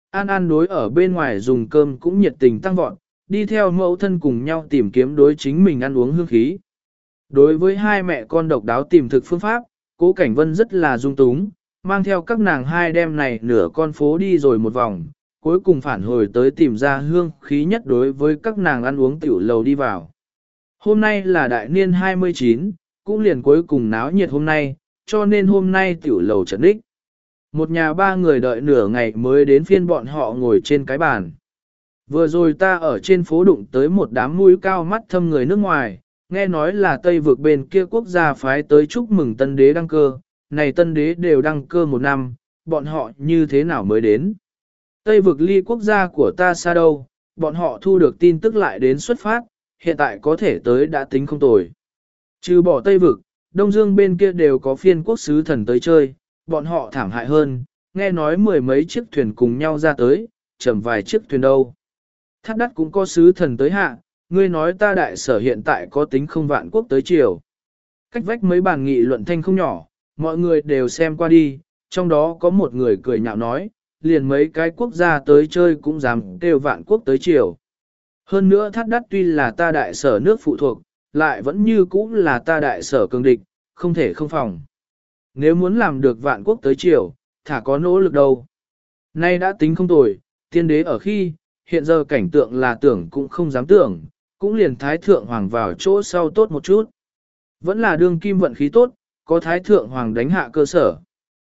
An An đối ở bên ngoài dùng cơm cũng nhiệt tình tăng vọt, đi theo mẫu thân cùng nhau tìm kiếm đối chính mình ăn uống hương khí. Đối với hai mẹ con độc đáo tìm thực phương pháp, Cố Cảnh Vân rất là dung túng, mang theo các nàng hai đêm này nửa con phố đi rồi một vòng, cuối cùng phản hồi tới tìm ra hương khí nhất đối với các nàng ăn uống tiểu lầu đi vào. Hôm nay là đại niên 29, cũng liền cuối cùng náo nhiệt hôm nay, cho nên hôm nay tiểu lầu trận đích. Một nhà ba người đợi nửa ngày mới đến phiên bọn họ ngồi trên cái bàn. Vừa rồi ta ở trên phố đụng tới một đám mũi cao mắt thâm người nước ngoài, nghe nói là Tây vực bên kia quốc gia phái tới chúc mừng tân đế đăng cơ, này tân đế đều đăng cơ một năm, bọn họ như thế nào mới đến. Tây vực ly quốc gia của ta xa đâu, bọn họ thu được tin tức lại đến xuất phát, hiện tại có thể tới đã tính không tồi. Trừ bỏ Tây vực, Đông Dương bên kia đều có phiên quốc sứ thần tới chơi, bọn họ thảm hại hơn, nghe nói mười mấy chiếc thuyền cùng nhau ra tới, chầm vài chiếc thuyền đâu. Thác đắt cũng có sứ thần tới hạ, ngươi nói ta đại sở hiện tại có tính không vạn quốc tới chiều. Cách vách mấy bàn nghị luận thanh không nhỏ, mọi người đều xem qua đi, trong đó có một người cười nhạo nói, liền mấy cái quốc gia tới chơi cũng dám kêu vạn quốc tới chiều. Hơn nữa Thác đắt tuy là ta đại sở nước phụ thuộc, lại vẫn như cũ là ta đại sở cường địch, không thể không phòng. Nếu muốn làm được vạn quốc tới chiều, thả có nỗ lực đâu. Nay đã tính không tồi, tiên đế ở khi, hiện giờ cảnh tượng là tưởng cũng không dám tưởng, cũng liền thái thượng hoàng vào chỗ sau tốt một chút. Vẫn là đương kim vận khí tốt, có thái thượng hoàng đánh hạ cơ sở.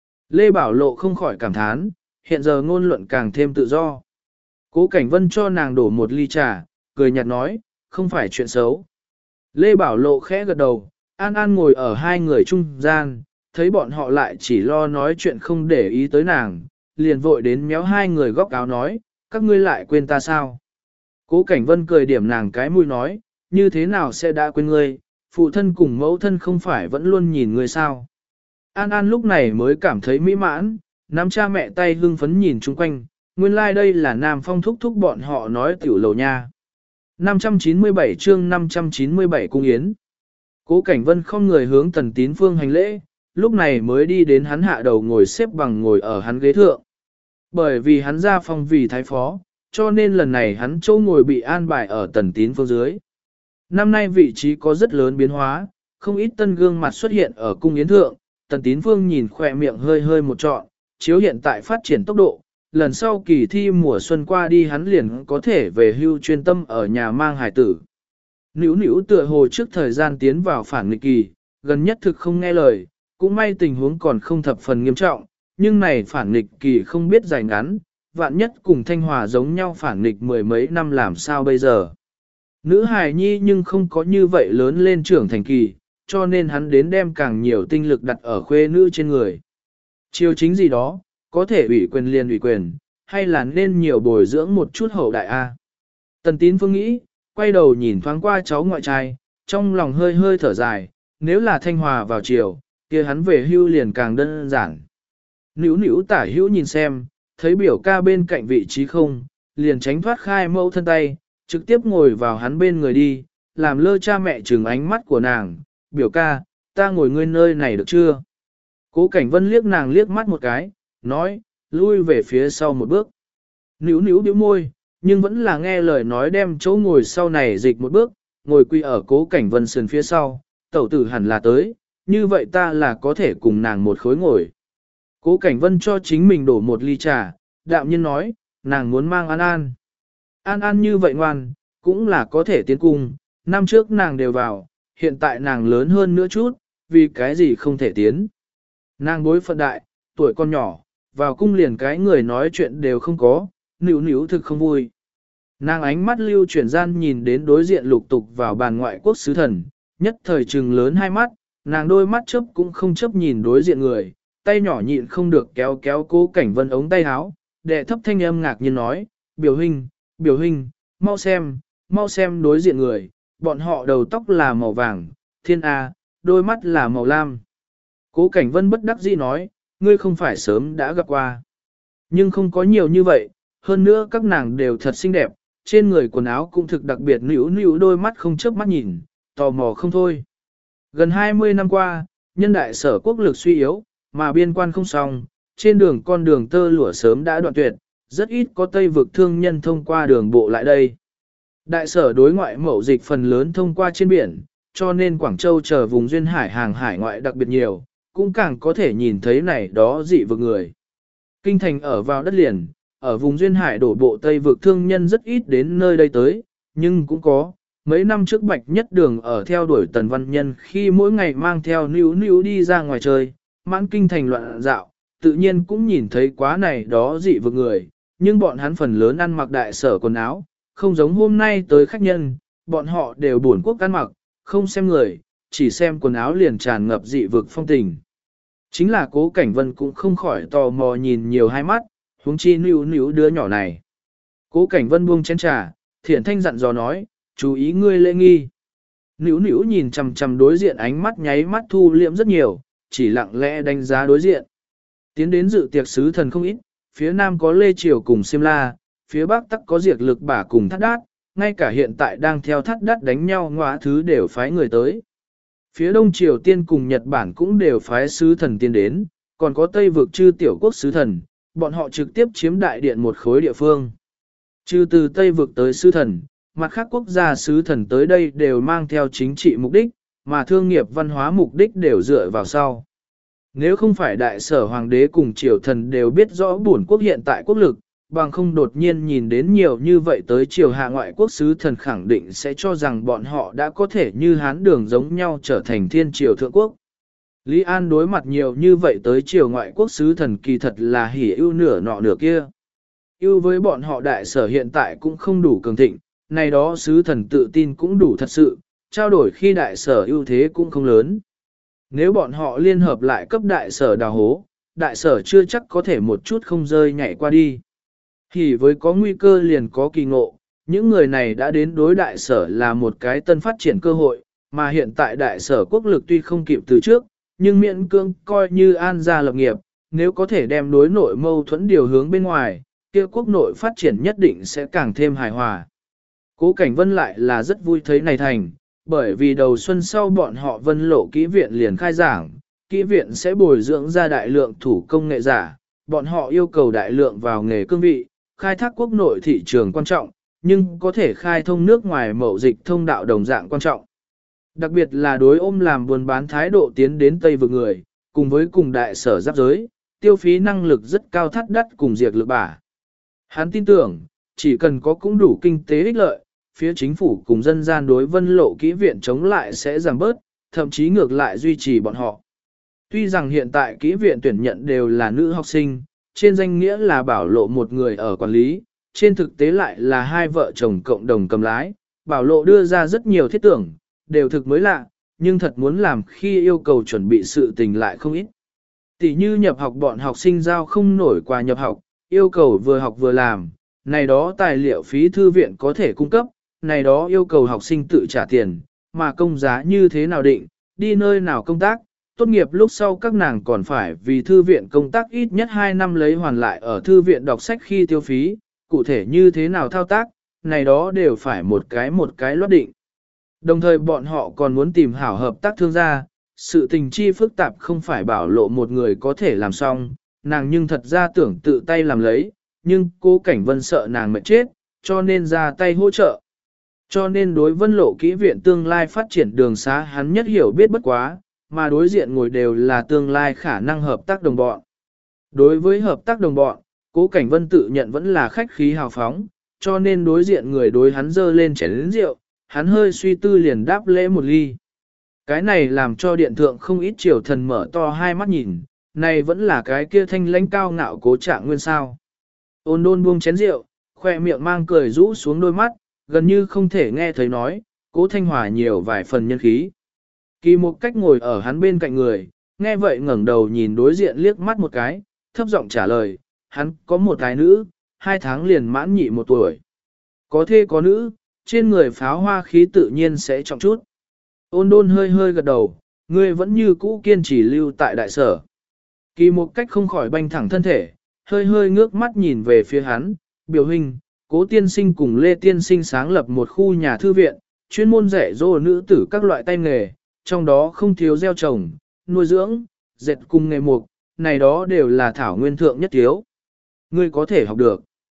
Lê Bảo Lộ không khỏi cảm thán, hiện giờ ngôn luận càng thêm tự do. Cố Cảnh Vân cho nàng đổ một ly trà, cười nhạt nói, không phải chuyện xấu. Lê Bảo Lộ khẽ gật đầu, An An ngồi ở hai người trung gian, thấy bọn họ lại chỉ lo nói chuyện không để ý tới nàng, liền vội đến méo hai người góc áo nói, các ngươi lại quên ta sao? Cố Cảnh Vân cười điểm nàng cái mũi nói, như thế nào sẽ đã quên ngươi, phụ thân cùng mẫu thân không phải vẫn luôn nhìn ngươi sao? An An lúc này mới cảm thấy mỹ mãn, nắm cha mẹ tay hưng phấn nhìn chung quanh, nguyên lai like đây là Nam Phong thúc thúc bọn họ nói tiểu lầu nha. 597 chương 597 cung yến. Cố Cảnh Vân không người hướng Tần Tín Phương hành lễ, lúc này mới đi đến hắn hạ đầu ngồi xếp bằng ngồi ở hắn ghế thượng. Bởi vì hắn ra phong vì thái phó, cho nên lần này hắn chỗ ngồi bị an bài ở Tần Tín Phương dưới. Năm nay vị trí có rất lớn biến hóa, không ít tân gương mặt xuất hiện ở cung yến thượng, Tần Tín Phương nhìn khỏe miệng hơi hơi một trọn, chiếu hiện tại phát triển tốc độ, lần sau kỳ thi mùa xuân qua đi hắn liền có thể về hưu chuyên tâm ở nhà mang hài tử. Nữu nữu tựa hồ trước thời gian tiến vào phản nghịch kỳ, gần nhất thực không nghe lời, cũng may tình huống còn không thập phần nghiêm trọng, nhưng này phản nghịch kỳ không biết dài ngắn, vạn nhất cùng Thanh Hòa giống nhau phản nghịch mười mấy năm làm sao bây giờ. Nữ hài nhi nhưng không có như vậy lớn lên trưởng thành kỳ, cho nên hắn đến đem càng nhiều tinh lực đặt ở khuê nữ trên người. Chiêu chính gì đó, có thể ủy quyền liền ủy quyền, hay là nên nhiều bồi dưỡng một chút hậu đại A. Tần Tín Phương nghĩ, quay đầu nhìn thoáng qua cháu ngoại trai, trong lòng hơi hơi thở dài, nếu là Thanh Hòa vào chiều, kia hắn về hưu liền càng đơn giản. Nữu nữu tả hữu nhìn xem, thấy biểu ca bên cạnh vị trí không, liền tránh thoát khai mẫu thân tay, trực tiếp ngồi vào hắn bên người đi, làm lơ cha mẹ trừng ánh mắt của nàng, biểu ca, ta ngồi ngươi nơi này được chưa? Cố Cảnh Vân liếc nàng liếc mắt một cái, nói, lui về phía sau một bước. Nữu nữu bĩu môi, nhưng vẫn là nghe lời nói đem chỗ ngồi sau này dịch một bước, ngồi quy ở Cố Cảnh Vân sườn phía sau, tẩu tử hẳn là tới, như vậy ta là có thể cùng nàng một khối ngồi. Cố Cảnh Vân cho chính mình đổ một ly trà, đạm nhiên nói, nàng muốn mang An An. An An như vậy ngoan, cũng là có thể tiến cung, năm trước nàng đều vào, hiện tại nàng lớn hơn nữa chút, vì cái gì không thể tiến. Nàng bối phận đại, tuổi con nhỏ, vào cung liền cái người nói chuyện đều không có, nữu nữu thực không vui. Nàng ánh mắt lưu chuyển gian nhìn đến đối diện lục tục vào bàn ngoại quốc sứ thần, nhất thời trừng lớn hai mắt, nàng đôi mắt chớp cũng không chớp nhìn đối diện người, tay nhỏ nhịn không được kéo kéo Cố Cảnh Vân ống tay áo, đệ thấp thanh âm ngạc nhiên nói, biểu huynh, mau xem đối diện người, bọn họ đầu tóc là màu vàng, thiên A, đôi mắt là màu lam. Cố Cảnh Vân bất đắc dĩ nói, ngươi không phải sớm đã gặp qua. Nhưng không có nhiều như vậy, hơn nữa các nàng đều thật xinh đẹp, trên người quần áo cũng thực đặc biệt nữu nữu đôi mắt không chớp mắt nhìn, tò mò không thôi. Gần 20 năm qua, nhân đại sở quốc lực suy yếu, mà biên quan không xong, trên đường con đường tơ lụa sớm đã đoạn tuyệt, rất ít có Tây vực thương nhân thông qua đường bộ lại đây. Đại sở đối ngoại mậu dịch phần lớn thông qua trên biển, cho nên Quảng Châu chờ vùng duyên hải hàng hải ngoại đặc biệt nhiều, cũng càng có thể nhìn thấy này đó dị vực người. Kinh thành ở vào đất liền, ở vùng duyên hải đổ bộ Tây vực thương nhân rất ít đến nơi đây tới, nhưng cũng có. Mấy năm trước Bạch Nhất Đường ở theo đuổi Tần Văn Nhân khi mỗi ngày mang theo níu níu đi ra ngoài chơi, mãn kinh thành loạn dạo, tự nhiên cũng nhìn thấy quá này đó dị vực người, nhưng bọn hắn phần lớn ăn mặc đại sở quần áo, không giống hôm nay tới khách nhân, bọn họ đều buồn quốc ăn mặc, không xem người, chỉ xem quần áo liền tràn ngập dị vực phong tình. Chính là Cố Cảnh Vân cũng không khỏi tò mò nhìn nhiều hai mắt, huống chi níu níu đứa nhỏ này. Cố Cảnh Vân buông chén trà, thiện thanh dặn dò nói, chú ý ngươi lễ nghi. Níu níu nhìn chằm chằm đối diện ánh mắt nháy mắt thu liễm rất nhiều, chỉ lặng lẽ đánh giá đối diện. Tiến đến dự tiệc sứ thần không ít, phía nam có Lê Triều cùng Siêm La, phía bắc tắc có Diệt Lực Bả cùng Thắt Đát, ngay cả hiện tại đang theo Thắt Đát đánh nhau ngõa thứ đều phái người tới. Phía đông Triều Tiên cùng Nhật Bản cũng đều phái sứ thần tiên đến, còn có Tây vực chư tiểu quốc sứ thần, bọn họ trực tiếp chiếm đại điện một khối địa phương. Trừ từ Tây vực tới sứ thần, mặt khác quốc gia sứ thần tới đây đều mang theo chính trị mục đích, mà thương nghiệp văn hóa mục đích đều dựa vào sau. Nếu không phải đại sở hoàng đế cùng triều thần đều biết rõ bổn quốc hiện tại quốc lực, bằng không đột nhiên nhìn đến nhiều như vậy tới triều hạ ngoại quốc sứ thần khẳng định sẽ cho rằng bọn họ đã có thể như Hán Đường giống nhau trở thành thiên triều thượng quốc. Lý An đối mặt nhiều như vậy tới triều ngoại quốc sứ thần kỳ thật là hỉ ưu nửa nọ nửa kia. Ưu với bọn họ đại sở hiện tại cũng không đủ cường thịnh, này đó sứ thần tự tin cũng đủ thật sự, trao đổi khi đại sở ưu thế cũng không lớn. Nếu bọn họ liên hợp lại cấp đại sở đào hố, đại sở chưa chắc có thể một chút không rơi nhảy qua đi. Thì với có nguy cơ liền có kỳ ngộ, những người này đã đến đối đại sở là một cái tân phát triển cơ hội, mà hiện tại đại sở quốc lực tuy không kịp từ trước, nhưng miễn cương coi như an gia lập nghiệp, nếu có thể đem đối nội mâu thuẫn điều hướng bên ngoài, kia quốc nội phát triển nhất định sẽ càng thêm hài hòa. Cố Cảnh Vân lại là rất vui thấy này thành, bởi vì đầu xuân sau bọn họ Vân Lộ kỹ viện liền khai giảng, kỹ viện sẽ bồi dưỡng ra đại lượng thủ công nghệ giả, bọn họ yêu cầu đại lượng vào nghề cương vị, khai thác quốc nội thị trường quan trọng, nhưng có thể khai thông nước ngoài mậu dịch thông đạo đồng dạng quan trọng. Đặc biệt là đối ôm làm buôn bán thái độ tiến đến Tây vực người, cùng với cùng đại sở giáp giới, tiêu phí năng lực rất cao Thắt Đắt cùng Diệt Lực Bả. Hắn tin tưởng, chỉ cần có cũng đủ kinh tế ích lợi, phía chính phủ cùng dân gian đối Vân Lộ kỹ viện chống lại sẽ giảm bớt, thậm chí ngược lại duy trì bọn họ. Tuy rằng hiện tại kỹ viện tuyển nhận đều là nữ học sinh, trên danh nghĩa là Bảo Lộ một người ở quản lý, trên thực tế lại là hai vợ chồng cộng đồng cầm lái. Bảo Lộ đưa ra rất nhiều thiết tưởng, đều thực mới lạ, nhưng thật muốn làm khi yêu cầu chuẩn bị sự tình lại không ít. Tỷ như nhập học bọn học sinh giao không nổi quà nhập học, yêu cầu vừa học vừa làm, này đó tài liệu phí thư viện có thể cung cấp, này đó yêu cầu học sinh tự trả tiền, mà công giá như thế nào định, đi nơi nào công tác, tốt nghiệp lúc sau các nàng còn phải vì thư viện công tác ít nhất 2 năm lấy hoàn lại ở thư viện đọc sách khi tiêu phí, cụ thể như thế nào thao tác, này đó đều phải một cái loát định. Đồng thời bọn họ còn muốn tìm hảo hợp tác thương gia, sự tình chi phức tạp không phải Bảo Lộ một người có thể làm xong, nàng nhưng thật ra tưởng tự tay làm lấy, nhưng Cố Cảnh Vân sợ nàng mệt chết, cho nên ra tay hỗ trợ. Cho nên đối Vân Lộ kỹ viện tương lai phát triển đường xá hắn nhất hiểu biết bất quá, mà đối diện ngồi đều là tương lai khả năng hợp tác đồng bọn. Đối với hợp tác đồng bọn, Cố Cảnh Vân tự nhận vẫn là khách khí hào phóng, cho nên đối diện người đối hắn dơ lên chén rượu, hắn hơi suy tư liền đáp lễ một ly. Cái này làm cho điện thượng không ít triều thần mở to hai mắt nhìn, này vẫn là cái kia thanh lãnh cao ngạo Cố Trạng Nguyên sao. Ôn Đôn buông chén rượu, khoe miệng mang cười rũ xuống đôi mắt, gần như không thể nghe thấy nói, Cố Thanh Hòa nhiều vài phần nhân khí. Kỳ Một Cách ngồi ở hắn bên cạnh người, nghe vậy ngẩng đầu nhìn đối diện liếc mắt một cái, thấp giọng trả lời, hắn có một thái nữ, 2 tháng liền mãn nhị 1 tuổi. Có thê có nữ, trên người pháo hoa khí tự nhiên sẽ trọng chút. Ôn Đôn hơi hơi gật đầu, ngươi vẫn như cũ kiên trì lưu tại đại sở. Kỳ Một Cách không khỏi banh thẳng thân thể, hơi hơi ngước mắt nhìn về phía hắn, biểu hình, Cố tiên sinh cùng Lê tiên sinh sáng lập một khu nhà thư viện, chuyên môn dạy dỗ nữ tử các loại tay nghề, trong đó không thiếu gieo trồng, nuôi dưỡng, dệt cùng nghề mục, này đó đều là thảo nguyên thượng nhất thiếu. Ngươi có thể học được.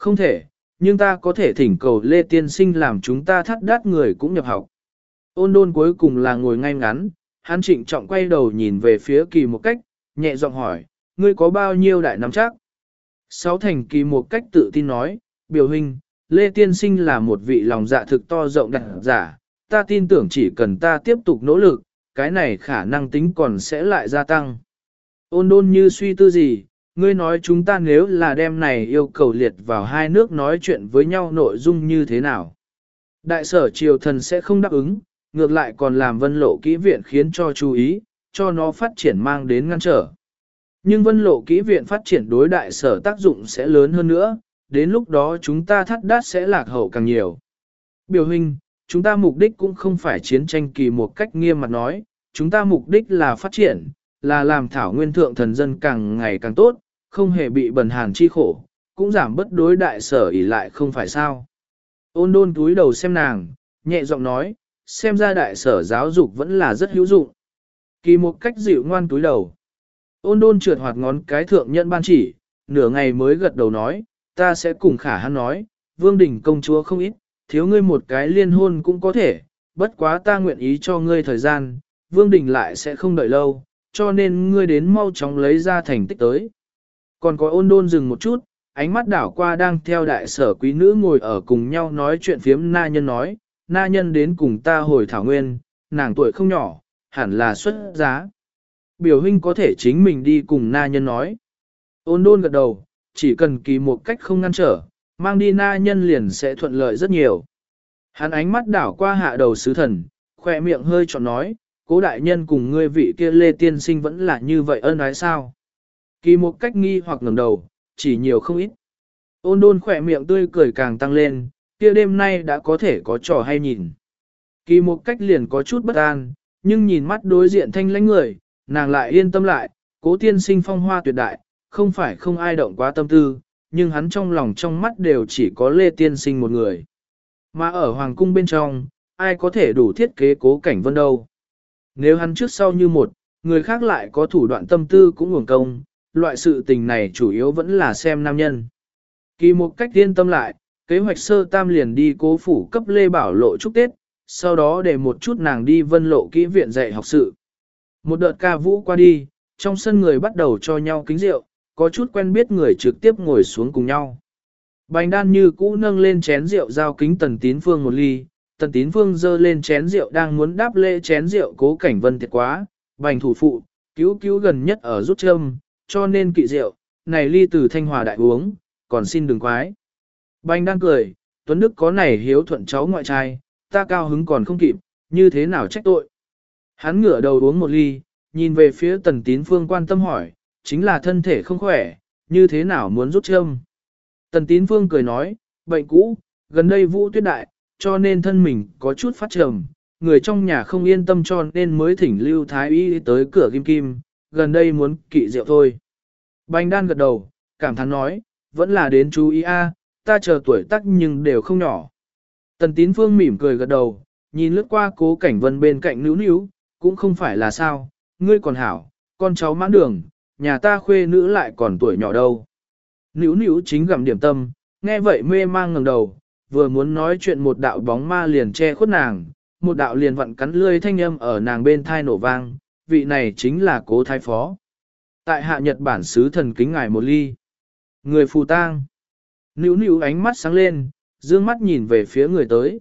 Không thể, nhưng ta có thể thỉnh cầu Lê Tiên Sinh làm chúng ta thắt đát người cũng nhập học. Ôn đôn cuối cùng là ngồi ngay ngắn, hắn trịnh trọng quay đầu nhìn về phía Kỳ Một Cách, nhẹ giọng hỏi, ngươi có bao nhiêu đại nắm chắc? Sáu Thành Kỳ Một Cách tự tin nói, biểu huynh, Lê Tiên Sinh là một vị lòng dạ thực to rộng đặc giả, ta tin tưởng chỉ cần ta tiếp tục nỗ lực, cái này khả năng tính còn sẽ lại gia tăng. Ôn đôn như suy tư gì, ngươi nói chúng ta nếu là đem này yêu cầu liệt vào hai nước nói chuyện với nhau nội dung như thế nào? Đại sở triều thần sẽ không đáp ứng, ngược lại còn làm Vân Lộ Kỹ Viện khiến cho chú ý, cho nó phát triển mang đến ngăn trở. Nhưng Vân Lộ Kỹ Viện phát triển đối đại sở tác dụng sẽ lớn hơn nữa, đến lúc đó chúng ta thắt đát sẽ lạc hậu càng nhiều. Biểu hình, chúng ta mục đích cũng không phải chiến tranh Kỳ một cách nghiêm mặt nói, chúng ta mục đích là phát triển, là làm thảo nguyên thượng thần dân càng ngày càng tốt, không hề bị bần hàn chi khổ, cũng giảm bất đối đại sở ỷ lại không phải sao. Ôn đôn túi đầu xem nàng, nhẹ giọng nói, xem ra đại sở giáo dục vẫn là rất hữu dụng. Kỳ một cách dịu ngoan túi đầu. Ôn đôn trượt hoạt ngón cái thượng nhận ban chỉ, nửa ngày mới gật đầu nói, ta sẽ cùng khả hắn nói, vương đình công chúa không ít, thiếu ngươi một cái liên hôn cũng có thể, bất quá ta nguyện ý cho ngươi thời gian, vương đình lại sẽ không đợi lâu, cho nên ngươi đến mau chóng lấy ra thành tích tới. Còn có ôn đôn dừng một chút, ánh mắt đảo qua đang theo đại sở quý nữ ngồi ở cùng nhau nói chuyện phiếm na nhân nói, na nhân đến cùng ta hồi thảo nguyên, nàng tuổi không nhỏ, hẳn là xuất giá. Biểu huynh có thể chính mình đi cùng na nhân nói. Ôn đôn gật đầu, chỉ cần Kỳ một cách không ngăn trở, mang đi na nhân liền sẽ thuận lợi rất nhiều. Hắn ánh mắt đảo qua hạ đầu sứ thần, khỏe miệng hơi tròn nói, cố đại nhân cùng ngươi vị kia Lê Tiên Sinh vẫn là như vậy ân ái sao. Kỳ một cách nghi hoặc ngẩng đầu, chỉ nhiều không ít. Ôn đôn khỏe miệng tươi cười càng tăng lên, kia đêm nay đã có thể có trò hay nhìn. Kỳ một cách liền có chút bất an, nhưng nhìn mắt đối diện thanh lãnh người, nàng lại yên tâm lại, cố tiên sinh phong hoa tuyệt đại, không phải không ai động quá tâm tư, nhưng hắn trong lòng trong mắt đều chỉ có Lê Tiên Sinh một người. Mà ở Hoàng cung bên trong, ai có thể đủ thiết kế Cố Cảnh Vân đâu. Nếu hắn trước sau như một, người khác lại có thủ đoạn tâm tư cũng uổng công, loại sự tình này chủ yếu vẫn là xem nam nhân. Kỳ một cách yên tâm lại, kế hoạch sơ tam liền đi Cố phủ cấp Lê Bảo Lộ chúc Tết, sau đó để một chút nàng đi Vân Lộ Kỹ Viện dạy học sự. Một đợt ca vũ qua đi, trong sân người bắt đầu cho nhau kính rượu, có chút quen biết người trực tiếp ngồi xuống cùng nhau. Bành đan như cũ nâng lên chén rượu giao kính Tần Tín Phương một ly, Tần Tín Phương giơ lên chén rượu đang muốn đáp lễ chén rượu Cố Cảnh Vân thiệt quá, bành thủ phụ, cứu gần nhất ở rút châm, cho nên kỵ rượu, này ly từ Thanh Hòa đại uống, còn xin đừng quái. Bành đan cười, Tuấn Đức có này hiếu thuận cháu ngoại trai, ta cao hứng còn không kịp, như thế nào trách tội. Hắn ngửa đầu uống một ly, nhìn về phía Tần Tín Phương quan tâm hỏi, chính là thân thể không khỏe, như thế nào muốn rút châm. Tần Tín Phương cười nói, bệnh cũ, gần đây vũ tuyết đại, cho nên thân mình có chút phát trầm, người trong nhà không yên tâm cho nên mới thỉnh Lưu Thái Y tới cửa Kim Kim, gần đây muốn kỵ rượu thôi. Bành đan gật đầu, cảm thán nói, vẫn là đến chú ý a, ta chờ tuổi tác nhưng đều không nhỏ. Tần Tín Phương mỉm cười gật đầu, nhìn lướt qua Cố Cảnh Vân bên cạnh níu níu, cũng không phải là sao, ngươi còn hảo, con cháu mãn đường, nhà ta khuê nữ lại còn tuổi nhỏ đâu. Níu níu chính gặm điểm tâm, nghe vậy mê mang ngẩng đầu, vừa muốn nói chuyện một đạo bóng ma liền che khuất nàng, một đạo liền vặn cắn lươi thanh âm ở nàng bên thai nổ vang, vị này chính là Cố thái phó. Tại hạ Nhật Bản sứ thần kính ngài một ly. Người phù tang. Níu níu ánh mắt sáng lên, dương mắt nhìn về phía người tới.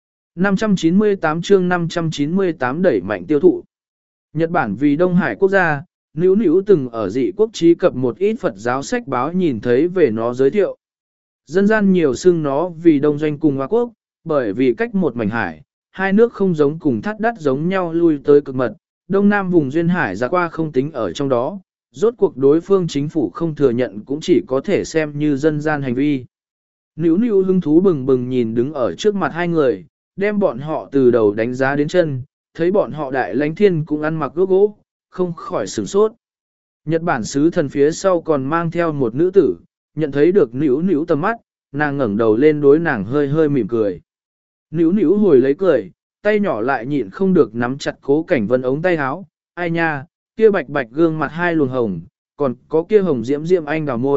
598 chương 598 đẩy mạnh tiêu thụ. Nhật Bản vì Đông Hải quốc gia, Níu Níu từng ở dị quốc trí cập một ít Phật giáo sách báo nhìn thấy về nó giới thiệu. Dân gian nhiều xưng nó vì Đông Doanh cùng Hoa Quốc, bởi vì cách một mảnh hải, hai nước không giống cùng thắt đắt giống nhau lui tới cực mật, Đông Nam vùng duyên hải ra qua không tính ở trong đó, rốt cuộc đối phương chính phủ không thừa nhận cũng chỉ có thể xem như dân gian hành vi. Níu Níu hứng thú bừng bừng nhìn đứng ở trước mặt hai người, đem bọn họ từ đầu đánh giá đến chân, thấy bọn họ đại lãnh thiên cũng ăn mặc gốc gỗ, không khỏi sửng sốt. Nhật Bản sứ thần phía sau còn mang theo một nữ tử, nhận thấy được Níu Níu tầm mắt, nàng ngẩng đầu lên đối nàng hơi hơi mỉm cười. Níu Níu hồi lấy cười, tay nhỏ lại nhịn không được nắm chặt Cố Cảnh Vân ống tay áo, ai nha, kia bạch bạch gương mặt hai luồng hồng, còn có kia hồng diễm diễm anh đào môi,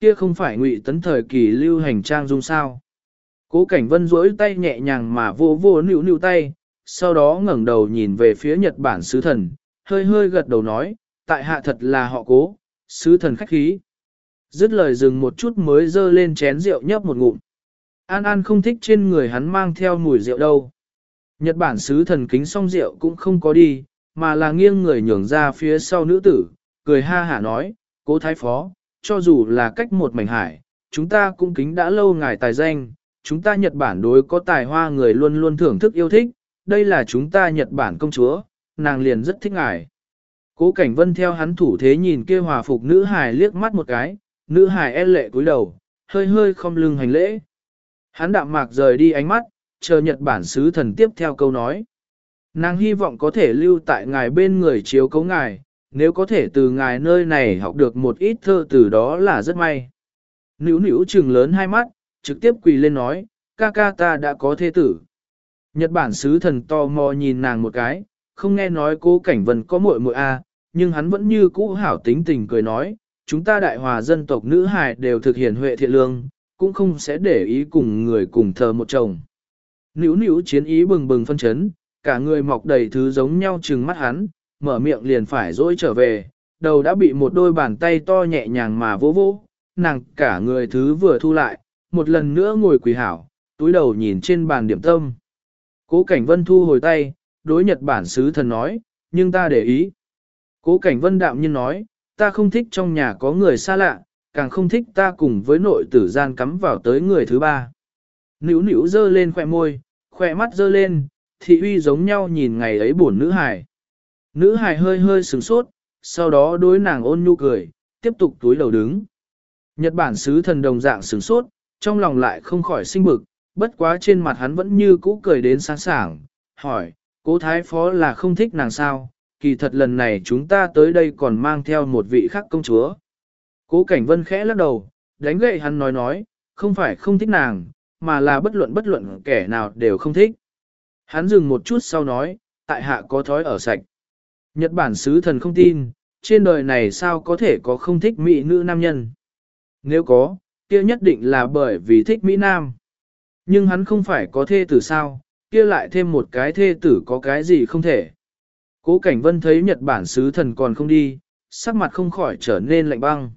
kia không phải Ngụy Tấn thời kỳ lưu hành trang dung sao. Cố Cảnh Vân duỗi tay nhẹ nhàng mà vô vô nịu nịu tay, sau đó ngẩng đầu nhìn về phía Nhật Bản sứ thần, hơi hơi gật đầu nói, tại hạ thật là họ Cố, sứ thần khách khí. Dứt lời dừng một chút mới dơ lên chén rượu nhấp một ngụm. An An không thích trên người hắn mang theo mùi rượu đâu. Nhật Bản sứ thần kính xong rượu cũng không có đi, mà là nghiêng người nhường ra phía sau nữ tử, cười ha hả nói, Cố thái phó, cho dù là cách một mảnh hải, chúng ta cũng kính đã lâu ngài tài danh, chúng ta Nhật Bản đối có tài hoa người luôn luôn thưởng thức yêu thích, đây là chúng ta Nhật Bản công chúa, nàng liền rất thích ngài. Cố Cảnh Vân theo hắn thủ thế nhìn kia hòa phục nữ hài liếc mắt một cái, nữ hài e lệ cúi đầu, hơi hơi không lưng hành lễ. Hắn đạm mạc rời đi ánh mắt, chờ Nhật Bản sứ thần tiếp theo câu nói. Nàng hy vọng có thể lưu tại ngài bên người chiếu cấu ngài, nếu có thể từ ngài nơi này học được một ít thơ từ đó là rất may. Nữu nữu trừng lớn hai mắt, trực tiếp quỳ lên nói, ca ca ta đã có thê tử. Nhật Bản sứ thần tò mò nhìn nàng một cái, không nghe nói Cố Cảnh Vân có muội muội a, nhưng hắn vẫn như cũ hảo tính tình cười nói, chúng ta đại hòa dân tộc nữ hài đều thực hiện huệ thiện lương, cũng không sẽ để ý cùng người cùng thờ một chồng. Nữu nữu chiến ý bừng bừng phân chấn, cả người mọc đầy thứ giống nhau trừng mắt hắn, mở miệng liền phải dỗi trở về, đầu đã bị một đôi bàn tay to nhẹ nhàng mà vỗ vỗ, nàng cả người thứ vừa thu lại, một lần nữa ngồi quỳ hảo, túi đầu nhìn trên bàn điểm tâm. Cố Cảnh Vân thu hồi tay, đối Nhật Bản sứ thần nói, nhưng ta để ý. Cố Cảnh Vân đạm nhiên nói, ta không thích trong nhà có người xa lạ, càng không thích ta cùng với nội tử gian cắm vào tới người thứ ba. Nữu nữu dơ lên khỏe môi, khỏe mắt dơ lên, thị uy giống nhau nhìn ngày ấy buồn nữ hài. Nữ hài hơi hơi sửng sốt, sau đó đối nàng ôn nhu cười, tiếp tục túi đầu đứng. Nhật Bản sứ thần đồng dạng sửng sốt, trong lòng lại không khỏi sinh bực, bất quá trên mặt hắn vẫn như cũ cười đến sáng sảng, hỏi, Cố thái phó là không thích nàng sao, kỳ thật lần này chúng ta tới đây còn mang theo một vị khác công chúa. Cố Cảnh Vân khẽ lắc đầu, đánh gậy hắn nói, không phải không thích nàng, mà là bất luận kẻ nào đều không thích. Hắn dừng một chút sau nói, tại hạ có thói ở sạch. Nhật Bản sứ thần không tin, trên đời này sao có thể có không thích mỹ nữ nam nhân. Nếu có, kia nhất định là bởi vì thích mỹ nam. Nhưng hắn không phải có thê tử sao, kia lại thêm một cái thê tử có cái gì không thể. Cố Cảnh Vân thấy Nhật Bản sứ thần còn không đi, sắc mặt không khỏi trở nên lạnh băng.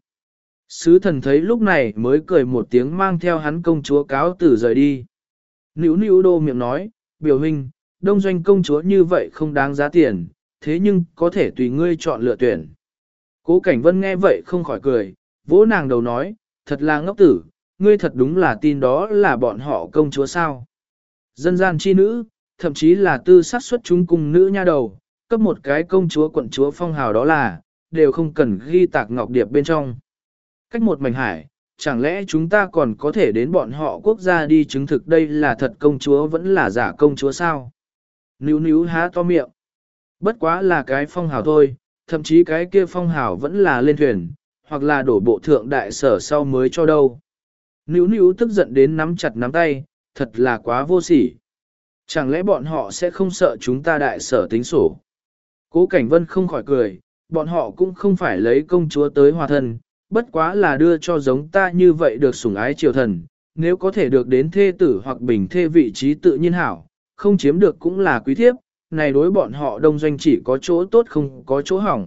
Sứ thần thấy lúc này mới cười một tiếng mang theo hắn công chúa cáo tử rời đi. Nữu nữu đô miệng nói, biểu hình, đông doanh công chúa như vậy không đáng giá tiền, thế nhưng có thể tùy ngươi chọn lựa tuyển. Cố Cảnh Vân nghe vậy không khỏi cười, vỗ nàng đầu nói, thật là ngốc tử, ngươi thật đúng là tin đó là bọn họ công chúa sao. Dân gian chi nữ, thậm chí là tư sát xuất chúng cùng nữ nha đầu, cấp một cái công chúa quận chúa phong hào đó là, đều không cần ghi tạc ngọc điệp bên trong. Cách một mảnh hải, chẳng lẽ chúng ta còn có thể đến bọn họ quốc gia đi chứng thực đây là thật công chúa vẫn là giả công chúa sao? Níu níu há to miệng. Bất quá là cái phong hào thôi, thậm chí cái kia phong hào vẫn là lên thuyền, hoặc là đổ bộ thượng đại sở sau mới cho đâu. Níu níu tức giận đến nắm chặt nắm tay, thật là quá vô sỉ. Chẳng lẽ bọn họ sẽ không sợ chúng ta đại sở tính sổ? Cố Cảnh Vân không khỏi cười, bọn họ cũng không phải lấy công chúa tới hòa thân, bất quá là đưa cho giống ta như vậy được sủng ái triều thần, nếu có thể được đến thê tử hoặc bình thê vị trí tự nhiên hảo, không chiếm được cũng là quý thiếp, này đối bọn họ đông doanh chỉ có chỗ tốt không có chỗ hỏng.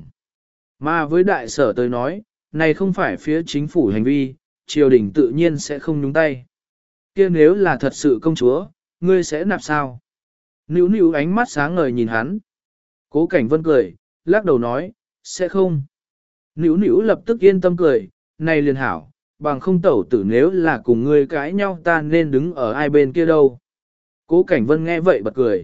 Mà với đại sở tới nói, này không phải phía chính phủ hành vi, triều đình tự nhiên sẽ không nhúng tay. Kia nếu là thật sự công chúa, ngươi sẽ nạp sao? Nữu nữu ánh mắt sáng ngời nhìn hắn. Cố Cảnh Vân cười, lắc đầu nói, sẽ không. Nữu nữu lập tức yên tâm cười, này liền hảo, bằng không tẩu tử nếu là cùng ngươi cãi nhau ta nên đứng ở ai bên kia đâu. Cố Cảnh Vân nghe vậy bật cười.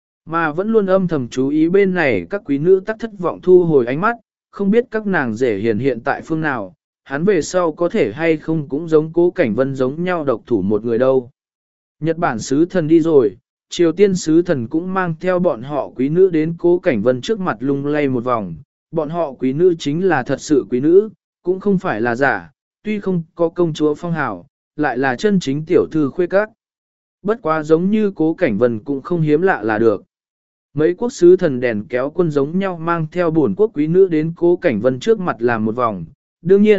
Mà vẫn luôn âm thầm chú ý bên này các quý nữ tắc thất vọng thu hồi ánh mắt, không biết các nàng rể hiện tại phương nào, hắn về sau có thể hay không cũng giống Cố Cảnh Vân giống nhau độc thủ một người đâu. Nhật Bản sứ thần đi rồi, Triều Tiên sứ thần cũng mang theo bọn họ quý nữ đến Cố Cảnh Vân trước mặt lung lay một vòng, bọn họ quý nữ chính là thật sự quý nữ, cũng không phải là giả, tuy không có công chúa phong hào, lại là chân chính tiểu thư khuê các. Bất quá giống như Cố Cảnh Vân cũng không hiếm lạ là được. Mấy quốc sứ thần đèn kéo quân giống nhau mang theo bổn quốc quý nữ đến Cố Cảnh Vân trước mặt làm một vòng. Đương nhiên,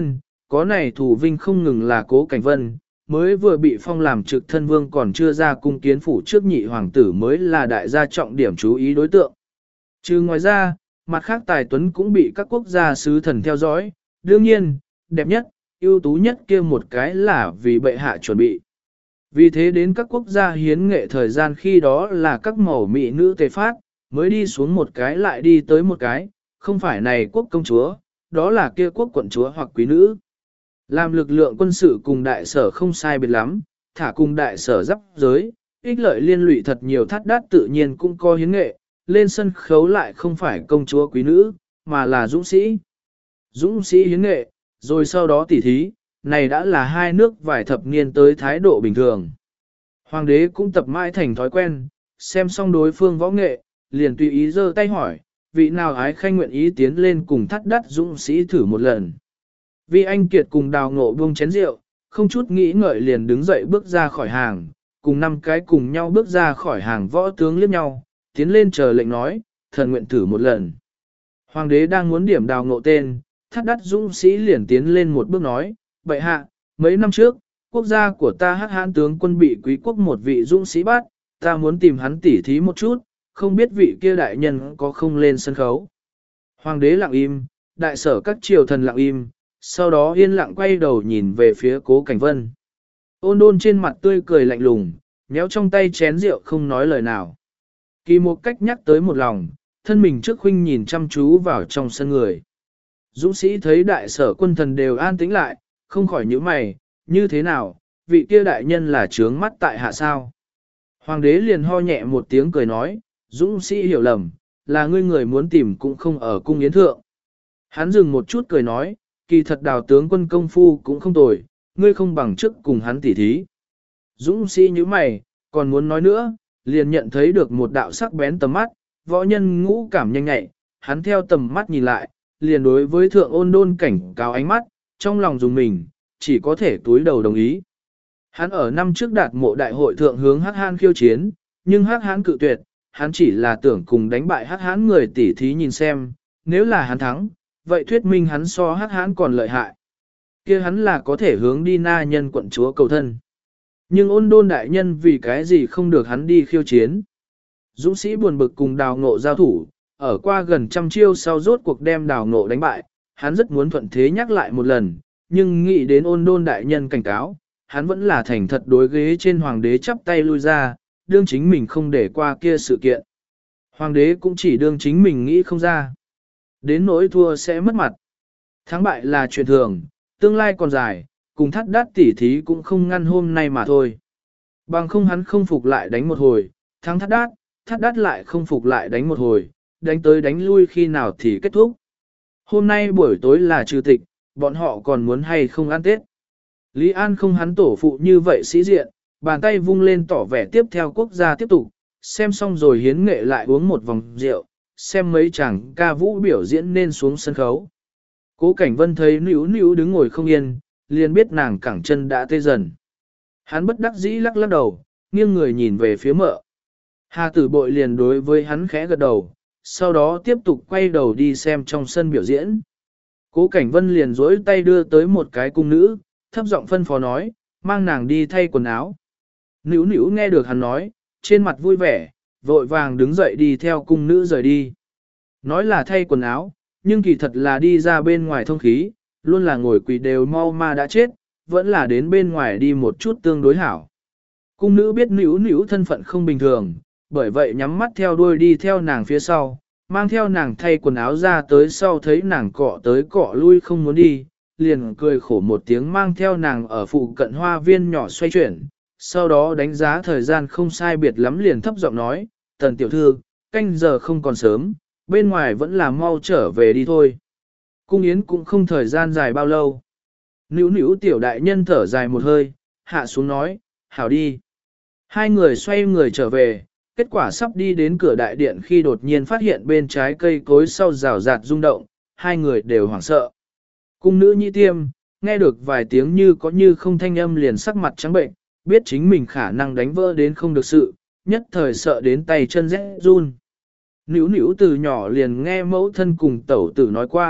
có này thủ vinh không ngừng là Cố Cảnh Vân, mới vừa bị phong làm trực thân vương còn chưa ra cung kiến phủ trước nhị hoàng tử mới là đại gia trọng điểm chú ý đối tượng. Trừ ngoài ra, mặt khác tài tuấn cũng bị các quốc gia sứ thần theo dõi, đương nhiên, đẹp nhất, ưu tú nhất kia một cái là vì bệ hạ chuẩn bị. Vì thế đến các quốc gia hiến nghệ thời gian khi đó là các mẫu mỹ nữ tề phát, mới đi xuống một cái lại đi tới một cái, không phải này quốc công chúa, đó là kia quốc quận chúa hoặc quý nữ. Làm lực lượng quân sự cùng đại sở không sai biệt lắm, thả cùng đại sở giáp giới, ích lợi liên lụy thật nhiều thắt đát tự nhiên cũng có hiến nghệ, lên sân khấu lại không phải công chúa quý nữ, mà là dũng sĩ. Dũng sĩ hiến nghệ, rồi sau đó tỉ thí, này đã là hai nước vài thập niên tới thái độ bình thường. Hoàng đế cũng tập mãi thành thói quen, xem xong đối phương võ nghệ, liền tùy ý giơ tay hỏi, vị nào ái khanh nguyện ý tiến lên cùng thắt đắt dũng sĩ thử một lần. Vì anh Kiệt cùng Đào Ngộ buông chén rượu, không chút nghĩ ngợi liền đứng dậy bước ra khỏi hàng, cùng 5 cái cùng nhau bước ra khỏi hàng võ tướng liếc nhau, tiến lên chờ lệnh nói, thần nguyện thử một lần. Hoàng đế đang muốn điểm Đào Ngộ tên, thắt đắt dũng sĩ liền tiến lên một bước nói, bệ hạ, mấy năm trước, quốc gia của ta Hắc Hán tướng quân bị quý quốc một vị dũng sĩ bắt, ta muốn tìm hắn tỉ thí một chút, không biết vị kia đại nhân có không lên sân khấu. Hoàng đế lặng im, đại sở các triều thần lặng im, sau đó yên lặng quay đầu nhìn về phía Cố Cảnh Vân. Ôn Đôn trên mặt tươi cười lạnh lùng, nhéo trong tay chén rượu không nói lời nào. Kỳ một cách nhắc tới một lòng, thân mình trước huynh nhìn chăm chú vào trong sân người. Dũng sĩ thấy đại sở quân thần đều an tĩnh lại, không khỏi nhíu mày, như thế nào, vị kia đại nhân là trướng mắt tại hạ sao. Hoàng đế liền ho nhẹ một tiếng cười nói, Dũng sĩ hiểu lầm, là ngươi người muốn tìm cũng không ở cung yến thượng. Hắn dừng một chút cười nói, kỳ thật Đào tướng quân công phu cũng không tồi, ngươi không bằng chức cùng hắn tỉ thí. Dũng sĩ như mày, còn muốn nói nữa, liền nhận thấy được một đạo sắc bén tầm mắt, võ nhân ngũ cảm nhanh nhạy, hắn theo tầm mắt nhìn lại, liền đối với thượng Ôn Đôn cảnh cáo ánh mắt, trong lòng dùng mình, chỉ có thể túi đầu đồng ý. Hắn ở năm trước đạt mộ đại hội thượng hướng Hắc Hán khiêu chiến, nhưng Hắc Hán cự tuyệt, hắn chỉ là tưởng cùng đánh bại Hắc Hán người tỉ thí nhìn xem, nếu là hắn thắng, vậy thuyết minh hắn so Hắc Hán còn lợi hại. Kia hắn là có thể hướng đi Na Nhân quận chúa cầu thân. Nhưng Ôn Đôn đại nhân vì cái gì không được hắn đi khiêu chiến. Dũng sĩ buồn bực cùng Đào Ngộ giao thủ, ở qua gần trăm chiêu sau rốt cuộc đem Đào Ngộ đánh bại, hắn rất muốn thuận thế nhắc lại một lần, nhưng nghĩ đến Ôn Đôn đại nhân cảnh cáo, hắn vẫn là thành thật đối ghế trên hoàng đế chắp tay lui ra, đương chính mình không để qua kia sự kiện. Hoàng đế cũng chỉ đương chính mình nghĩ không ra. Đến nỗi thua sẽ mất mặt. Thắng bại là chuyện thường, tương lai còn dài, cùng thắt đát tỉ thí cũng không ngăn hôm nay mà thôi. Bằng không hắn không phục lại đánh một hồi, thắng thắt đát lại không phục lại đánh một hồi, đánh tới đánh lui khi nào thì kết thúc. Hôm nay buổi tối là trừ tịch, bọn họ còn muốn hay không ăn Tết. Lý An không hắn tổ phụ như vậy sĩ diện, bàn tay vung lên tỏ vẻ tiếp theo quốc gia tiếp tục, xem xong rồi hiến nghệ lại uống một vòng rượu, xem mấy chàng ca vũ biểu diễn nên xuống sân khấu. Cố Cảnh Vân thấy níu níu đứng ngồi không yên, liền biết nàng cẳng chân đã tê dần. Hắn bất đắc dĩ lắc lắc đầu, nghiêng người nhìn về phía mợ. Hà Tử Bội liền đối với hắn khẽ gật đầu, sau đó tiếp tục quay đầu đi xem trong sân biểu diễn. Cố Cảnh Vân liền dối tay đưa tới một cái cung nữ, thấp giọng phân phó nói, mang nàng đi thay quần áo. Nữu nữu nghe được hắn nói, trên mặt vui vẻ, vội vàng đứng dậy đi theo cung nữ rời đi. Nói là thay quần áo, nhưng kỳ thật là đi ra bên ngoài thông khí, luôn là ngồi quỳ đều mau ma đã chết, vẫn là đến bên ngoài đi một chút tương đối hảo. Cung nữ biết nữu nữu thân phận không bình thường, bởi vậy nhắm mắt theo đuôi đi theo nàng phía sau, mang theo nàng thay quần áo ra tới sau thấy nàng cọ tới cọ lui không muốn đi, liền cười khổ một tiếng mang theo nàng ở phụ cận hoa viên nhỏ xoay chuyển, sau đó đánh giá thời gian không sai biệt lắm liền thấp giọng nói, Tần tiểu thư, canh giờ không còn sớm, bên ngoài vẫn là mau trở về đi thôi. Cung yến cũng không thời gian dài bao lâu. Nữu nữu tiểu đại nhân thở dài một hơi, hạ xuống nói, hảo đi. Hai người xoay người trở về, kết quả sắp đi đến cửa đại điện khi đột nhiên phát hiện bên trái cây cối sau rào rạt rung động, hai người đều hoảng sợ. Cung nữ nhị tiêm, nghe được vài tiếng như có như không thanh âm liền sắc mặt trắng bệnh, biết chính mình khả năng đánh vỡ đến không được sự, nhất thời sợ đến tay chân rẽ run. Nữu nữu từ nhỏ liền nghe mẫu thân cùng tẩu tử nói qua,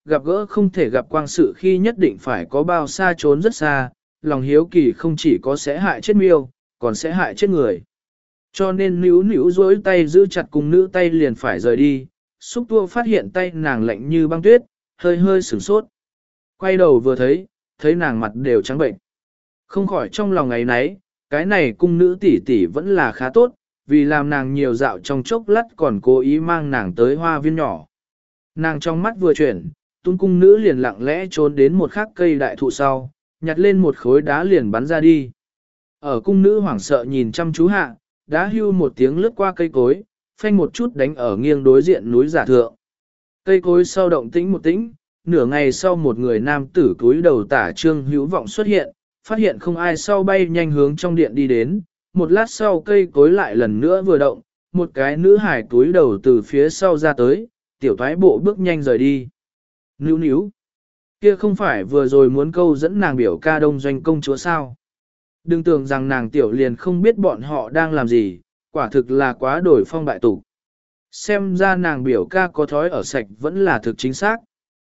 gặp gỡ không thể gặp quang sự khi nhất định phải có bao xa trốn rất xa, lòng hiếu kỳ không chỉ có sẽ hại chết miêu, còn sẽ hại chết người. Cho nên níu níu dối tay giữ chặt cung nữ tay liền phải rời đi, xúc tua phát hiện tay nàng lạnh như băng tuyết, hơi hơi sửng sốt. Quay đầu vừa thấy nàng mặt đều trắng bệnh. Không khỏi trong lòng ấy nấy, cái này cung nữ tỷ tỷ vẫn là khá tốt, vì làm nàng nhiều dạo trong chốc lát còn cố ý mang nàng tới hoa viên nhỏ. Nàng trong mắt vừa chuyển, tung cung nữ liền lặng lẽ trốn đến một khắc cây đại thụ sau, nhặt lên một khối đá liền bắn ra đi. Ở cung nữ hoảng sợ nhìn chăm chú hạ, đá hưu một tiếng lướt qua cây cối, phanh một chút đánh ở nghiêng đối diện núi giả thượng. Cây cối sau động tĩnh một tĩnh, nửa ngày sau một người nam tử cúi đầu tả trương hữu vọng xuất hiện, phát hiện không ai sau bay nhanh hướng trong điện đi đến, một lát sau cây cối lại lần nữa vừa động, một cái nữ hải cúi đầu từ phía sau ra tới, tiểu thoái bộ bước nhanh rời đi. Níu níu, kia không phải vừa rồi muốn câu dẫn nàng biểu ca đông doanh công chúa sao? Đừng tưởng rằng nàng tiểu liền không biết bọn họ đang làm gì, quả thực là quá đổi phong bại tục. Xem ra nàng biểu ca có thói ở sạch vẫn là thực chính xác.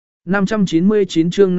599 chương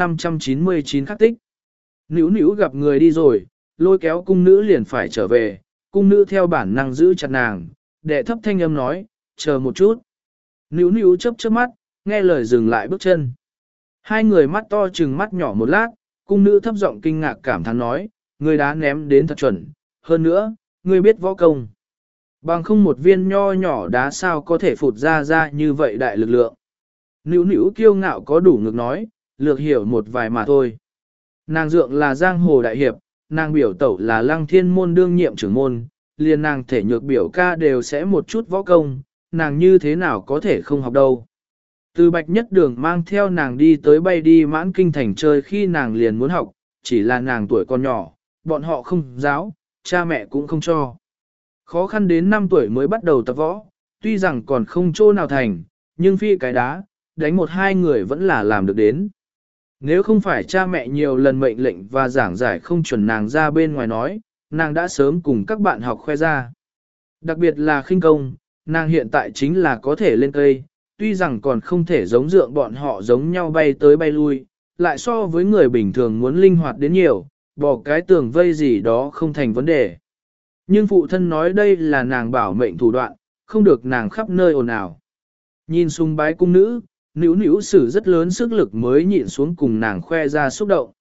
599 khắc tích. Níu níu gặp người đi rồi, lôi kéo cung nữ liền phải trở về, cung nữ theo bản năng giữ chặt nàng, đệ thấp thanh âm nói, chờ một chút. Níu níu chớp chớp mắt, nghe lời dừng lại bước chân. Hai người mắt to chừng mắt nhỏ một lát, cung nữ thấp giọng kinh ngạc cảm thán nói, người đá ném đến thật chuẩn, hơn nữa, người biết võ công. Bằng không một viên nho nhỏ đá sao có thể phụt ra như vậy đại lực lượng. Níu níu kiêu ngạo có đủ ngực nói, lược hiểu một vài mà thôi. Nàng dượng là giang hồ đại hiệp, nàng biểu tẩu là lăng thiên môn đương nhiệm trưởng môn, liền nàng thể nhược biểu ca đều sẽ một chút võ công, nàng như thế nào có thể không học đâu. Từ bạch nhất đường mang theo nàng đi tới bay đi mãn kinh thành chơi khi nàng liền muốn học, chỉ là nàng tuổi còn nhỏ, bọn họ không giáo, cha mẹ cũng không cho. Khó khăn đến 5 tuổi mới bắt đầu tập võ, tuy rằng còn không chỗ nào thành, nhưng phi cái đá, đánh một hai người vẫn là làm được đến. Nếu không phải cha mẹ nhiều lần mệnh lệnh và giảng giải không chuẩn nàng ra bên ngoài nói, nàng đã sớm cùng các bạn học khoe ra. Đặc biệt là khinh công, nàng hiện tại chính là có thể lên cây, tuy rằng còn không thể giống dượng bọn họ giống nhau bay tới bay lui, lại so với người bình thường muốn linh hoạt đến nhiều, bỏ cái tường vây gì đó không thành vấn đề. Nhưng phụ thân nói đây là nàng bảo mệnh thủ đoạn, không được nàng khắp nơi ồn ào. Nhìn sung bái cung nữ, Nữu Nữu sử rất lớn sức lực mới nhịn xuống cùng nàng khoe ra xúc động.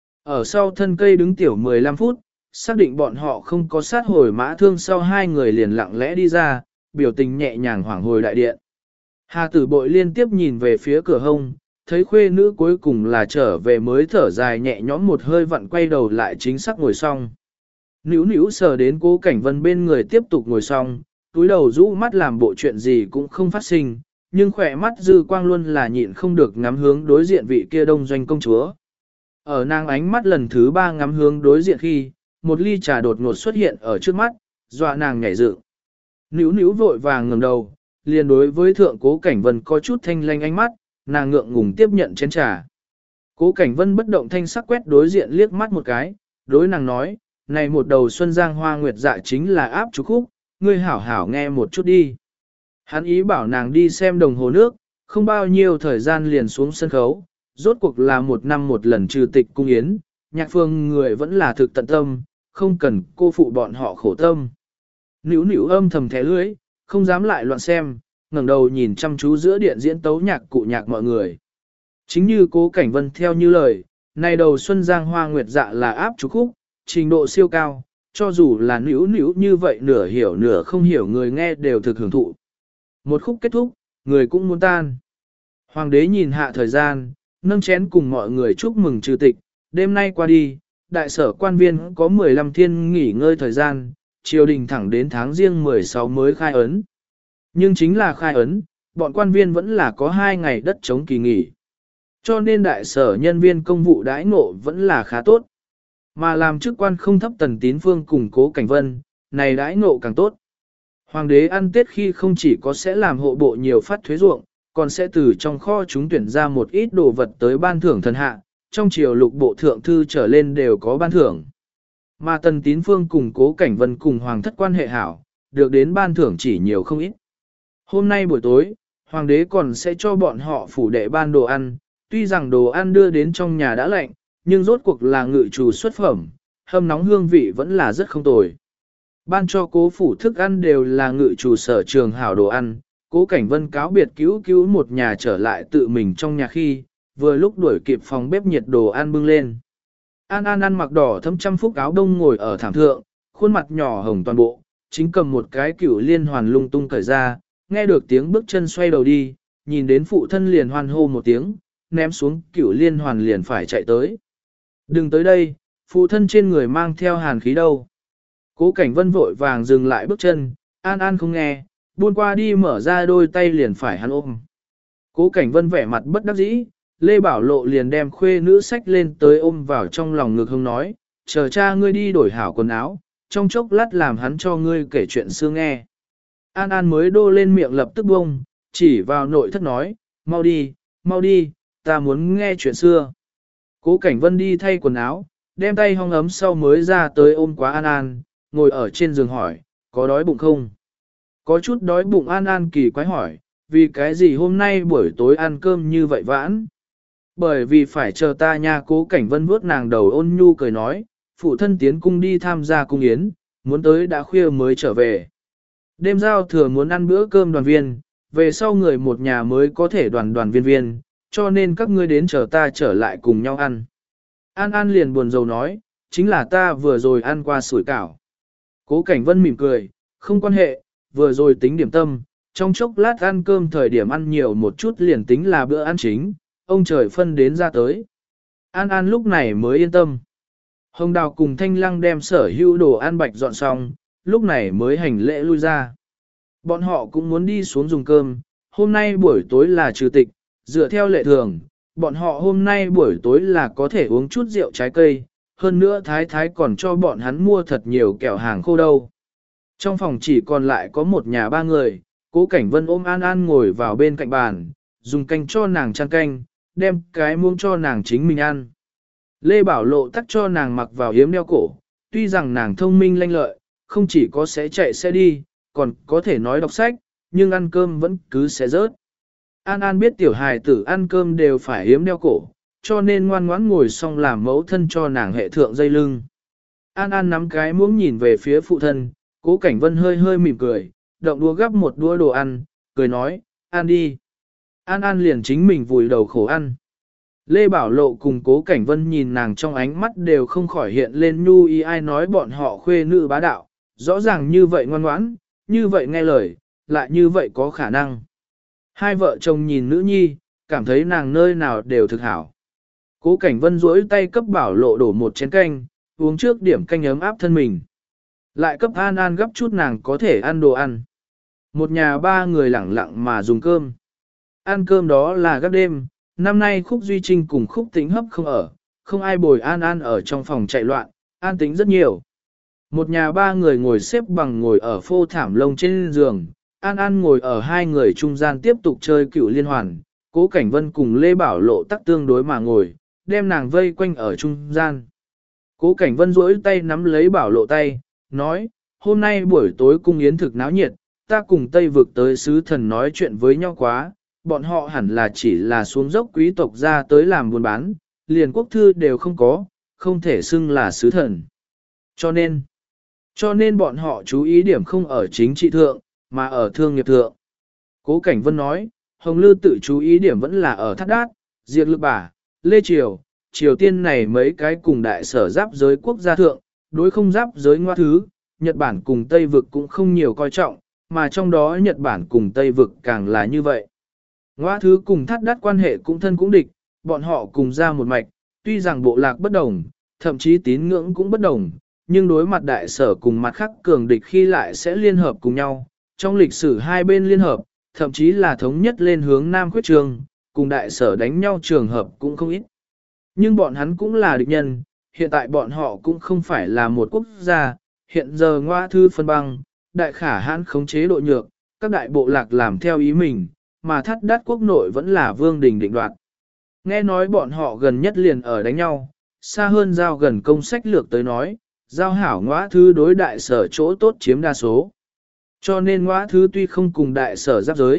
Ở sau thân cây đứng tiểu 15 phút, xác định bọn họ không có sát hồi mã thương sau hai người liền lặng lẽ đi ra, biểu tình nhẹ nhàng hoảng hồi đại điện. Hà tử bội liên tiếp nhìn về phía cửa hông, thấy khuê nữ cuối cùng là trở về mới thở dài nhẹ nhõm một hơi vặn quay đầu lại chính xác ngồi xong. Nữu Nữu sờ đến Cố Cảnh Vân bên người tiếp tục ngồi xong, túi đầu rũ mắt làm bộ chuyện gì cũng không phát sinh, nhưng khỏe mắt dư quang luôn là nhịn không được ngắm hướng đối diện vị kia đông doanh công chúa. Ở nàng ánh mắt lần thứ 3 ngắm hướng đối diện khi, một ly trà đột ngột xuất hiện ở trước mắt, dọa nàng nhảy dựng. Nữu Nữu vội vàng ngẩng đầu, liền đối với thượng Cố Cảnh Vân có chút thanh lanh ánh mắt, nàng ngượng ngùng tiếp nhận chén trà. Cố Cảnh Vân bất động thanh sắc quét đối diện liếc mắt một cái, đối nàng nói, này một đầu xuân giang hoa nguyệt dạ chính là áp chú khúc, ngươi hảo hảo nghe một chút đi. Hắn ý bảo nàng đi xem đồng hồ nước, không bao nhiêu thời gian liền xuống sân khấu, rốt cuộc là một năm một lần trừ tịch cung yến, nhạc phương người vẫn là thực tận tâm, không cần cô phụ bọn họ khổ tâm. Nữu Nữu âm thầm thé lưới, không dám lại loạn xem, ngẩng đầu nhìn chăm chú giữa điện diễn tấu nhạc cụ nhạc mọi người. Chính như Cố Cảnh Vân theo như lời, này đầu xuân giang hoa nguyệt dạ là áp chú khúc, trình độ siêu cao, cho dù là Nữu Nữu như vậy nửa hiểu nửa không hiểu người nghe đều thực hưởng thụ. Một khúc kết thúc, người cũng muốn tan. Hoàng đế nhìn hạ thời gian, nâng chén cùng mọi người chúc mừng trừ tịch, đêm nay qua đi, đại sở quan viên có 15 thiên nghỉ ngơi thời gian, triều đình thẳng đến tháng riêng 16 mới khai ấn. Nhưng chính là khai ấn, bọn quan viên vẫn là có 2 ngày đất chống kỳ nghỉ. Cho nên đại sở nhân viên công vụ đãi ngộ vẫn là khá tốt. Mà làm chức quan không thấp Tần Tín Phương cùng Cố Cảnh Vân, này đãi ngộ càng tốt. Hoàng đế ăn Tết khi không chỉ có sẽ làm hộ bộ nhiều phát thuế ruộng, còn sẽ từ trong kho chúng tuyển ra một ít đồ vật tới ban thưởng thần hạ, trong triều lục bộ thượng thư trở lên đều có ban thưởng. Mà Tần Tín Phương cùng Cố Cảnh Vân cùng Hoàng thất quan hệ hảo, được đến ban thưởng chỉ nhiều không ít. Hôm nay buổi tối, Hoàng đế còn sẽ cho bọn họ phủ đệ ban đồ ăn, Tuy rằng đồ ăn đưa đến trong nhà đã lạnh, nhưng rốt cuộc là ngự chủ xuất phẩm, hâm nóng hương vị vẫn là rất không tồi. Ban cho Cố phủ thức ăn đều là ngự chủ sở trường hảo đồ ăn, Cố Cảnh Vân cáo biệt cứu cứu một nhà trở lại tự mình trong nhà khi, vừa lúc đuổi kịp phòng bếp nhiệt đồ ăn bưng lên. An An ăn mặc đỏ thấm trăm phúc áo đông ngồi ở thảm thượng, khuôn mặt nhỏ hồng toàn bộ, chính cầm một cái cửu liên hoàn lung tung cởi ra, nghe được tiếng bước chân xoay đầu đi, nhìn đến phụ thân liền hoan hô một tiếng, ném xuống cửu liên hoàn liền phải chạy tới. Đừng tới đây, phụ thân trên người mang theo hàn khí đâu. Cố Cảnh Vân vội vàng dừng lại bước chân, An An không nghe, buôn qua đi mở ra đôi tay liền phải hắn ôm. Cố Cảnh Vân vẻ mặt bất đắc dĩ, Lê Bảo Lộ liền đem khuê nữ sách lên tới ôm vào trong lòng ngực hông nói, chờ cha ngươi đi đổi hảo quần áo, trong chốc lát làm hắn cho ngươi kể chuyện xưa nghe. An An mới đô lên miệng lập tức bông, chỉ vào nội thất nói, mau đi, ta muốn nghe chuyện xưa. Cố Cảnh Vân đi thay quần áo, đem tay hong ấm sau mới ra tới ôm quá An An, ngồi ở trên giường hỏi, có đói bụng không? Có chút đói bụng. An An kỳ quái hỏi, vì cái gì hôm nay buổi tối ăn cơm như vậy vãn? Bởi vì phải chờ ta nha. Cố Cảnh Vân vuốt nàng đầu ôn nhu cười nói, phụ thân tiến cung đi tham gia cung yến, muốn tới đã khuya mới trở về. Đêm giao thừa muốn ăn bữa cơm đoàn viên, về sau người một nhà mới có thể đoàn viên, cho nên các ngươi đến chờ ta trở lại cùng nhau ăn. An An liền buồn rầu nói, chính là ta vừa rồi ăn qua sủi cảo. Cố Cảnh Vân mỉm cười, không quan hệ, vừa rồi tính điểm tâm, trong chốc lát ăn cơm thời điểm ăn nhiều một chút liền tính là bữa ăn chính, ông trời phân đến ra tới. An An lúc này mới yên tâm. Hồng Đào cùng Thanh Lăng đem sở hữu đồ ăn bạch dọn xong, lúc này mới hành lễ lui ra. Bọn họ cũng muốn đi xuống dùng cơm, hôm nay buổi tối là trừ tịch, dựa theo lệ thường, bọn họ hôm nay buổi tối là có thể uống chút rượu trái cây, hơn nữa thái thái còn cho bọn hắn mua thật nhiều kẹo hàng khô đâu. Trong phòng chỉ còn lại có một nhà ba người, Cố Cảnh Vân ôm An An ngồi vào bên cạnh bàn, dùng canh cho nàng chan canh, đem cái muỗng cho nàng chính mình ăn. Lê Bảo Lộ tắt cho nàng mặc vào yếm đeo cổ, tuy rằng nàng thông minh lanh lợi, không chỉ có sẽ chạy sẽ đi, còn có thể nói đọc sách, nhưng ăn cơm vẫn cứ sẽ rớt. An An biết tiểu hài tử ăn cơm đều phải yếm đeo cổ, cho nên ngoan ngoãn ngồi xong làm mẫu thân cho nàng hệ thượng dây lưng. An An nắm cái muỗng nhìn về phía phụ thân, Cố Cảnh Vân hơi mỉm cười, động đũa gắp một đũa đồ ăn, cười nói, ăn đi. An An liền chính mình vùi đầu khổ ăn. Lê Bảo Lộ cùng Cố Cảnh Vân nhìn nàng trong ánh mắt đều không khỏi hiện lên nhu ý, ai nói bọn họ khuê nữ bá đạo, rõ ràng như vậy ngoan ngoãn, như vậy nghe lời, lại như vậy có khả năng. Hai vợ chồng nhìn nữ nhi, cảm thấy nàng nơi nào đều thực hảo. Cố Cảnh Vân duỗi tay cấp Bảo Lộ đổ một chén canh, uống trước điểm canh ấm áp thân mình. Lại cấp An An gấp chút nàng có thể ăn đồ ăn. Một nhà ba người lẳng lặng mà dùng cơm. Ăn cơm đó là gác đêm, năm nay Khúc Duy Trinh cùng Khúc Tĩnh Hấp không ở, không ai bồi An An ở trong phòng chạy loạn, an tĩnh rất nhiều. Một nhà ba người ngồi xếp bằng ngồi ở phô thảm lông trên giường, An An ngồi ở hai người trung gian tiếp tục chơi cựu liên hoàn, Cố Cảnh Vân cùng Lê Bảo Lộ tắc tương đối mà ngồi, đem nàng vây quanh ở trung gian. Cố Cảnh Vân duỗi tay nắm lấy Bảo Lộ tay, nói, hôm nay buổi tối cung yến thực náo nhiệt, ta cùng Tây vực tới sứ thần nói chuyện với nhau quá, bọn họ hẳn là chỉ là xuống dốc quý tộc ra tới làm buôn bán, liền quốc thư đều không có, không thể xưng là sứ thần. Cho nên bọn họ chú ý điểm không ở chính trị thượng, mà ở thương nghiệp thượng. Cố Cảnh Vân nói, Hồng Lư tự chú ý điểm vẫn là ở Thát Đát, Diệt Lực Bả, Lê Triều, Triều Tiên này mấy cái cùng đại sở giáp giới quốc gia thượng, đối không giáp giới ngoa thứ, Nhật Bản cùng Tây vực cũng không nhiều coi trọng, mà trong đó Nhật Bản cùng Tây vực càng là như vậy. Ngoa thứ cùng Thát Đát quan hệ cũng thân cũng địch, bọn họ cùng ra một mạch, tuy rằng bộ lạc bất đồng, thậm chí tín ngưỡng cũng bất đồng, nhưng đối mặt đại sở cùng mặt khác cường địch khi lại sẽ liên hợp cùng nhau. Trong lịch sử hai bên liên hợp, thậm chí là thống nhất lên hướng Nam khuyết trường, cùng đại sở đánh nhau trường hợp cũng không ít. Nhưng bọn hắn cũng là địch nhân, hiện tại bọn họ cũng không phải là một quốc gia, hiện giờ Ngoa thư phân băng, đại khả hãn khống chế độ nhược, các đại bộ lạc làm theo ý mình, mà Thát Đát quốc nội vẫn là vương đình định đoạt. Nghe nói bọn họ gần nhất liền ở đánh nhau, xa hơn giao gần công sách lược tới nói, giao hảo Ngoa thư đối đại sở chỗ tốt chiếm đa số. Cho nên Ngoa thư tuy không cùng đại sở giáp giới,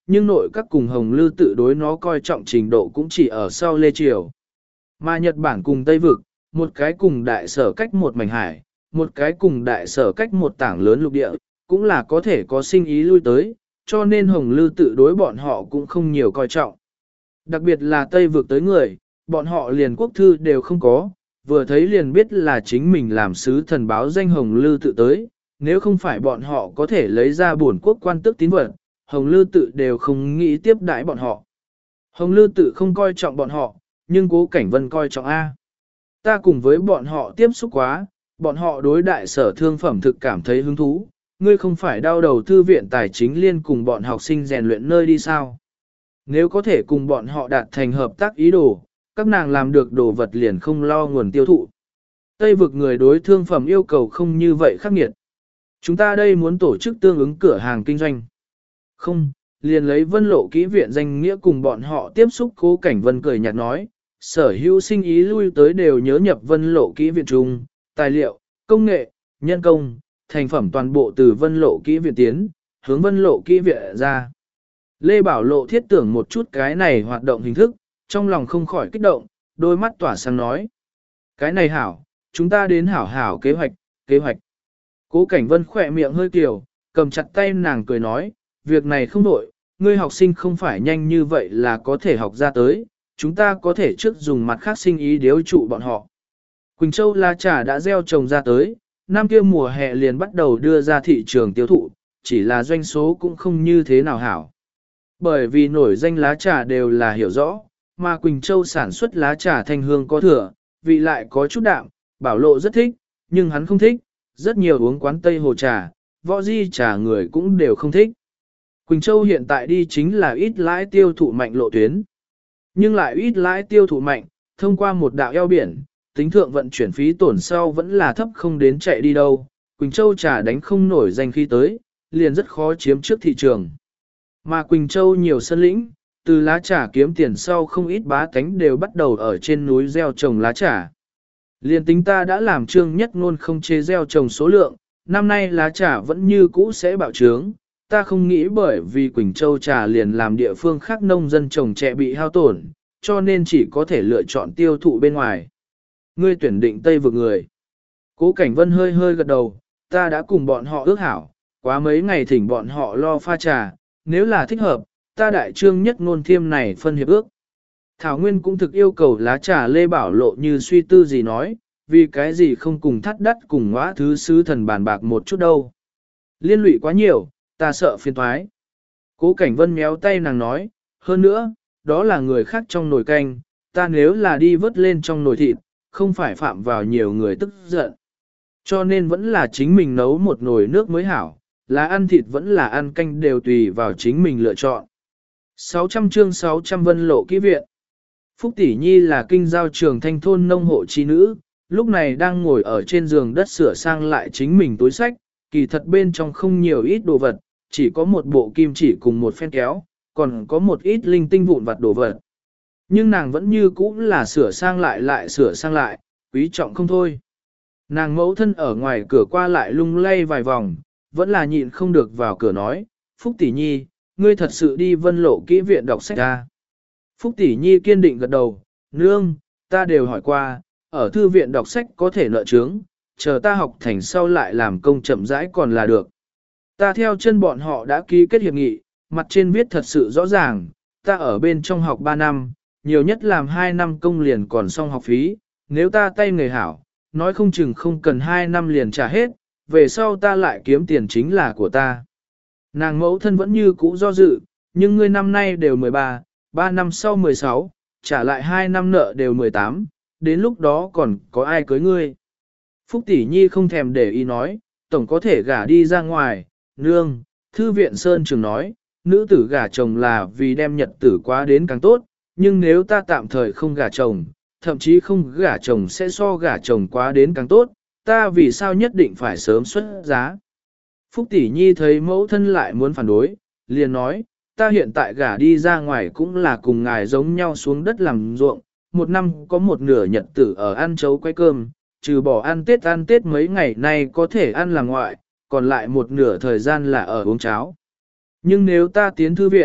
nhưng nội các cùng Hồng Lư tự đối nó coi trọng trình độ cũng chỉ ở sau Lê Triều. Mà Nhật Bản cùng Tây Vực, một cái cùng đại sở cách một mảnh hải, một cái cùng đại sở cách một tảng lớn lục địa, cũng là có thể có sinh ý lui tới, cho nên Hồng Lư tự đối bọn họ cũng không nhiều coi trọng. Đặc biệt là Tây Vực tới người, bọn họ liền quốc thư đều không có, vừa thấy liền biết là chính mình làm sứ thần báo danh Hồng Lư tự tới, nếu không phải bọn họ có thể lấy ra bổn quốc quan tước tín vật, Hồng Lư tự đều không nghĩ tiếp đãi bọn họ. Hồng Lư tự không coi trọng bọn họ, nhưng Cố Cảnh Vân coi trọng A. Ta cùng với bọn họ tiếp xúc quá, bọn họ đối đại sở thương phẩm thực cảm thấy hứng thú, ngươi không phải đau đầu thư viện tài chính liên cùng bọn học sinh rèn luyện nơi đi sao. Nếu có thể cùng bọn họ đạt thành hợp tác ý đồ, các nàng làm được đồ vật liền không lo nguồn tiêu thụ. Tây vực người đối thương phẩm yêu cầu không như vậy khắc nghiệt. Chúng ta đây muốn tổ chức tương ứng cửa hàng kinh doanh. Không, liền lấy Vân Lộ Kỹ viện danh nghĩa cùng bọn họ tiếp xúc. Cố Cảnh Vân cười nhạt nói, sở hữu sinh ý lui tới đều nhớ nhập Vân Lộ Kỹ viện chung, tài liệu, công nghệ, nhân công, thành phẩm toàn bộ từ Vân Lộ Kỹ viện tiến, hướng Vân Lộ Kỹ viện ra. Lê Bảo Lộ thiết tưởng một chút cái này hoạt động hình thức, trong lòng không khỏi kích động, đôi mắt tỏa sáng nói. Cái này hảo, chúng ta đến hảo hảo kế hoạch. Cố Cảnh Vân khỏe miệng hơi kiều, cầm chặt tay nàng cười nói, việc này không đổi, ngươi học sinh không phải nhanh như vậy là có thể học ra tới, chúng ta có thể trước dùng mặt khác sinh ý điếu trụ bọn họ. Quỳnh Châu lá trà đã gieo trồng ra tới, năm kia mùa hè liền bắt đầu đưa ra thị trường tiêu thụ, chỉ là doanh số cũng không như thế nào hảo. Bởi vì nổi danh lá trà đều là hiểu rõ, mà Quỳnh Châu sản xuất lá trà thanh hương có thừa, vị lại có chút đạm, Bảo Lộ rất thích, nhưng hắn không thích, rất nhiều uống quán Tây Hồ trà, võ di trà người cũng đều không thích. Quỳnh Châu hiện tại đi chính là ít lãi tiêu thụ mạnh lộ tuyến, nhưng lại ít lãi tiêu thụ mạnh, thông qua một đạo eo biển, tính thượng vận chuyển phí tổn sau vẫn là thấp không đến chạy đi đâu. Quỳnh Châu trà đánh không nổi danh khi tới, liền rất khó chiếm trước thị trường. Mà Quỳnh Châu nhiều sân lĩnh, từ lá trà kiếm tiền sau không ít bá tánh đều bắt đầu ở trên núi gieo trồng lá trà. Liên tính ta đã làm Trương Nhất Ngôn không chế gieo trồng số lượng, năm nay lá trà vẫn như cũ sẽ bạo trướng. Ta không nghĩ bởi vì Quỳnh Châu trà liền làm địa phương khác nông dân trồng chè bị hao tổn, cho nên chỉ có thể lựa chọn tiêu thụ bên ngoài. Ngươi tuyển định Tây vực người. Cố Cảnh Vân hơi hơi gật đầu, ta đã cùng bọn họ ước hảo, quá mấy ngày thỉnh bọn họ lo pha trà, nếu là thích hợp, ta đại Trương Nhất Ngôn thiêm này phân hiệp ước. Thảo Nguyên cũng thực yêu cầu lá trà Lê Bảo Lộ như suy tư gì nói, vì cái gì không cùng thắt đắt cùng ngõa thứ sứ thần bàn bạc một chút đâu. Liên lụy quá nhiều, ta sợ phiền toái. Cố Cảnh Vân méo tay nàng nói, hơn nữa, đó là người khác trong nồi canh, ta nếu là đi vớt lên trong nồi thịt, không phải phạm vào nhiều người tức giận. Cho nên vẫn là chính mình nấu một nồi nước mới hảo, là ăn thịt vẫn là ăn canh đều tùy vào chính mình lựa chọn. 600 chương 600 Vân Lộ Kỹ viện. Phúc Tỷ Nhi là kinh giao trường thanh thôn nông hộ chi nữ, lúc này đang ngồi ở trên giường đất sửa sang lại chính mình túi sách, kỳ thật bên trong không nhiều ít đồ vật, chỉ có một bộ kim chỉ cùng một phen kéo, còn có một ít linh tinh vụn vặt đồ vật. Nhưng nàng vẫn như cũ là sửa sang lại sửa sang lại, quý trọng không thôi. Nàng mẫu thân ở ngoài cửa qua lại lung lay vài vòng, vẫn là nhịn không được vào cửa nói, Phúc Tỷ Nhi, ngươi thật sự đi Vân Lộ Kỹ viện đọc sách ra. Phúc Tỷ Nhi kiên định gật đầu, nương, ta đều hỏi qua, ở thư viện đọc sách có thể nợ chướng, chờ ta học thành sau lại làm công chậm rãi còn là được. Ta theo chân bọn họ đã ký kết hiệp nghị, mặt trên viết thật sự rõ ràng, ta ở bên trong học 3 năm, nhiều nhất làm 2 năm công liền còn xong học phí, nếu ta tay nghề hảo, nói không chừng không cần 2 năm liền trả hết, về sau ta lại kiếm tiền chính là của ta. Nàng mẫu thân vẫn như cũ do dự, nhưng ngươi năm nay đều 13, 3 năm sau 16, trả lại 2 năm nợ đều 18, đến lúc đó còn có ai cưới ngươi. Phúc Tỷ Nhi không thèm để ý nói, tổng có thể gả đi ra ngoài, nương, thư viện Sơn Trường nói, nữ tử gả chồng là vì đem nhật tử quá đến càng tốt, nhưng nếu ta tạm thời không gả chồng, thậm chí không gả chồng sẽ so gả chồng quá đến càng tốt, ta vì sao nhất định phải sớm xuất giá. Phúc Tỷ Nhi thấy mẫu thân lại muốn phản đối, liền nói, ta hiện tại gả đi ra ngoài cũng là cùng ngài giống nhau xuống đất làm ruộng, một năm có một nửa nhật tử ở ăn chấu quay cơm, trừ bỏ ăn Tết mấy ngày nay có thể ăn là ngoại, còn lại một nửa thời gian là ở uống cháo. Nhưng nếu ta tiến thư viện,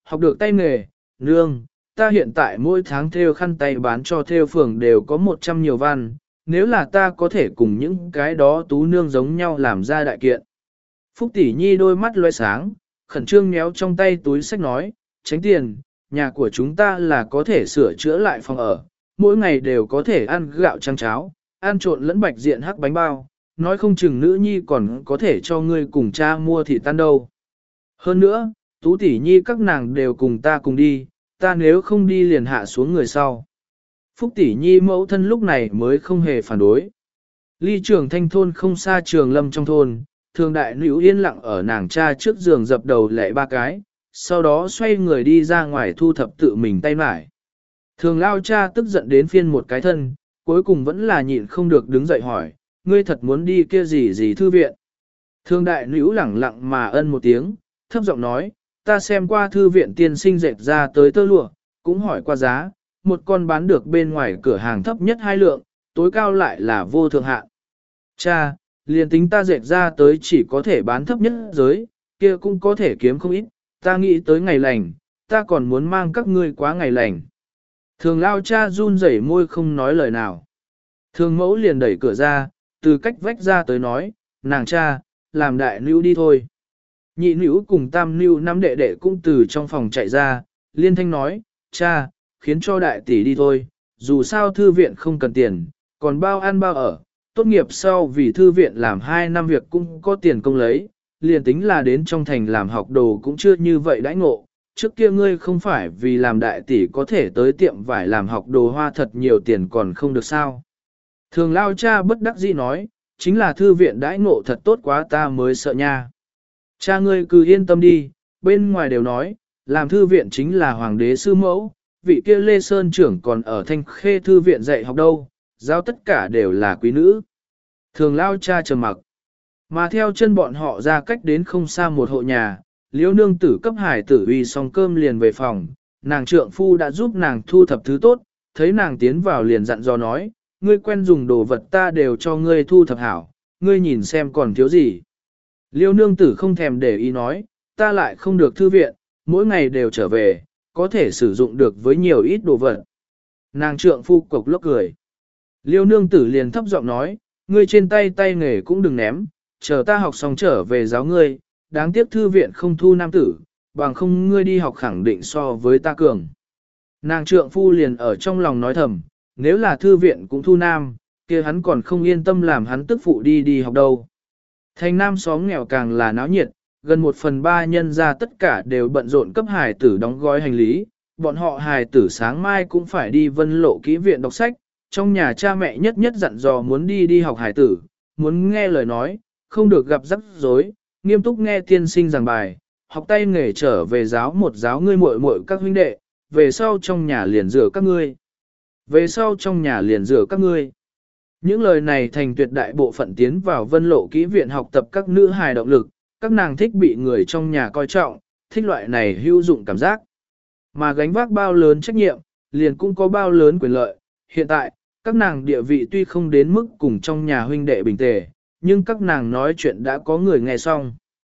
học được tay nghề, nương, ta hiện tại mỗi tháng thêu khăn tay bán cho thêu phường đều có 100 nhiều văn, nếu là ta có thể cùng những cái đó tú nương giống nhau làm ra đại kiện. Phúc tỷ nhi đôi mắt loe sáng, khẩn trương nhéo trong tay túi sách nói, tránh tiền, nhà của chúng ta là có thể sửa chữa lại phòng ở, mỗi ngày đều có thể ăn gạo trắng cháo, ăn trộn lẫn bạch diện hắc bánh bao, nói không chừng nữ nhi còn có thể cho ngươi cùng cha mua thịt tan đâu. Hơn nữa, tú tỷ nhi các nàng đều cùng ta cùng đi, ta nếu không đi liền hạ xuống người sau. Phúc tỷ nhi mẫu thân lúc này mới không hề phản đối. Ly trường thanh thôn không xa trường lâm trong thôn, thường đại nữ yên lặng ở nàng cha trước giường dập đầu lệ 3 cái, sau đó xoay người đi ra ngoài thu thập tự mình tay mải. Thường lao cha tức giận đến phiên một cái thân, cuối cùng vẫn là nhịn không được đứng dậy hỏi, ngươi thật muốn đi kia gì thư viện. Thường đại nữ lẳng lặng mà ân một tiếng, thấp giọng nói, ta xem qua thư viện tiên sinh dệt ra tới tơ lụa, cũng hỏi qua giá, một con bán được bên ngoài cửa hàng thấp nhất 2 lượng, tối cao lại là vô thượng hạn. Cha, liền tính ta dệt ra tới chỉ có thể bán thấp nhất giới, kia cũng có thể kiếm không ít, ta nghĩ tới ngày lành, ta còn muốn mang các ngươi quá ngày lành. Thường lao cha run rẩy môi không nói lời nào. Thường mẫu liền đẩy cửa ra, từ cách vách ra tới nói, nàng cha, làm đại nữ đi thôi. Nhị nữ cùng tam nữ năm đệ đệ cũng từ trong phòng chạy ra, liên thanh nói, cha, khiến cho đại tỷ đi thôi, dù sao thư viện không cần tiền, còn bao ăn bao ở, tốt nghiệp sau vì thư viện làm 2 năm việc cũng có tiền công lấy, liền tính là đến trong thành làm học đồ cũng chưa như vậy đãi ngộ. Trước kia ngươi không phải vì làm đại tỷ có thể tới tiệm vải làm học đồ hoa thật nhiều tiền còn không được sao. Thường lao cha bất đắc dĩ nói, chính là thư viện đãi ngộ thật tốt quá ta mới sợ nha. Cha ngươi cứ yên tâm đi, bên ngoài đều nói, làm thư viện chính là hoàng đế sư mẫu, vị kia Lê Sơn trưởng còn ở Thanh Khê thư viện dạy học đâu, giao tất cả đều là quý nữ. Thường lao cha trầm mặc, mà theo chân bọn họ ra cách đến không xa một hộ nhà, liễu nương tử cấp hải tử uy xong cơm liền về phòng, nàng trượng phu đã giúp nàng thu thập thứ tốt, thấy nàng tiến vào liền dặn dò nói, ngươi quen dùng đồ vật ta đều cho ngươi thu thập hảo, ngươi nhìn xem còn thiếu gì. Liêu nương tử không thèm để ý nói, ta lại không được thư viện, mỗi ngày đều trở về, có thể sử dụng được với nhiều ít đồ vật. Nàng trượng phu cộc lốc cười. Liêu nương tử liền thấp giọng nói, ngươi trên tay tay nghề cũng đừng ném, chờ ta học xong trở về giáo ngươi, đáng tiếc thư viện không thu nam tử, bằng không ngươi đi học khẳng định so với ta cường. Nàng trượng phu liền ở trong lòng nói thầm, nếu là thư viện cũng thu nam, kia hắn còn không yên tâm làm hắn tức phụ đi học đâu. Thành nam xóm nghèo càng là náo nhiệt, gần 1/3 nhân ra tất cả đều bận rộn cấp hài tử đóng gói hành lý, bọn họ hài tử sáng mai cũng phải đi Vân Lộ kỹ viện đọc sách, trong nhà cha mẹ nhất nhất dặn dò muốn đi học hài tử, muốn nghe lời nói, không được gặp rắc rối, nghiêm túc nghe tiên sinh giảng bài, học tay nghề trở về giáo một giáo ngươi muội muội các huynh đệ, về sau trong nhà liền rửa các ngươi. Về sau trong nhà liền rửa các ngươi. Những lời này thành tuyệt đại bộ phận tiến vào Vân Lộ kỹ viện học tập các nữ hài động lực, các nàng thích bị người trong nhà coi trọng, thích loại này hữu dụng cảm giác. Mà gánh vác bao lớn trách nhiệm, liền cũng có bao lớn quyền lợi. Hiện tại, các nàng địa vị tuy không đến mức cùng trong nhà huynh đệ bình tề, nhưng các nàng nói chuyện đã có người nghe xong.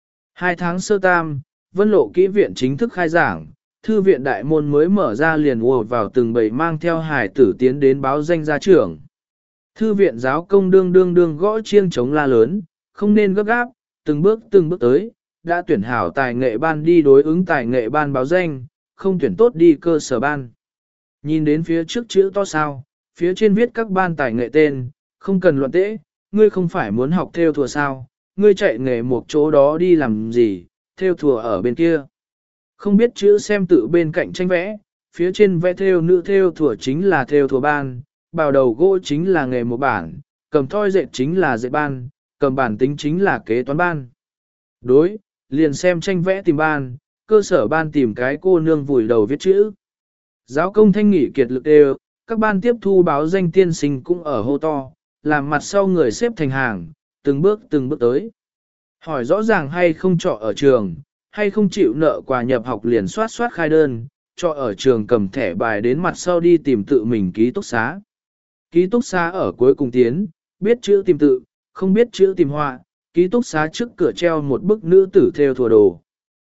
2 tháng sơ tam, Vân Lộ kỹ viện chính thức khai giảng, thư viện đại môn mới mở ra liền ùa vào từng bầy mang theo hài tử tiến đến báo danh gia trưởng. Thư viện giáo công đương gõ chiêng chống la lớn, không nên gấp gáp, từng bước tới, đã tuyển hảo tài nghệ ban đi đối ứng tài nghệ ban báo danh, không tuyển tốt đi cơ sở ban. Nhìn đến phía trước chữ to sao, phía trên viết các ban tài nghệ tên, không cần loạn tễ, ngươi không phải muốn học theo thùa sao, ngươi chạy nghề một chỗ đó đi làm gì, theo thùa ở bên kia. Không biết chữ xem tự bên cạnh tranh vẽ, phía trên vẽ theo nữ theo thùa chính là theo thùa ban, bào đầu gỗ chính là nghề một bản, cầm thoi dệt chính là dệt ban, cầm bản tính chính là kế toán ban. Đối, liền xem tranh vẽ tìm ban, cơ sở ban tìm cái cô nương vùi đầu viết chữ. Giáo công thanh nghỉ kiệt lực đều, các ban tiếp thu báo danh tiên sinh cũng ở hô to, làm mặt sau người xếp thành hàng, từng bước tới. Hỏi rõ ràng hay không trọ ở trường, hay không chịu nợ quà nhập học liền soát khai đơn, trọ ở trường cầm thẻ bài đến mặt sau đi tìm tự mình ký túc xá. Ký túc xá ở cuối cùng tiến, biết chữ tìm tự, không biết chữ tìm họa, ký túc xá trước cửa treo một bức nữ tử theo thùa đồ.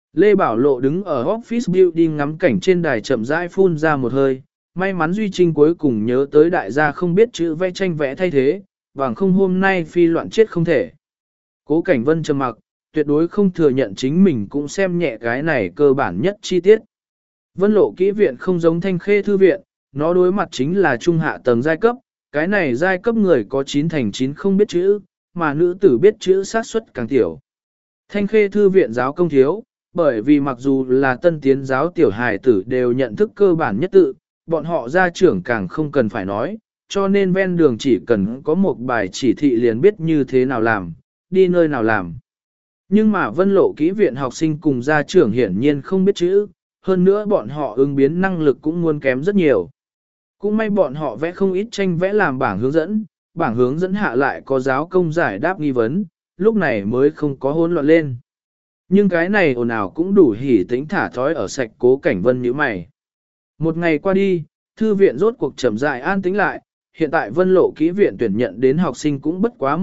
Lê Bảo Lộ đứng ở office building ngắm cảnh trên đài chậm rãi phun ra một hơi, may mắn Duy Trinh cuối cùng nhớ tới đại gia không biết chữ vẽ tranh vẽ thay thế, bằng không hôm nay phi loạn chết không thể. Cố Cảnh Vân trầm mặc, tuyệt đối không thừa nhận chính mình cũng xem nhẹ cái này cơ bản nhất chi tiết. Vân Lộ kỹ viện không giống Thanh Khê thư viện, nó đối mặt chính là trung hạ tầng giai cấp, cái này giai cấp người có 9 thành 9 không biết chữ, mà nữ tử biết chữ xác suất càng tiểu. Thanh Khê thư viện giáo công thiếu, bởi vì mặc dù là tân tiến giáo tiểu hài tử đều nhận thức cơ bản nhất tự, bọn họ gia trưởng càng không cần phải nói, cho nên ven đường chỉ cần có một bài chỉ thị liền biết như thế nào làm, đi nơi nào làm. Nhưng mà Vân Lộ kỹ viện học sinh cùng gia trưởng hiển nhiên không biết chữ, hơn nữa bọn họ ứng biến năng lực cũng muốn kém rất nhiều. Cũng may bọn họ vẽ không ít tranh vẽ làm bảng hướng dẫn hạ lại có giáo công giải đáp nghi vấn, lúc này mới không có hỗn loạn lên. Nhưng cái này ồn ào cũng đủ hỉ tĩnh thả thói ở sạch Cố Cảnh Vân như mày. Một ngày qua đi, thư viện rốt cuộc chậm rãi an tĩnh lại, hiện tại Vân Lộ kỹ viện tuyển nhận đến học sinh cũng bất quá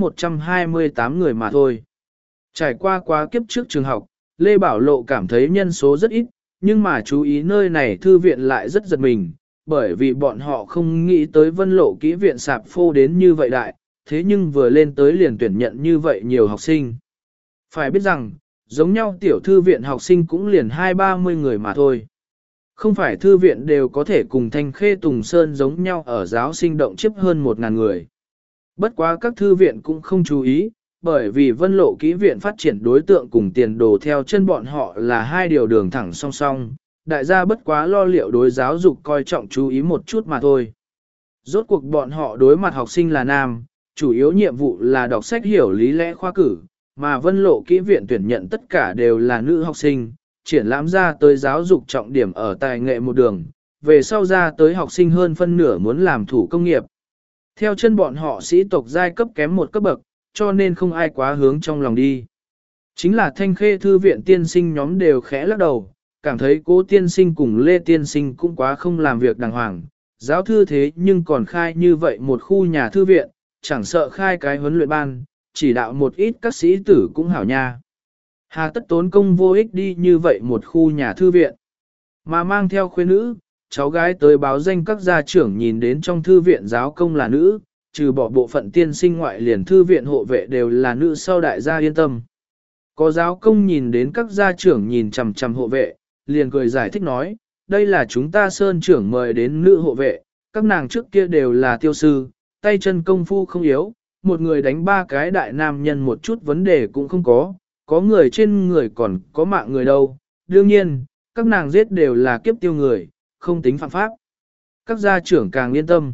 128 người mà thôi. Trải qua quá kiếp trước trường học, Lê Bảo Lộ cảm thấy nhân số rất ít, nhưng mà chú ý nơi này thư viện lại rất giật mình, bởi vì bọn họ không nghĩ tới Vân Lộ kỹ viện sạp phô đến như vậy đại, thế nhưng vừa lên tới liền tuyển nhận như vậy nhiều học sinh. Phải biết rằng, giống nhau tiểu thư viện học sinh cũng liền 20-30 người mà thôi. Không phải thư viện đều có thể cùng Thanh Khê Tùng Sơn giống nhau ở giáo sinh động chiếp hơn 1.000 người. Bất quá các thư viện cũng không chú ý, bởi vì Vân Lộ kỹ viện phát triển đối tượng cùng tiền đồ theo chân bọn họ là hai điều đường thẳng song song, đại gia bất quá lo liệu đối giáo dục coi trọng chú ý một chút mà thôi. Rốt cuộc bọn họ đối mặt học sinh là nam, chủ yếu nhiệm vụ là đọc sách hiểu lý lẽ khoa cử, mà Vân Lộ kỹ viện tuyển nhận tất cả đều là nữ học sinh, triển lãm ra tới giáo dục trọng điểm ở tài nghệ một đường, về sau ra tới học sinh hơn phân nửa muốn làm thủ công nghiệp. Theo chân bọn họ sĩ tộc giai cấp kém một cấp bậc, cho nên không ai quá hướng trong lòng đi. Chính là Thanh Khê thư viện tiên sinh nhóm đều khẽ lắc đầu, cảm thấy Cố tiên sinh cùng Lê tiên sinh cũng quá không làm việc đàng hoàng, giáo thư thế nhưng còn khai như vậy một khu nhà thư viện, chẳng sợ khai cái huấn luyện ban, chỉ đạo một ít các sĩ tử cũng hảo nha. Hà tất tốn công vô ích đi như vậy một khu nhà thư viện, mà mang theo khuê nữ, cháu gái tới báo danh các gia trưởng nhìn đến trong thư viện giáo công là nữ, trừ bỏ bộ phận tiên sinh ngoại liền thư viện hộ vệ đều là nữ sau đại gia yên tâm. Có giáo công nhìn đến các gia trưởng nhìn chằm chằm hộ vệ, liền cười giải thích nói, đây là chúng ta sơn trưởng mời đến nữ hộ vệ, các nàng trước kia đều là tiêu sư, tay chân công phu không yếu, một người đánh 3 cái đại nam nhân một chút vấn đề cũng không có người trên người còn có mạng người đâu, đương nhiên, các nàng giết đều là kiếp tiêu người, không tính phạm pháp. Các gia trưởng càng yên tâm.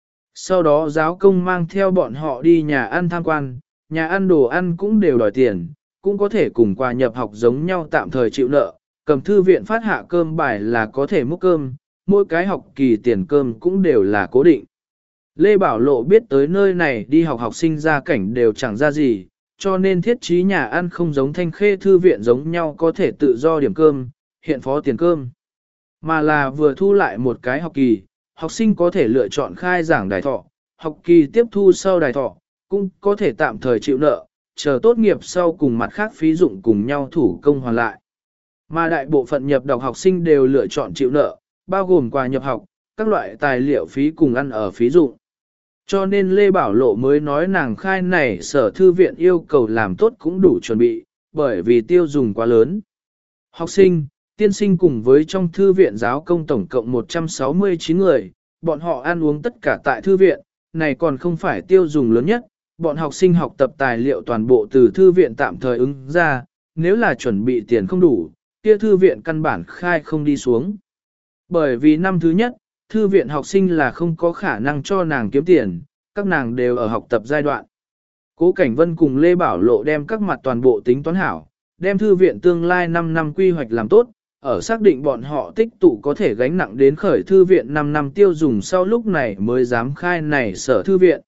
Sau đó giáo công mang theo bọn họ đi nhà ăn tham quan, nhà ăn đồ ăn cũng đều đòi tiền, cũng có thể cùng quà nhập học giống nhau tạm thời chịu nợ, cầm thư viện phát hạ cơm bài là có thể múc cơm, mỗi cái học kỳ tiền cơm cũng đều là cố định. Lê Bảo Lộ biết tới nơi này đi học học sinh gia cảnh đều chẳng ra gì, cho nên thiết trí nhà ăn không giống Thanh Khê thư viện giống nhau có thể tự do điểm cơm, hiện phó tiền cơm. Mà là vừa thu lại một cái học kỳ, học sinh có thể lựa chọn khai giảng đài thọ, học kỳ tiếp thu sau đài thọ, cũng có thể tạm thời chịu nợ, chờ tốt nghiệp sau cùng mặt khác phí dụng cùng nhau thủ công hoàn lại. Mà đại bộ phận nhập đọc học sinh đều lựa chọn chịu nợ, bao gồm quà nhập học, các loại tài liệu phí cùng ăn ở phí dụng. Cho nên Lê Bảo Lộ mới nói nàng khai này sở thư viện yêu cầu làm tốt cũng đủ chuẩn bị, bởi vì tiêu dùng quá lớn. Học sinh, tiên sinh cùng với trong thư viện giáo công tổng cộng 169 người, bọn họ ăn uống tất cả tại thư viện, này còn không phải tiêu dùng lớn nhất, bọn học sinh học tập tài liệu toàn bộ từ thư viện tạm thời ứng ra, nếu là chuẩn bị tiền không đủ, kia thư viện căn bản khai không đi xuống. Bởi vì năm thứ nhất, thư viện học sinh là không có khả năng cho nàng kiếm tiền, các nàng đều ở học tập giai đoạn. Cố Cảnh Vân cùng Lê Bảo Lộ đem các mặt toàn bộ tính toán hảo, đem thư viện tương lai 5 năm quy hoạch làm tốt, ở xác định bọn họ tích tụ có thể gánh nặng đến khởi thư viện 5 năm tiêu dùng sau lúc này mới dám khai này sở thư viện.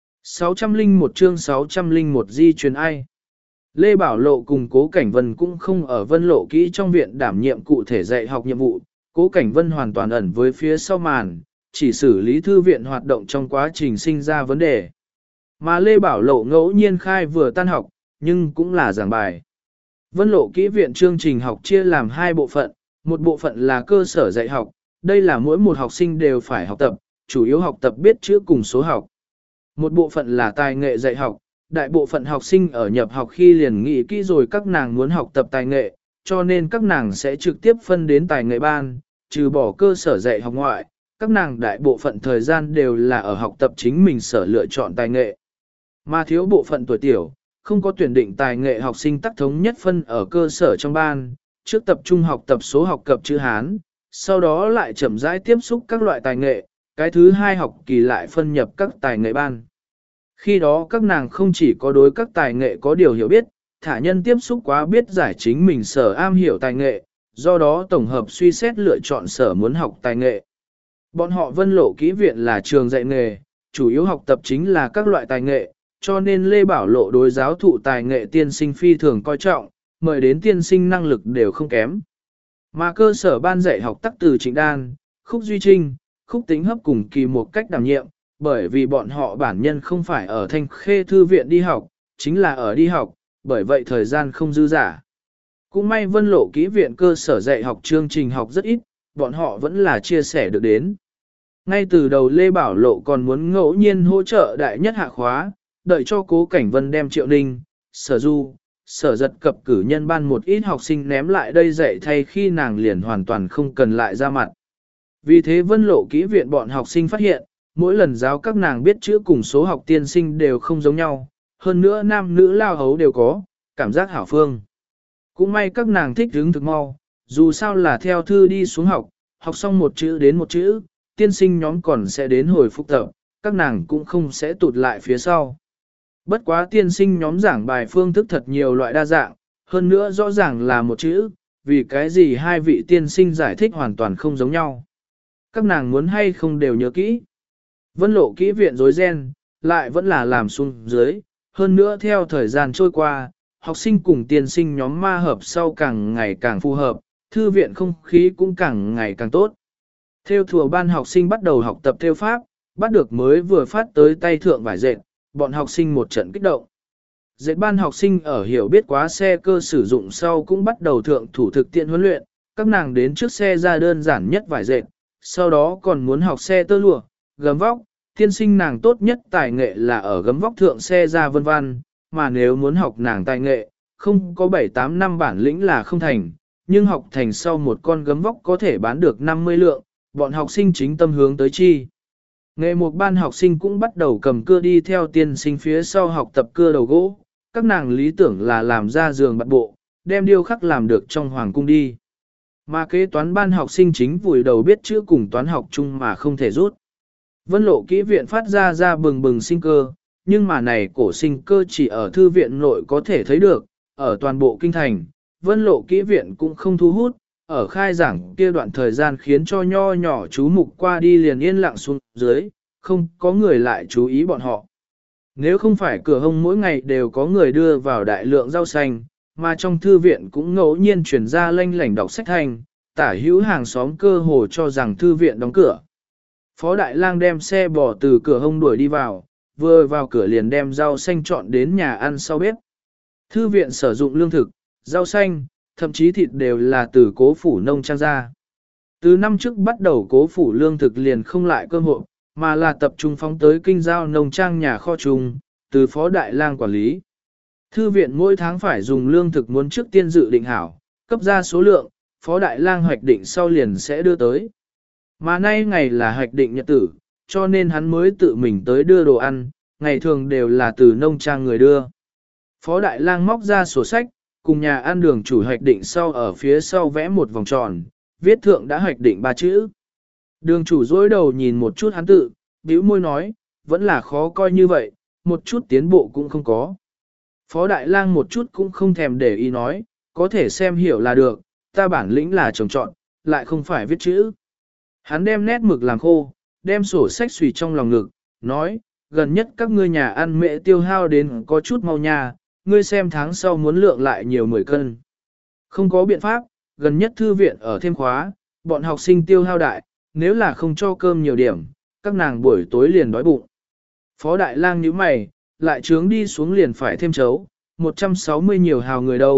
601 chương 601 di truyền ai. Lê Bảo Lộ cùng Cố Cảnh Vân cũng không ở Vân Lộ kỹ trong viện đảm nhiệm cụ thể dạy học nhiệm vụ, Cố Cảnh Vân hoàn toàn ẩn với phía sau màn, chỉ xử lý thư viện hoạt động trong quá trình sinh ra vấn đề. Mà Lê Bảo Lộ ngẫu nhiên khai vừa tan học, nhưng cũng là giảng bài. Vân Lộ Kỹ viện chương trình học chia làm hai bộ phận, một bộ phận là cơ sở dạy học, đây là mỗi một học sinh đều phải học tập, chủ yếu học tập biết chữ cùng số học. Một bộ phận là tài nghệ dạy học, đại bộ phận học sinh ở nhập học khi liền nghĩ kỹ rồi các nàng muốn học tập tài nghệ, cho nên các nàng sẽ trực tiếp phân đến tài nghệ ban, trừ bỏ cơ sở dạy học ngoại, các nàng đại bộ phận thời gian đều là ở học tập chính mình sở lựa chọn tài nghệ. Mà thiếu bộ phận tuổi tiểu, không có tuyển định tài nghệ học sinh tác thống nhất phân ở cơ sở trong ban, trước tập trung học tập số học cập chữ Hán, sau đó lại chậm rãi tiếp xúc các loại tài nghệ, cái thứ hai học kỳ lại phân nhập các tài nghệ ban. Khi đó các nàng không chỉ có đối các tài nghệ có điều hiểu biết, thả nhân tiếp xúc quá biết giải chính mình sở am hiểu tài nghệ, do đó tổng hợp suy xét lựa chọn sở muốn học tài nghệ. Bọn họ Vân Lộ Kỹ viện là trường dạy nghề, chủ yếu học tập chính là các loại tài nghệ, cho nên Lê Bảo Lộ đối giáo thụ tài nghệ tiên sinh phi thường coi trọng, mời đến tiên sinh năng lực đều không kém. Mà cơ sở ban dạy học tắc từ Trịnh Đan, Khúc Duy Trinh, Khúc Tính Hấp cùng kỳ một cách đảm nhiệm, bởi vì bọn họ bản nhân không phải ở Thanh Khê Thư viện đi học, chính là ở đi học, bởi vậy thời gian không dư giả. Cũng may Vân Lộ Kỹ viện cơ sở dạy học chương trình học rất ít, bọn họ vẫn là chia sẻ được đến. Ngay từ đầu Lê Bảo Lộ còn muốn ngẫu nhiên hỗ trợ đại nhất hạ khóa, đợi cho Cố Cảnh Vân đem Triệu Ninh, Sở Du, Sở Giật cập cử nhân ban một ít học sinh ném lại đây dạy thay khi nàng liền hoàn toàn không cần lại ra mặt. Vì thế Vân Lộ Kỹ viện bọn học sinh phát hiện, mỗi lần giáo các nàng biết chữ cùng số học tiên sinh đều không giống nhau, hơn nữa nam nữ lao hấu đều có, cảm giác hảo phương. Cũng may các nàng thích hứng thực mau, dù sao là theo thư đi xuống học, học xong một chữ đến một chữ, tiên sinh nhóm còn sẽ đến hồi phục tập, các nàng cũng không sẽ tụt lại phía sau. Bất quá tiên sinh nhóm giảng bài phương thức thật nhiều loại đa dạng, hơn nữa rõ ràng là một chữ, vì cái gì hai vị tiên sinh giải thích hoàn toàn không giống nhau. Các nàng muốn hay không đều nhớ kỹ. Vân Lộ Kỹ viện rối ren, lại vẫn là làm xuống dưới, hơn nữa theo thời gian trôi qua, học sinh cùng tiên sinh nhóm ma hợp sau càng ngày càng phù hợp, thư viện không khí cũng càng ngày càng tốt. Theo thùa ban học sinh bắt đầu học tập theo pháp, bắt được mới vừa phát tới tay thượng vải dệt, bọn học sinh một trận kích động. Dệt ban học sinh ở hiểu biết quá xe cơ sử dụng sau cũng bắt đầu thượng thủ thực tiễn huấn luyện, các nàng đến trước xe ra đơn giản nhất vải dệt, sau đó còn muốn học xe tơ lụa, gấm vóc, tiên sinh nàng tốt nhất tài nghệ là ở gấm vóc thượng xe ra vân vân, mà nếu muốn học nàng tài nghệ, không có 7-8 năm bản lĩnh là không thành, nhưng học thành sau một con gấm vóc có thể bán được 50 lượng, bọn học sinh chính tâm hướng tới chi. Nghệ một ban học sinh cũng bắt đầu cầm cưa đi theo tiên sinh phía sau học tập cưa đầu gỗ, các nàng lý tưởng là làm ra giường bạt bộ, đem điêu khắc làm được trong hoàng cung đi. Mà kế toán ban học sinh chính vùi đầu biết chữ cùng toán học chung mà không thể rút. Vân Lộ Kỹ viện phát ra bừng bừng sinh cơ, nhưng mà này cổ sinh cơ chỉ ở thư viện nội có thể thấy được, ở toàn bộ kinh thành, Vân Lộ Kỹ viện cũng không thu hút, ở khai giảng kia đoạn thời gian khiến cho nho nhỏ chú mục qua đi liền yên lặng xuống dưới, không có người lại chú ý bọn họ. Nếu không phải cửa hông mỗi ngày đều có người đưa vào đại lượng rau xanh, mà trong thư viện cũng ngẫu nhiên truyền ra lanh lảnh đọc sách thành, tả hữu hàng xóm cơ hồ cho rằng thư viện đóng cửa. Phó Đại Lang đem xe bò từ cửa hông đuổi đi vào, vừa vào cửa liền đem rau xanh chọn đến nhà ăn sau bếp. Thư viện sử dụng lương thực, rau xanh, thậm chí thịt đều là từ Cố phủ nông trang ra. Từ năm trước bắt đầu Cố phủ lương thực liền không lại cơm hộ, mà là tập trung phóng tới kinh giao nông trang nhà kho trùng, từ Phó Đại Lang quản lý. Thư viện mỗi tháng phải dùng lương thực muốn trước tiên dự định hảo, cấp ra số lượng, Phó Đại Lang hoạch định sau liền sẽ đưa tới. Mà nay ngày là hoạch định nhật tử, cho nên hắn mới tự mình tới đưa đồ ăn, ngày thường đều là từ nông trang người đưa. Phó Đại Lang móc ra sổ sách, cùng nhà ăn đường chủ hoạch định sau ở phía sau vẽ một vòng tròn, viết thượng đã hoạch định 3 chữ. Đường chủ dối đầu nhìn một chút hắn tự, bĩu môi nói, vẫn là khó coi như vậy, một chút tiến bộ cũng không có. Phó Đại Lang một chút cũng không thèm để ý nói, có thể xem hiểu là được, ta bản lĩnh là trồng trọn, lại không phải viết chữ. Hắn đem nét mực làm khô, đem sổ sách xùy trong lòng ngực, nói, gần nhất các ngươi nhà ăn mẹ tiêu hao đến có chút mau nha, ngươi xem tháng sau muốn lượng lại nhiều 10 cân. Không có biện pháp, gần nhất thư viện ở thêm khóa, bọn học sinh tiêu hao đại, nếu là không cho cơm nhiều điểm, các nàng buổi tối liền đói bụng. Phó Đại Lang nhíu mày, lại trướng đi xuống liền phải thêm chấu, 160 nhiều hào người đâu,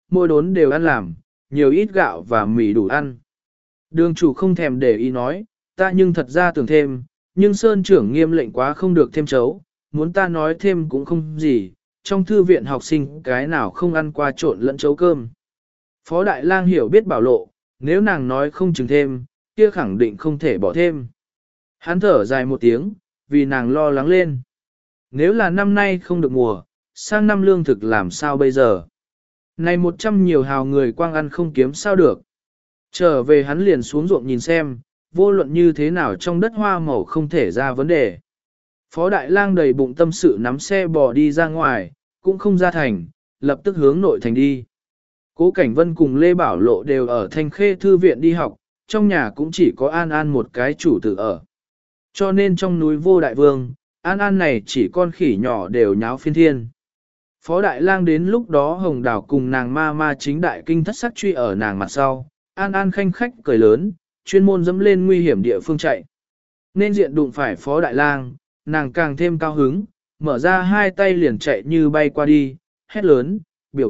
mỗi đốn đều ăn làm, nhiều ít gạo và mì đủ ăn. Đường chủ không thèm để ý nói, ta nhưng thật ra tưởng thêm, nhưng Sơn trưởng nghiêm lệnh quá không được thêm chấu, muốn ta nói thêm cũng không gì, trong thư viện học sinh cái nào không ăn qua trộn lẫn chấu cơm. Phó Đại Lang hiểu biết bảo lộ, nếu nàng nói không chừng thêm, kia khẳng định không thể bỏ thêm. Hắn thở dài một tiếng, vì nàng lo lắng lên. Nếu là năm nay không được mùa, sang năm lương thực làm sao bây giờ? Này 100 nhiều hào người quang ăn không kiếm sao được. Trở về hắn liền xuống ruộng nhìn xem, vô luận như thế nào trong đất hoa màu không thể ra vấn đề. Phó Đại Lang đầy bụng tâm sự nắm xe bò đi ra ngoài, cũng không ra thành, lập tức hướng nội thành đi. Cố Cảnh Vân cùng Lê Bảo Lộ đều ở Thanh Khê Thư viện đi học, trong nhà cũng chỉ có An An một cái chủ tử ở. Cho nên trong núi Vô Đại Vương, An An này chỉ con khỉ nhỏ đều nháo phiên thiên. Phó Đại Lang đến lúc đó Hồng Đào cùng nàng ma ma chính đại kinh thất sắc truy ở nàng mặt sau, An An khanh khách cười lớn, chuyên môn dẫm lên nguy hiểm địa phương chạy. Nên diện đụng phải Phó Đại Lang, nàng càng thêm cao hứng, mở ra hai tay liền chạy như bay qua đi, hét lớn,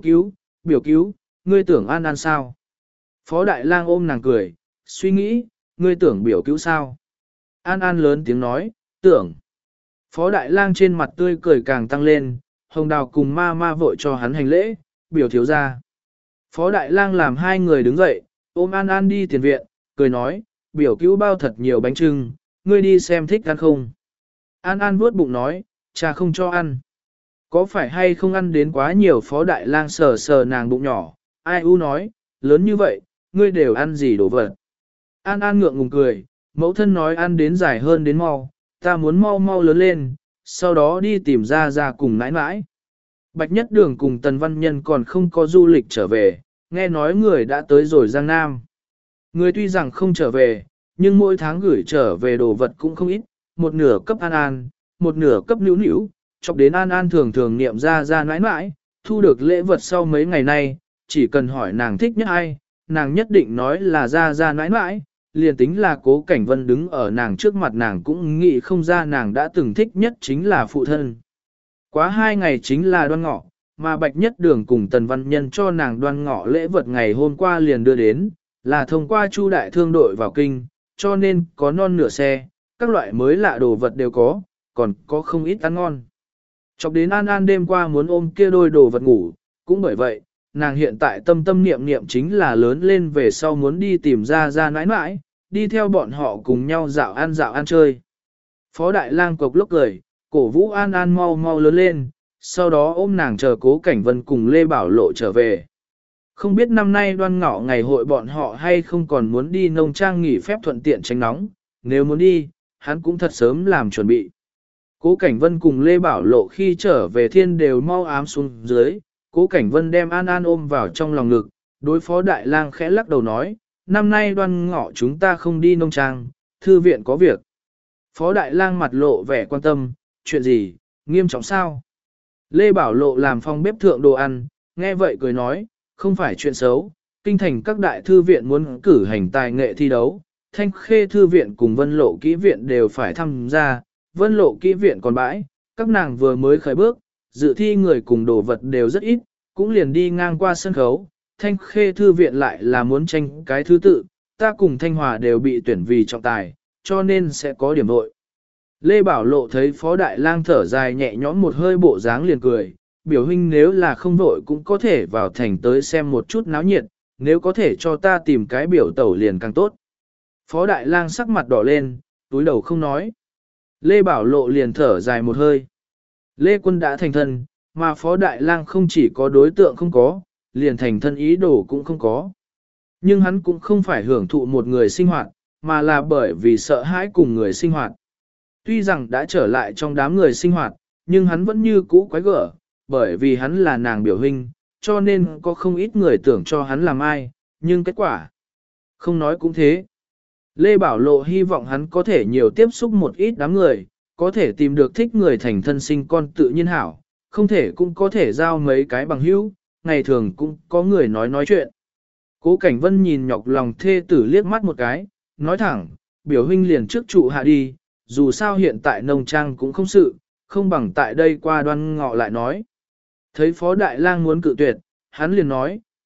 biểu cứu, ngươi tưởng An An sao? Phó Đại Lang ôm nàng cười, suy nghĩ, ngươi tưởng biểu cứu sao? An An lớn tiếng nói, tưởng. Phó Đại Lang trên mặt tươi cười càng tăng lên, Hồng Đào cùng ma ma vội cho hắn hành lễ, biểu thiếu ra. Phó Đại Lang làm hai người đứng dậy, ôm An An đi tiền viện, cười nói, biểu cứu bao thật nhiều bánh trưng, ngươi đi xem thích ăn không? An An vuốt bụng nói, cha không cho ăn. Có phải hay không ăn đến quá nhiều? Phó Đại Lang sờ sờ nàng bụng nhỏ, ai u nói, lớn như vậy, ngươi đều ăn gì đồ vật? An An ngượng ngùng cười, mẫu thân nói ăn đến dài hơn đến mau, ta muốn mau mau lớn lên, sau đó đi tìm ra cùng nãi nãi. Bạch Nhất Đường cùng Tần Văn Nhân còn không có du lịch trở về, nghe nói người đã tới rồi Giang Nam. Người tuy rằng không trở về, nhưng mỗi tháng gửi trở về đồ vật cũng không ít, một nửa cấp An An, một nửa cấp Nữu Nữu, chọc đến An An thường thường niệm ra nãi nãi, thu được lễ vật sau mấy ngày nay, chỉ cần hỏi nàng thích nhất ai, nàng nhất định nói là ra nãi nãi, liền tính là Cố Cảnh Vân đứng ở nàng trước mặt nàng cũng nghĩ không ra nàng đã từng thích nhất chính là phụ thân. Quá 2 ngày chính là Đoan Ngọ, mà Bạch Nhất Đường cùng Tần Văn Nhân cho nàng Đoan Ngọ lễ vật ngày hôm qua liền đưa đến, là thông qua Chu đại thương đội vào kinh, cho nên có non nửa xe, các loại mới lạ đồ vật đều có, còn có không ít ăn ngon. Chọc đến An An đêm qua muốn ôm kia đôi đồ vật ngủ, cũng bởi vậy, nàng hiện tại tâm niệm chính là lớn lên về sau muốn đi tìm ra nãi nãi, đi theo bọn họ cùng nhau dạo ăn chơi. Phó Đại Lang cộc lốc cười, cổ vũ An An mau mau lớn lên, sau đó ôm nàng chờ Cố Cảnh Vân cùng Lê Bảo Lộ trở về. Không biết năm nay Đoan Ngọ ngày hội bọn họ hay không còn muốn đi nông trang nghỉ phép thuận tiện tránh nóng, nếu muốn đi, hắn cũng thật sớm làm chuẩn bị. Cố Cảnh Vân cùng Lê Bảo Lộ khi trở về thiên đều mau ám xuống dưới, Cố Cảnh Vân đem An An ôm vào trong lòng ngực, đối Phó Đại Lang khẽ lắc đầu nói, năm nay Đoan Ngọ chúng ta không đi nông trang, thư viện có việc. Phó Đại Lang mặt lộ vẻ quan tâm, chuyện gì, nghiêm trọng sao? Lê Bảo Lộ làm phòng bếp thượng đồ ăn, nghe vậy cười nói, không phải chuyện xấu, kinh thành các đại thư viện muốn cử hành tài nghệ thi đấu, Thanh Khê Thư viện cùng Vân Lộ Kỹ viện đều phải tham gia, Vân Lộ Kỹ viện còn bãi, các nàng vừa mới khởi bước, dự thi người cùng đồ vật đều rất ít, cũng liền đi ngang qua sân khấu, Thanh Khê Thư viện lại là muốn tranh cái thứ tự, ta cùng Thanh Hòa đều bị tuyển vì trọng tài, cho nên sẽ có điểm vội. Lê Bảo Lộ thấy Phó Đại Lang thở dài nhẹ nhõm một hơi bộ dáng liền cười, biểu huynh nếu là không vội cũng có thể vào thành tới xem một chút náo nhiệt, nếu có thể cho ta tìm cái biểu tẩu liền càng tốt. Phó Đại Lang sắc mặt đỏ lên, túi đầu không nói. Lê Bảo Lộ liền thở dài một hơi. Lê Quân đã thành thân, mà Phó Đại Lang không chỉ có đối tượng không có, liền thành thân ý đồ cũng không có. Nhưng hắn cũng không phải hưởng thụ một người sinh hoạt, mà là bởi vì sợ hãi cùng người sinh hoạt. Tuy rằng đã trở lại trong đám người sinh hoạt, nhưng hắn vẫn như cũ quái gở, bởi vì hắn là nàng biểu huynh, cho nên có không ít người tưởng cho hắn làm ai, nhưng kết quả không nói cũng thế. Lê Bảo Lộ hy vọng hắn có thể nhiều tiếp xúc một ít đám người, có thể tìm được thích người thành thân sinh con tự nhiên hảo, không thể cũng có thể giao mấy cái bằng hữu, ngày thường cũng có người nói chuyện. Cố Cảnh Vân nhìn nhọc lòng thê tử liếc mắt một cái, nói thẳng, biểu huynh liền trước trụ hạ đi, dù sao hiện tại nông trang cũng không sự, không bằng tại đây qua Đoan Ngọ lại nói. Thấy Phó Đại Lang muốn cự tuyệt, hắn liền nói,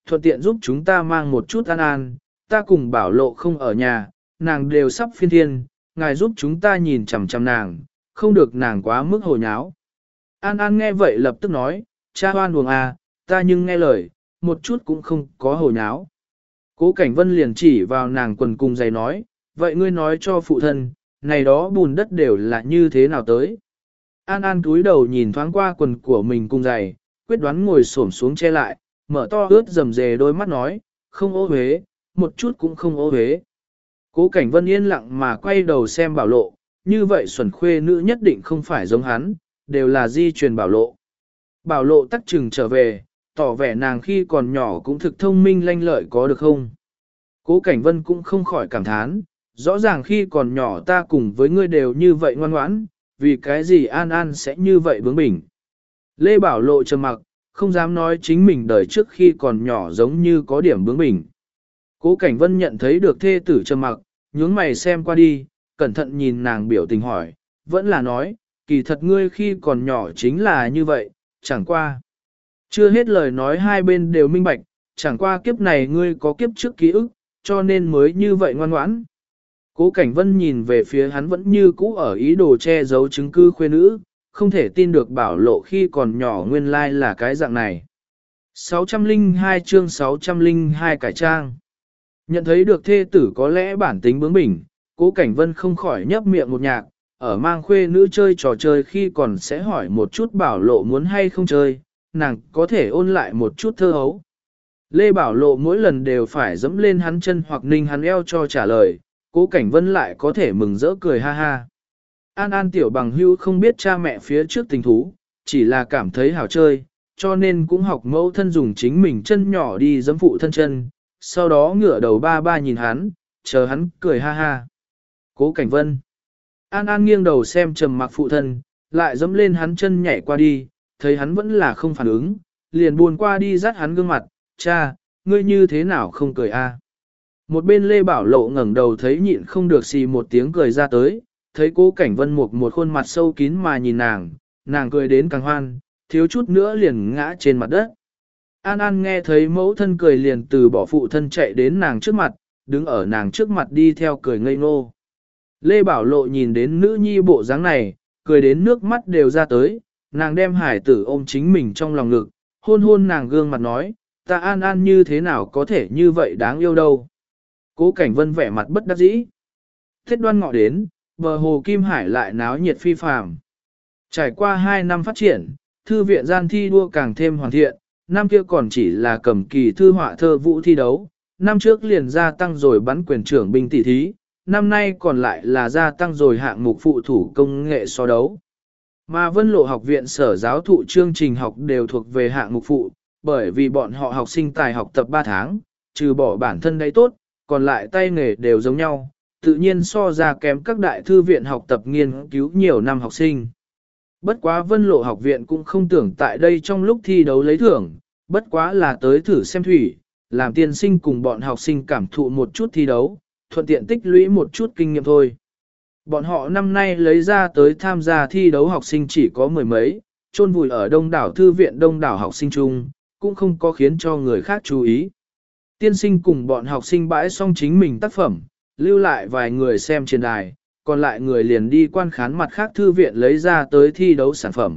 thuận tiện giúp chúng ta mang một chút An An, ta cùng Bảo Lộ không ở nhà, nàng đều sắp phiên thiên, ngài giúp chúng ta nhìn chằm chằm nàng, không được nàng quá mức hồ nháo. An An nghe vậy lập tức nói, cha hoan buồng à, ta nhưng nghe lời, một chút cũng không có hồ nháo. Cố Cảnh Vân liền chỉ vào nàng quần cùng giày nói, vậy ngươi nói cho phụ thân, này đó bùn đất đều là như thế nào tới. An An cúi đầu nhìn thoáng qua quần của mình cùng giày, quyết đoán ngồi xổm xuống che lại, mở to ướt rầm rề đôi mắt nói, không ô huế, một chút cũng không ô huế. Cố Cảnh Vân yên lặng mà quay đầu xem Bảo Lộ, như vậy xuẩn khuê nữ nhất định không phải giống hắn, đều là di truyền Bảo Lộ. Bảo Lộ tắc chừng trở về, tỏ vẻ nàng khi còn nhỏ cũng thực thông minh lanh lợi có được không. Cố Cảnh Vân cũng không khỏi cảm thán, rõ ràng khi còn nhỏ ta cùng với ngươi đều như vậy ngoan ngoãn, vì cái gì An An sẽ như vậy bướng bỉnh. Lê Bảo Lộ trầm mặc, không dám nói chính mình đời trước khi còn nhỏ giống như có điểm bướng bỉnh. Cố Cảnh Vân nhận thấy được thê tử trầm mặc, nhướng mày xem qua đi, cẩn thận nhìn nàng biểu tình hỏi, vẫn là nói, kỳ thật ngươi khi còn nhỏ chính là như vậy, chẳng qua. Chưa hết lời nói hai bên đều minh bạch, chẳng qua kiếp này ngươi có kiếp trước ký ức, cho nên mới như vậy ngoan ngoãn. Cố Cảnh Vân nhìn về phía hắn vẫn như cũ ở ý đồ che giấu chứng cứ khuê nữ, không thể tin được Bảo Lộ khi còn nhỏ nguyên lai là cái dạng này. 602 chương 602 cải trang. Nhận thấy được thê tử có lẽ bản tính bướng bỉnh, Cố Cảnh Vân không khỏi nhấp miệng một nhạc, ở mang khuê nữ chơi trò chơi khi còn sẽ hỏi một chút Bảo Lộ muốn hay không chơi, nàng có thể ôn lại một chút thơ hấu. Lê Bảo Lộ mỗi lần đều phải dẫm lên hắn chân hoặc ninh hắn eo cho trả lời, Cố Cảnh Vân lại có thể mừng rỡ cười ha ha. An An tiểu bằng hưu không biết cha mẹ phía trước tình thú, chỉ là cảm thấy hảo chơi, cho nên cũng học mẫu thân dùng chính mình chân nhỏ đi dẫm phụ thân chân, sau đó ngửa đầu ba ba nhìn hắn, chờ hắn cười ha ha. Cố Cảnh Vân. An An nghiêng đầu xem trầm mặc phụ thân, lại dẫm lên hắn chân nhảy qua đi, thấy hắn vẫn là không phản ứng, liền buồn qua đi dắt hắn gương mặt, cha, ngươi như thế nào không cười a? Một bên Lê Bảo Lộ ngẩng đầu thấy nhịn không được xì một tiếng cười ra tới, thấy Cố Cảnh Vân một khuôn mặt sâu kín mà nhìn nàng cười đến càng hoan, thiếu chút nữa liền ngã trên mặt đất. An An nghe thấy mẫu thân cười liền từ bỏ phụ thân chạy đến nàng trước mặt, đứng ở nàng trước mặt đi theo cười ngây ngô. Lê Bảo Lộ nhìn đến nữ nhi bộ dáng này, cười đến nước mắt đều ra tới, nàng đem hải tử ôm chính mình trong lòng ngực, hôn hôn nàng gương mặt nói, ta An An như thế nào có thể như vậy đáng yêu đâu. Cố Cảnh Vân vẻ mặt bất đắc dĩ. Tết Đoan Ngọ đến, bờ hồ Kim Hải lại náo nhiệt phi phàm. Trải qua 2 năm phát triển, thư viện gian thi đua càng thêm hoàn thiện, năm kia còn chỉ là cầm kỳ thư họa thơ vũ thi đấu, năm trước liền gia tăng rồi bắn quyền trưởng binh tỷ thí, năm nay còn lại là gia tăng rồi hạng mục phụ thủ công nghệ so đấu. Mà Vân Lộ học viện sở giáo thụ chương trình học đều thuộc về hạng mục phụ, bởi vì bọn họ học sinh tài học tập 3 tháng, trừ bỏ bản thân đấy tốt, còn lại tay nghề đều giống nhau, tự nhiên so ra kém các đại thư viện học tập nghiên cứu nhiều năm học sinh. Bất quá Vân Lộ học viện cũng không tưởng tại đây trong lúc thi đấu lấy thưởng, bất quá là tới thử xem thủy, làm tiên sinh cùng bọn học sinh cảm thụ một chút thi đấu, thuận tiện tích lũy một chút kinh nghiệm thôi. Bọn họ năm nay lấy ra tới tham gia thi đấu học sinh chỉ có 10 mấy, chôn vùi ở đông đảo thư viện đông đảo học sinh chung, cũng không có khiến cho người khác chú ý. Tiên sinh cùng bọn học sinh bãi xong chính mình tác phẩm, lưu lại vài người xem trên đài, còn lại người liền đi quan khán mặt khác thư viện lấy ra tới thi đấu sản phẩm.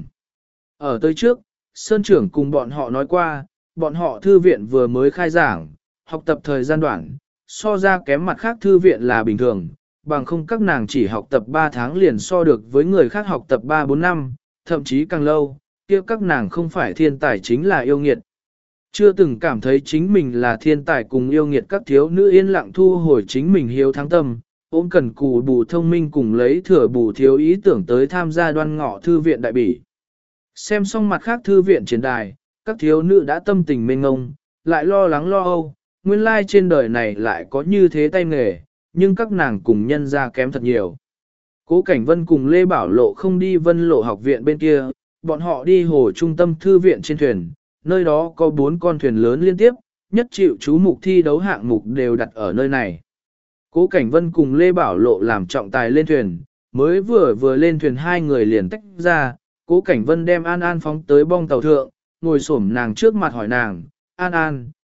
Ở tới trước, Sơn trưởng cùng bọn họ nói qua, bọn họ thư viện vừa mới khai giảng, học tập thời gian đoạn, so ra kém mặt khác thư viện là bình thường, bằng không các nàng chỉ học tập 3 tháng liền so được với người khác học tập 3-4 năm, thậm chí càng lâu, kia các nàng không phải thiên tài chính là yêu nghiệt. Chưa từng cảm thấy chính mình là thiên tài cùng yêu nghiệt các thiếu nữ yên lặng thu hồi chính mình hiếu thắng tâm, ôm cần cù bù thông minh cùng lấy thừa bù thiếu ý tưởng tới tham gia Đoan Ngọ thư viện đại bỉ. Xem xong mặt khác thư viện trên đài, các thiếu nữ đã tâm tình mênh ngông, lại lo lắng lo âu, nguyên lai trên đời này lại có như thế tay nghề, nhưng các nàng cùng nhân ra kém thật nhiều. Cố Cảnh Vân cùng Lê Bảo Lộ không đi Vân Lộ học viện bên kia, bọn họ đi hồ trung tâm thư viện trên thuyền, nơi đó có 4 con thuyền lớn liên tiếp, nhất chịu chú mục thi đấu hạng mục đều đặt ở nơi này. Cố Cảnh Vân cùng Lê Bảo Lộ làm trọng tài lên thuyền, mới vừa lên thuyền hai người liền tách ra, Cố Cảnh Vân đem An An phóng tới bong tàu thượng, ngồi xổm nàng trước mặt hỏi nàng, An An,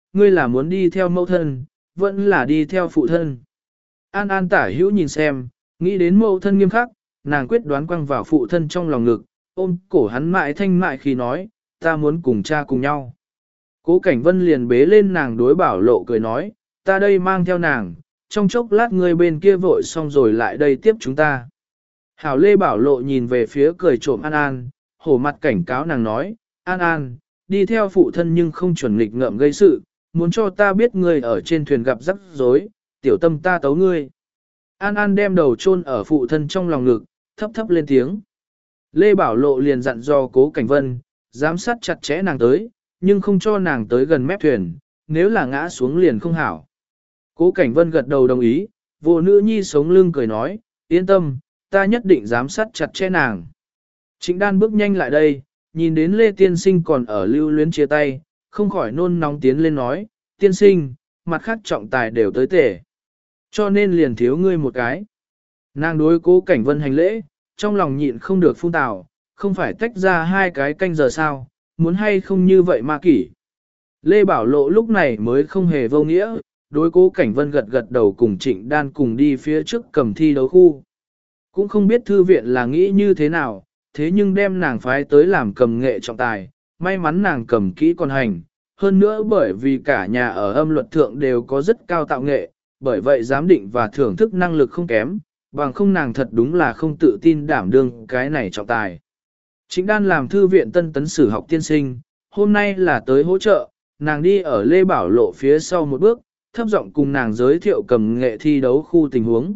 ngươi là muốn đi theo mẫu thân, vẫn là đi theo phụ thân. An An tả hữu nhìn xem, nghĩ đến mẫu thân nghiêm khắc, nàng quyết đoán quăng vào phụ thân trong lòng ngực, ôm cổ hắn mại thanh mại khi nói, ta muốn cùng cha cùng nhau. Cố Cảnh Vân liền bế lên nàng đối Bảo Lộ cười nói, ta đây mang theo nàng, trong chốc lát ngươi bên kia vội xong rồi lại đây tiếp chúng ta. Hảo Lê Bảo Lộ nhìn về phía cười trộm An An, hổ mặt cảnh cáo nàng nói, An An, đi theo phụ thân nhưng không chuẩn nghịch ngợm gây sự, muốn cho ta biết ngươi ở trên thuyền gặp rắc rối, tiểu tâm ta tấu ngươi. An An đem đầu chôn ở phụ thân trong lòng ngực, thấp thấp lên tiếng. Lê Bảo Lộ liền dặn dò Cố Cảnh Vân, giám sát chặt chẽ nàng tới, nhưng không cho nàng tới gần mép thuyền, nếu là ngã xuống liền không hảo. Cố Cảnh Vân gật đầu đồng ý, vô nữ nhi sống lưng cười nói, yên tâm, ta nhất định giám sát chặt chẽ nàng. Trịnh Đan bước nhanh lại đây, nhìn đến Lê Tiên Sinh còn ở lưu luyến chia tay, không khỏi nôn nóng tiến lên nói, Tiên Sinh, mặt khác trọng tài đều tới tể. Cho nên liền thiếu ngươi một cái. Nàng đối Cố Cảnh Vân hành lễ, trong lòng nhịn không được phun tào, không phải tách ra hai cái canh giờ sao, muốn hay không như vậy ma kỷ. Lê Bảo Lộ lúc này mới không hề vô nghĩa, đối Cố Cảnh Vân gật gật đầu cùng Trịnh Đan cùng đi phía trước cầm thi đấu khu. Cũng không biết thư viện là nghĩ như thế nào, thế nhưng đem nàng phái tới làm cầm nghệ trọng tài, may mắn nàng cầm kỹ còn hành, hơn nữa bởi vì cả nhà ở âm luật thượng đều có rất cao tạo nghệ, bởi vậy giám định và thưởng thức năng lực không kém, bằng không nàng thật đúng là không tự tin đảm đương cái này trọng tài. Trịnh Đan làm thư viện tân tấn sử học tiên sinh, hôm nay là tới hỗ trợ, nàng đi ở Lê Bảo Lộ phía sau một bước, thấp giọng cùng nàng giới thiệu cầm nghệ thi đấu khu tình huống.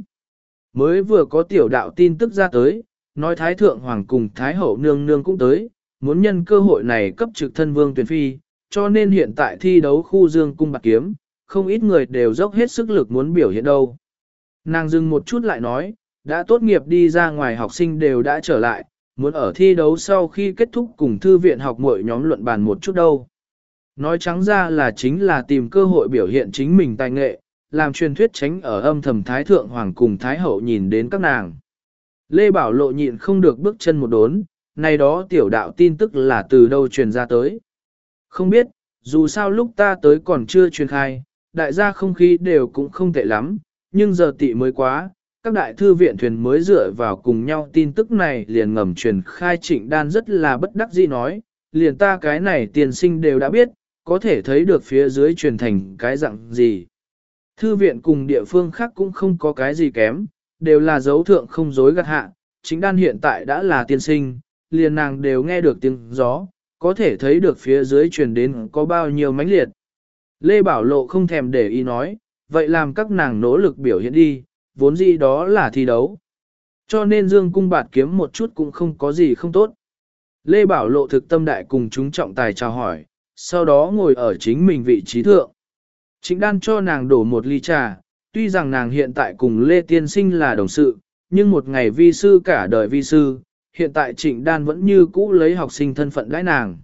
Mới vừa có tiểu đạo tin tức ra tới, nói Thái Thượng Hoàng cùng Thái Hậu Nương Nương cũng tới, muốn nhân cơ hội này cấp trực thân vương tuyển phi, cho nên hiện tại thi đấu khu Dương Cung Bạc Kiếm, không ít người đều dốc hết sức lực muốn biểu hiện đâu. Nàng dừng một chút lại nói, đã tốt nghiệp đi ra ngoài học sinh đều đã trở lại, muốn ở thi đấu sau khi kết thúc cùng thư viện học mỗi nhóm luận bàn một chút đâu. Nói trắng ra là chính là tìm cơ hội biểu hiện chính mình tài nghệ, làm truyền thuyết tránh ở âm thầm Thái Thượng Hoàng cùng Thái Hậu nhìn đến các nàng. Lê Bảo Lộ nhịn không được bước chân một đốn, này đó tiểu đạo tin tức là từ đâu truyền ra tới. Không biết, dù sao lúc ta tới còn chưa truyền khai, đại gia không khí đều cũng không tệ lắm, nhưng giờ tị mới quá, các đại thư viện thuyền mới dựa vào cùng nhau tin tức này liền ngầm truyền khai. Trịnh Đan rất là bất đắc dĩ nói, liền ta cái này tiền sinh đều đã biết, có thể thấy được phía dưới truyền thành cái dạng gì. Thư viện cùng địa phương khác cũng không có cái gì kém, đều là dấu thượng không dối gạt hạ. Trịnh Đan hiện tại đã là tiên sinh, liền nàng đều nghe được tiếng gió, có thể thấy được phía dưới truyền đến có bao nhiêu mãnh liệt. Lê Bảo Lộ không thèm để ý nói, vậy làm các nàng nỗ lực biểu hiện đi, vốn gì đó là thi đấu. Cho nên Dương Cung Bạt Kiếm một chút cũng không có gì không tốt. Lê Bảo Lộ thực tâm đại cùng chúng trọng tài chào hỏi, sau đó ngồi ở chính mình vị trí thượng. Trịnh Đan cho nàng đổ một ly trà, tuy rằng nàng hiện tại cùng Lê Tiên Sinh là đồng sự, nhưng một ngày vi sư cả đời vi sư, hiện tại Trịnh Đan vẫn như cũ lấy học sinh thân phận đãi nàng.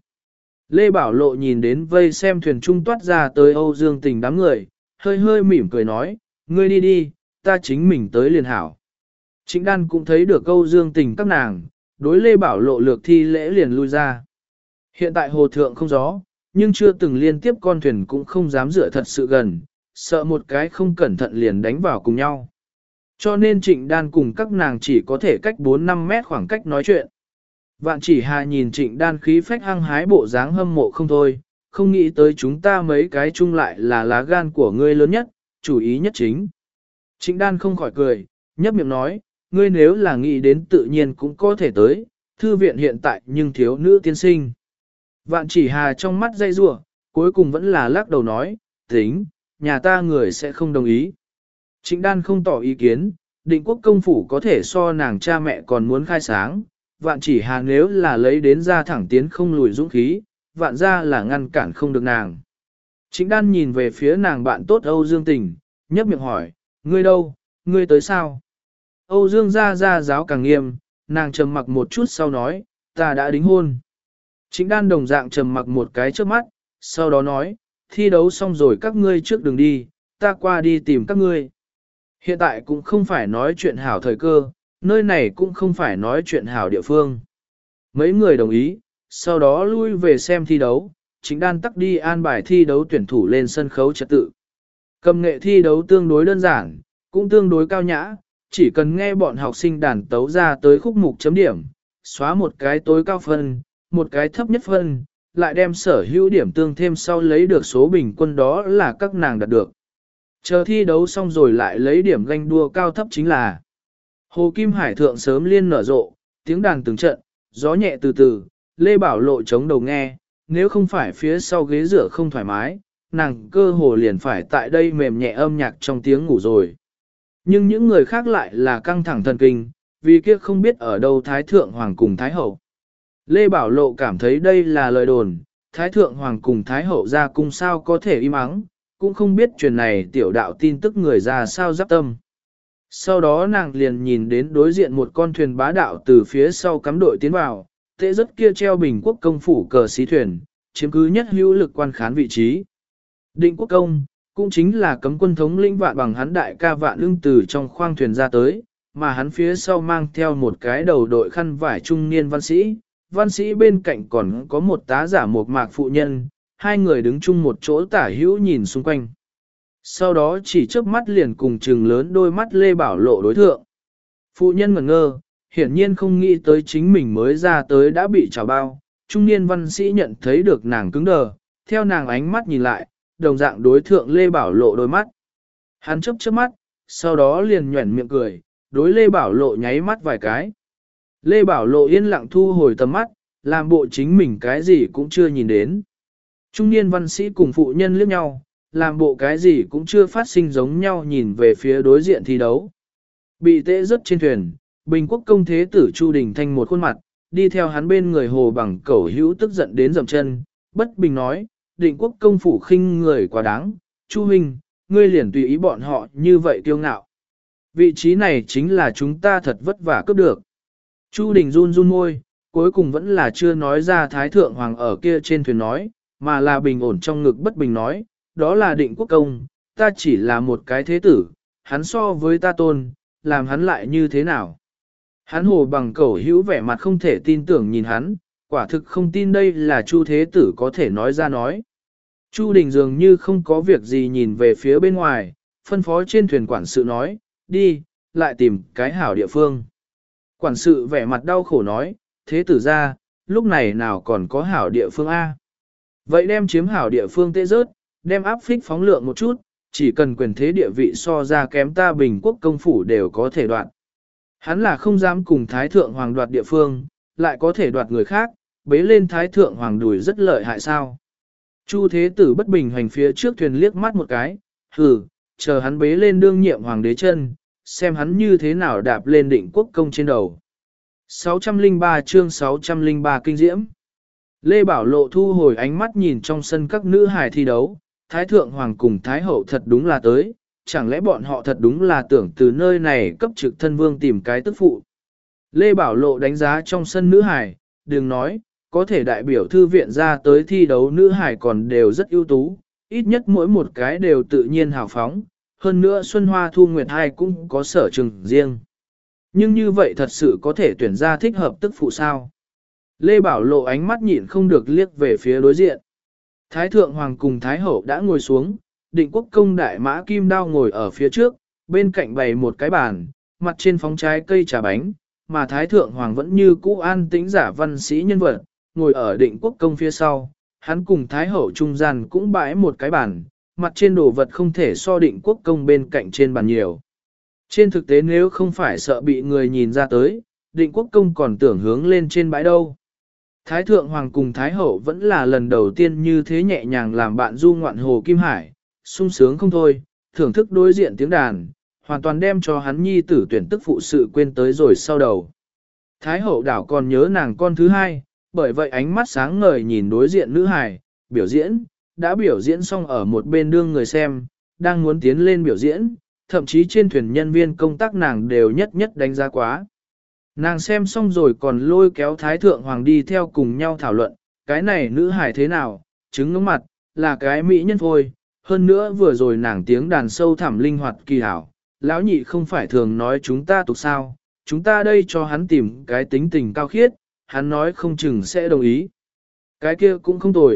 Lê Bảo Lộ nhìn đến vây xem thuyền trung toát ra tới Âu Dương Tình đám người, hơi hơi mỉm cười nói, ngươi đi đi, ta chính mình tới liền hảo. Trịnh Đan cũng thấy được Âu Dương Tình các nàng, đối Lê Bảo Lộ lược thi lễ liền lui ra. Hiện tại hồ thượng không gió, nhưng chưa từng liên tiếp con thuyền cũng không dám dựa thật sự gần, sợ một cái không cẩn thận liền đánh vào cùng nhau. Cho nên Trịnh Đan cùng các nàng chỉ có thể cách 4-5 mét khoảng cách nói chuyện. Vạn Chỉ Hà nhìn Trịnh Đan khí phách hăng hái bộ dáng hâm mộ không thôi, không nghĩ tới chúng ta mấy cái chung lại là lá gan của ngươi lớn nhất, chủ ý nhất chính. Trịnh Đan không khỏi cười, nhấp miệng nói, ngươi nếu là nghĩ đến tự nhiên cũng có thể tới, thư viện hiện tại nhưng thiếu nữ tiên sinh. Vạn Chỉ Hà trong mắt dây rủa, cuối cùng vẫn là lắc đầu nói, tính, nhà ta người sẽ không đồng ý. Trịnh Đan không tỏ ý kiến, Định Quốc công phủ có thể so nàng cha mẹ còn muốn khai sáng, Vạn Chỉ Hà nếu là lấy đến ra thẳng tiến không lùi dũng khí, vạn ra là ngăn cản không được nàng. Trịnh Đan nhìn về phía nàng bạn tốt Âu Dương Tình, nhấp miệng hỏi, ngươi đâu, ngươi tới sao? Âu Dương ra giáo càng nghiêm, nàng trầm mặc một chút sau nói, ta đã đính hôn. Trịnh Đan đồng dạng trầm mặc một cái trước mắt, sau đó nói, thi đấu xong rồi các ngươi trước đừng đi, ta qua đi tìm các ngươi. Hiện tại cũng không phải nói chuyện hảo thời cơ, nơi này cũng không phải nói chuyện hảo địa phương. Mấy người đồng ý, sau đó lui về xem thi đấu, Trịnh Đan tắc đi an bài thi đấu tuyển thủ lên sân khấu trật tự. Cầm nghệ thi đấu tương đối đơn giản, cũng tương đối cao nhã, chỉ cần nghe bọn học sinh đàn tấu ra tới khúc mục chấm điểm, xóa một cái tối cao phân, một cái thấp nhất phân, lại đem sở hữu điểm tương thêm sau lấy được số bình quân đó là các nàng đạt được. Chờ thi đấu xong rồi lại lấy điểm ganh đua cao thấp chính là Hồ Kim Hải thượng sớm liên nở rộ, tiếng đàn từng trận, gió nhẹ từ từ, Lê Bảo Lộ chống đầu nghe, nếu không phải phía sau ghế rửa không thoải mái, nàng cơ hồ liền phải tại đây mềm nhẹ âm nhạc trong tiếng ngủ rồi. Nhưng những người khác lại là căng thẳng thần kinh, vì kia không biết ở đâu Thái Thượng Hoàng cùng Thái Hậu. Lê Bảo Lộ cảm thấy đây là lời đồn, Thái Thượng Hoàng cùng Thái Hậu ra cung sao có thể im ắng, cũng không biết truyền này tiểu đạo tin tức người ra sao giáp tâm. Sau đó nàng liền nhìn đến đối diện một con thuyền bá đạo từ phía sau cắm đội tiến vào, tệ rất kia treo Bình Quốc công phủ cờ xí thuyền, chiếm cứ nhất hữu lực quan khán vị trí. Định Quốc công, cũng chính là cấm quân thống lĩnh Vạn Bằng hắn đại ca Vạn Ưng từ trong khoang thuyền ra tới, mà hắn phía sau mang theo một cái đầu đội khăn vải trung niên văn sĩ bên cạnh còn có một tá giả một mạc phụ nhân, hai người đứng chung một chỗ tả hữu nhìn xung quanh. Sau đó chỉ chớp mắt liền cùng trừng lớn đôi mắt Lê Bảo Lộ đối thượng. Phụ nhân ngẩn ngơ, hiển nhiên không nghĩ tới chính mình mới ra tới đã bị trào bao, trung niên văn sĩ nhận thấy được nàng cứng đờ, theo nàng ánh mắt nhìn lại, đồng dạng đối thượng Lê Bảo Lộ đôi mắt. Hắn chớp mắt, sau đó liền nhuẩn miệng cười, đối Lê Bảo Lộ nháy mắt vài cái. Lê Bảo Lộ yên lặng thu hồi tầm mắt, làm bộ chính mình cái gì cũng chưa nhìn đến. Trung niên văn sĩ cùng phụ nhân liếc nhau, làm bộ cái gì cũng chưa phát sinh giống nhau nhìn về phía đối diện thi đấu. Bị tễ rớt trên thuyền, Bình Quốc công thế tử Chu Đình Thanh một khuôn mặt, đi theo hắn bên người Hồ Bằng Cẩu hữu tức giận đến dậm chân, bất bình nói, Định Quốc công phủ khinh người quá đáng, Chu huynh, ngươi liền tùy ý bọn họ như vậy kiêu ngạo. Vị trí này chính là chúng ta thật vất vả cướp được. Chu Đình run run môi, cuối cùng vẫn là chưa nói ra Thái Thượng Hoàng ở kia trên thuyền nói, mà là bình ổn trong ngực bất bình nói, đó là Định Quốc công, ta chỉ là một cái thế tử, hắn so với ta tôn, làm hắn lại như thế nào. Hắn Hồ Bằng Cẩu hữu vẻ mặt không thể tin tưởng nhìn hắn, quả thực không tin đây là Chu thế tử có thể nói ra nói. Chu Đình dường như không có việc gì nhìn về phía bên ngoài, phân phó trên thuyền quản sự nói, đi, lại tìm cái hảo địa phương. Quản sự vẻ mặt đau khổ nói, thế tử ra, lúc này nào còn có hảo địa phương A. Vậy đem chiếm hảo địa phương tê rớt, đem áp phích phóng lượng một chút, chỉ cần quyền thế địa vị so ra kém ta Bình Quốc công phủ đều có thể đoạt. Hắn là không dám cùng Thái Thượng Hoàng đoạt địa phương, lại có thể đoạt người khác, bế lên Thái Thượng Hoàng đùi rất lợi hại sao. Chu thế tử bất bình hành phía trước thuyền liếc mắt một cái, hừ, chờ hắn bế lên đương nhiệm hoàng đế chân, xem hắn như thế nào đạp lên Định Quốc công trên đầu. 603 chương 603 kinh diễm. Lê Bảo Lộ thu hồi ánh mắt nhìn trong sân các nữ hài thi đấu, Thái Thượng Hoàng cùng Thái Hậu thật đúng là tới, chẳng lẽ bọn họ thật đúng là tưởng từ nơi này cấp trực thân vương tìm cái tức phụ. Lê Bảo Lộ đánh giá trong sân nữ hài, đừng nói, có thể đại biểu thư viện ra tới thi đấu nữ hài còn đều rất ưu tú, ít nhất mỗi một cái đều tự nhiên hào phóng, hơn nữa Xuân Hoa Thu Nguyệt hai cũng có sở trường riêng. Nhưng như vậy thật sự có thể tuyển ra thích hợp tức phụ sao? Lê Bảo Lộ ánh mắt nhịn không được liếc về phía đối diện. Thái Thượng Hoàng cùng Thái Hậu đã ngồi xuống, Định Quốc công đại mã kim đao ngồi ở phía trước, bên cạnh bày một cái bàn, mặt trên phóng trái cây trà bánh, mà Thái Thượng Hoàng vẫn như cũ an tĩnh giả văn sĩ nhân vật, ngồi ở Định Quốc công phía sau, hắn cùng Thái Hậu trung gian cũng bãi một cái bàn, mặt trên đồ vật không thể so Định Quốc công bên cạnh trên bàn nhiều. Trên thực tế nếu không phải sợ bị người nhìn ra tới, Định Quốc công còn tưởng hướng lên trên bãi đâu. Thái Thượng Hoàng cùng Thái Hậu vẫn là lần đầu tiên như thế nhẹ nhàng làm bạn du ngoạn Hồ Kim Hải, sung sướng không thôi, thưởng thức đối diện tiếng đàn, hoàn toàn đem cho hắn nhi tử tuyển tức phụ sự quên tới rồi sau đầu. Thái Hậu đảo còn nhớ nàng con thứ hai, bởi vậy ánh mắt sáng ngời nhìn đối diện nữ hài, biểu diễn, đã biểu diễn xong ở một bên đương người xem, đang muốn tiến lên biểu diễn, thậm chí trên thuyền nhân viên công tác nàng đều nhất nhất đánh giá quá. Nàng xem xong rồi còn lôi kéo Thái Thượng Hoàng đi theo cùng nhau thảo luận, cái này nữ hài thế nào, trứng ngưỡng mặt, là cái mỹ nhân thôi, hơn nữa vừa rồi nàng tiếng đàn sâu thẳm linh hoạt kỳ hảo, lão nhị không phải thường nói chúng ta tục sao, chúng ta đây cho hắn tìm cái tính tình cao khiết, hắn nói không chừng sẽ đồng ý. Cái kia cũng không tồi,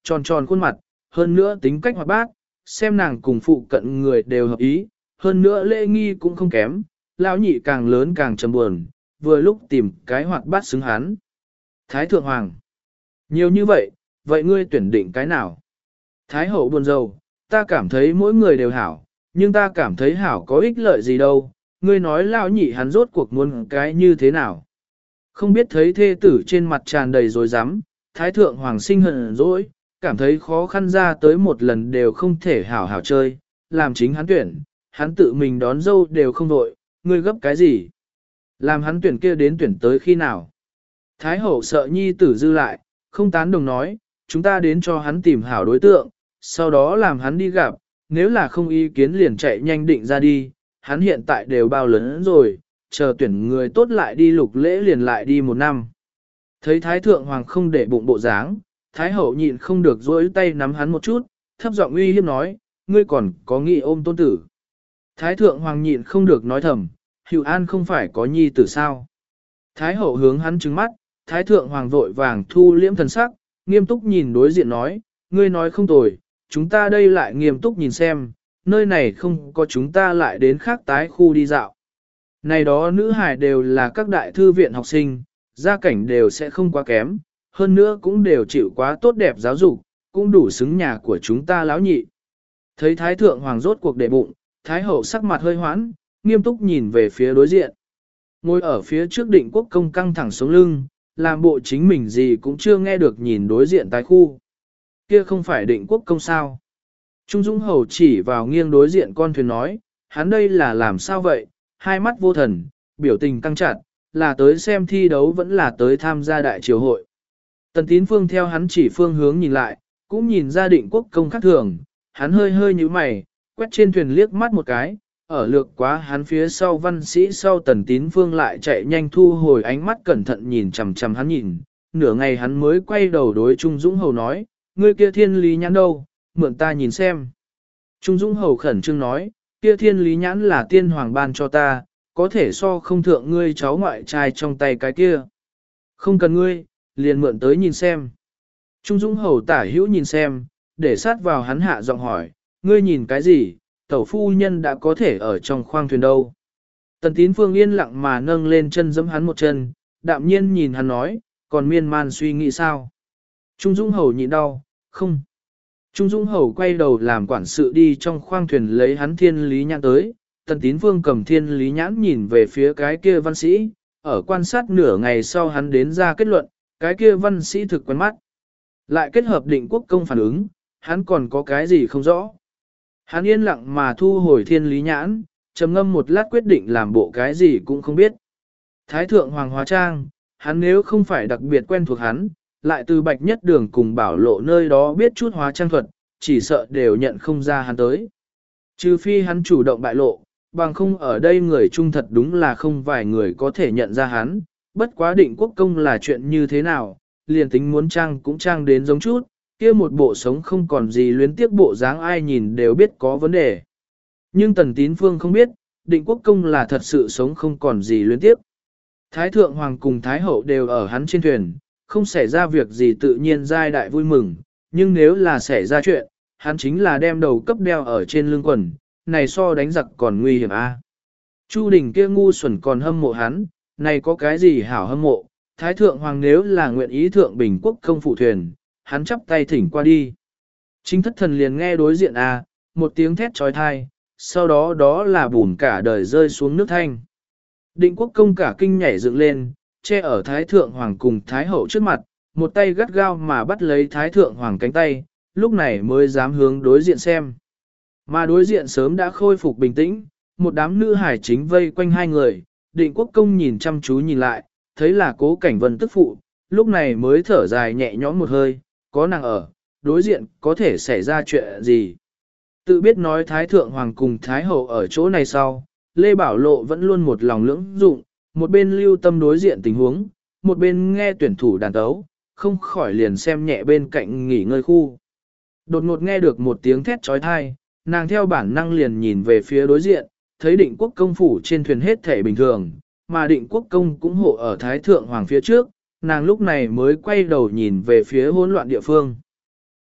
tròn tròn khuôn mặt, hơn nữa tính cách hoạt bát, xem nàng cùng phụ cận người đều hợp ý, hơn nữa lễ nghi cũng không kém, lão nhị càng lớn càng trầm buồn, vừa lúc tìm cái hoạt bát xứng hắn. Thái thượng hoàng, nhiều như vậy, vậy ngươi tuyển định cái nào? Thái hậu buồn rầu, ta cảm thấy mỗi người đều hảo, nhưng ta cảm thấy hảo có ích lợi gì đâu, ngươi nói lão nhị hắn rốt cuộc muốn cái như thế nào? Không biết thấy thê tử trên mặt tràn đầy rồi dám, thái thượng hoàng sinh hận dỗi, cảm thấy khó khăn ra tới một lần đều không thể hảo hảo chơi, làm chính hắn tuyển, hắn tự mình đón dâu đều không đội, ngươi gấp cái gì? Làm hắn tuyển kia đến tuyển tới khi nào? Thái hậu sợ nhi tử dư lại, không tán đồng nói, chúng ta đến cho hắn tìm hảo đối tượng, sau đó làm hắn đi gặp, nếu là không ý kiến liền chạy nhanh định ra đi, hắn hiện tại đều bao lớn rồi, chờ tuyển người tốt lại đi lục lễ liền lại đi một năm. Thấy thái thượng hoàng không để bụng bộ dáng, thái hậu nhịn không được dối tay nắm hắn một chút, thấp giọng uy hiếp nói, ngươi còn có nghị ôm tôn tử. Thái thượng hoàng nhịn không được nói thầm, Hữu An không phải có nhi tử sao. Thái hậu hướng hắn trừng mắt, thái thượng hoàng vội vàng thu liễm thần sắc, nghiêm túc nhìn đối diện nói, ngươi nói không tồi, chúng ta đây lại nghiêm túc nhìn xem, nơi này không có chúng ta lại đến khác tái khu đi dạo. Này đó nữ hải đều là các đại thư viện học sinh, gia cảnh đều sẽ không quá kém, hơn nữa cũng đều chịu quá tốt đẹp giáo dục, cũng đủ xứng nhà của chúng ta lão nhị. Thấy thái thượng hoàng rốt cuộc đệ bụng, thái hậu sắc mặt hơi hoãn, nghiêm túc nhìn về phía đối diện. Ngồi ở phía trước định quốc công căng thẳng sống lưng, làm bộ chính mình gì cũng chưa nghe được nhìn đối diện tái khu. Kia không phải định quốc công sao. Trung Dũng Hầu chỉ vào nghiêng đối diện con thuyền nói, hắn đây là làm sao vậy, hai mắt vô thần, biểu tình căng chặt, là tới xem thi đấu vẫn là tới tham gia đại triều hội. Tần Tín Phương theo hắn chỉ phương hướng nhìn lại, cũng nhìn ra định quốc công khác thường, hắn hơi hơi như mày, quét trên thuyền liếc mắt một cái, ở lược quá hắn phía sau văn sĩ sau Tần Tín Phương lại chạy nhanh thu hồi ánh mắt cẩn thận nhìn chằm chằm hắn nhìn, nửa ngày hắn mới quay đầu đối Trung Dũng Hầu nói, ngươi kia thiên lý nhãn đâu, mượn ta nhìn xem. Trung Dũng Hầu khẩn trương nói, kia thiên lý nhãn là tiên hoàng ban cho ta, có thể so không thượng ngươi cháu ngoại trai trong tay cái kia. Không cần ngươi, liền mượn tới nhìn xem. Trung Dũng Hầu tả hữu nhìn xem, để sát vào hắn hạ giọng hỏi, ngươi nhìn cái gì, tẩu phu nhân đã có thể ở trong khoang thuyền đâu. Tần Tín Phương yên lặng mà nâng lên chân giẫm hắn một chân, đạm nhiên nhìn hắn nói, còn miên man suy nghĩ sao. Trung Dũng Hầu nhịn đau, không. Trung Dũng Hầu quay đầu làm quản sự đi trong khoang thuyền lấy hắn thiên lý nhãn tới, Tần Tín Phương cầm thiên lý nhãn nhìn về phía cái kia văn sĩ, ở quan sát nửa ngày sau hắn đến ra kết luận, cái kia văn sĩ thực quen mắt. Lại kết hợp định quốc công phản ứng, hắn còn có cái gì không rõ. Hắn yên lặng mà thu hồi thiên lý nhãn, trầm ngâm một lát quyết định làm bộ cái gì cũng không biết. Thái thượng hoàng hóa trang, hắn nếu không phải đặc biệt quen thuộc hắn, lại từ bạch nhất đường cùng bảo lộ nơi đó biết chút hóa trang thuật, chỉ sợ đều nhận không ra hắn tới. Trừ phi hắn chủ động bại lộ, bằng không ở đây người trung thật đúng là không vài người có thể nhận ra hắn, bất quá định quốc công là chuyện như thế nào, liền tính muốn trang cũng trang đến giống chút, kia một bộ sống không còn gì luyến tiếc bộ dáng ai nhìn đều biết có vấn đề. Nhưng Tần Tín Phương không biết, định quốc công là thật sự sống không còn gì luyến tiếc. Thái thượng hoàng cùng Thái hậu đều ở hắn trên thuyền, không xảy ra việc gì tự nhiên giai đại vui mừng, nhưng nếu là xảy ra chuyện, hắn chính là đem đầu cấp đeo ở trên lưng quần, này so đánh giặc còn nguy hiểm a. Chu Đình kia ngu xuẩn còn hâm mộ hắn, này có cái gì hảo hâm mộ, Thái thượng hoàng nếu là nguyện ý thượng bình quốc công phụ thuyền, hắn chắp tay thỉnh qua đi. Chính thất thần liền nghe đối diện một tiếng thét trói thai, sau đó đó là bùn cả đời rơi xuống nước thanh. Định quốc công cả kinh nhảy dựng lên, che ở Thái thượng hoàng cùng Thái hậu trước mặt, một tay gắt gao mà bắt lấy Thái thượng hoàng cánh tay, lúc này mới dám hướng đối diện xem. Mà đối diện sớm đã khôi phục bình tĩnh, một đám nữ hải chính vây quanh hai người, định quốc công nhìn chăm chú nhìn lại, thấy là Cố Cảnh Vân tức phụ, lúc này mới thở dài nhẹ nhõm một hơi, có nàng ở, đối diện có thể xảy ra chuyện gì. Tự biết nói Thái thượng hoàng cùng Thái hậu ở chỗ này sau, Lê Bảo Lộ vẫn luôn một lòng lưỡng dụng, một bên lưu tâm đối diện tình huống, một bên nghe tuyển thủ đàn tấu, không khỏi liền xem nhẹ bên cạnh nghỉ ngơi khu. Đột ngột nghe được một tiếng thét trói thai, nàng theo bản năng liền nhìn về phía đối diện, thấy định quốc công phủ trên thuyền hết thể bình thường, mà định quốc công cũng hộ ở Thái thượng hoàng phía trước, nàng lúc này mới quay đầu nhìn về phía hỗn loạn địa phương.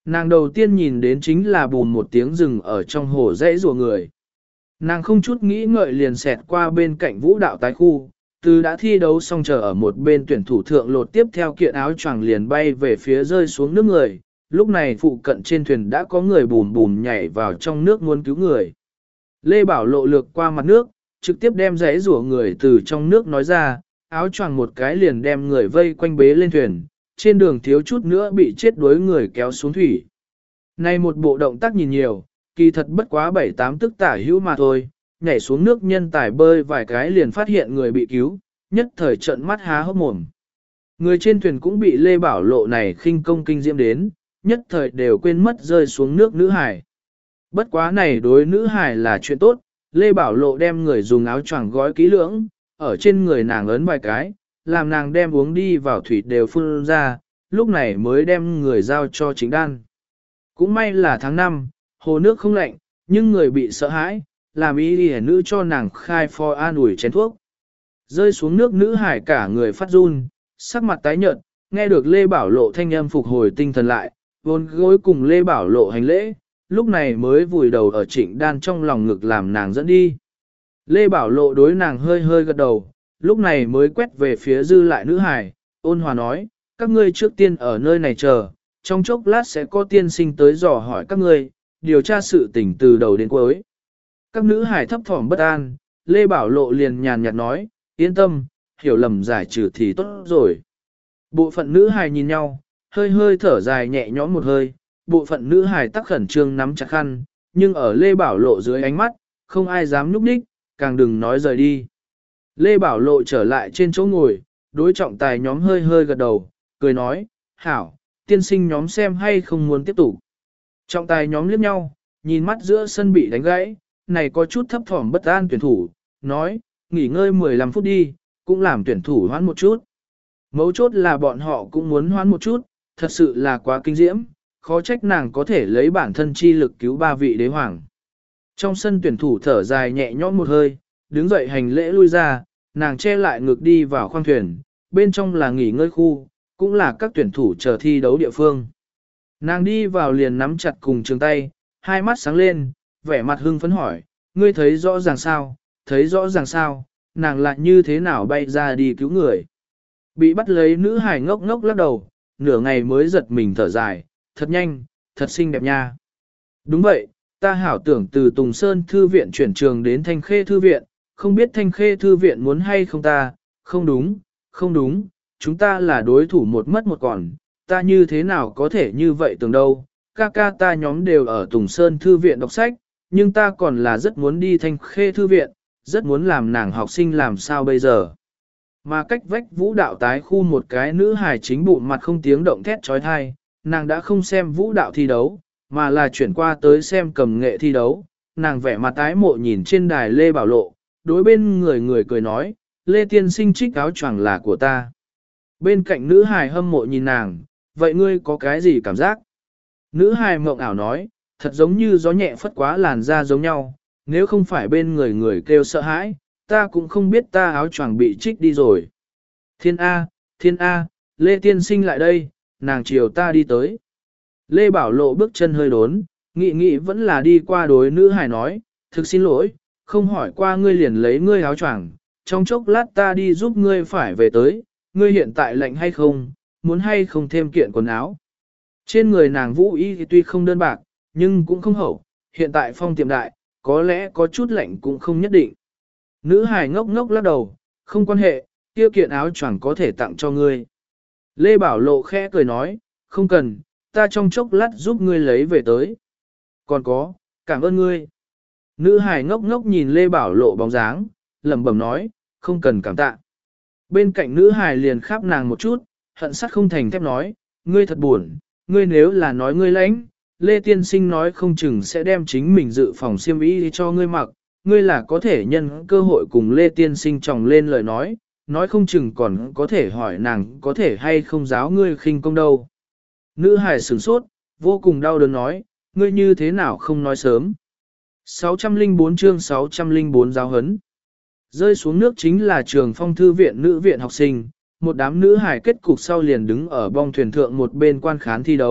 Nàng đầu tiên nhìn đến chính là bùn một tiếng rừng ở trong hồ dãy rùa người. Nàng không chút nghĩ ngợi liền xẹt qua bên cạnh vũ đạo tái khu, từ đã thi đấu xong chờ ở một bên tuyển thủ thượng lột tiếp theo kiện áo choàng liền bay về phía rơi xuống nước người. Lúc này phụ cận trên thuyền đã có người bùn bùn nhảy vào trong nước muốn cứu người. Lê Bảo Lộ lược qua mặt nước, trực tiếp đem giấy rủa người từ trong nước nói ra, áo choàng một cái liền đem người vây quanh bế lên thuyền, trên đường thiếu chút nữa bị chết đuối người kéo xuống thủy. Này một bộ động tác nhìn nhiều, kỳ thật bất quá 7-8 tức tả hữu mà thôi, nhảy xuống nước nhân tài bơi vài cái liền phát hiện người bị cứu, nhất thời trợn mắt há hốc mồm. Người trên thuyền cũng bị Lê Bảo Lộ này khinh công kinh diễm đến, nhất thời đều quên mất rơi xuống nước nữ hải. Bất quá này đối nữ hải là chuyện tốt, Lê Bảo Lộ đem người dùng áo choàng gói kỹ lưỡng, ở trên người nàng ấn vài cái, làm nàng đem uống đi vào thủy đều phun ra, lúc này mới đem người giao cho chính đan. Cũng may là tháng 5, hồ nước không lạnh, nhưng người bị sợ hãi, làm y đi nữ cho nàng khai pho an ủi chén thuốc. Rơi xuống nước nữ hải cả người phát run, sắc mặt tái nhợt, nghe được Lê Bảo Lộ thanh âm phục hồi tinh thần lại, vốn gối cùng Lê Bảo Lộ hành lễ, lúc này mới vùi đầu ở Trịnh Đan trong lòng ngực làm nàng dẫn đi. Lê Bảo Lộ đối nàng hơi hơi gật đầu, lúc này mới quét về phía dư lại nữ hải, ôn hòa nói, các ngươi trước tiên ở nơi này chờ, trong chốc lát sẽ có tiên sinh tới dò hỏi các ngươi, điều tra sự tình từ đầu đến cuối. Các nữ hải thấp thỏm bất an, Lê Bảo Lộ liền nhàn nhạt nói, yên tâm, hiểu lầm giải trừ thì tốt rồi. Bộ phận nữ hải nhìn nhau, hơi hơi thở dài nhẹ nhõm một hơi, bộ phận nữ hải tắc khẩn trương nắm chặt khăn, nhưng ở Lê Bảo Lộ dưới ánh mắt, không ai dám nhúc nhích, càng đừng nói rời đi. Lê Bảo Lộ trở lại trên chỗ ngồi, đối trọng tài nhóm hơi hơi gật đầu, cười nói, hảo, tiên sinh nhóm xem hay không muốn tiếp tục. Trọng tài nhóm liếc nhau, nhìn mắt giữa sân bị đánh gãy, này có chút thấp thỏm bất an tuyển thủ, nói, nghỉ ngơi 15 phút đi, cũng làm tuyển thủ hoãn một chút. Mấu chốt là bọn họ cũng muốn hoãn một chút, thật sự là quá kinh diễm, khó trách nàng có thể lấy bản thân chi lực cứu 3 vị đế hoàng. Trong sân tuyển thủ thở dài nhẹ nhõm một hơi, đứng dậy hành lễ lui ra, nàng che lại ngực đi vào khoang thuyền, bên trong là nghỉ ngơi khu, cũng là các tuyển thủ chờ thi đấu địa phương. Nàng đi vào liền nắm chặt cùng trường tay, hai mắt sáng lên, vẻ mặt hưng phấn hỏi, ngươi thấy rõ ràng sao, thấy rõ ràng sao, nàng lại như thế nào bay ra đi cứu người. Bị bắt lấy nữ hải ngốc ngốc lắc đầu, nửa ngày mới giật mình thở dài, thật nhanh, thật xinh đẹp nha. Đúng vậy, ta hảo tưởng từ Tùng Sơn Thư viện chuyển trường đến Thanh Khê Thư viện, không biết Thanh Khê Thư viện muốn hay không ta, không đúng, không đúng, chúng ta là đối thủ một mất một còn, ta như thế nào có thể như vậy tưởng đâu, ca ca ta nhóm đều ở Tùng Sơn Thư viện đọc sách, nhưng ta còn là rất muốn đi Thanh Khê Thư viện, rất muốn làm nàng học sinh làm sao bây giờ. Mà cách vách vũ đạo tái khu một cái nữ hài chính bụng mặt không tiếng động thét trói thai, nàng đã không xem vũ đạo thi đấu, mà là chuyển qua tới xem cầm nghệ thi đấu, nàng vẻ mặt tái mộ nhìn trên đài Lê Bảo Lộ, đối bên người cười nói, Lê tiên sinh trích áo choàng là của ta. Bên cạnh nữ hài hâm mộ nhìn nàng, vậy ngươi có cái gì cảm giác? Nữ hài mộng ảo nói, thật giống như gió nhẹ phất quá làn da giống nhau, nếu không phải bên người kêu sợ hãi, ta cũng không biết ta áo choàng bị trích đi rồi. Thiên A, Lê tiên sinh lại đây, nàng chiều ta đi tới. Lê Bảo Lộ bước chân hơi đốn, nghĩ vẫn là đi qua đối nữ hài nói, thực xin lỗi, không hỏi qua ngươi liền lấy ngươi áo choàng, trong chốc lát ta đi giúp ngươi phải về tới, ngươi hiện tại lạnh hay không, muốn hay không thêm kiện quần áo. Trên người nàng vũ y thì tuy không đơn bạc, nhưng cũng không hậu, hiện tại phong tiệm đại, có lẽ có chút lạnh cũng không nhất định. Nữ hài ngốc ngốc lắc đầu, không quan hệ, kia kiện áo choàng có thể tặng cho ngươi. Lê Bảo Lộ khẽ cười nói, không cần, ta trong chốc lát giúp ngươi lấy về tới. Còn có, cảm ơn ngươi. Nữ hài ngốc ngốc nhìn Lê Bảo Lộ bóng dáng, lẩm bẩm nói, không cần cảm tạ. Bên cạnh nữ hài liền khắp nàng một chút, hận sắt không thành thép nói, ngươi thật buồn, ngươi nếu là nói ngươi lãnh, Lê Tiên Sinh nói không chừng sẽ đem chính mình dự phòng xiêm y cho ngươi mặc, ngươi là có thể nhân cơ hội cùng Lê Tiên Sinh chồng lên lời nói không chừng còn có thể hỏi nàng có thể hay không giáo ngươi khinh công đâu. Nữ hài sửng sốt, vô cùng đau đớn nói, ngươi như thế nào không nói sớm. 604 chương 604 giáo huấn. Rơi xuống nước chính là trường phong thư viện nữ viện học sinh, một đám nữ hài kết cục sau liền đứng ở bong thuyền thượng một bên quan khán thi đấu,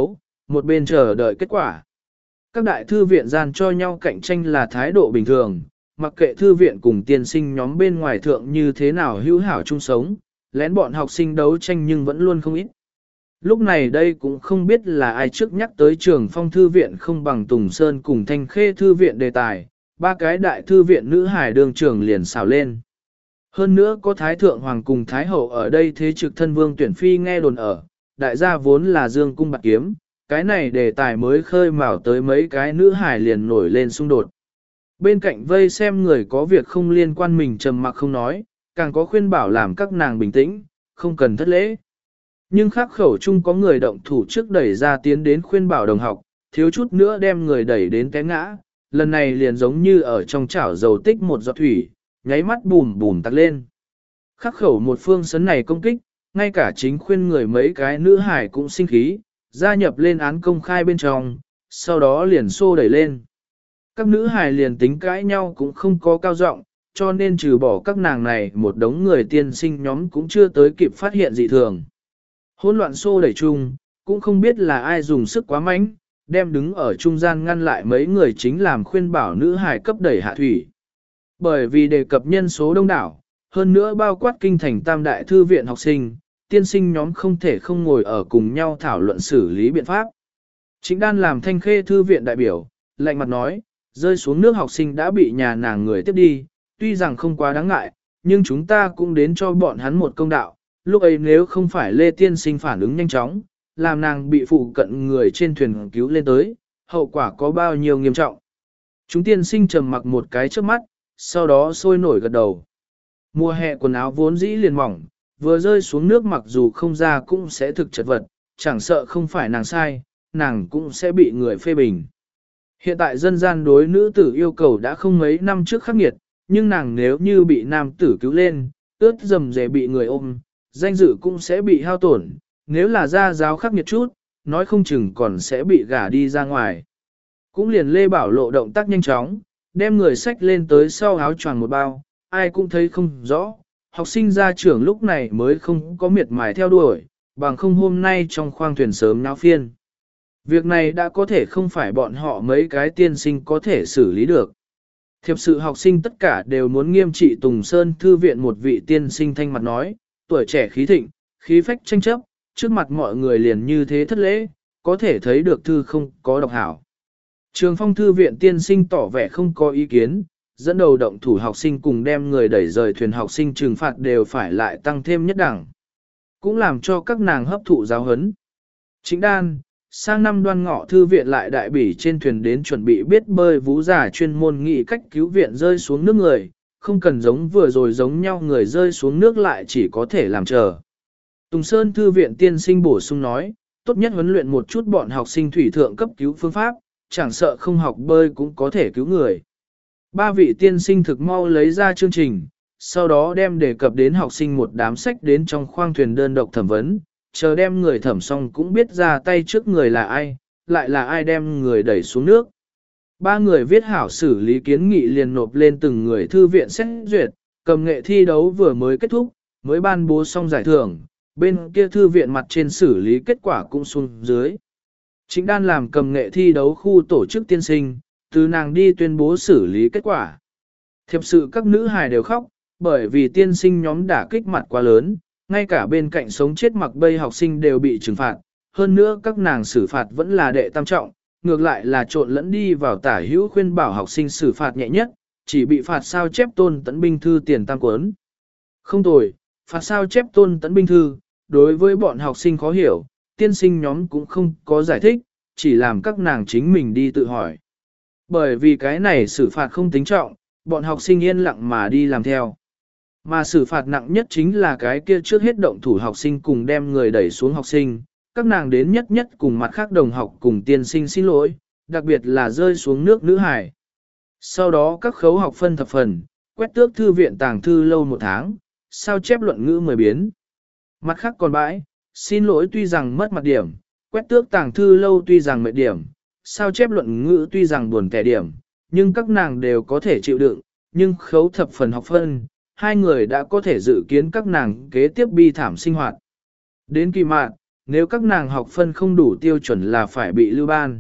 một bên chờ đợi kết quả. Các đại thư viện gian cho nhau cạnh tranh là thái độ bình thường, mặc kệ thư viện cùng tiên sinh nhóm bên ngoài thượng như thế nào hữu hảo chung sống, lén bọn học sinh đấu tranh nhưng vẫn luôn không ít. Lúc này đây cũng không biết là ai trước nhắc tới Trường Phong thư viện không bằng Tùng Sơn cùng Thanh Khê thư viện đề tài, ba cái đại thư viện nữ hải đường trường liền xào lên. Hơn nữa có Thái Thượng Hoàng cùng Thái Hậu ở đây thế trực thân vương tuyển phi nghe đồn ở, đại gia vốn là dương cung bạc kiếm, cái này đề tài mới khơi mào tới mấy cái nữ hải liền nổi lên xung đột. Bên cạnh vây xem người có việc không liên quan mình trầm mặc không nói, càng có khuyên bảo làm các nàng bình tĩnh, không cần thất lễ. Nhưng khắc khẩu chung có người động thủ trước đẩy ra tiến đến khuyên bảo đồng học, thiếu chút nữa đem người đẩy đến té ngã, lần này liền giống như ở trong chảo dầu tích một giọt thủy, nháy mắt bùm bùm tắt lên. Khắc khẩu một phương sấn này công kích, ngay cả chính khuyên người mấy cái nữ hải cũng sinh khí, gia nhập lên án công khai bên trong, sau đó liền xô đẩy lên. Các nữ hài liền tính cãi nhau cũng không có cao giọng, cho nên trừ bỏ các nàng này một đống người tiên sinh nhóm cũng chưa tới kịp phát hiện dị thường. Hỗn loạn xô đẩy chung, cũng không biết là ai dùng sức quá mạnh, đem đứng ở trung gian ngăn lại mấy người chính làm khuyên bảo nữ hài cấp đẩy hạ thủy. Bởi vì đề cập nhân số đông đảo, hơn nữa bao quát kinh thành tam đại thư viện học sinh, tiên sinh nhóm không thể không ngồi ở cùng nhau thảo luận xử lý biện pháp. Chính Đan làm Thanh Khê thư viện đại biểu, lạnh mặt nói, rơi xuống nước học sinh đã bị nhà nàng người tiếp đi, tuy rằng không quá đáng ngại, nhưng chúng ta cũng đến cho bọn hắn một công đạo, lúc ấy nếu không phải Lê Tiên Sinh phản ứng nhanh chóng, làm nàng bị phụ cận người trên thuyền cứu lên tới, hậu quả có bao nhiêu nghiêm trọng. Chúng tiên sinh trầm mặc một cái trước mắt, sau đó sôi nổi gật đầu. Mùa hè quần áo vốn dĩ liền mỏng, vừa rơi xuống nước mặc dù không ra cũng sẽ thực chật vật, chẳng sợ không phải nàng sai, nàng cũng sẽ bị người phê bình. Hiện tại dân gian đối nữ tử yêu cầu đã không mấy năm trước khắc nghiệt, nhưng nàng nếu như bị nam tử cứu lên, ướt dầm dề bị người ôm, danh dự cũng sẽ bị hao tổn, nếu là gia giáo khắc nghiệt chút, nói không chừng còn sẽ bị gả đi ra ngoài. Cũng liền Lê Bảo Lộ động tác nhanh chóng, đem người xách lên tới sau áo choàng một bao, ai cũng thấy không rõ, học sinh ra trưởng lúc này mới không có miệt mài theo đuổi, bằng không hôm nay trong khoang thuyền sớm náo phiên. Việc này đã có thể không phải bọn họ mấy cái tiên sinh có thể xử lý được. Thiệp sự học sinh tất cả đều muốn nghiêm trị Tùng Sơn thư viện một vị tiên sinh thanh mặt nói, tuổi trẻ khí thịnh, khí phách tranh chấp, trước mặt mọi người liền như thế thất lễ, có thể thấy được thư không có độc hảo. Trường Phong thư viện tiên sinh tỏ vẻ không có ý kiến, dẫn đầu động thủ học sinh cùng đem người đẩy rời thuyền học sinh trừng phạt đều phải lại tăng thêm nhất đẳng. Cũng làm cho các nàng hấp thụ giáo huấn. Chính Đan, sang năm Đoan Ngọ thư viện lại đại bỉ trên thuyền đến chuẩn bị biết bơi vũ giả chuyên môn nghị cách cứu viện rơi xuống nước người, không cần giống vừa rồi giống nhau người rơi xuống nước lại chỉ có thể làm chờ. Tùng Sơn thư viện tiên sinh bổ sung nói, tốt nhất huấn luyện một chút bọn học sinh thủy thượng cấp cứu phương pháp, chẳng sợ không học bơi cũng có thể cứu người. Ba vị tiên sinh thực mau lấy ra chương trình, sau đó đem đề cập đến học sinh một đám sách đến trong khoang thuyền đơn độc thẩm vấn, chờ đem người thẩm xong cũng biết ra tay trước người là ai, lại là ai đem người đẩy xuống nước. Ba người viết hảo xử lý kiến nghị liền nộp lên từng người thư viện xét duyệt, cầm nghệ thi đấu vừa mới kết thúc, mới ban bố xong giải thưởng, bên kia thư viện mặt trên xử lý kết quả cũng xuống dưới. Chính Đan làm cầm nghệ thi đấu khu tổ chức tiên sinh, từ nàng đi tuyên bố xử lý kết quả. Thiệp sự các nữ hài đều khóc, bởi vì tiên sinh nhóm đả kích mặt quá lớn, ngay cả bên cạnh sống chết mặc bây học sinh đều bị trừng phạt, hơn nữa các nàng xử phạt vẫn là đệ tam trọng, ngược lại là trộn lẫn đi vào tả hữu khuyên bảo học sinh xử phạt nhẹ nhất, chỉ bị phạt sao chép tôn tấn binh thư tiền tam cuốn. Không tồi, phạt sao chép tôn tấn binh thư, đối với bọn học sinh khó hiểu, tiên sinh nhóm cũng không có giải thích, chỉ làm các nàng chính mình đi tự hỏi. Bởi vì cái này xử phạt không tính trọng, bọn học sinh yên lặng mà đi làm theo. Mà xử phạt nặng nhất chính là cái kia trước hết động thủ học sinh cùng đem người đẩy xuống học sinh, các nàng đến nhất nhất cùng mặt khác đồng học cùng tiên sinh xin lỗi, đặc biệt là rơi xuống nước nữ hải. Sau đó các khấu học phân thập phần, quét tước thư viện tàng thư lâu 1 tháng, sao chép luận ngữ 10 biến. Mặt khác còn bãi, xin lỗi tuy rằng mất mặt điểm, quét tước tàng thư lâu tuy rằng mệt điểm, sao chép luận ngữ tuy rằng buồn tẻ điểm, nhưng các nàng đều có thể chịu đựng, nhưng khấu thập phần học phân, hai người đã có thể dự kiến các nàng kế tiếp bi thảm sinh hoạt. Đến kỳ mạn, nếu các nàng học phân không đủ tiêu chuẩn là phải bị lưu ban.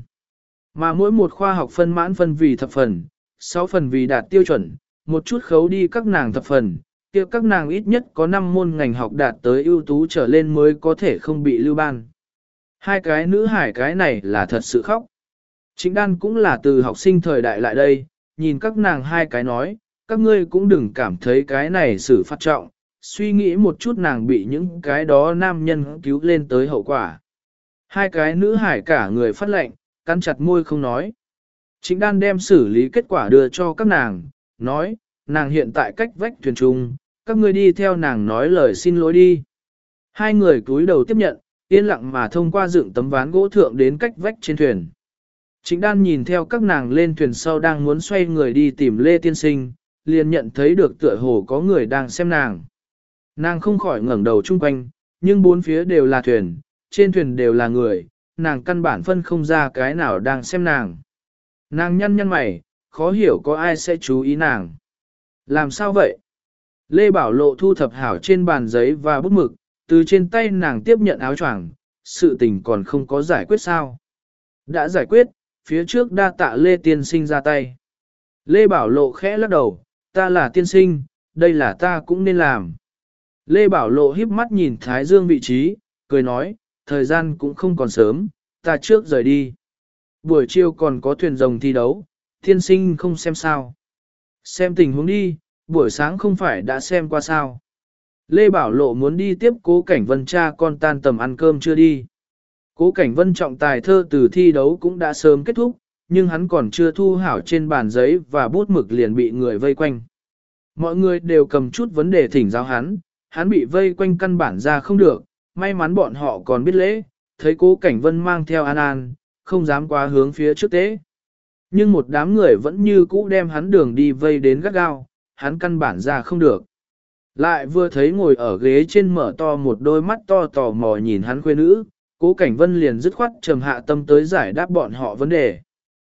Mà mỗi một khoa học phân mãn phân vì thập phần, 6 phần vì đạt tiêu chuẩn, một chút khấu đi các nàng thập phần, kia các nàng ít nhất có 5 môn ngành học đạt tới ưu tú trở lên mới có thể không bị lưu ban. Hai cái nữ hải cái này là thật sự khóc. Trịnh Đan cũng là từ học sinh thời đại lại đây, nhìn các nàng hai cái nói, các ngươi cũng đừng cảm thấy cái này xử phạt trọng, suy nghĩ một chút nàng bị những cái đó nam nhân cứu lên tới hậu quả. Hai cái nữ hải cả người phát lệnh, cắn chặt môi không nói. Trịnh Đan đem xử lý kết quả đưa cho các nàng, nói, nàng hiện tại cách vách thuyền trung, các ngươi đi theo nàng nói lời xin lỗi đi. Hai người cúi đầu tiếp nhận, yên lặng mà thông qua dựng tấm ván gỗ thượng đến cách vách trên thuyền. Trịnh Đan nhìn theo các nàng lên thuyền sau đang muốn xoay người đi tìm Lê Tiên Sinh, liền nhận thấy được tựa hồ có người đang xem nàng. Nàng không khỏi ngẩng đầu chung quanh, nhưng bốn phía đều là thuyền, trên thuyền đều là người, nàng căn bản phân không ra cái nào đang xem nàng. Nàng nhăn nhăn mày, khó hiểu có ai sẽ chú ý nàng. Làm sao vậy? Lê Bảo Lộ thu thập hảo trên bàn giấy và bút mực, từ trên tay nàng tiếp nhận áo choàng, sự tình còn không có giải quyết sao. Đã giải quyết, phía trước đa tạ Lê Tiên Sinh ra tay. Lê Bảo Lộ khẽ lắc đầu, ta là tiên sinh, đây là ta cũng nên làm. Lê Bảo Lộ híp mắt nhìn Thái Dương vị trí, cười nói, thời gian cũng không còn sớm, ta trước rời đi. Buổi chiều còn có thuyền rồng thi đấu, tiên sinh không xem sao. Xem tình huống đi, buổi sáng không phải đã xem qua sao. Lê Bảo Lộ muốn đi tiếp Cố Cảnh Vân cha con tan tầm ăn cơm chưa đi. Cố Cảnh Vân trọng tài thơ từ thi đấu cũng đã sớm kết thúc, nhưng hắn còn chưa thu hảo trên bàn giấy và bút mực liền bị người vây quanh. Mọi người đều cầm chút vấn đề thỉnh giáo hắn bị vây quanh căn bản ra không được, may mắn bọn họ còn biết lễ, thấy Cố Cảnh Vân mang theo An An, không dám quá hướng phía trước tế. Nhưng một đám người vẫn như cũ đem hắn đường đi vây đến gắt gao, hắn căn bản ra không được. Lại vừa thấy ngồi ở ghế trên mở to một đôi mắt to tò mò nhìn hắn khuê nữ, Cố Cảnh Vân liền dứt khoát trầm hạ tâm tới giải đáp bọn họ vấn đề.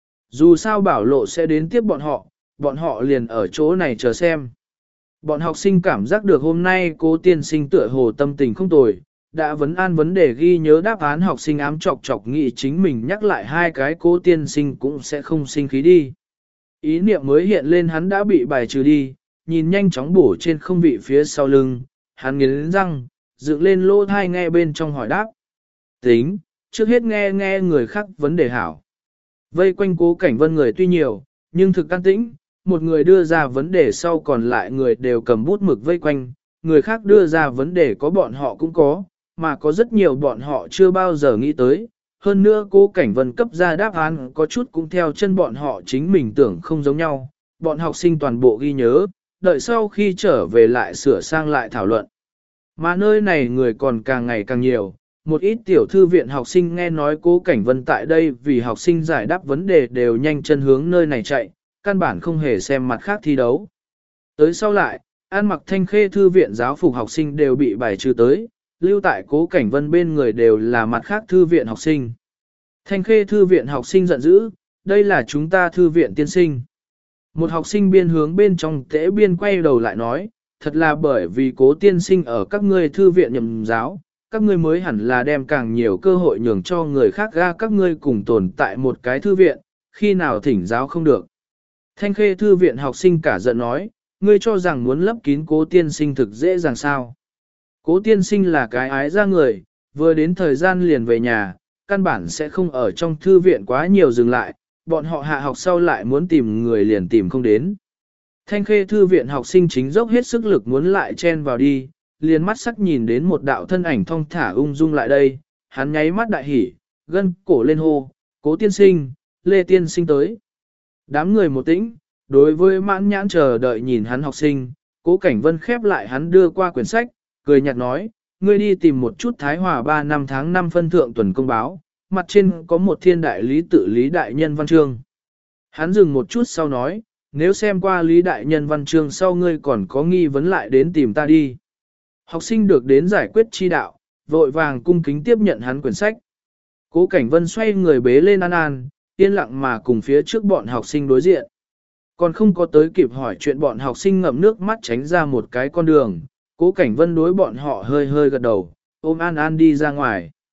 Dù sao Bảo Lộ sẽ đến tiếp bọn họ liền ở chỗ này chờ xem. Bọn học sinh cảm giác được hôm nay Cố tiên sinh tựa hồ tâm tình không tồi, đã vấn an vấn đề ghi nhớ đáp án học sinh ám chọc chọc nghĩ chính mình nhắc lại hai cái Cố tiên sinh cũng sẽ không sinh khí đi. Ý niệm mới hiện lên hắn đã bị bài trừ đi, nhìn nhanh chóng bổ trên không vị phía sau lưng, hắn nghiến răng, dựng lên lỗ thai nghe bên trong hỏi đáp. Tính, trước hết nghe người khác vấn đề hảo. Vây quanh Cố Cảnh Vân người tuy nhiều, nhưng thực can tĩnh, một người đưa ra vấn đề sau còn lại người đều cầm bút mực vây quanh, người khác đưa ra vấn đề có bọn họ cũng có, mà có rất nhiều bọn họ chưa bao giờ nghĩ tới. Hơn nữa Cố Cảnh Vân cấp ra đáp án có chút cũng theo chân bọn họ chính mình tưởng không giống nhau, bọn học sinh toàn bộ ghi nhớ, đợi sau khi trở về lại sửa sang lại thảo luận. Mà nơi này người còn càng ngày càng nhiều, một ít tiểu thư viện học sinh nghe nói Cố Cảnh Vân tại đây vì học sinh giải đáp vấn đề đều nhanh chân hướng nơi này chạy, căn bản không hề xem mặt khác thi đấu. Tới sau lại, ăn mặc thanh khê thư viện giáo phục học sinh đều bị bài trừ tới, lưu tại Cố Cảnh Vân bên người đều là mặt khác thư viện học sinh. Thanh khê thư viện học sinh giận dữ, đây là chúng ta thư viện tiên sinh. Một học sinh biên hướng bên trong tễ biên quay đầu lại nói, thật là bởi vì Cố tiên sinh ở các ngươi thư viện nhậm giáo, các ngươi mới hẳn là đem càng nhiều cơ hội nhường cho người khác ra các ngươi cùng tồn tại một cái thư viện, khi nào thỉnh giáo không được. Thanh khê thư viện học sinh cả giận nói, ngươi cho rằng muốn lấp kín Cố tiên sinh thực dễ dàng sao. Cố tiên sinh là cái ái ra người, vừa đến thời gian liền về nhà, căn bản sẽ không ở trong thư viện quá nhiều dừng lại, bọn họ hạ học sau lại muốn tìm người liền tìm không đến. Thanh khê thư viện học sinh chính dốc hết sức lực muốn lại chen vào đi, liền mắt sắc nhìn đến một đạo thân ảnh thong thả ung dung lại đây, hắn nháy mắt đại hỉ, gân cổ lên hô, Cố tiên sinh, Lê tiên sinh tới. Đám người một tĩnh, đối với mãn nhãn chờ đợi nhìn hắn học sinh, Cố Cảnh Vân khép lại hắn đưa qua quyển sách, cười nhạt nói, ngươi đi tìm một chút Thái Hòa 3 năm tháng 5 phân thượng tuần công báo, mặt trên có một thiên đại lý tự lý đại nhân văn chương. Hắn dừng một chút sau nói, nếu xem qua lý đại nhân văn chương sau ngươi còn có nghi vấn lại đến tìm ta đi. Học sinh được đến giải quyết chi đạo, vội vàng cung kính tiếp nhận hắn quyển sách. Cố Cảnh Vân xoay người bế lên An An, yên lặng mà cùng phía trước bọn học sinh đối diện. Còn không có tới kịp hỏi chuyện bọn học sinh ngậm nước mắt tránh ra một cái con đường, Cố Cảnh Vân đối bọn họ hơi hơi gật đầu, ôm An An đi ra ngoài.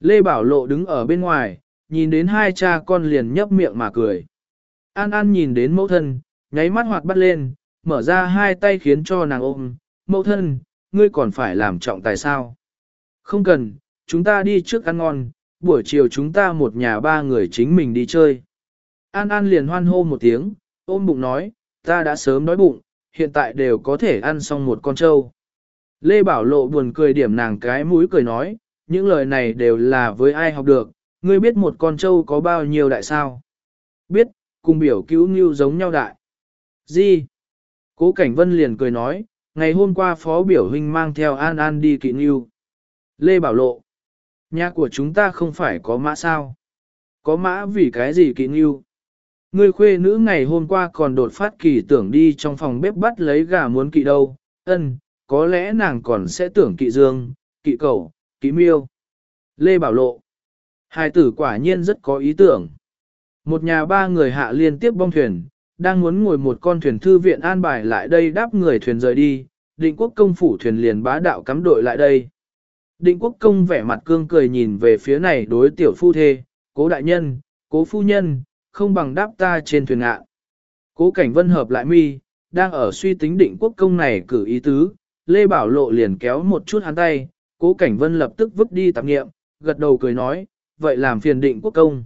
Lê Bảo Lộ đứng ở bên ngoài, nhìn đến hai cha con liền nhấp miệng mà cười. An An nhìn đến mẫu thân, nháy mắt hoạt bắt lên, mở ra hai tay khiến cho nàng ôm. Mẫu thân, ngươi còn phải làm trọng tài sao? Không cần, chúng ta đi trước ăn ngon, buổi chiều chúng ta một nhà ba người chính mình đi chơi. An An liền hoan hô một tiếng, ôm bụng nói, ta đã sớm đói bụng, hiện tại đều có thể ăn xong một con trâu. Lê Bảo Lộ buồn cười điểm nàng cái mũi cười nói, những lời này đều là với ai học được, ngươi biết một con trâu có bao nhiêu đại sao? Biết, cùng biểu cứu như giống nhau đại. Gì? Cố Cảnh Vân liền cười nói, ngày hôm qua phó biểu huynh mang theo An An đi kỵ như. Lê Bảo Lộ, nhà của chúng ta không phải có mã sao? Có mã vì cái gì kỵ như? Ngươi khuê nữ ngày hôm qua còn đột phát kỳ tưởng đi trong phòng bếp bắt lấy gà muốn kỵ đâu, có lẽ nàng còn sẽ tưởng kỵ dương, kỵ cẩu, kỵ miêu. Lê Bảo Lộ, hài tử quả nhiên rất có ý tưởng. Một nhà ba người hạ liên tiếp bong thuyền, đang muốn ngồi một con thuyền thư viện an bài lại đây đáp người thuyền rời đi, định quốc công phủ thuyền liền bá đạo cắm đội lại đây. Định quốc công vẻ mặt cương cười nhìn về phía này đối tiểu phu thê, cố đại nhân, cố phu nhân, không bằng đáp ta trên thuyền ngạ. Cố Cảnh Vân hợp lại mi, đang ở suy tính định quốc công này cử ý tứ, Lê Bảo Lộ liền kéo một chút hắn tay, Cố Cảnh Vân lập tức vứt đi tạp nghiệm, gật đầu cười nói, vậy làm phiền định quốc công.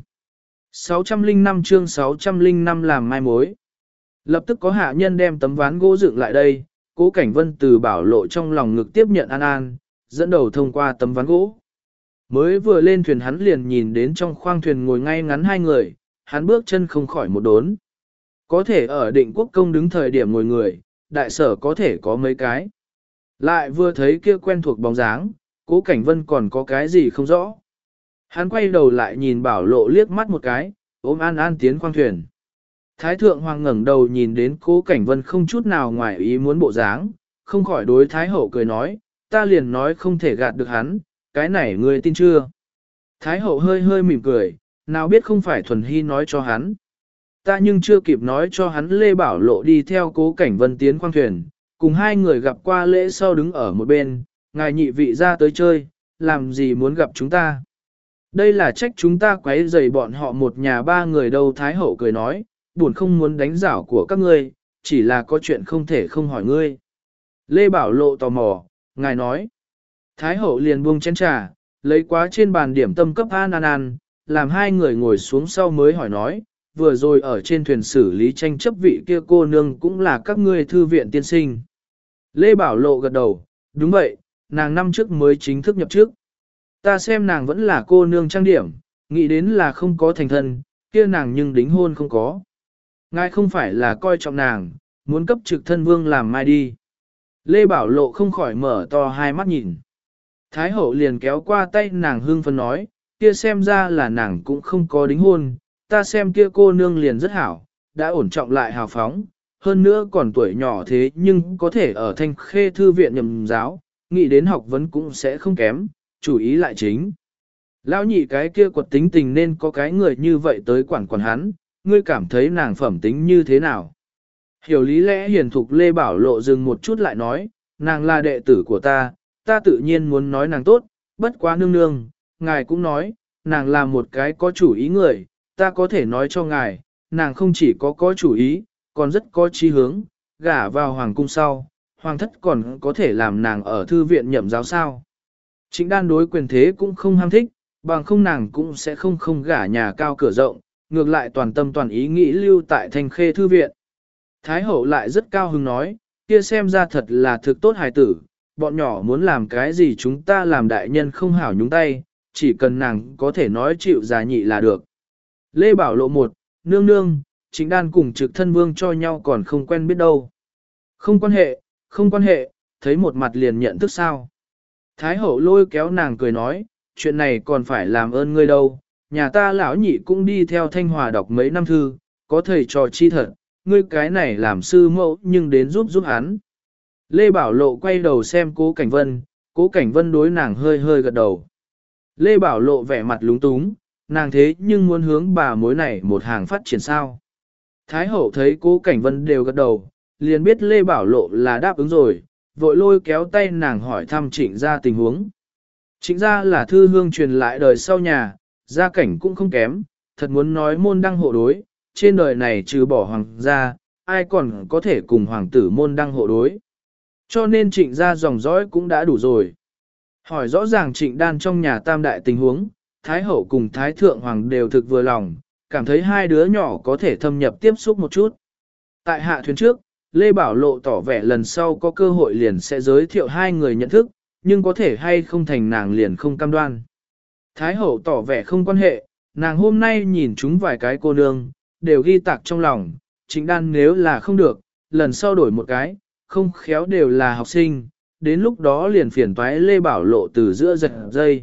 605 chương 605 làm mai mối. Lập tức có hạ nhân đem tấm ván gỗ dựng lại đây, Cố Cảnh Vân từ Bảo Lộ trong lòng ngực tiếp nhận An An, dẫn đầu thông qua tấm ván gỗ. Mới vừa lên thuyền hắn liền nhìn đến trong khoang thuyền ngồi ngay ngắn hai người, hắn bước chân không khỏi một đốn. Có thể ở định quốc công đứng thời điểm ngồi người, đại sở có thể có mấy cái. Lại vừa thấy kia quen thuộc bóng dáng, Cố Cảnh Vân còn có cái gì không rõ. Hắn quay đầu lại nhìn Bảo Lộ liếc mắt một cái, ôm An An tiến khoang thuyền. Thái thượng hoàng ngẩng đầu nhìn đến Cố Cảnh Vân không chút nào ngoài ý muốn bộ dáng, không khỏi đối Thái hậu cười nói, ta liền nói không thể gạt được hắn, cái này ngươi tin chưa? Thái hậu hơi hơi mỉm cười, nào biết không phải Thuần Hy nói cho hắn. Ta nhưng chưa kịp nói cho hắn Lê Bảo Lộ đi theo Cố Cảnh Vân tiến khoang thuyền, cùng hai người gặp qua lễ sau đứng ở một bên, ngài nhị vị ra tới chơi, làm gì muốn gặp chúng ta. Đây là trách chúng ta quấy rầy bọn họ một nhà ba người đâu. Thái hậu cười nói, buồn không muốn đánh giảo của các ngươi, chỉ là có chuyện không thể không hỏi ngươi. Lê Bảo Lộ tò mò, ngài nói. Thái hậu liền buông chén trà, lấy quá trên bàn điểm tâm cấp An An, làm hai người ngồi xuống sau mới hỏi nói, vừa rồi ở trên thuyền xử lý tranh chấp vị kia cô nương cũng là các ngươi thư viện tiên sinh. Lê Bảo Lộ gật đầu, đúng vậy, nàng năm trước mới chính thức nhập trước. Ta xem nàng vẫn là cô nương trang điểm, nghĩ đến là không có thành thân, kia nàng nhưng đính hôn không có. Ngài không phải là coi trọng nàng, muốn cấp trực thân vương làm mai đi. Lê Bảo Lộ không khỏi mở to hai mắt nhìn. Thái hậu liền kéo qua tay nàng hương phấn nói, kia xem ra là nàng cũng không có đính hôn, ta xem kia cô nương liền rất hảo, đã ổn trọng lại hào phóng, hơn nữa còn tuổi nhỏ thế nhưng có thể ở Thanh Khê thư viện nhậm giáo, nghĩ đến học vấn cũng sẽ không kém, chủ ý lại chính. Lão nhị cái kia quật tính tình nên có cái người như vậy tới quản hắn, ngươi cảm thấy nàng phẩm tính như thế nào? Hiểu lý lẽ hiền thục Lê Bảo Lộ dừng một chút lại nói, nàng là đệ tử của ta tự nhiên muốn nói nàng tốt, bất quá nương nương, ngài cũng nói, nàng là một cái có chủ ý người, ta có thể nói cho ngài, nàng không chỉ có chủ ý, còn rất có chí hướng, gả vào hoàng cung sau, hoàng thất còn có thể làm nàng ở thư viện nhậm giáo sao. Trịnh Đan đối quyền thế cũng không ham thích, bằng không nàng cũng sẽ không gả nhà cao cửa rộng, ngược lại toàn tâm toàn ý nghĩ lưu tại Thanh Khê thư viện. Thái hậu lại rất cao hứng nói, kia xem ra thật là thực tốt hài tử, bọn nhỏ muốn làm cái gì chúng ta làm đại nhân không hảo nhúng tay, chỉ cần nàng có thể nói chịu già nhị là được. Lê Bảo Lộ một, nương nương, Trịnh Đan cùng trực thân vương cho nhau còn không quen biết đâu. Không quan hệ, thấy một mặt liền nhận thức sao. Thái hậu lôi kéo nàng cười nói, chuyện này còn phải làm ơn ngươi đâu, nhà ta lão nhị cũng đi theo Thanh Hòa đọc mấy năm thư, có thầy trò chi thật, ngươi cái này làm sư mẫu nhưng đến giúp hắn. Lê Bảo Lộ quay đầu xem Cố Cảnh Vân đối nàng hơi hơi gật đầu. Lê Bảo Lộ vẻ mặt lúng túng, nàng thế nhưng muốn hướng bà mối này một hàng phát triển sao. Thái hậu thấy Cố Cảnh Vân đều gật đầu, liền biết Lê Bảo Lộ là đáp ứng rồi, vội lôi kéo tay nàng hỏi thăm Trịnh ra tình huống. Chính ra là thư hương truyền lại đời sau nhà, gia cảnh cũng không kém, thật muốn nói môn đăng hộ đối, trên đời này trừ bỏ hoàng gia, ai còn có thể cùng hoàng tử môn đăng hộ đối. Cho nên trịnh gia dòng dõi cũng đã đủ rồi. Hỏi rõ ràng trịnh đan trong nhà tam đại tình huống, Thái hậu cùng Thái thượng hoàng đều thực vừa lòng, cảm thấy hai đứa nhỏ có thể thâm nhập tiếp xúc một chút. Tại hạ thuyền trước, Lê Bảo Lộ tỏ vẻ lần sau có cơ hội liền sẽ giới thiệu hai người nhận thức, nhưng có thể hay không thành nàng liền không cam đoan. Thái hậu tỏ vẻ không quan hệ, nàng hôm nay nhìn chúng vài cái cô nương, đều ghi tạc trong lòng, Trịnh đan nếu là không được, lần sau đổi một cái, không khéo đều là học sinh, đến lúc đó liền phiền toái Lê Bảo Lộ từ giữa giật dây.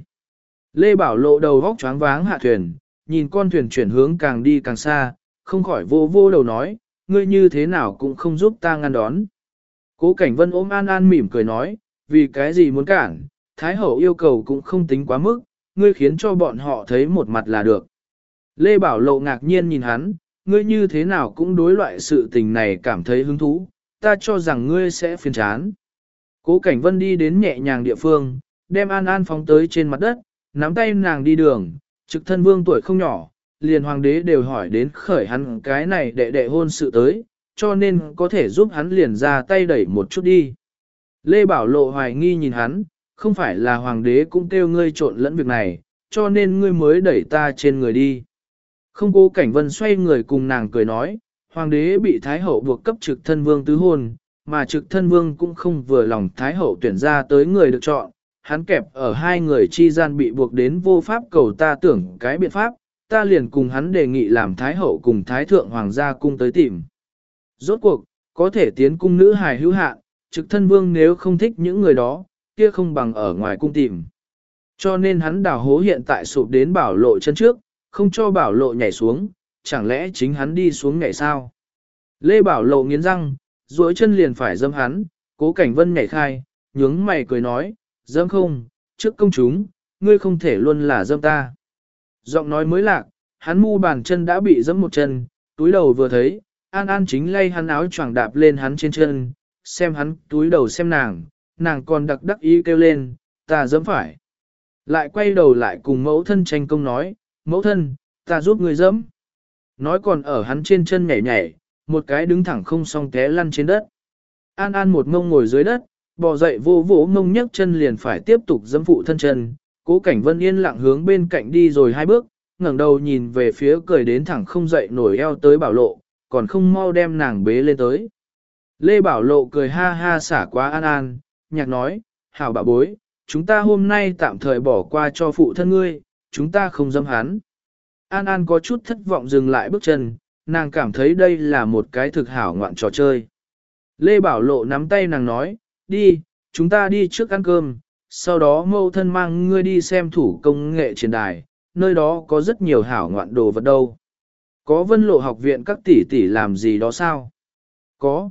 Lê Bảo Lộ đầu góc choáng váng hạ thuyền, nhìn con thuyền chuyển hướng càng đi càng xa, không khỏi vô vô đầu nói, ngươi như thế nào cũng không giúp ta ngăn đón. Cố Cảnh Vân ôm An An mỉm cười nói, vì cái gì muốn cản, Thái hậu yêu cầu cũng không tính quá mức, ngươi khiến cho bọn họ thấy một mặt là được. Lê Bảo Lộ ngạc nhiên nhìn hắn, ngươi như thế nào cũng đối loại sự tình này cảm thấy hứng thú, ta cho rằng ngươi sẽ phiền chán. Cố Cảnh Vân đi đến nhẹ nhàng địa phương, đem An An phóng tới trên mặt đất, nắm tay nàng đi đường, trực thân vương tuổi không nhỏ, liền hoàng đế đều hỏi đến khởi hắn cái này đệ hôn sự tới, cho nên có thể giúp hắn liền ra tay đẩy một chút đi. Lê Bảo Lộ hoài nghi nhìn hắn, không phải là hoàng đế cũng kêu ngươi trộn lẫn việc này, cho nên ngươi mới đẩy ta trên người đi. Không. Cố Cảnh Vân xoay người cùng nàng cười nói, hoàng đế bị Thái hậu buộc cấp trực thân vương tứ hôn, mà trực thân vương cũng không vừa lòng Thái hậu tuyển ra tới người được chọn, hắn kẹp ở hai người chi gian bị buộc đến vô pháp cầu ta tưởng cái biện pháp, ta liền cùng hắn đề nghị làm Thái hậu cùng Thái thượng hoàng gia cung tới tìm. Rốt cuộc, có thể tiến cung nữ hài hữu hạn, trực thân vương nếu không thích những người đó, kia không bằng ở ngoài cung tìm. Cho nên hắn đào hố hiện tại sụp đến Bảo Lộ chân trước, không cho Bảo Lộ nhảy xuống, chẳng lẽ chính hắn đi xuống nhảy sao? Lê Bảo Lộ nghiến răng, duỗi chân liền phải dâm hắn, Cố Cảnh Vân nhảy khai, nhướng mày cười nói, dâm không, trước công chúng, ngươi không thể luôn là dâm ta. Giọng nói mới lạc, hắn mu bàn chân đã bị dẫm một chân, túi đầu vừa thấy, An An chính lay hắn áo choàng đạp lên hắn trên chân, xem hắn túi đầu xem nàng còn đặc đắc ý kêu lên, ta dẫm phải. Lại quay đầu lại cùng mẫu thân tranh công nói, mẫu thân, ta giúp người dẫm. Nói còn ở hắn trên chân nhảy nhảy, một cái đứng thẳng không song té lăn trên đất. An An một ngông ngồi dưới đất, bò dậy vô vỗ ngông nhấc chân liền phải tiếp tục dẫm phụ thân chân. Cố Cảnh Vân yên lặng hướng bên cạnh đi rồi hai bước, ngẩng đầu nhìn về phía cười đến thẳng không dậy nổi eo tới Bảo Lộ, còn không mau đem nàng bế lên tới. Lê Bảo Lộ cười ha ha xả quá An An, nhạc nói, hảo bà bối, chúng ta hôm nay tạm thời bỏ qua cho phụ thân ngươi, chúng ta không dâm hắn. An An có chút thất vọng dừng lại bước chân, nàng cảm thấy đây là một cái thực hảo ngoạn trò chơi. Lê Bảo Lộ nắm tay nàng nói, đi, chúng ta đi trước ăn cơm, sau đó mâu thân mang ngươi đi xem thủ công nghệ trên đài, nơi đó có rất nhiều hảo ngoạn đồ vật đâu. Có Vân Lộ học viện các tỷ tỷ làm gì đó sao? Có.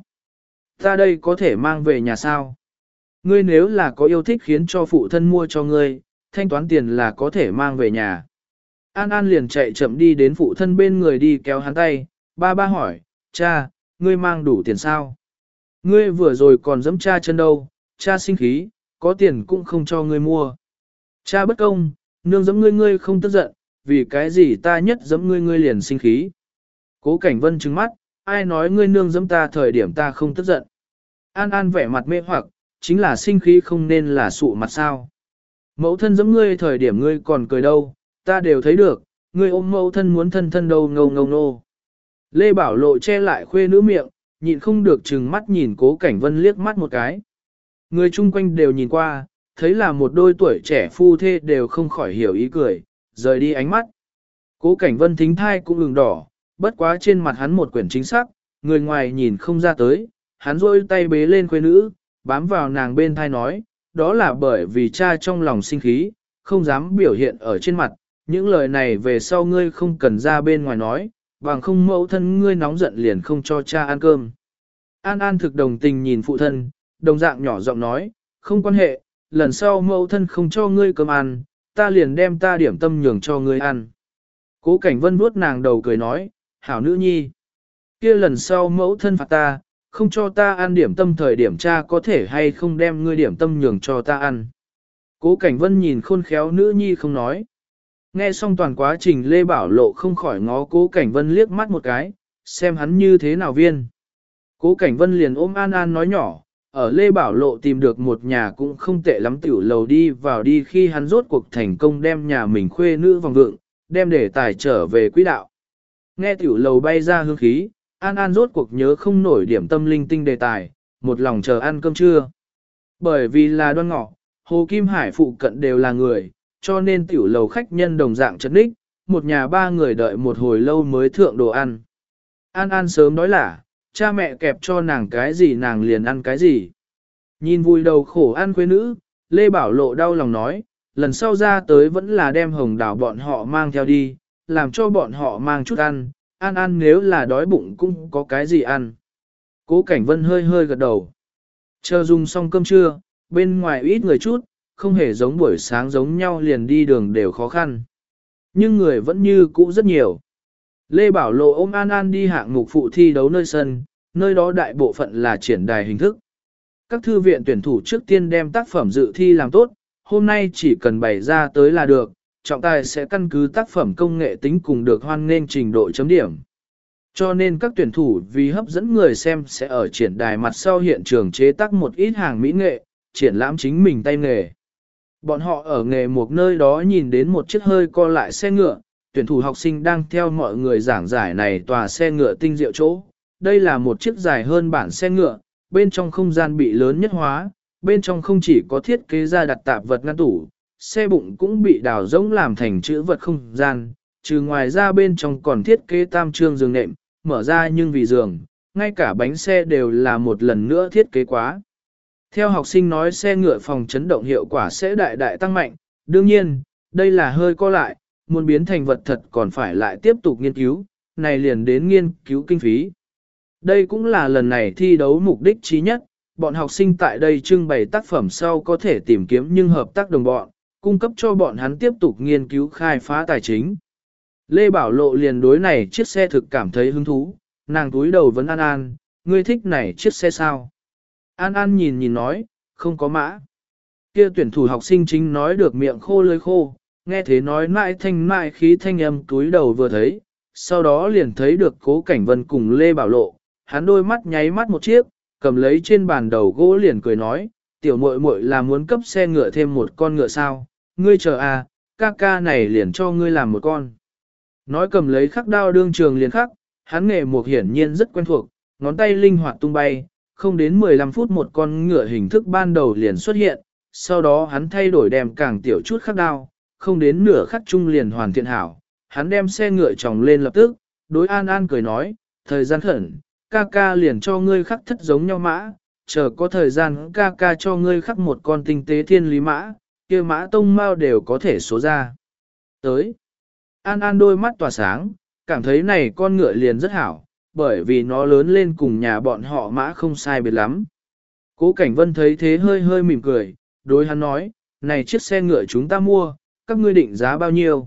Ta đây có thể mang về nhà sao? Ngươi nếu là có yêu thích khiến cho phụ thân mua cho ngươi, thanh toán tiền là có thể mang về nhà. An An liền chạy chậm đi đến phụ thân bên người đi kéo hắn tay, ba hỏi, cha, ngươi mang đủ tiền sao? Ngươi vừa rồi còn giẫm cha chân đâu, cha sinh khí, có tiền cũng không cho ngươi mua. Cha bất công, nương giẫm ngươi không tức giận, vì cái gì ta nhất giẫm ngươi liền sinh khí. Cố Cảnh Vân trừng mắt, ai nói ngươi nương giẫm ta thời điểm ta không tức giận. An An vẻ mặt mê hoặc, chính là sinh khí không nên là sụ mặt sao. Mẫu thân giẫm ngươi thời điểm ngươi còn cười đâu, ta đều thấy được, ngươi ôm mẫu thân muốn thân đâu ngâu nô. Lê Bảo Lộ che lại khuê nữ miệng, nhịn không được chừng mắt nhìn Cố Cảnh Vân liếc mắt một cái. Người chung quanh đều nhìn qua, thấy là một đôi tuổi trẻ phu thê đều không khỏi hiểu ý cười, rời đi ánh mắt. Cố Cảnh Vân thính thai cũng ửng đỏ, bất quá trên mặt hắn một quyển chính xác, người ngoài nhìn không ra tới, hắn rôi tay bế lên khuê nữ, bám vào nàng bên thai nói, đó là bởi vì cha trong lòng sinh khí, không dám biểu hiện ở trên mặt, những lời này về sau ngươi không cần ra bên ngoài nói, bằng không mẫu thân ngươi nóng giận liền không cho cha ăn cơm. An An thực đồng tình nhìn phụ thân, đồng dạng nhỏ giọng nói, không quan hệ, lần sau mẫu thân không cho ngươi cơm ăn, ta liền đem ta điểm tâm nhường cho ngươi ăn. Cố Cảnh Vân vuốt nàng đầu cười nói, hảo nữ nhi, kia lần sau mẫu thân phạt ta, không cho ta ăn điểm tâm thời điểm cha có thể hay không đem ngươi điểm tâm nhường cho ta ăn. Cố Cảnh Vân nhìn khôn khéo nữ nhi không nói. Nghe xong toàn quá trình Lê Bảo Lộ không khỏi ngó Cố Cảnh Vân liếc mắt một cái, xem hắn như thế nào viên. Cố Cảnh Vân liền ôm An An nói nhỏ, ở Lê Bảo Lộ tìm được một nhà cũng không tệ lắm tiểu lầu đi vào đi khi hắn rốt cuộc thành công đem nhà mình khuê nữ vòng vượng, đem để tài trở về quỹ đạo. Nghe tiểu lầu bay ra hương khí, An An rốt cuộc nhớ không nổi điểm tâm linh tinh đề tài, một lòng chờ ăn cơm trưa. Bởi vì là Đoan Ngọ, Hồ Kim Hải phụ cận đều là người, cho nên tiểu lầu khách nhân đồng dạng chấn đích, một nhà ba người đợi một hồi lâu mới thượng đồ ăn. An An sớm nói là, cha mẹ kẹp cho nàng cái gì nàng liền ăn cái gì. Nhìn vui đầu khổ ăn quê nữ, Lê Bảo Lộ đau lòng nói, lần sau ra tới vẫn là đem hồng đào bọn họ mang theo đi, làm cho bọn họ mang chút ăn, An An nếu là đói bụng cũng có cái gì ăn. Cố Cảnh Vân hơi hơi gật đầu. Chờ dùng xong cơm trưa, bên ngoài ít người chút, không hề giống buổi sáng giống nhau liền đi đường đều khó khăn. Nhưng người vẫn như cũ rất nhiều. Lê Bảo Lộ ôm An An đi hạng mục phụ thi đấu nơi sân, nơi đó đại bộ phận là triển đài hình thức. Các thư viện tuyển thủ trước tiên đem tác phẩm dự thi làm tốt, hôm nay chỉ cần bày ra tới là được, trọng tài sẽ căn cứ tác phẩm công nghệ tính cùng được hoan nghênh trình độ chấm điểm. Cho nên các tuyển thủ vì hấp dẫn người xem sẽ ở triển đài mặt sau hiện trường chế tác một ít hàng mỹ nghệ, triển lãm chính mình tay nghề. Bọn họ ở nghề một nơi đó nhìn đến một chiếc hơi co lại xe ngựa, tuyển thủ học sinh đang theo mọi người giảng giải này tòa xe ngựa tinh diệu chỗ. Đây là một chiếc dài hơn bản xe ngựa, bên trong không gian bị lớn nhất hóa, bên trong không chỉ có thiết kế ra đặt tạp vật ngăn tủ, xe bụng cũng bị đào rỗng làm thành chữ vật không gian, trừ ngoài ra bên trong còn thiết kế tam trương giường nệm, mở ra nhưng vì giường, ngay cả bánh xe đều là một lần nữa thiết kế quá. Theo học sinh nói xe ngựa phòng chấn động hiệu quả sẽ đại đại tăng mạnh, đương nhiên, đây là hơi co lại, muốn biến thành vật thật còn phải lại tiếp tục nghiên cứu, này liền đến nghiên cứu kinh phí. Đây cũng là lần này thi đấu mục đích chí nhất, bọn học sinh tại đây trưng bày tác phẩm sau có thể tìm kiếm nhưng hợp tác đồng bọn, cung cấp cho bọn hắn tiếp tục nghiên cứu khai phá tài chính. Lê Bảo Lộ liền đối này chiếc xe thực cảm thấy hứng thú, nàng túi đầu vấn An An, ngươi thích này chiếc xe sao? An An nhìn nhìn nói, không có mã. Kia tuyển thủ học sinh chính nói được miệng khô lưỡi khô, nghe thế nói mãi thanh mãi khí thanh âm túi đầu vừa thấy, sau đó liền thấy được Cố Cảnh Vân cùng Lê Bảo Lộ, hắn đôi mắt nháy mắt một chiếc, cầm lấy trên bàn đầu gỗ liền cười nói, tiểu muội muội là muốn cấp xe ngựa thêm một con ngựa sao, ngươi chờ à, ca ca này liền cho ngươi làm một con. Nói cầm lấy khắc đao đương trường liền khắc, hắn nghề mục hiển nhiên rất quen thuộc, ngón tay linh hoạt tung bay, không đến 15 phút một con ngựa hình thức ban đầu liền xuất hiện, sau đó hắn thay đổi đem càng tiểu chút khắc đao, không đến nửa khắc chung liền hoàn thiện hảo, hắn đem xe ngựa tròng lên lập tức, đối An An cười nói, thời gian khẩn, ca ca liền cho ngươi khắc thất giống nhau mã, chờ có thời gian ca ca cho ngươi khắc một con tinh tế thiên lý mã, kia mã tông mao đều có thể số ra. Tới, An An đôi mắt tỏa sáng, cảm thấy này con ngựa liền rất hảo, bởi vì nó lớn lên cùng nhà bọn họ mã không sai biệt lắm. Cố Cảnh Vân thấy thế hơi hơi mỉm cười, đối hắn nói, này chiếc xe ngựa chúng ta mua, các ngươi định giá bao nhiêu?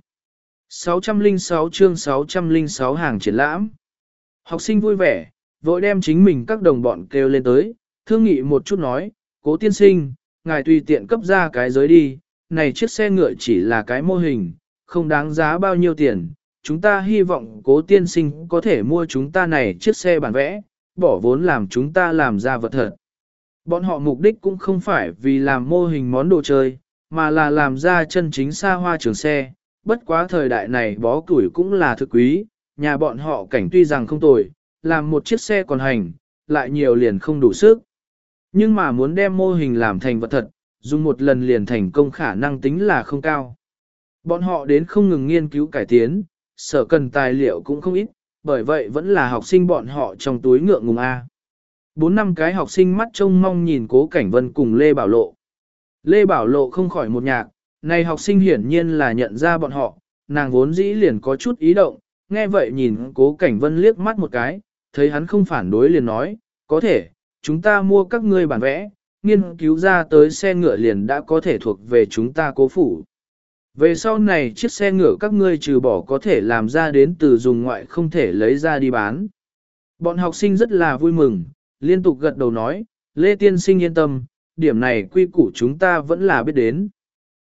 606 chương 606 hàng triển lãm. Học sinh vui vẻ, vội đem chính mình các đồng bọn kêu lên tới, thương nghị một chút nói, Cố tiên sinh, ngài tùy tiện cấp ra cái giới đi, này chiếc xe ngựa chỉ là cái mô hình, không đáng giá bao nhiêu tiền, chúng ta hy vọng Cố tiên sinh có thể mua chúng ta này chiếc xe bản vẽ, bỏ vốn làm chúng ta làm ra vật thật. Bọn họ mục đích cũng không phải vì làm mô hình món đồ chơi, mà là làm ra chân chính xa hoa trường xe, bất quá thời đại này bó củi cũng là thực quý, nhà bọn họ cảnh tuy rằng không tồi, làm một chiếc xe còn hành, lại nhiều liền không đủ sức. Nhưng mà muốn đem mô hình làm thành vật thật, dùng một lần liền thành công khả năng tính là không cao. Bọn họ đến không ngừng nghiên cứu cải tiến, sở cần tài liệu cũng không ít, bởi vậy vẫn là học sinh bọn họ trong túi ngượng ngùng A. 4-5 cái học sinh mắt trông mong nhìn Cố Cảnh Vân cùng Lê Bảo Lộ. Lê Bảo Lộ không khỏi một nhạc, này học sinh hiển nhiên là nhận ra bọn họ, nàng vốn dĩ liền có chút ý động, nghe vậy nhìn Cố Cảnh Vân liếc mắt một cái, thấy hắn không phản đối liền nói, có thể, chúng ta mua các ngươi bản vẽ, nghiên cứu ra tới xe ngựa liền đã có thể thuộc về chúng ta Cố phủ. Về sau này chiếc xe ngựa các ngươi trừ bỏ có thể làm ra đến từ dùng ngoại không thể lấy ra đi bán. Bọn học sinh rất là vui mừng, liên tục gật đầu nói, Lê Tiên Sinh yên tâm, điểm này quy củ chúng ta vẫn là biết đến.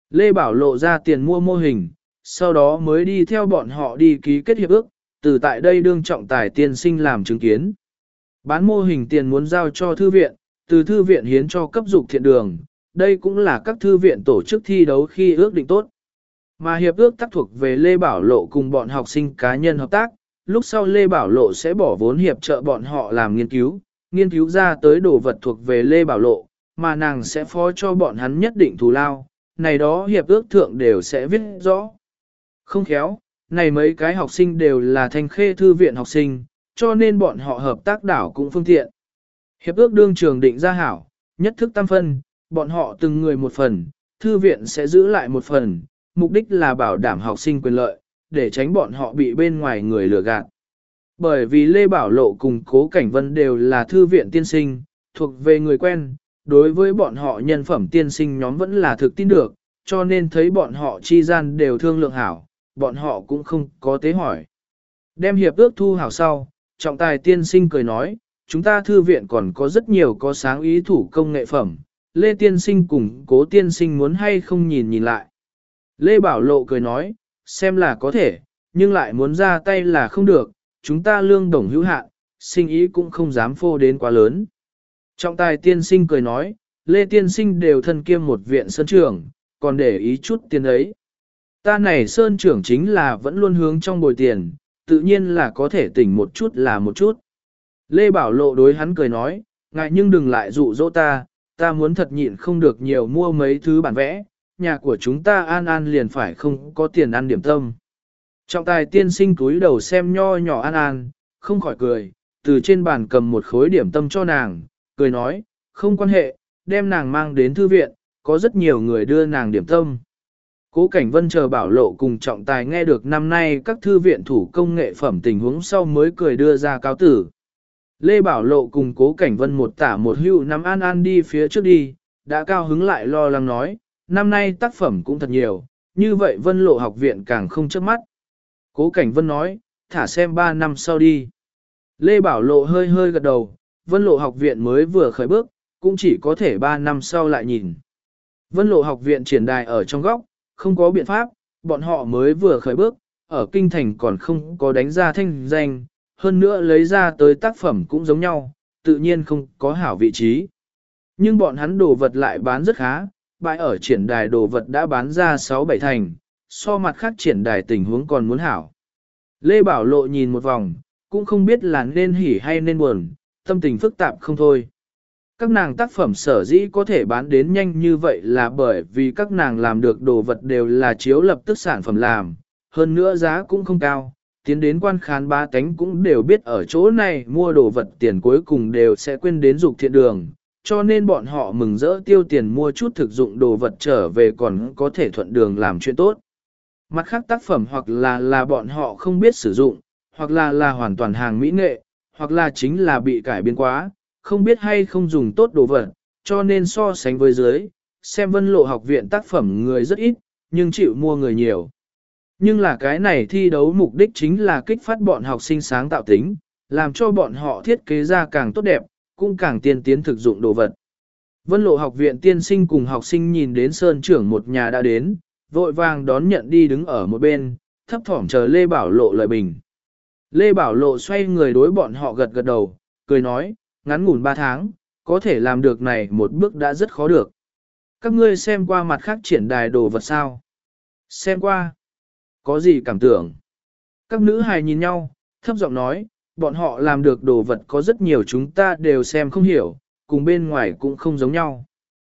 Lê Bảo Lộ ra tiền mua mô hình, sau đó mới đi theo bọn họ đi ký kết hiệp ước, từ tại đây đương trọng tài tiên sinh làm chứng kiến. Bán mô hình tiền muốn giao cho thư viện, từ thư viện hiến cho cấp dục thiện đường, đây cũng là các thư viện tổ chức thi đấu khi ước định tốt. Mà hiệp ước tác thuộc về Lê Bảo Lộ cùng bọn học sinh cá nhân hợp tác, lúc sau Lê Bảo Lộ sẽ bỏ vốn hiệp trợ bọn họ làm nghiên cứu ra tới đồ vật thuộc về Lê Bảo Lộ, mà nàng sẽ phó cho bọn hắn nhất định thù lao, này đó hiệp ước thượng đều sẽ viết rõ. Không khéo, này mấy cái học sinh đều là Thanh Khê thư viện học sinh, cho nên bọn họ hợp tác đảo cũng phương tiện. Hiệp ước đương trường định ra hảo, nhất thức tam phân, bọn họ từng người một phần, thư viện sẽ giữ lại một phần, mục đích là bảo đảm học sinh quyền lợi, để tránh bọn họ bị bên ngoài người lừa gạt. Bởi vì Lê Bảo Lộ cùng Cố Cảnh Vân đều là thư viện tiên sinh, thuộc về người quen, đối với bọn họ nhân phẩm tiên sinh nhóm vẫn là thực tin được, cho nên thấy bọn họ chi gian đều thương lượng hảo, bọn họ cũng không có tế hỏi. Đem hiệp ước thu hảo sau, trọng tài tiên sinh cười nói, chúng ta thư viện còn có rất nhiều có sáng ý thủ công nghệ phẩm, Lê tiên sinh cùng Cố tiên sinh muốn hay không nhìn lại. Lê Bảo Lộ cười nói, xem là có thể, nhưng lại muốn ra tay là không được, chúng ta lương đồng hữu hạn, sinh ý cũng không dám phô đến quá lớn. Trọng tài tiên sinh cười nói, Lê tiên sinh đều thân kiêm một viện sơn trưởng, còn để ý chút tiền ấy. Ta này sơn trưởng chính là vẫn luôn hướng trong bồi tiền, tự nhiên là có thể tỉnh một chút là một chút. Lê Bảo Lộ đối hắn cười nói, ngại nhưng đừng lại dụ dỗ ta muốn thật nhịn không được nhiều mua mấy thứ bản vẽ, nhà của chúng ta an an liền phải không có tiền ăn điểm tâm. Trọng tài tiên sinh cúi đầu xem nho nhỏ an an, không khỏi cười, từ trên bàn cầm một khối điểm tâm cho nàng, cười nói, không quan hệ, đem nàng mang đến thư viện, có rất nhiều người đưa nàng điểm tâm. Cố Cảnh Vân chờ Bảo Lộ cùng trọng tài nghe được năm nay các thư viện thủ công nghệ phẩm tình huống sau mới cười đưa ra cáo tử. Lê Bảo Lộ cùng Cố Cảnh Vân một tả một hữu nắm an an đi phía trước đi, đã cao hứng lại lo lắng nói, năm nay tác phẩm cũng thật nhiều, như vậy Vân Lộ học viện càng không chớp mắt. Cố Cảnh Vân nói, thả xem 3 năm sau đi. Lê Bảo Lộ hơi hơi gật đầu, Vân Lộ học viện mới vừa khởi bước, cũng chỉ có thể 3 năm sau lại nhìn. Vân Lộ học viện triển đài ở trong góc, không có biện pháp, bọn họ mới vừa khởi bước, ở kinh thành còn không có đánh ra thanh danh, hơn nữa lấy ra tới tác phẩm cũng giống nhau, tự nhiên không có hảo vị trí. Nhưng bọn hắn đồ vật lại bán rất khá, bãi ở triển đài đồ vật đã bán ra 6-7 thành, so mặt khác triển đài tình huống còn muốn hảo. Lê Bảo Lộ nhìn một vòng, cũng không biết là nên hỉ hay nên buồn, tâm tình phức tạp không thôi. Các nàng tác phẩm sở dĩ có thể bán đến nhanh như vậy là bởi vì các nàng làm được đồ vật đều là chiếu lập tức sản phẩm làm, hơn nữa giá cũng không cao, tiến đến quan khán ba cánh cũng đều biết ở chỗ này mua đồ vật tiền cuối cùng đều sẽ quên đến dục thiện đường, cho nên bọn họ mừng rỡ tiêu tiền mua chút thực dụng đồ vật trở về còn có thể thuận đường làm chuyện tốt. Mặt khác tác phẩm hoặc là bọn họ không biết sử dụng, hoặc là hoàn toàn hàng mỹ nghệ, hoặc là chính là bị cải biến quá, không biết hay không dùng tốt đồ vật, cho nên so sánh với dưới, xem Vân Lộ học viện tác phẩm người rất ít, nhưng chịu mua người nhiều. Nhưng là cái này thi đấu mục đích chính là kích phát bọn học sinh sáng tạo tính, làm cho bọn họ thiết kế ra càng tốt đẹp, cũng càng tiên tiến thực dụng đồ vật. Vân Lộ học viện tiên sinh cùng học sinh nhìn đến sơn trưởng một nhà đã đến, vội vàng đón nhận đi đứng ở một bên, thấp thỏm chờ Lê Bảo Lộ lời bình. Lê Bảo Lộ xoay người đối bọn họ gật gật đầu, cười nói, ngắn ngủn 3 tháng, có thể làm được này một bước đã rất khó được. Các ngươi xem qua mặt khác triển đài đồ vật sao? Xem qua. Có gì cảm tưởng? Các nữ hài nhìn nhau, thấp giọng nói, bọn họ làm được đồ vật có rất nhiều chúng ta đều xem không hiểu, cùng bên ngoài cũng không giống nhau.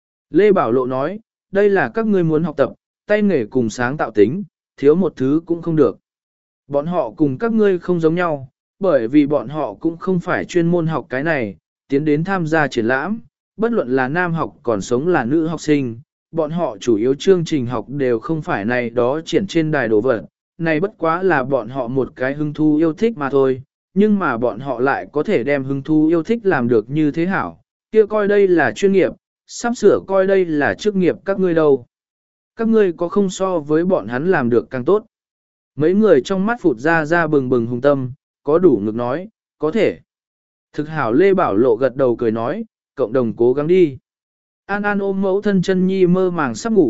Lê Bảo Lộ nói, đây là các ngươi muốn học tập, tay nghề cùng sáng tạo tính, thiếu một thứ cũng không được. Bọn họ cùng các ngươi không giống nhau, bởi vì bọn họ cũng không phải chuyên môn học cái này, tiến đến tham gia triển lãm, bất luận là nam học còn sống là nữ học sinh, bọn họ chủ yếu chương trình học đều không phải này đó triển trên đài đồ vật, này bất quá là bọn họ một cái hứng thú yêu thích mà thôi, nhưng mà bọn họ lại có thể đem hứng thú yêu thích làm được như thế hảo, kia coi đây là chuyên nghiệp, sắp sửa coi đây là chức nghiệp các ngươi đâu. Các ngươi có không so với bọn hắn làm được càng tốt. Mấy người trong mắt phụt ra bừng bừng hùng tâm, có đủ ngực nói, có thể. Thực hảo Lê Bảo Lộ gật đầu cười nói, cộng đồng cố gắng đi. An An ôm mẫu thân chân nhi mơ màng sắp ngủ,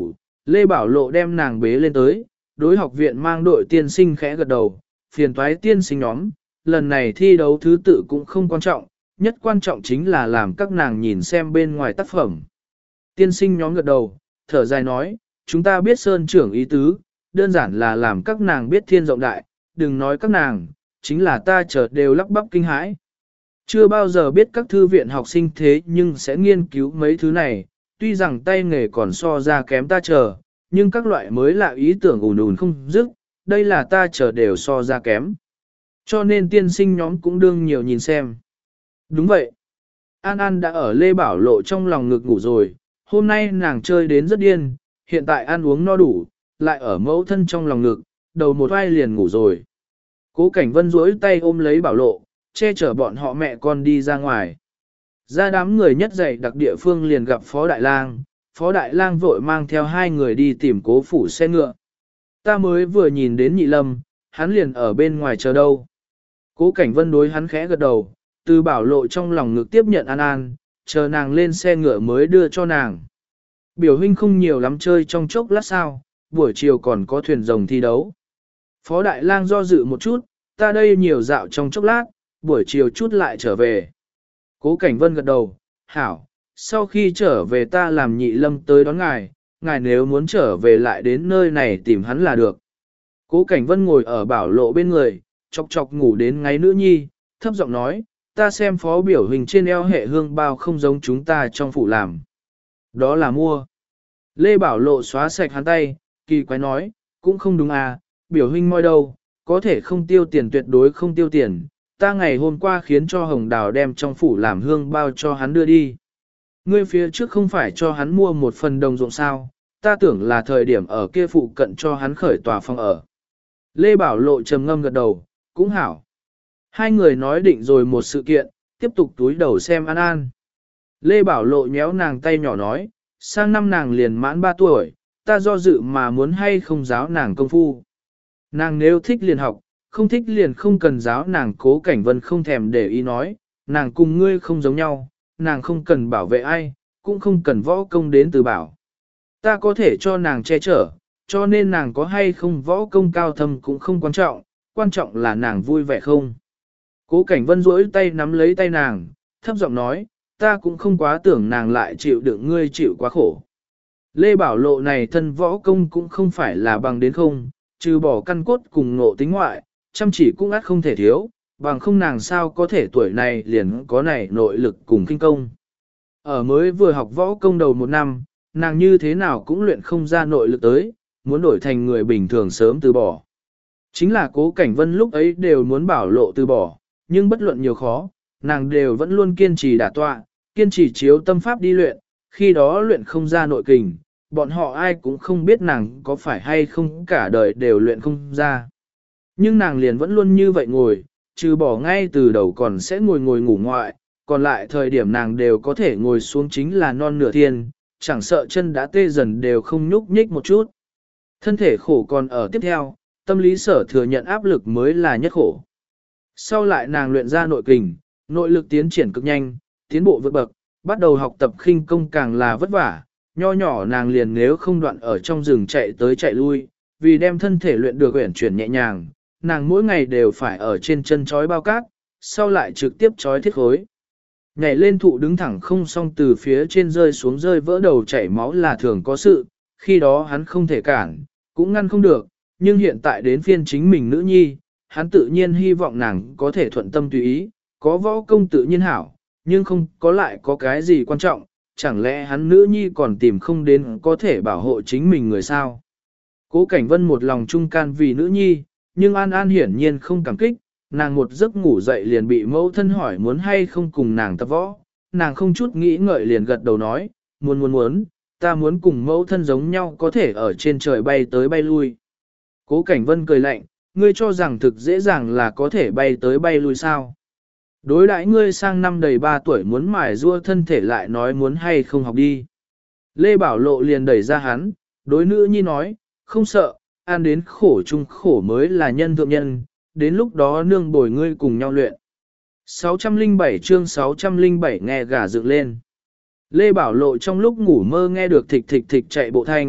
Lê Bảo Lộ đem nàng bế lên tới, đối học viện mang đội tiên sinh khẽ gật đầu, phiền toái tiên sinh nhóm, lần này thi đấu thứ tự cũng không quan trọng, nhất quan trọng chính là làm các nàng nhìn xem bên ngoài tác phẩm. Tiên sinh nhóm gật đầu, thở dài nói, chúng ta biết Sơn trưởng ý tứ, đơn giản là làm các nàng biết thiên rộng đại, đừng nói các nàng, chính là ta chợt đều lắp bắp kinh hãi. Chưa bao giờ biết các thư viện học sinh thế nhưng sẽ nghiên cứu mấy thứ này, tuy rằng tay nghề còn so ra kém ta chờ, nhưng các loại mới lạ ý tưởng ùn ùn không dứt, đây là ta chờ đều so ra kém. Cho nên tiên sinh nhóm cũng đương nhiều nhìn xem. Đúng vậy. An An đã ở Lê Bảo Lộ trong lòng ngực ngủ rồi, hôm nay nàng chơi đến rất điên, hiện tại ăn uống no đủ, lại ở mẫu thân trong lòng ngực, đầu một vai liền ngủ rồi. Cố Cảnh Vân duỗi tay ôm lấy Bảo Lộ, che chở bọn họ mẹ con đi ra ngoài. Ra đám người nhất dạy đặc địa phương liền gặp Phó Đại Lang, Phó Đại Lang vội mang theo hai người đi tìm Cố phủ xe ngựa. Ta mới vừa nhìn đến Nhị Lâm, hắn liền ở bên ngoài chờ đâu. Cố Cảnh Vân đối hắn khẽ gật đầu, từ Bảo Lộ trong lòng ngực tiếp nhận An An, chờ nàng lên xe ngựa mới đưa cho nàng. Biểu huynh không nhiều lắm chơi trong chốc lát sao, buổi chiều còn có thuyền rồng thi đấu. Phó Đại Lang do dự một chút, ta đây nhiều dạo trong chốc lát, buổi chiều chút lại trở về. Cố Cảnh Vân gật đầu, hảo, sau khi trở về ta làm Nhị Lâm tới đón ngài, ngài nếu muốn trở về lại đến nơi này tìm hắn là được. Cố Cảnh Vân ngồi ở Bảo Lộ bên người, chọc chọc ngủ đến ngáy nữ nhi, thấp giọng nói, ta xem phó biểu hình trên eo hệ hương bao không giống chúng ta trong phủ làm. Đó là mua. Lê Bảo Lộ xóa sạch hắn tay, kỳ quái nói, cũng không đúng à, biểu huynh moi đâu, có thể không tiêu tiền tuyệt đối không tiêu tiền, ta ngày hôm qua khiến cho Hồng Đào đem trong phủ làm hương bao cho hắn đưa đi. Ngươi phía trước không phải cho hắn mua một phần đồng ruộng sao, ta tưởng là thời điểm ở kia phụ cận cho hắn khởi tòa phòng ở. Lê Bảo Lộ trầm ngâm gật đầu, cũng hảo. Hai người nói định rồi một sự kiện, tiếp tục túi đầu xem An An. Lê Bảo Lộ nhéo nàng tay nhỏ nói, sang năm nàng liền mãn 3 tuổi, ta do dự mà muốn hay không giáo nàng công phu. Nàng nếu thích liền học, không thích liền không cần giáo nàng. Cố Cảnh Vân không thèm để ý nói, nàng cùng ngươi không giống nhau, nàng không cần bảo vệ ai, cũng không cần võ công đến từ bảo. Ta có thể cho nàng che chở, cho nên nàng có hay không võ công cao thâm cũng không quan trọng là nàng vui vẻ không. Cố Cảnh Vân duỗi tay nắm lấy tay nàng, thấp giọng nói, ta cũng không quá tưởng nàng lại chịu đựng ngươi chịu quá khổ. Lê Bảo Lộ này thân võ công cũng không phải là bằng đến không, trừ bỏ căn cốt cùng ngộ tính ngoại, chăm chỉ cũng ắt không thể thiếu, bằng không nàng sao có thể tuổi này liền có này nội lực cùng kinh công. Ở mới vừa học võ công đầu một năm, nàng như thế nào cũng luyện không ra nội lực tới, muốn đổi thành người bình thường sớm từ bỏ. Chính là Cố Cảnh Vân lúc ấy đều muốn Bảo Lộ từ bỏ, nhưng bất luận nhiều khó, nàng đều vẫn luôn kiên trì đả tọa, kiên trì chiếu tâm pháp đi luyện, khi đó luyện không ra nội kình, bọn họ ai cũng không biết nàng có phải hay không cả đời đều luyện không ra. Nhưng nàng liền vẫn luôn như vậy ngồi, trừ bỏ ngay từ đầu còn sẽ ngồi ngủ ngoại, còn lại thời điểm nàng đều có thể ngồi xuống chính là non nửa thiên, chẳng sợ chân đã tê dần đều không nhúc nhích một chút. Thân thể khổ còn ở tiếp theo, tâm lý sở thừa nhận áp lực mới là nhất khổ. Sau lại nàng luyện ra nội kình, nội lực tiến triển cực nhanh, tiến bộ vượt bậc, bắt đầu học tập khinh công càng là vất vả, nho nhỏ nàng liền nếu không đoạn ở trong rừng chạy tới chạy lui, vì đem thân thể luyện được uyển chuyển nhẹ nhàng, nàng mỗi ngày đều phải ở trên chân chói bao cát, sau lại trực tiếp chói thiết khối. Nhảy lên thụ đứng thẳng không xong từ phía trên rơi xuống rơi vỡ đầu chảy máu là thường có sự, khi đó hắn không thể cản, cũng ngăn không được, nhưng hiện tại đến phiên chính mình nữ nhi, hắn tự nhiên hy vọng nàng có thể thuận tâm tùy ý, có võ công tự nhiên hảo, nhưng không có lại có cái gì quan trọng, chẳng lẽ hắn nữ nhi còn tìm không đến có thể bảo hộ chính mình người sao. Cố Cảnh Vân một lòng trung can vì nữ nhi, nhưng An An hiển nhiên không cảm kích, nàng một giấc ngủ dậy liền bị mẫu thân hỏi muốn hay không cùng nàng tập võ, nàng không chút nghĩ ngợi liền gật đầu nói, muốn, ta muốn cùng mẫu thân giống nhau có thể ở trên trời bay tới bay lui. Cố Cảnh Vân cười lạnh, ngươi cho rằng thực dễ dàng là có thể bay tới bay lui sao. Đối đãi ngươi sang năm đầy 3 tuổi muốn mài rua thân thể lại nói muốn hay không học đi. Lê Bảo Lộ liền đẩy ra hắn, đối nữ nhi nói, không sợ, ăn đến khổ chung khổ mới là nhân thượng nhân, đến lúc đó nương bồi ngươi cùng nhau luyện. 607 chương 607 nghe gà dựng lên. Lê Bảo Lộ trong lúc ngủ mơ nghe được thịch thịch thịch chạy bộ thanh,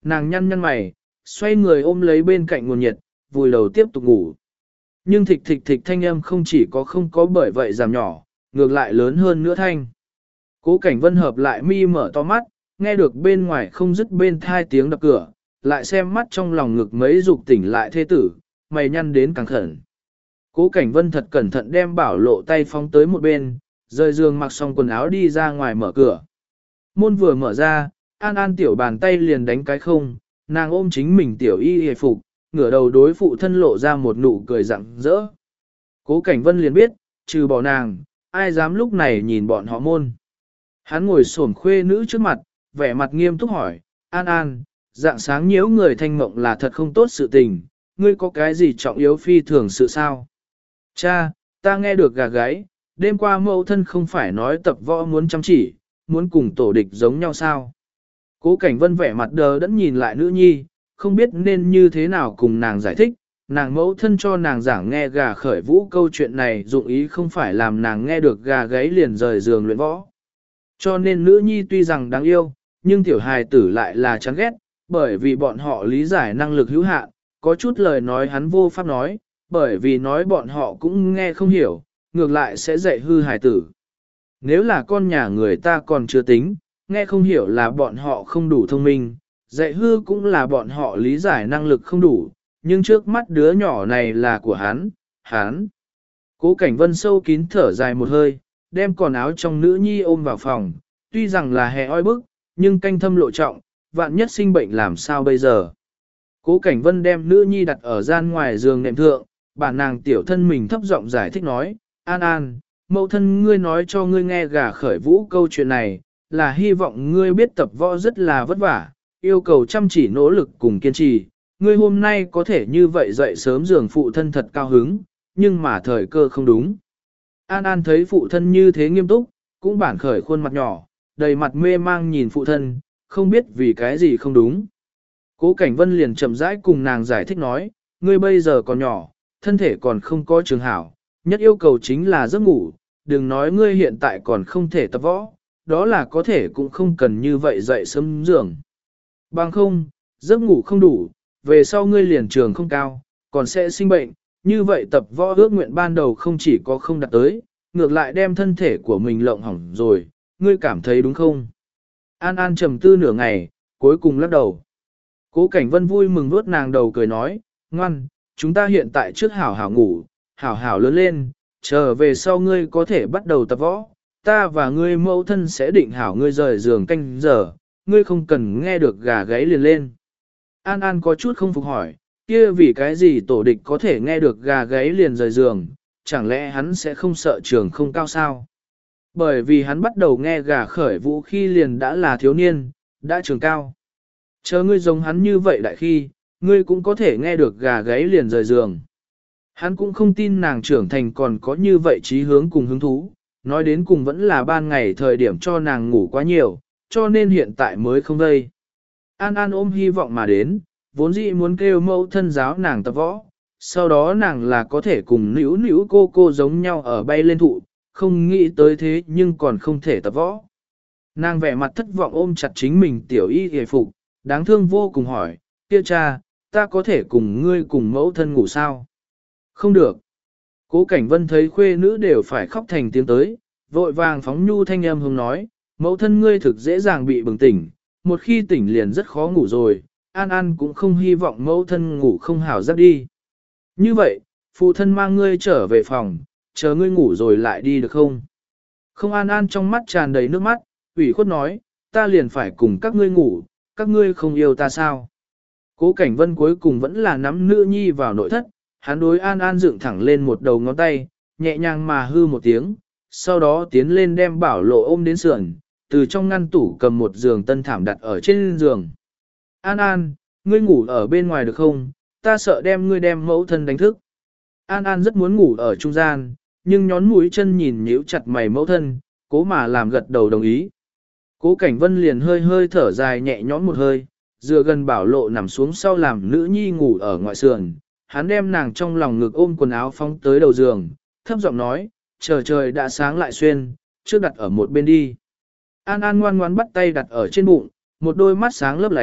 nàng nhăn nhăn mày, xoay người ôm lấy bên cạnh nguồn nhiệt, vùi đầu tiếp tục ngủ. Nhưng thịch thịch thịch thanh âm không chỉ không có bởi vậy giảm nhỏ, ngược lại lớn hơn nữa thanh. Cố Cảnh Vân hợp lại mi mở to mắt, nghe được bên ngoài không dứt bên thai tiếng đập cửa, lại xem mắt trong lòng ngực mấy dục tỉnh lại thê tử, mày nhăn đến càng khẩn. Cố Cảnh Vân thật cẩn thận đem Bảo Lộ tay phóng tới một bên, rời giường mặc xong quần áo đi ra ngoài mở cửa. Môn vừa mở ra, An An tiểu bàn tay liền đánh cái không, nàng ôm chính mình tiểu y hề phục, ngửa đầu đối phụ thân lộ ra một nụ cười rạng rỡ. Cố Cảnh Vân liền biết, trừ bỏ nàng, ai dám lúc này nhìn bọn họ môn. Hắn ngồi xổm khuê nữ trước mặt, vẻ mặt nghiêm túc hỏi, An An, dạng sáng nhiễu người thanh mộng là thật không tốt sự tình, ngươi có cái gì trọng yếu phi thường sự sao? Cha, ta nghe được gà gáy, đêm qua mẫu thân không phải nói tập võ muốn chăm chỉ, muốn cùng tổ địch giống nhau sao? Cố Cảnh Vân vẻ mặt đờ đẫn nhìn lại nữ nhi, không biết nên như thế nào cùng nàng giải thích, nàng mẫu thân cho nàng giảng nghe gà khởi vũ câu chuyện này dụng ý không phải làm nàng nghe được gà gáy liền rời giường luyện võ. Cho nên nữ nhi tuy rằng đáng yêu, nhưng tiểu hài tử lại là chán ghét, bởi vì bọn họ lý giải năng lực hữu hạn, có chút lời nói hắn vô pháp nói, bởi vì nói bọn họ cũng nghe không hiểu, ngược lại sẽ dạy hư hài tử. Nếu là con nhà người ta còn chưa tính, nghe không hiểu là bọn họ không đủ thông minh, dạy hư cũng là bọn họ lý giải năng lực không đủ, nhưng trước mắt đứa nhỏ này là của hắn. Cố Cảnh Vân sâu kín thở dài một hơi, đem còn áo trong nữ nhi ôm vào phòng, tuy rằng là hè oi bức, nhưng canh thâm lộ trọng, vạn nhất sinh bệnh làm sao bây giờ. Cố Cảnh Vân đem nữ nhi đặt ở gian ngoài giường nệm thượng, bản nàng tiểu thân mình thấp giọng giải thích nói, An An, mẫu thân ngươi nói cho ngươi nghe gà khởi vũ câu chuyện này, là hy vọng ngươi biết tập võ rất là vất vả, yêu cầu chăm chỉ nỗ lực cùng kiên trì, ngươi hôm nay có thể như vậy dậy sớm giường phụ thân thật cao hứng, nhưng mà thời cơ không đúng. An An thấy phụ thân như thế nghiêm túc, cũng bản khởi khuôn mặt nhỏ, đầy mặt mê mang nhìn phụ thân, không biết vì cái gì không đúng. Cố Cảnh Vân liền chậm rãi cùng nàng giải thích nói, ngươi bây giờ còn nhỏ, thân thể còn không có trường hảo, nhất yêu cầu chính là giấc ngủ, đừng nói ngươi hiện tại còn không thể tập võ, đó là có thể cũng không cần như vậy dậy sớm giường. Bằng không, giấc ngủ không đủ, về sau ngươi liền trường không cao, còn sẽ sinh bệnh, như vậy tập võ ước nguyện ban đầu không chỉ có không đạt tới, ngược lại đem thân thể của mình lộng hỏng rồi, ngươi cảm thấy đúng không? An An trầm tư nửa ngày, cuối cùng lắc đầu. Cố Cảnh Vân vui mừng vuốt nàng đầu cười nói, ngoan, chúng ta hiện tại trước hảo hảo ngủ, hảo hảo lớn lên, chờ về sau ngươi có thể bắt đầu tập võ, ta và ngươi mẫu thân sẽ định hảo ngươi rời giường canh giờ, ngươi không cần nghe được gà gáy liền lên. An An có chút không phục hỏi, kia vì cái gì tổ địch có thể nghe được gà gáy liền rời giường, chẳng lẽ hắn sẽ không sợ trường không cao sao? Bởi vì hắn bắt đầu nghe gà khởi vũ khi liền đã là thiếu niên, đã trường cao. Chờ ngươi giống hắn như vậy đại khi, ngươi cũng có thể nghe được gà gáy liền rời giường. Hắn cũng không tin nàng trưởng thành còn có như vậy trí hướng cùng hứng thú, nói đến cùng vẫn là ban ngày thời điểm cho nàng ngủ quá nhiều, cho nên hiện tại mới không đây. An An ôm hy vọng mà đến, vốn dĩ muốn kêu mẫu thân giáo nàng tập võ, sau đó nàng là có thể cùng nữ nữ cô giống nhau ở bay lên thụ, không nghĩ tới thế nhưng còn không thể tập võ. Nàng vẻ mặt thất vọng ôm chặt chính mình tiểu y hề phục, đáng thương vô cùng hỏi, kia cha, ta có thể cùng ngươi cùng mẫu thân ngủ sao? Không được. Cố Cảnh Vân thấy khuê nữ đều phải khóc thành tiếng tới, vội vàng phóng nhu thanh âm hùng nói, mẫu thân ngươi thực dễ dàng bị bừng tỉnh, một khi tỉnh liền rất khó ngủ rồi, An An cũng không hy vọng mẫu thân ngủ không hảo giấc đi. Như vậy, phụ thân mang ngươi trở về phòng, chờ ngươi ngủ rồi lại đi được không? Không. An An trong mắt tràn đầy nước mắt, ủy khuất nói, ta liền phải cùng các ngươi ngủ, các ngươi không yêu ta sao? Cố Cảnh Vân cuối cùng vẫn là nắm nữ nhi vào nội thất, hắn đối An An dựng thẳng lên một đầu ngón tay, nhẹ nhàng mà hư một tiếng, sau đó tiến lên đem Bảo Lộ ôm đến sườn, từ trong ngăn tủ cầm một giường tân thảm đặt ở trên giường. An An, ngươi ngủ ở bên ngoài được không? Ta sợ ngươi đem mẫu thân đánh thức. An An rất muốn ngủ ở trung gian, nhưng nhón mũi chân nhìn nhíu chặt mày mẫu thân, cố mà làm gật đầu đồng ý. Cố Cảnh Vân liền hơi hơi thở dài nhẹ nhõm một hơi, dựa gần Bảo Lộ nằm xuống sau làm nữ nhi ngủ ở ngoại sườn. Hắn đem nàng trong lòng ngực ôm quần áo phóng tới đầu giường, thấp giọng nói, trời đã sáng lại xuyên, trước đặt ở một bên đi. An An ngoan ngoan bắt tay đặt ở trên bụng, một đôi mắt sáng lấp lánh,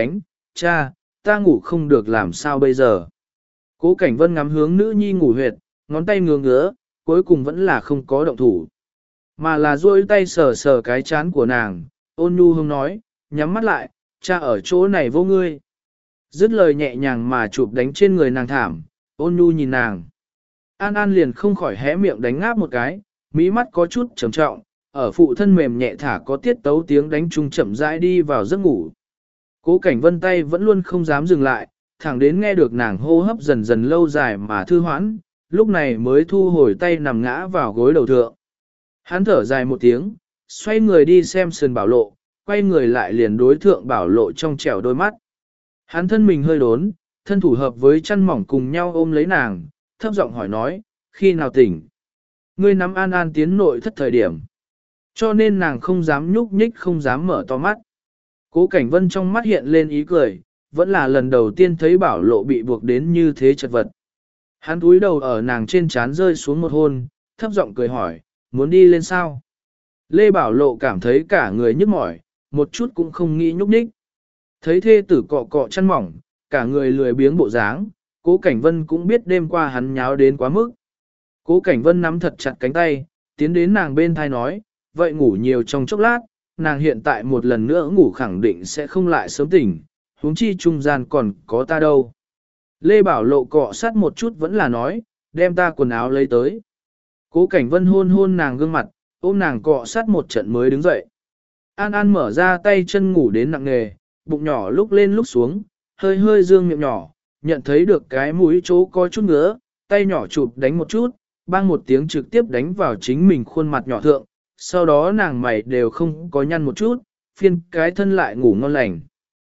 cha, ta ngủ không được làm sao bây giờ. Cố Cảnh Vân ngắm hướng nữ nhi ngủ huyệt, ngón tay ngứa ngứa, cuối cùng vẫn là không có động thủ. Mà là duỗi tay sờ sờ cái chán của nàng, ôn nhu hông nói, nhắm mắt lại, cha ở chỗ này vô ngươi. Dứt lời nhẹ nhàng mà chụp đánh trên người nàng thảm, ôn nhu nhìn nàng. An An liền không khỏi hé miệng đánh ngáp một cái, mí mắt có chút trầm trọng, ở phụ thân mềm nhẹ thả có tiết tấu tiếng đánh trung chậm rãi đi vào giấc ngủ. Cố Cảnh Vân tay vẫn luôn không dám dừng lại, thẳng đến nghe được nàng hô hấp dần dần lâu dài mà thư hoãn, lúc này mới thu hồi tay nằm ngã vào gối đầu thượng. Hắn thở dài một tiếng, xoay người đi xem sườn Bảo Lộ, quay người lại liền đối thượng Bảo Lộ trong trẻo đôi mắt. Hắn thân mình hơi đốn, thân thủ hợp với chăn mỏng cùng nhau ôm lấy nàng, thấp giọng hỏi nói, khi nào tỉnh? Ngươi nắm An An tiến nội thất thời điểm. Cho nên nàng không dám nhúc nhích không dám mở to mắt. Cố Cảnh Vân trong mắt hiện lên ý cười, vẫn là lần đầu tiên thấy Bảo Lộ bị buộc đến như thế chật vật. Hắn cúi đầu ở nàng trên trán rơi xuống một hôn, thấp giọng cười hỏi, muốn đi lên sao? Lê Bảo Lộ cảm thấy cả người nhức mỏi, một chút cũng không nghĩ nhúc nhích. Thấy thê tử cọ cọ chăn mỏng, cả người lười biếng bộ dáng, Cố Cảnh Vân cũng biết đêm qua hắn nháo đến quá mức. Cố Cảnh Vân nắm thật chặt cánh tay, tiến đến nàng bên thai nói, vậy ngủ nhiều trong chốc lát, nàng hiện tại một lần nữa ngủ khẳng định sẽ không lại sớm tỉnh, huống chi trung gian còn có ta đâu. Lê Bảo Lộ cọ sát một chút vẫn là nói, đem ta quần áo lấy tới. Cố Cảnh Vân hôn hôn nàng gương mặt, ôm nàng cọ sát một trận mới đứng dậy. An An mở ra tay chân ngủ đến nặng nề, bụng nhỏ lúc lên lúc xuống, hơi hơi dương miệng nhỏ, nhận thấy được cái mũi chỗ có chút ngứa, tay nhỏ chụp đánh một chút, bang một tiếng trực tiếp đánh vào chính mình khuôn mặt nhỏ thượng, sau đó nàng mày đều không có nhăn một chút, phiên cái thân lại ngủ ngon lành.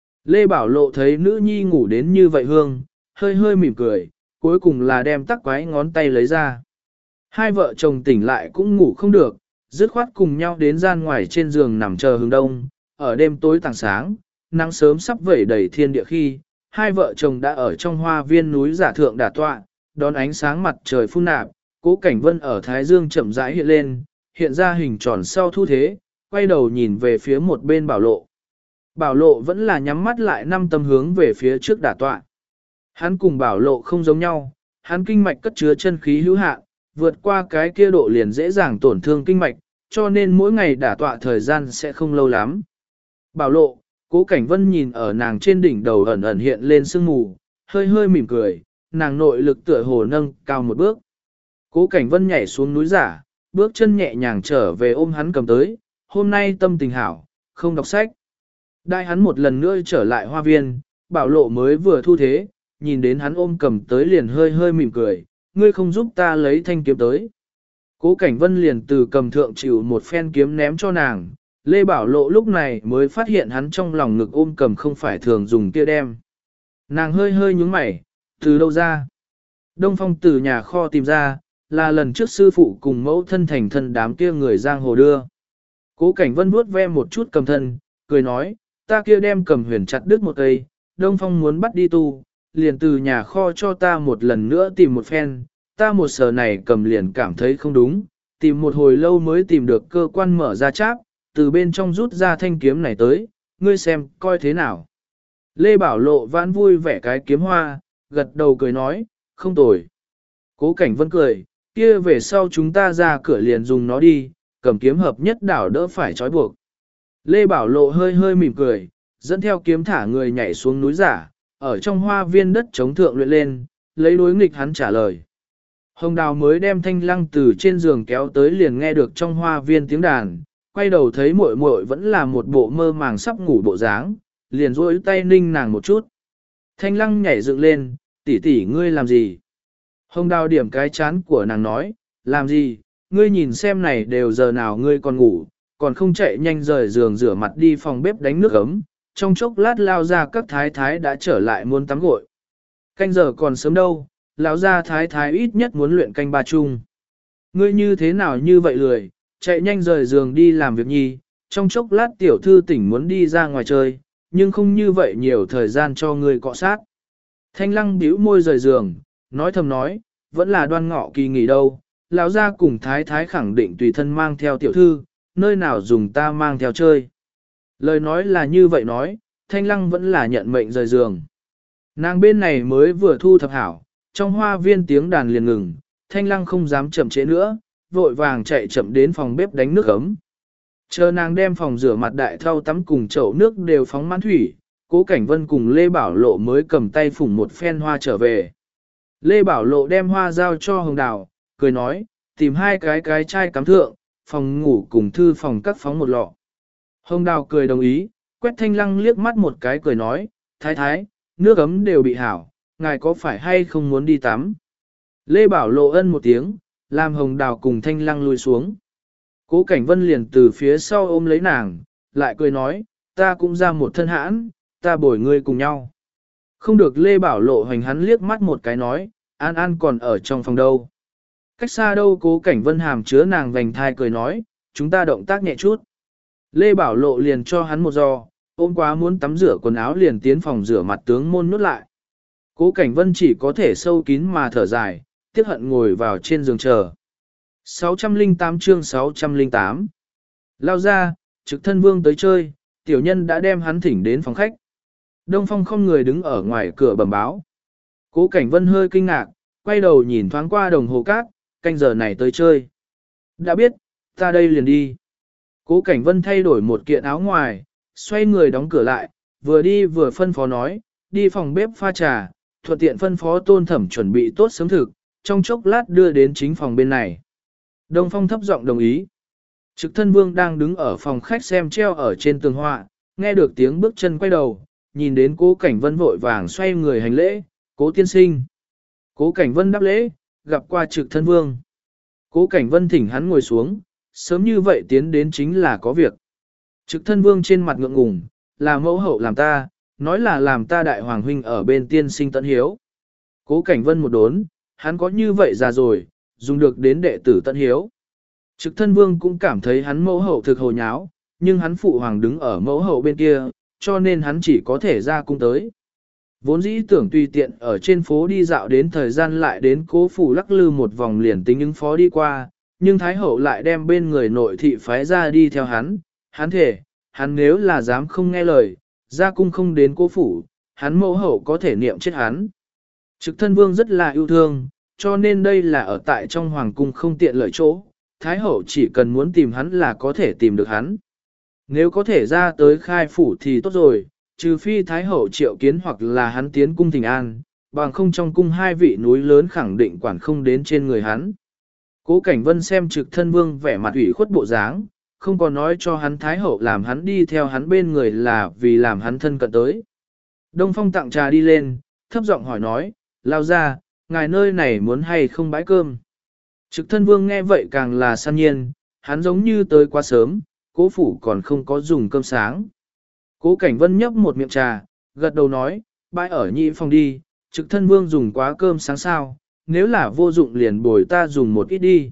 Lê Bảo Lộ thấy nữ nhi ngủ đến như vậy hương, hơi hơi mỉm cười, cuối cùng là đem tắc quái ngón tay lấy ra. Hai vợ chồng tỉnh lại cũng ngủ không được, dứt khoát cùng nhau đến gian ngoài trên giường nằm chờ hướng đông, ở đêm tối tảng sáng, nắng sớm sắp vẩy đầy thiên địa khi, hai vợ chồng đã ở trong hoa viên núi giả thượng đả tọa, đón ánh sáng mặt trời phun nạp, Cố Cảnh Vân ở Thái Dương chậm rãi hiện lên, hiện ra hình tròn sau thu thế, quay đầu nhìn về phía một bên Bảo Lộ. Bảo Lộ vẫn là nhắm mắt lại năm tâm hướng về phía trước đả tọa. Hắn cùng Bảo Lộ không giống nhau, hắn kinh mạch cất chứa chân khí hữu hạn, vượt qua cái kia độ liền dễ dàng tổn thương kinh mạch, cho nên mỗi ngày đả tọa thời gian sẽ không lâu lắm. Bảo Lộ, Cố Cảnh Vân nhìn ở nàng trên đỉnh đầu ẩn ẩn hiện lên sương mù, hơi hơi mỉm cười, nàng nội lực tựa hồ nâng cao một bước. Cố Cảnh Vân nhảy xuống núi giả, bước chân nhẹ nhàng trở về ôm hắn cầm tới, hôm nay tâm tình hảo, không đọc sách. Đại hắn một lần nữa trở lại hoa viên, Bảo Lộ mới vừa thu thế, nhìn đến hắn ôm cầm tới liền hơi hơi mỉm cười, ngươi không giúp ta lấy thanh kiếm tới. Cố Cảnh Vân liền từ cầm thượng chịu một phen kiếm ném cho nàng, Lê Bảo Lộ lúc này mới phát hiện hắn trong lòng ngực ôm cầm không phải thường dùng kia đem. Nàng hơi hơi nhúng mày, từ đâu ra? Đông Phong từ nhà kho tìm ra, là lần trước sư phụ cùng mẫu thân thành thân đám kia người giang hồ đưa. Cố Cảnh Vân vuốt ve một chút cầm thân, cười nói, ta kia đem cầm huyền chặt đứt một cây, Đông Phong muốn bắt đi tu, liền từ nhà kho cho ta một lần nữa tìm một phen, ta một sờ này cầm liền cảm thấy không đúng, tìm một hồi lâu mới tìm được cơ quan mở ra cháp, từ bên trong rút ra thanh kiếm này tới, ngươi xem coi thế nào. Lê Bảo Lộ vãn vui vẻ cái kiếm hoa, gật đầu cười nói, không tồi. Cố Cảnh Vân cười, kia về sau chúng ta ra cửa liền dùng nó đi, cầm kiếm hợp nhất đảo đỡ phải trói buộc. Lê Bảo Lộ hơi hơi mỉm cười, dẫn theo kiếm thả người nhảy xuống núi giả, ở trong hoa viên đất chống thượng luyện lên, lấy đối nghịch hắn trả lời. Hồng Đào mới đem Thanh Lăng từ trên giường kéo tới liền nghe được trong hoa viên tiếng đàn, quay đầu thấy muội muội vẫn là một bộ mơ màng sắp ngủ bộ dáng, liền duỗi tay ninh nàng một chút. Thanh Lăng nhảy dựng lên, tỷ tỷ ngươi làm gì? Hồng Đào điểm cái chán của nàng nói, làm gì, ngươi nhìn xem này đều giờ nào ngươi còn ngủ, còn không chạy nhanh rời giường rửa mặt đi phòng bếp đánh nước ấm, trong chốc lát lao ra các thái thái đã trở lại muốn tắm gội. Canh giờ còn sớm đâu, lão gia thái thái ít nhất muốn luyện canh ba chung. Ngươi như thế nào như vậy lười, chạy nhanh rời giường đi làm việc nhi, trong chốc lát tiểu thư tỉnh muốn đi ra ngoài chơi, nhưng không như vậy nhiều thời gian cho ngươi cọ sát. Thanh Lăng bĩu môi rời giường, nói thầm nói, vẫn là Đoan Ngọ kỳ nghỉ đâu, lão gia cùng thái thái khẳng định tùy thân mang theo tiểu thư, nơi nào dùng ta mang theo chơi. Lời nói là như vậy nói, Thanh Lăng vẫn là nhận mệnh rời giường. Nàng bên này mới vừa thu thập hảo, trong hoa viên tiếng đàn liền ngừng, Thanh Lăng không dám chậm trễ nữa, vội vàng chạy chậm đến phòng bếp đánh nước ấm. Chờ nàng đem phòng rửa mặt đại thau tắm cùng chậu nước đều phóng mãn thủy, Cố Cảnh Vân cùng Lê Bảo Lộ mới cầm tay phủng một phen hoa trở về. Lê Bảo Lộ đem hoa giao cho Hồng Đào, cười nói, tìm hai cái chai cắm thượng, phòng ngủ cùng thư phòng các phóng một lọ. Hồng Đào cười đồng ý, quét Thanh Lăng liếc mắt một cái cười nói, thái thái, nước ấm đều bị hảo, ngài có phải hay không muốn đi tắm? Lê Bảo Lộ ân một tiếng, làm Hồng Đào cùng Thanh Lăng lùi xuống. Cố Cảnh Vân liền từ phía sau ôm lấy nàng, lại cười nói, ta cũng ra một thân hãn, ta bồi ngươi cùng nhau. Không được Lê Bảo Lộ hoành hắn liếc mắt một cái nói, An An còn ở trong phòng đâu. Cách xa đâu Cố Cảnh Vân hàm chứa nàng vành thai cười nói, chúng ta động tác nhẹ chút. Lê Bảo Lộ liền cho hắn một giò, ôm quá muốn tắm rửa quần áo liền tiến phòng rửa mặt tướng môn nút lại. Cố Cảnh Vân chỉ có thể sâu kín mà thở dài, tiếc hận ngồi vào trên giường chờ. 608 chương 608 Lao ra, Trực Thân Vương tới chơi, tiểu nhân đã đem hắn thỉnh đến phòng khách. Đông Phong không người đứng ở ngoài cửa bẩm báo. Cố Cảnh Vân hơi kinh ngạc, quay đầu nhìn thoáng qua đồng hồ cát, canh giờ này tới chơi. Đã biết, ta đây liền đi. Cố Cảnh Vân thay đổi một kiện áo ngoài, xoay người đóng cửa lại, vừa đi vừa phân phó nói, đi phòng bếp pha trà, thuận tiện phân phó Tôn Thẩm chuẩn bị tốt sớm thực, trong chốc lát đưa đến chính phòng bên này. Đông Phong thấp giọng đồng ý. Trực Thân Vương đang đứng ở phòng khách xem treo ở trên tường họa, nghe được tiếng bước chân quay đầu, nhìn đến Cố Cảnh Vân vội vàng xoay người hành lễ, Cố tiên sinh. Cố Cảnh Vân đáp lễ, gặp qua Trực Thân Vương. Cố Cảnh Vân thỉnh hắn ngồi xuống, sớm như vậy tiến đến chính là có việc. Trực Thân Vương trên mặt ngượng ngùng, là mẫu hậu làm ta, nói là làm ta đại hoàng huynh ở bên tiên sinh tận hiếu. Cố Cảnh Vân một đốn, hắn có như vậy già rồi, dùng được đến đệ tử tận hiếu. Trực Thân Vương cũng cảm thấy hắn mẫu hậu thực hồ nháo, nhưng hắn phụ hoàng đứng ở mẫu hậu bên kia, cho nên hắn chỉ có thể ra cung tới. Vốn dĩ tưởng tùy tiện ở trên phố đi dạo đến thời gian lại đến Cố phủ lắc lư một vòng liền tính ứng phó đi qua, nhưng Thái hậu lại đem bên người nội thị phái ra đi theo hắn thể, hắn nếu là dám không nghe lời, ra cung không đến Cố phủ, hắn mẫu hậu có thể niệm chết hắn. Trực Thân Vương rất là yêu thương, cho nên đây là ở tại trong hoàng cung không tiện lợi chỗ, Thái hậu chỉ cần muốn tìm hắn là có thể tìm được hắn. Nếu có thể ra tới khai phủ thì tốt rồi, trừ phi Thái hậu triệu kiến hoặc là hắn tiến cung thỉnh an, bằng không trong cung hai vị núi lớn khẳng định quản không đến trên người hắn. Cố Cảnh Vân xem Trực Thân Vương vẻ mặt ủy khuất bộ dáng, không có nói cho hắn Thái hậu làm hắn đi theo hắn bên người là vì làm hắn thân cận tới. Đông Phong tặng trà đi lên, thấp giọng hỏi nói, lao ra, ngài nơi này muốn hay không bãi cơm. Trực Thân Vương nghe vậy càng là san nhiên, hắn giống như tới quá sớm, Cố phủ còn không có dùng cơm sáng. Cố Cảnh Vân nhấp một miệng trà, gật đầu nói, bãi ở nhị phòng đi, Trực Thân Vương dùng quá cơm sáng sao, nếu là vô dụng liền bồi ta dùng một ít đi.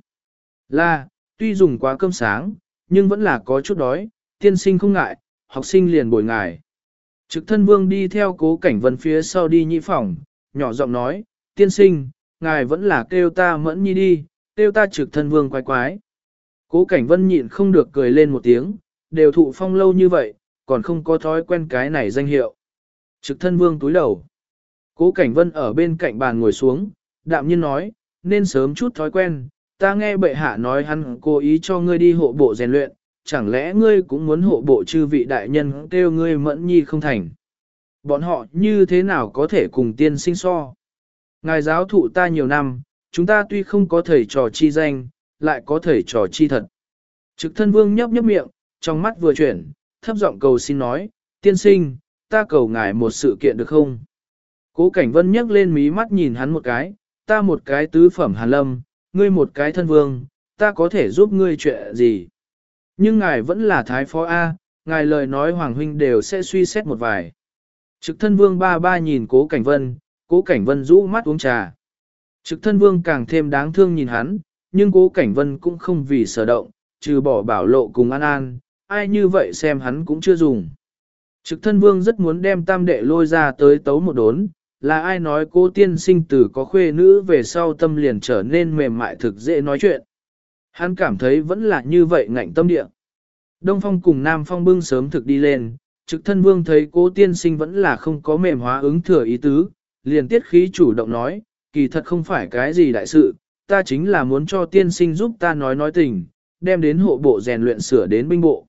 Là, tuy dùng quá cơm sáng, nhưng vẫn là có chút đói, tiên sinh không ngại, học sinh liền bồi ngài. Trực Thân Vương đi theo Cố Cảnh Vân phía sau đi nhị phòng, nhỏ giọng nói, tiên sinh, ngài vẫn là kêu ta Mẫn Nhi đi, kêu ta Trực Thân Vương quái quái. Cố Cảnh Vân nhịn không được cười lên một tiếng, đều thụ phong lâu như vậy, còn không có thói quen cái này danh hiệu. Trực Thân Vương túi đầu. Cố Cảnh Vân ở bên cạnh bàn ngồi xuống, đạm nhiên nói, nên sớm chút thói quen, ta nghe bệ hạ nói hắn cố ý cho ngươi đi hộ bộ rèn luyện, chẳng lẽ ngươi cũng muốn hộ bộ chư vị đại nhân kêu ngươi Mẫn Nhi không thành. Bọn họ như thế nào có thể cùng tiên sinh so? Ngài giáo thụ ta nhiều năm, chúng ta tuy không có thầy trò chi danh, lại có thầy trò chi thật. Trực Thân Vương nhấp nhấp miệng, trong mắt vừa chuyển, thấp giọng cầu xin nói, tiên sinh, ta cầu ngài một sự kiện được không? Cố Cảnh Vân nhấc lên mí mắt nhìn hắn một cái, ta một cái tứ phẩm Hàn Lâm, ngươi một cái thân vương, ta có thể giúp ngươi chuyện gì? Nhưng ngài vẫn là thái phó A, ngài lời nói Hoàng huynh đều sẽ suy xét một vài. Trực Thân Vương ba ba nhìn Cố Cảnh Vân rũ mắt uống trà. Trực Thân Vương càng thêm đáng thương nhìn hắn, nhưng Cố Cảnh Vân cũng không vì sở động, trừ bỏ Bảo Lộ cùng An An, ai như vậy xem hắn cũng chưa dùng. Trực Thân Vương rất muốn đem tam đệ lôi ra tới tấu một đốn, là ai nói Cố tiên sinh tử có khuê nữ về sau tâm liền trở nên mềm mại thực dễ nói chuyện. Hắn cảm thấy vẫn là như vậy ngạnh tâm địa. Đông Phong cùng Nam Phong bưng sớm thực đi lên, Trực thân vương thấy cố tiên sinh vẫn là không có mềm hóa ứng thừa ý tứ, liền tiết khí chủ động nói, kỳ thật không phải cái gì đại sự, ta chính là muốn cho tiên sinh giúp ta nói tình, đem đến hộ bộ rèn luyện sửa đến binh bộ.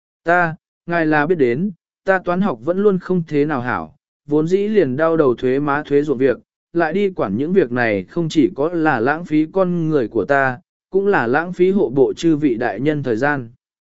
Ngài là biết đến, ta toán học vẫn luôn không thế nào hảo, vốn dĩ liền đau đầu thuế má thuế ruộng việc, lại đi quản những việc này không chỉ có là lãng phí con người của ta, cũng là lãng phí hộ bộ chư vị đại nhân thời gian.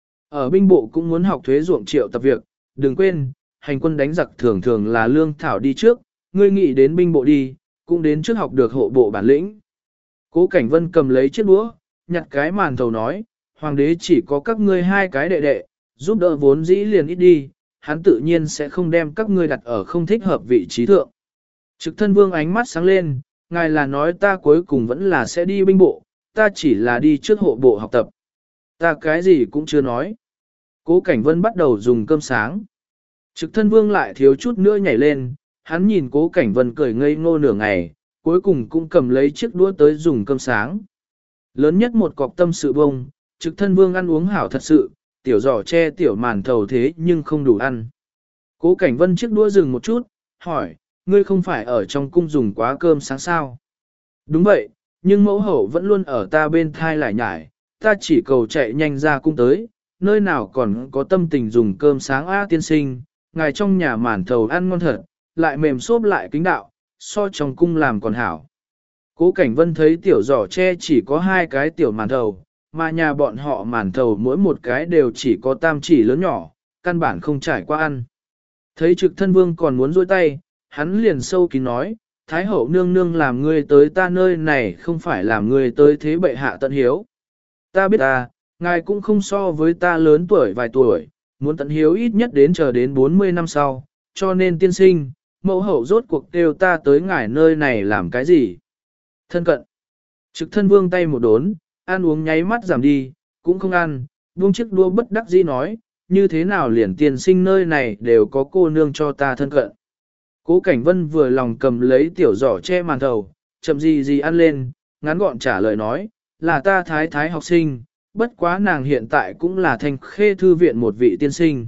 Ở binh bộ cũng muốn học thuế ruộng triệu tập việc, đừng quên, hành quân đánh giặc thường thường là lương thảo đi trước, ngươi nghĩ đến binh bộ đi, cũng đến trước học được hộ bộ bản lĩnh. Cố Cảnh Vân cầm lấy chiếc đũa, nhặt cái màn thầu nói, hoàng đế chỉ có các ngươi hai cái đệ đệ, giúp đỡ vốn dĩ liền ít đi, hắn tự nhiên sẽ không đem các ngươi đặt ở không thích hợp vị trí thượng. Trực thân vương ánh mắt sáng lên, ngài là nói ta cuối cùng vẫn là sẽ đi binh bộ, ta chỉ là đi trước hộ bộ học tập. Ta cái gì cũng chưa nói. Cố Cảnh Vân bắt đầu dùng cơm sáng. Trực thân vương lại thiếu chút nữa nhảy lên, hắn nhìn Cố Cảnh Vân cười ngây ngô nửa ngày, cuối cùng cũng cầm lấy chiếc đũa tới dùng cơm sáng. Lớn nhất một cọc tâm sự bông, trực thân vương ăn uống hảo thật sự, tiểu giỏ che tiểu màn thầu thế nhưng không đủ ăn. Cố Cảnh Vân chiếc đũa dừng một chút, hỏi, ngươi không phải ở trong cung dùng quá cơm sáng sao? Đúng vậy, nhưng mẫu hậu vẫn luôn ở ta bên thai lại nhải, ta chỉ cầu chạy nhanh ra cung tới, nơi nào còn có tâm tình dùng cơm sáng tiên sinh, ngài trong nhà màn thầu ăn ngon thật, lại mềm xốp lại kính đạo, so trong cung làm còn hảo. Cố Cảnh Vân thấy tiểu giỏ tre chỉ có hai cái tiểu màn thầu, mà nhà bọn họ màn thầu mỗi một cái đều chỉ có tam chỉ lớn nhỏ, căn bản không trải qua ăn. Thấy trực thân vương còn muốn dôi tay, hắn liền sâu kín nói, Thái hậu nương nương làm ngươi tới ta nơi này không phải làm ngươi tới thế bệ hạ tận hiếu. Ta biết ngài cũng không so với ta lớn tuổi vài tuổi, muốn tận hiếu ít nhất đến chờ đến 40 năm sau, cho nên tiên sinh, mẫu hậu rốt cuộc kêu ta tới ngài nơi này làm cái gì? Thân cận. Trực thân vương tay một đốn, ăn uống nháy mắt giảm đi, cũng không ăn, buông chiếc đũa bất đắc dĩ nói, như thế nào liền tiên sinh nơi này đều có cô nương cho ta thân cận. Cố Cảnh Vân vừa lòng cầm lấy tiểu giỏ che màn thầu, chậm gì ăn lên, ngắn gọn trả lời nói, là ta thái thái học sinh, bất quá nàng hiện tại cũng là Thanh Khê Thư viện một vị tiên sinh.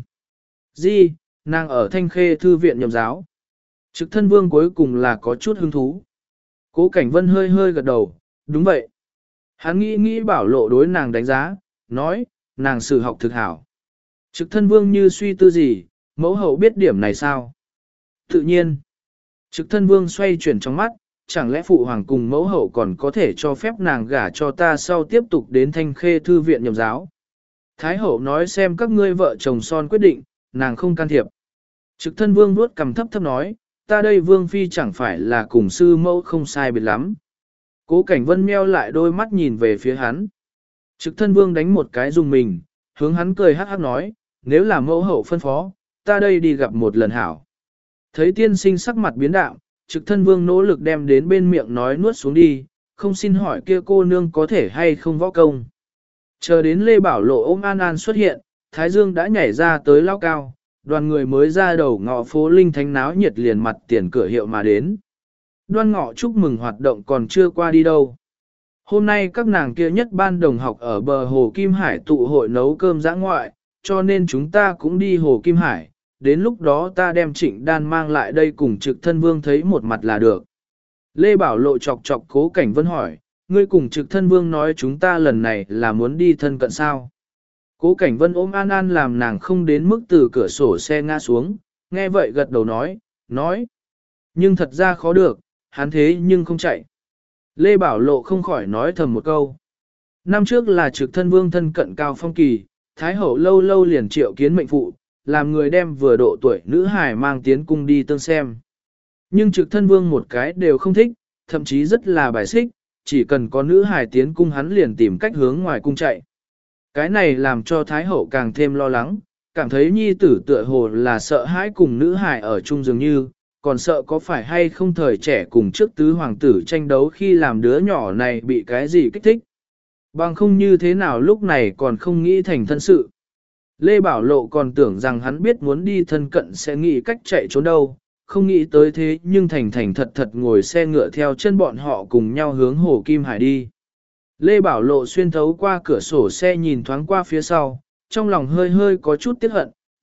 Nàng ở Thanh Khê Thư viện nhậm giáo. Trực thân vương cuối cùng là có chút hứng thú. Cố Cảnh Vân hơi hơi gật đầu, đúng vậy. Hắn nghĩ bảo lộ đối nàng đánh giá, nói, nàng sử học thực hảo. Trực thân vương như suy tư gì, mẫu hậu biết điểm này sao? Tự nhiên. Trực thân vương xoay chuyển trong mắt, chẳng lẽ phụ hoàng cùng mẫu hậu còn có thể cho phép nàng gả cho ta sau tiếp tục đến Thanh Khê Thư viện nhậm giáo. Thái hậu nói xem các ngươi vợ chồng son quyết định, nàng không can thiệp. Trực thân vương vuốt cằm thấp nói, ta đây vương phi chẳng phải là cùng sư mẫu không sai biệt lắm. Cố Cảnh Vân meo lại đôi mắt nhìn về phía hắn. Trực thân vương đánh một cái dùng mình, hướng hắn cười hắc hắc nói, nếu là mẫu hậu phân phó, ta đây đi gặp một lần hảo. Thấy tiên sinh sắc mặt biến đạo, trực thân vương nỗ lực đem đến bên miệng nói nuốt xuống đi, không xin hỏi kia cô nương có thể hay không võ công. Chờ đến Lê Bảo Lộ ôm An An xuất hiện, Thái Dương đã nhảy ra tới lao cao, đoàn người mới ra đầu ngõ phố Linh Thánh náo nhiệt liền mặt tiền cửa hiệu mà đến. Đoan ngọ chúc mừng hoạt động còn chưa qua đi đâu. Hôm nay các nàng kia nhất ban đồng học ở bờ hồ Kim Hải tụ hội nấu cơm dã ngoại, cho nên chúng ta cũng đi hồ Kim Hải, đến lúc đó ta đem Trịnh Đan mang lại đây cùng Trực Thân Vương thấy một mặt là được. Lê Bảo Lộ chọc chọc Cố Cảnh Vân hỏi, ngươi cùng Trực Thân Vương nói chúng ta lần này là muốn đi thân cận sao? Cố Cảnh Vân ôm An An làm nàng không đến mức từ cửa sổ xe ngã xuống, nghe vậy gật đầu nói. Nhưng thật ra khó được, hắn thế nhưng không chạy. Lê Bảo Lộ không khỏi nói thầm một câu. Năm trước là Trực Thân Vương thân cận Cao Phong Kỳ, Thái Hậu lâu lâu liền triệu kiến mệnh phụ, làm người đem vừa độ tuổi nữ hài mang tiến cung đi tương xem. Nhưng Trực Thân Vương một cái đều không thích, thậm chí rất là bài xích, chỉ cần có nữ hài tiến cung hắn liền tìm cách hướng ngoài cung chạy. Cái này làm cho Thái Hậu càng thêm lo lắng, cảm thấy nhi tử tựa hồ là sợ hãi cùng nữ hài ở chung dường như, còn sợ có phải hay không thời trẻ cùng trước tứ hoàng tử tranh đấu khi làm đứa nhỏ này bị cái gì kích thích. Bằng không như thế nào lúc này còn không nghĩ thành thân sự. Lê Bảo Lộ còn tưởng rằng hắn biết muốn đi thân cận sẽ nghĩ cách chạy trốn đâu, không nghĩ tới thế nhưng thành thật thật ngồi xe ngựa theo chân bọn họ cùng nhau hướng hồ Kim Hải đi. Lê Bảo Lộ xuyên thấu qua cửa sổ xe nhìn thoáng qua phía sau, trong lòng hơi hơi có chút tiếc hận,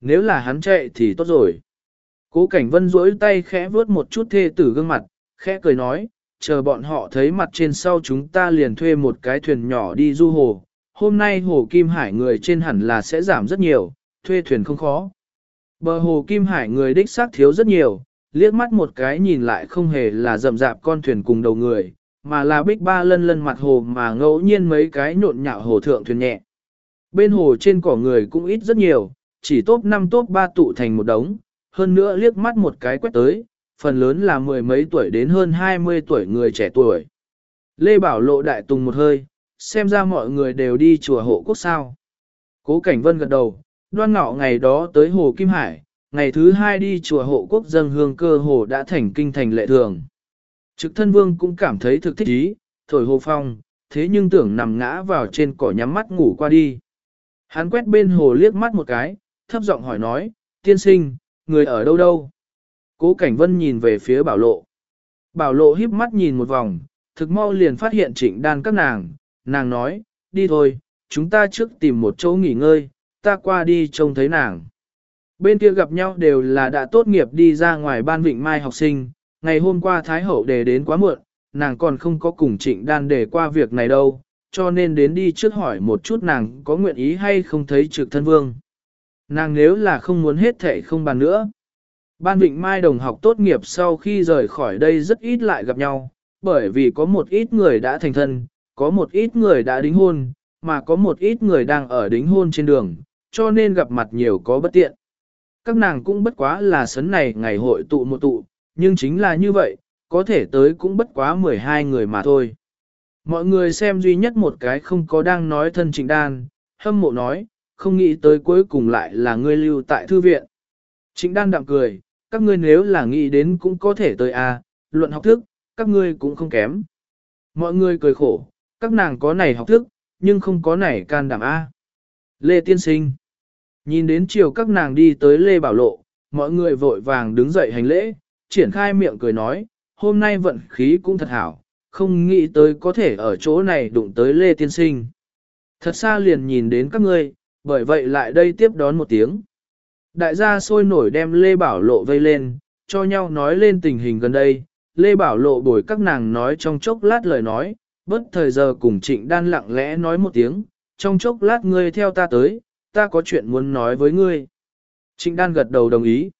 nếu là hắn chạy thì tốt rồi. Cố Cảnh Vân duỗi tay khẽ vuốt một chút thê tử gương mặt, khẽ cười nói, chờ bọn họ thấy mặt trên sau chúng ta liền thuê một cái thuyền nhỏ đi du hồ. Hôm nay hồ Kim Hải người trên hẳn là sẽ giảm rất nhiều, thuê thuyền không khó. Bờ hồ Kim Hải người đích xác thiếu rất nhiều, liếc mắt một cái nhìn lại không hề là rậm rạp con thuyền cùng đầu người, mà là bích ba lân lân mặt hồ mà ngẫu nhiên mấy cái nhộn nhạo hồ thượng thuyền nhẹ. Bên hồ trên cỏ người cũng ít rất nhiều, chỉ top 5 top 3 tụ thành một đống, hơn nữa liếc mắt một cái quét tới, phần lớn là mười mấy tuổi đến hơn 20 tuổi người trẻ tuổi. Lê Bảo Lộ đại tùng một hơi, xem ra mọi người đều đi chùa Hộ Quốc sao. Cố Cảnh Vân gật đầu, đoan ngọ ngày đó tới hồ Kim Hải, ngày thứ 2 đi chùa Hộ Quốc dâng hương cơ hồ đã thành kinh thành lệ thường. Trực Thân Vương cũng cảm thấy thực thích ý, thổi hồ phong, thế nhưng tưởng nằm ngã vào trên cỏ nhắm mắt ngủ qua đi. Hắn quét bên hồ liếc mắt một cái, thấp giọng hỏi nói, tiên sinh, người ở đâu đâu? Cố Cảnh Vân nhìn về phía Bảo Lộ. Bảo Lộ híp mắt nhìn một vòng, thực mau liền phát hiện Trịnh Đan các nàng nói, đi thôi, chúng ta trước tìm một chỗ nghỉ ngơi, ta qua đi trông thấy nàng. Bên kia gặp nhau đều là đã tốt nghiệp đi ra ngoài ban Vịnh Mai học sinh, ngày hôm qua Thái Hậu đề đến quá muộn, nàng còn không có cùng Trịnh Đan đề qua việc này đâu, cho nên đến đi trước hỏi một chút nàng có nguyện ý hay không thấy Trực Thân Vương. Nàng nếu là không muốn hết thảy không bàn nữa. Ban Vịnh Mai đồng học tốt nghiệp sau khi rời khỏi đây rất ít lại gặp nhau, bởi vì có một ít người đã thành thân, có một ít người đã đính hôn, mà có một ít người đang ở đính hôn trên đường, cho nên gặp mặt nhiều có bất tiện. Các nàng cũng bất quá là sấn này ngày hội tụ một tụ, nhưng chính là như vậy, có thể tới cũng bất quá 12 người mà thôi. Mọi người xem duy nhất một cái không có đang nói thân Trịnh Đan, hâm mộ nói, không nghĩ tới cuối cùng lại là ngươi lưu tại thư viện. Trịnh Đan đạm cười, các ngươi nếu là nghĩ đến cũng có thể tới à, luận học thức, các ngươi cũng không kém. Mọi người cười khổ, các nàng có này học thức, nhưng không có này can đảm a. Lê Tiên Sinh. Nhìn đến chiều các nàng đi tới Lê Bảo Lộ, mọi người vội vàng đứng dậy hành lễ, triển khai miệng cười nói, hôm nay vận khí cũng thật hảo, không nghĩ tới có thể ở chỗ này đụng tới Lê Tiên Sinh. Thật xa liền nhìn đến các ngươi, bởi vậy lại đây tiếp đón một tiếng. Đại gia sôi nổi đem Lê Bảo Lộ vây lên, cho nhau nói lên tình hình gần đây. Lê Bảo Lộ bồi các nàng nói trong chốc lát lời nói, bất thời giờ cùng Trịnh Đan lặng lẽ nói một tiếng, trong chốc lát ngươi theo ta tới, ta có chuyện muốn nói với ngươi. Trịnh Đan gật đầu đồng ý.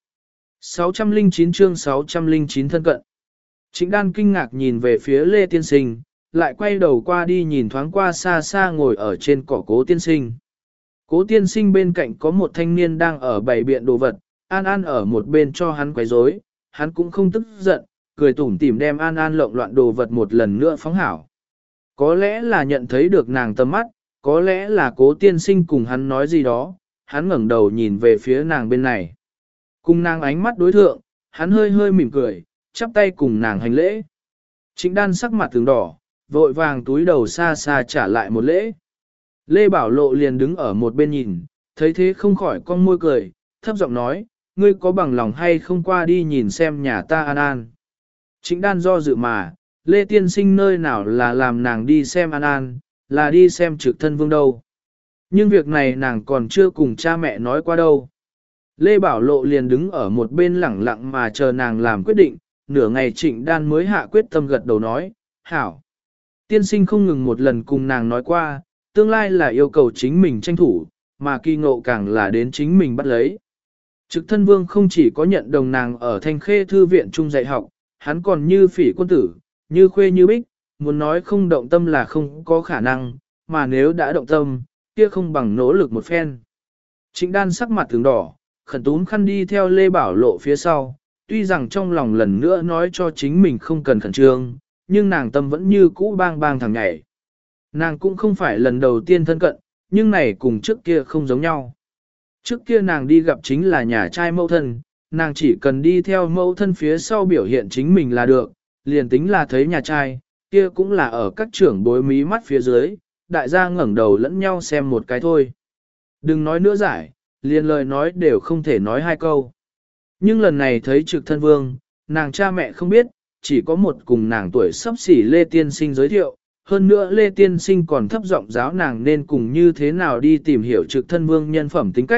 609 chương 609 thân cận. Trịnh Đan kinh ngạc nhìn về phía Lê Tiên Sinh, lại quay đầu qua đi nhìn thoáng qua xa xa ngồi ở trên cỏ Cố Tiên Sinh. Cố Tiên Sinh bên cạnh có một thanh niên đang ở bày biện đồ vật, An An ở một bên cho hắn quấy rối, hắn cũng không tức giận, cười tủm tỉm đem An An lộn loạn đồ vật một lần nữa phóng hảo. Có lẽ là nhận thấy được nàng tầm mắt, có lẽ là Cố Tiên Sinh cùng hắn nói gì đó, hắn ngẩng đầu nhìn về phía nàng bên này. Cùng nàng ánh mắt đối thượng, hắn hơi hơi mỉm cười, chắp tay cùng nàng hành lễ. Trịnh Đan sắc mặt tướng đỏ, vội vàng túi đầu xa xa trả lại một lễ. Lê Bảo Lộ liền đứng ở một bên nhìn, thấy thế không khỏi cong môi cười, thấp giọng nói, ngươi có bằng lòng hay không qua đi nhìn xem nhà ta An An. Trịnh Đan do dự mà, Lê Tiên Sinh nơi nào là làm nàng đi xem An An, là đi xem Trực Thân Vương đâu. Nhưng việc này nàng còn chưa cùng cha mẹ nói qua đâu. Lê Bảo Lộ liền đứng ở một bên lẳng lặng mà chờ nàng làm quyết định, nửa ngày Trịnh Đan mới hạ quyết tâm gật đầu nói, hảo. Tiên Sinh không ngừng một lần cùng nàng nói qua, tương lai là yêu cầu chính mình tranh thủ, mà kỳ ngộ càng là đến chính mình bắt lấy. Trực Thân Vương không chỉ có nhận đồng nàng ở Thanh Khê Thư viện trung dạy học, hắn còn như phỉ quân tử, như khuê như bích, muốn nói không động tâm là không có khả năng, mà nếu đã động tâm, kia không bằng nỗ lực một phen. Trịnh Đan sắc mặt tướng đỏ, khẩn túm khăn đi theo Lê Bảo Lộ phía sau, tuy rằng trong lòng lần nữa nói cho chính mình không cần khẩn trương, nhưng nàng tâm vẫn như cũ bang bang thằng nhảy. Nàng cũng không phải lần đầu tiên thân cận, nhưng này cùng trước kia không giống nhau. Trước kia nàng đi gặp chính là nhà trai mẫu thân, nàng chỉ cần đi theo mẫu thân phía sau biểu hiện chính mình là được, liền tính là thấy nhà trai, kia cũng là ở các trưởng bối mí mắt phía dưới, đại gia ngẩng đầu lẫn nhau xem một cái thôi. Đừng nói nữa giải, liền lời nói đều không thể nói hai câu. Nhưng lần này thấy Trực Thân Vương, nàng cha mẹ không biết, chỉ có một cùng nàng tuổi sắp xỉ Lê Tiên Sinh giới thiệu, hơn nữa Lê Tiên Sinh còn thấp giọng giáo nàng nên cùng như thế nào đi tìm hiểu Trực Thân Vương nhân phẩm tính cách,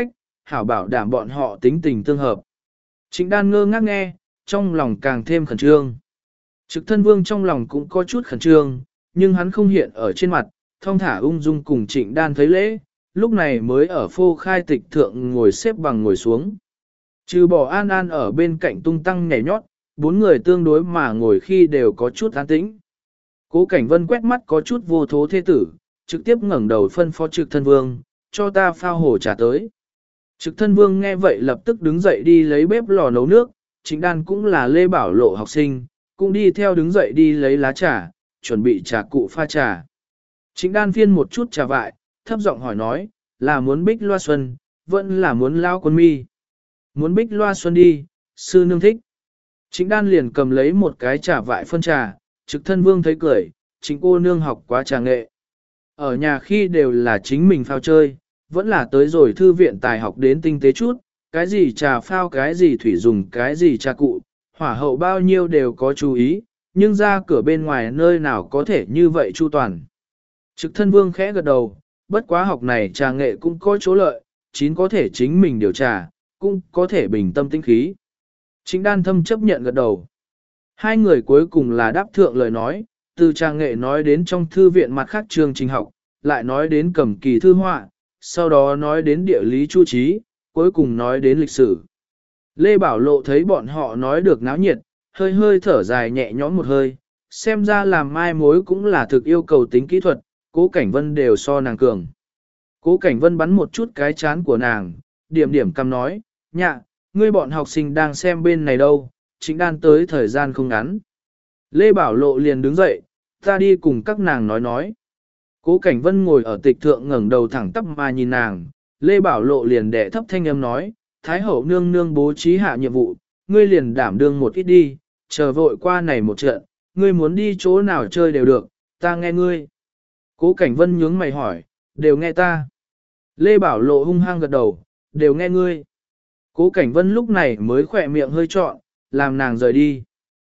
hảo bảo đảm bọn họ tính tình tương hợp. Trịnh Đan ngơ ngác nghe, trong lòng càng thêm khẩn trương. Trực thân vương trong lòng cũng có chút khẩn trương, nhưng hắn không hiện ở trên mặt, thong thả ung dung cùng Trịnh Đan thấy lễ, lúc này mới ở phô khai tịch thượng ngồi xếp bằng ngồi xuống. Trừ bỏ An An ở bên cạnh tung tăng nhảy nhót, bốn người tương đối mà ngồi khi đều có chút an tĩnh. Cố Cảnh Vân quét mắt có chút vô thố thế tử, trực tiếp ngẩng đầu phân phó trực thân vương, cho ta phao hồ trà tới. Trực thân vương nghe vậy lập tức đứng dậy đi lấy bếp lò nấu nước, Trịnh Đan cũng là Lê Bảo Lộ học sinh, cũng đi theo đứng dậy đi lấy lá trà, chuẩn bị trà cụ pha trà. Trịnh Đan phiên một chút trà vại, thấp giọng hỏi nói, là muốn bích loa xuân, vẫn là muốn lao quân mi. Muốn bích loa xuân đi, sư nương thích. Trịnh Đan liền cầm lấy một cái trà vại phân trà, trực thân vương thấy cười, chính cô nương học quá trà nghệ. Ở nhà khi đều là chính mình phao chơi, vẫn là tới rồi thư viện tài học đến tinh tế chút, cái gì trà phao cái gì thủy dùng cái gì trà cụ, hỏa hậu bao nhiêu đều có chú ý, nhưng ra cửa bên ngoài nơi nào có thể như vậy chu toàn. Trực thân vương khẽ gật đầu, bất quá học này trà nghệ cũng có chỗ lợi, chín có thể chính mình điều trà, cũng có thể bình tâm tĩnh khí. Trịnh Đan thâm chấp nhận gật đầu. Hai người cuối cùng là đáp thượng lời nói, từ trà nghệ nói đến trong thư viện mặt khác chương trình học, lại nói đến cầm kỳ thư họa, sau đó nói đến địa lý chu trí, cuối cùng nói đến lịch sử. Lê Bảo Lộ thấy bọn họ nói được náo nhiệt, hơi hơi thở dài nhẹ nhõm một hơi, xem ra làm mai mối cũng là thực yêu cầu tính kỹ thuật, Cố Cảnh Vân đều so nàng cường. Cố Cảnh Vân bắn một chút cái chán của nàng, điểm điểm căm nói, nhạ, ngươi bọn học sinh đang xem bên này đâu, Trịnh Đan tới thời gian không ngắn. Lê Bảo Lộ liền đứng dậy, ta đi cùng các nàng nói. Cố Cảnh Vân ngồi ở tịch thượng ngẩng đầu thẳng tắp mà nhìn nàng, Lê Bảo Lộ liền đẻ thấp thanh âm nói, Thái hậu nương nương bố trí hạ nhiệm vụ, ngươi liền đảm đương một ít đi, chờ vội qua này một trận, ngươi muốn đi chỗ nào chơi đều được, ta nghe ngươi. Cố Cảnh Vân nhướng mày hỏi, đều nghe ta. Lê Bảo Lộ hung hăng gật đầu, đều nghe ngươi. Cố Cảnh Vân lúc này mới khỏe miệng hơi trọn, làm nàng rời đi.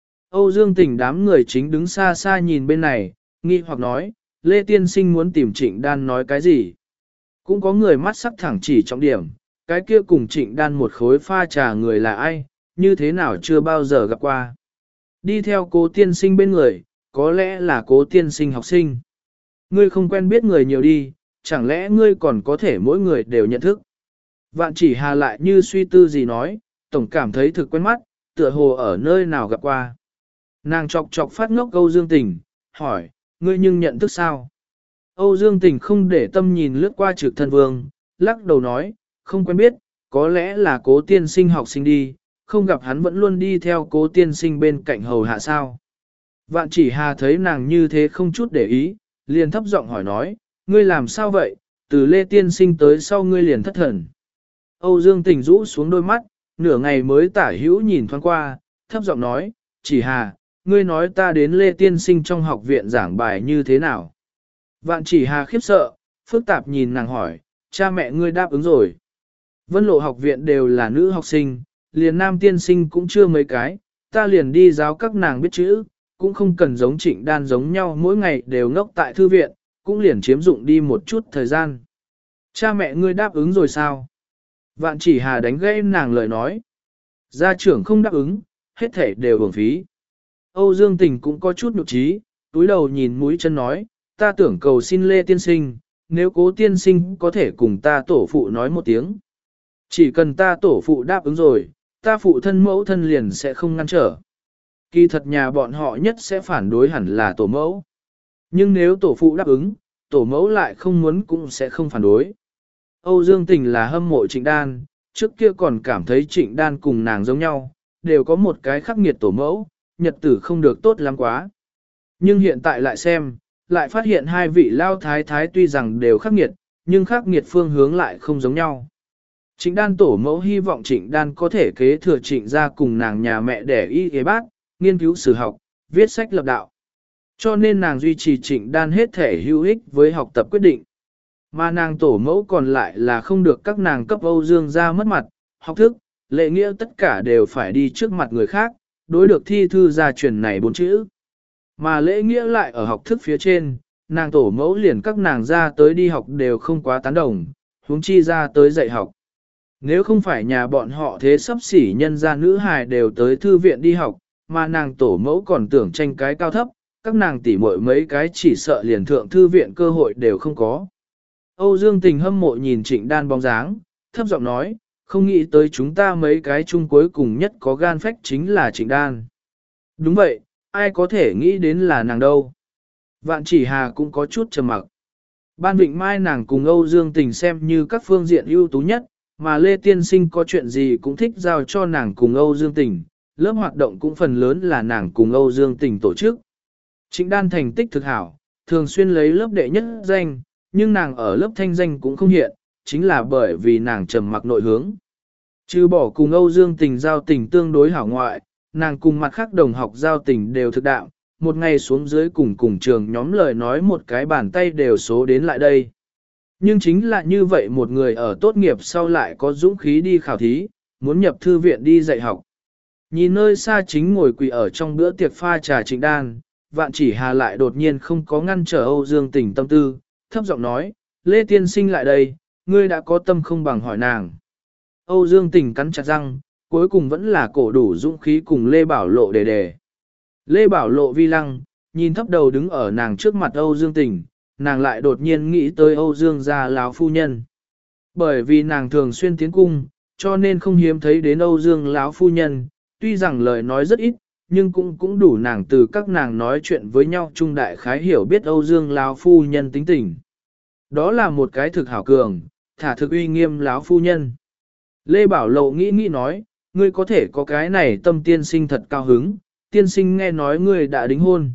Âu Dương Tỉnh đám người chính đứng xa xa nhìn bên này, nghi hoặc nói, Lê Tiên Sinh muốn tìm Trịnh Đan nói cái gì. Cũng có người mắt sắc thẳng chỉ trọng điểm, cái kia cùng Trịnh Đan một khối pha trà người là ai, như thế nào chưa bao giờ gặp qua. Đi theo Cố Tiên Sinh bên người, có lẽ là Cố Tiên Sinh học sinh. Ngươi không quen biết người nhiều đi, chẳng lẽ ngươi còn có thể mỗi người đều nhận thức. Vạn Chỉ Hà lại như suy tư gì nói, tổng cảm thấy thực quen mắt, tựa hồ ở nơi nào gặp qua. Nàng chọc chọc phát ngốc Âu Dương Tình, hỏi, ngươi nhưng nhận thức sao? Âu Dương Tình không để tâm nhìn lướt qua Trực thân vương, lắc đầu nói, không quen biết, có lẽ là Cố Tiên Sinh học sinh đi, không gặp hắn vẫn luôn đi theo Cố Tiên Sinh bên cạnh hầu hạ sao. Vạn Chỉ Hà thấy nàng như thế không chút để ý, liền thấp giọng hỏi nói, ngươi làm sao vậy, từ Lê Tiên Sinh tới sau ngươi liền thất thần. Âu Dương Tình rũ xuống đôi mắt, nửa ngày mới tả hữu nhìn thoáng qua, thấp giọng nói, Chỉ Hà, ngươi nói ta đến Lê Tiên Sinh trong học viện giảng bài như thế nào. Vạn Chỉ Hà khiếp sợ, phức tạp nhìn nàng hỏi, cha mẹ ngươi đáp ứng rồi. Vân Lộ học viện đều là nữ học sinh, liền nam tiên sinh cũng chưa mấy cái, ta liền đi giáo các nàng biết chữ, cũng không cần giống Trịnh Đan giống nhau mỗi ngày đều ngốc tại thư viện, cũng liền chiếm dụng đi một chút thời gian. Cha mẹ ngươi đáp ứng rồi sao? Vạn Chỉ Hà đánh gãy nàng lời nói. Gia trưởng không đáp ứng, hết thể đều uổng phí. Âu Dương Tình cũng có chút nhục trí, túi đầu nhìn mũi chân nói, ta tưởng cầu xin Lê Tiên Sinh, nếu Cố Tiên Sinh có thể cùng ta tổ phụ nói một tiếng. Chỉ cần ta tổ phụ đáp ứng rồi, ta phụ thân mẫu thân liền sẽ không ngăn trở. Kỳ thật nhà bọn họ nhất sẽ phản đối hẳn là tổ mẫu. Nhưng nếu tổ phụ đáp ứng, tổ mẫu lại không muốn cũng sẽ không phản đối. Âu Dương Tình là hâm mộ Trịnh Đan, trước kia còn cảm thấy Trịnh Đan cùng nàng giống nhau, đều có một cái khắc nghiệt tổ mẫu, nhật tử không được tốt lắm quá. Nhưng hiện tại lại xem, lại phát hiện hai vị lao thái thái tuy rằng đều khắc nghiệt, nhưng khắc nghiệt phương hướng lại không giống nhau. Trịnh Đan tổ mẫu hy vọng Trịnh Đan có thể kế thừa Trịnh gia cùng nàng nhà mẹ để y ghế bác, nghiên cứu sử học, viết sách lập đạo. Cho nên nàng duy trì Trịnh Đan hết thể hữu ích với học tập quyết định. Mà nàng tổ mẫu còn lại là không được các nàng cấp Âu Dương gia mất mặt, học thức, lệ nghĩa tất cả đều phải đi trước mặt người khác, đối được thi thư gia truyền này 4 chữ. Mà lễ nghĩa lại ở học thức phía trên, nàng tổ mẫu liền các nàng ra tới đi học đều không quá tán đồng, huống chi ra tới dạy học. Nếu không phải nhà bọn họ thế sắp xỉ nhân gia nữ hài đều tới thư viện đi học, mà nàng tổ mẫu còn tưởng tranh cái cao thấp, các nàng tỉ muội mấy cái chỉ sợ liền thượng thư viện cơ hội đều không có. Âu Dương Tình hâm mộ nhìn Trịnh Đan bóng dáng, thấp giọng nói, không nghĩ tới chúng ta mấy cái chung cuối cùng nhất có gan phách chính là Trịnh Đan. Đúng vậy, ai có thể nghĩ đến là nàng đâu. Vạn Chỉ Hà cũng có chút trầm mặc. Ban Vịnh Mai nàng cùng Âu Dương Tình xem như các phương diện ưu tú nhất, mà Lê Tiên Sinh có chuyện gì cũng thích giao cho nàng cùng Âu Dương Tình, lớp hoạt động cũng phần lớn là nàng cùng Âu Dương Tình tổ chức. Trịnh Đan thành tích thực hảo, thường xuyên lấy lớp đệ nhất danh, nhưng nàng ở lớp thanh danh cũng không hiện, chính là bởi vì nàng trầm mặc nội hướng. Trừ bỏ cùng Âu Dương Tình giao tình tương đối hảo ngoại, nàng cùng mặt khác đồng học giao tình đều thực đạo, một ngày xuống dưới cùng trường nhóm lời nói một cái bàn tay đều số đến lại đây. Nhưng chính là như vậy một người ở tốt nghiệp sau lại có dũng khí đi khảo thí, muốn nhập thư viện đi dạy học. Nhìn nơi xa chính ngồi quỳ ở trong bữa tiệc pha trà Trịnh Đan, Vạn Chỉ Hà lại đột nhiên không có ngăn trở Âu Dương Tình tâm tư, thấp giọng nói, Lê Tiên Sinh lại đây, ngươi đã có tâm không bằng hỏi nàng. Âu Dương Tình cắn chặt răng, cuối cùng vẫn là cổ đủ dũng khí cùng Lê Bảo Lộ đề. Lê Bảo Lộ vi lăng, nhìn thấp đầu đứng ở nàng trước mặt Âu Dương Tình, nàng lại đột nhiên nghĩ tới Âu Dương gia lão phu nhân. Bởi vì nàng thường xuyên tiến cung, cho nên không hiếm thấy đến Âu Dương lão phu nhân, tuy rằng lời nói rất ít, nhưng cũng đủ nàng từ các nàng nói chuyện với nhau trung đại khái hiểu biết Âu Dương lão phu nhân tính tình. Đó là một cái thực hảo cường, thả thực uy nghiêm lão phu nhân. Lê Bảo Lộ nghĩ nói, ngươi có thể có cái này tâm tiên sinh thật cao hứng, tiên sinh nghe nói ngươi đã đính hôn.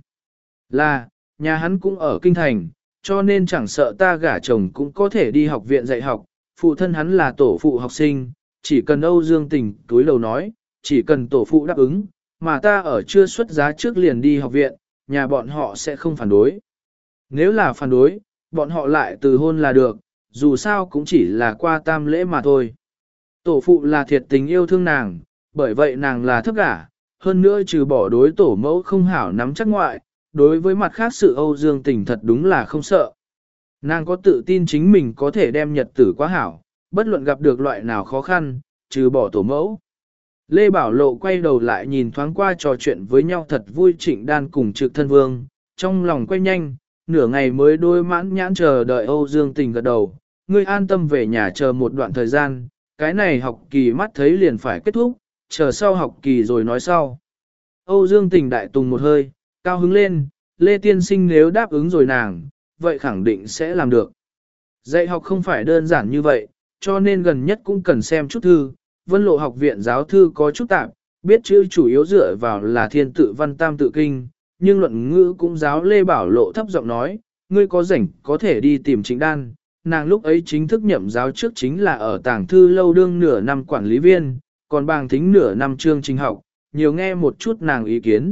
Là, nhà hắn cũng ở kinh thành, cho nên chẳng sợ ta gả chồng cũng có thể đi học viện dạy học, phụ thân hắn là tổ phụ học sinh, chỉ cần Âu Dương Tình túi lầu nói, chỉ cần tổ phụ đáp ứng, mà ta ở chưa xuất giá trước liền đi học viện, nhà bọn họ sẽ không phản đối. Nếu là phản đối, bọn họ lại từ hôn là được, dù sao cũng chỉ là qua tam lễ mà thôi. Tổ phụ là thiệt tình yêu thương nàng, bởi vậy nàng là thấp gả, hơn nữa trừ bỏ đối tổ mẫu không hảo nắm chắc ngoại, đối với mặt khác sự Âu Dương Tình thật đúng là không sợ. Nàng có tự tin chính mình có thể đem nhật tử quá hảo, bất luận gặp được loại nào khó khăn, trừ bỏ tổ mẫu. Lê Bảo Lộ quay đầu lại nhìn thoáng qua trò chuyện với nhau thật vui Trịnh Đan cùng Trực Thân Vương, trong lòng quay nhanh, nửa ngày mới đôi mãn nhãn chờ đợi Âu Dương Tình gật đầu, ngươi an tâm về nhà chờ một đoạn thời gian, cái này học kỳ mắt thấy liền phải kết thúc, chờ sau học kỳ rồi nói sau. Âu Dương Tình đại tùng một hơi, cao hứng lên, Lê Tiên Sinh nếu đáp ứng rồi nàng, vậy khẳng định sẽ làm được. Dạy học không phải đơn giản như vậy, cho nên gần nhất cũng cần xem chút thư, Vân Lộ học viện giáo thư có chút tạp, biết chữ chủ yếu dựa vào là thiên tự văn tam tự kinh, nhưng luận ngữ cũng giáo Lê Bảo Lộ thấp giọng nói, ngươi có rảnh có thể đi tìm Trịnh Đan, nàng lúc ấy chính thức nhậm giáo trước chính là ở tàng thư lâu đương nửa năm quản lý viên, còn bàng thính nửa năm chương trình học, nhiều nghe một chút nàng ý kiến.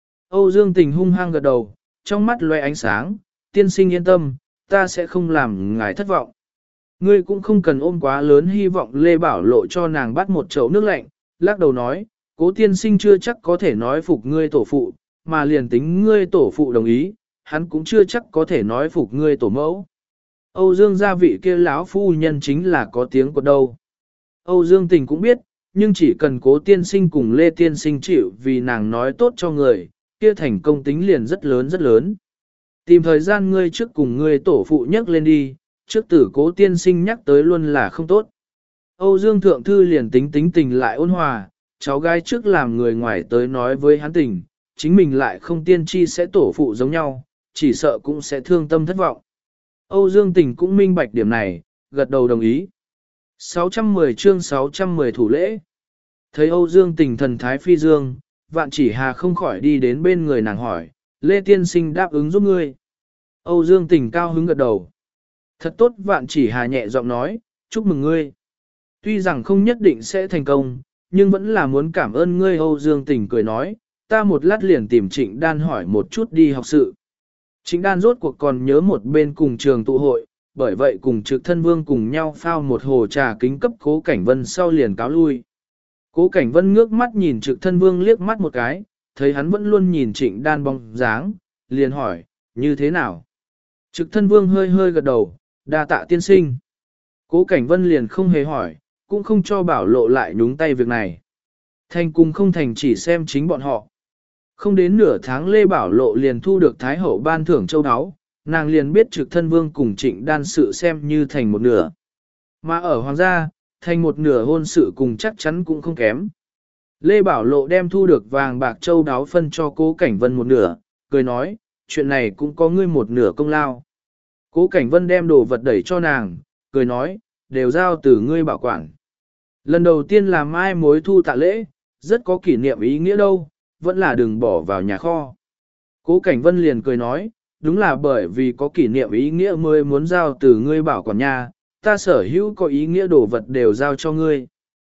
Âu Dương Tình hung hăng gật đầu, trong mắt loe ánh sáng, tiên sinh yên tâm, ta sẽ không làm ngài thất vọng. Ngươi cũng không cần ôm quá lớn hy vọng. Lê Bảo Lộ cho nàng bắt một chậu nước lạnh, lắc đầu nói, cố tiên sinh chưa chắc có thể nói phục ngươi tổ phụ, mà liền tính ngươi tổ phụ đồng ý, hắn cũng chưa chắc có thể nói phục ngươi tổ mẫu. Âu Dương gia vị kia lão phu nhân chính là có tiếng của đâu. Âu Dương Tình cũng biết, nhưng chỉ cần cố tiên sinh cùng Lê tiên sinh chịu vì nàng nói tốt cho người, kia thành công tính liền rất lớn rất lớn. Tìm thời gian ngươi trước cùng ngươi tổ phụ nhắc lên đi, trước tử cố tiên sinh nhắc tới luôn là không tốt. Âu Dương Thượng Thư liền tính tình lại ôn hòa, cháu gái trước làm người ngoài tới nói với hắn tình, chính mình lại không tiên tri sẽ tổ phụ giống nhau, chỉ sợ cũng sẽ thương tâm thất vọng. Âu Dương Tình cũng minh bạch điểm này, gật đầu đồng ý. 610 chương 610 thủ lễ. Thấy Âu Dương Tình thần thái phi dương, Vạn Chỉ Hà không khỏi đi đến bên người nàng hỏi, Lê Tiên Sinh đáp ứng giúp ngươi. Âu Dương Tình cao hứng gật đầu. Thật tốt. Vạn Chỉ Hà nhẹ giọng nói, chúc mừng ngươi. Tuy rằng không nhất định sẽ thành công, nhưng vẫn là muốn cảm ơn ngươi. Âu Dương Tình cười nói, ta một lát liền tìm Trịnh Đan hỏi một chút đi học sự. Trịnh Đan rốt cuộc còn nhớ một bên cùng trường tụ hội, bởi vậy cùng Trực Thân Vương cùng nhau phao một hồ trà kính cấp Cố Cảnh Vân sau liền cáo lui. Cố Cảnh Vân ngước mắt nhìn Trực Thân Vương liếc mắt một cái, thấy hắn vẫn luôn nhìn Trịnh Đan bóng dáng, liền hỏi, như thế nào? Trực Thân Vương hơi hơi gật đầu, đa tạ tiên sinh. Cố Cảnh Vân liền không hề hỏi, cũng không cho Bảo Lộ lại nhúng tay việc này. Thành cùng không thành chỉ xem chính bọn họ. Không đến nửa tháng Lê Bảo Lộ liền thu được Thái Hậu ban thưởng châu áo, nàng liền biết Trực Thân Vương cùng Trịnh Đan sự xem như thành một nửa. Mà ở Hoàng gia, thành một nửa hôn sự cùng chắc chắn cũng không kém. Lê Bảo Lộ đem thu được vàng bạc châu đáo phân cho Cố Cảnh Vân một nửa, cười nói, chuyện này cũng có ngươi một nửa công lao. Cố Cảnh Vân đem đồ vật đẩy cho nàng, cười nói, đều giao từ ngươi bảo quản. Lần đầu tiên làm mai mối thu tạ lễ, rất có kỷ niệm ý nghĩa đâu, vẫn là đừng bỏ vào nhà kho. Cố Cảnh Vân liền cười nói, đúng là bởi vì có kỷ niệm ý nghĩa mới muốn giao từ ngươi bảo quản nhà, ta sở hữu có ý nghĩa đồ vật đều giao cho ngươi.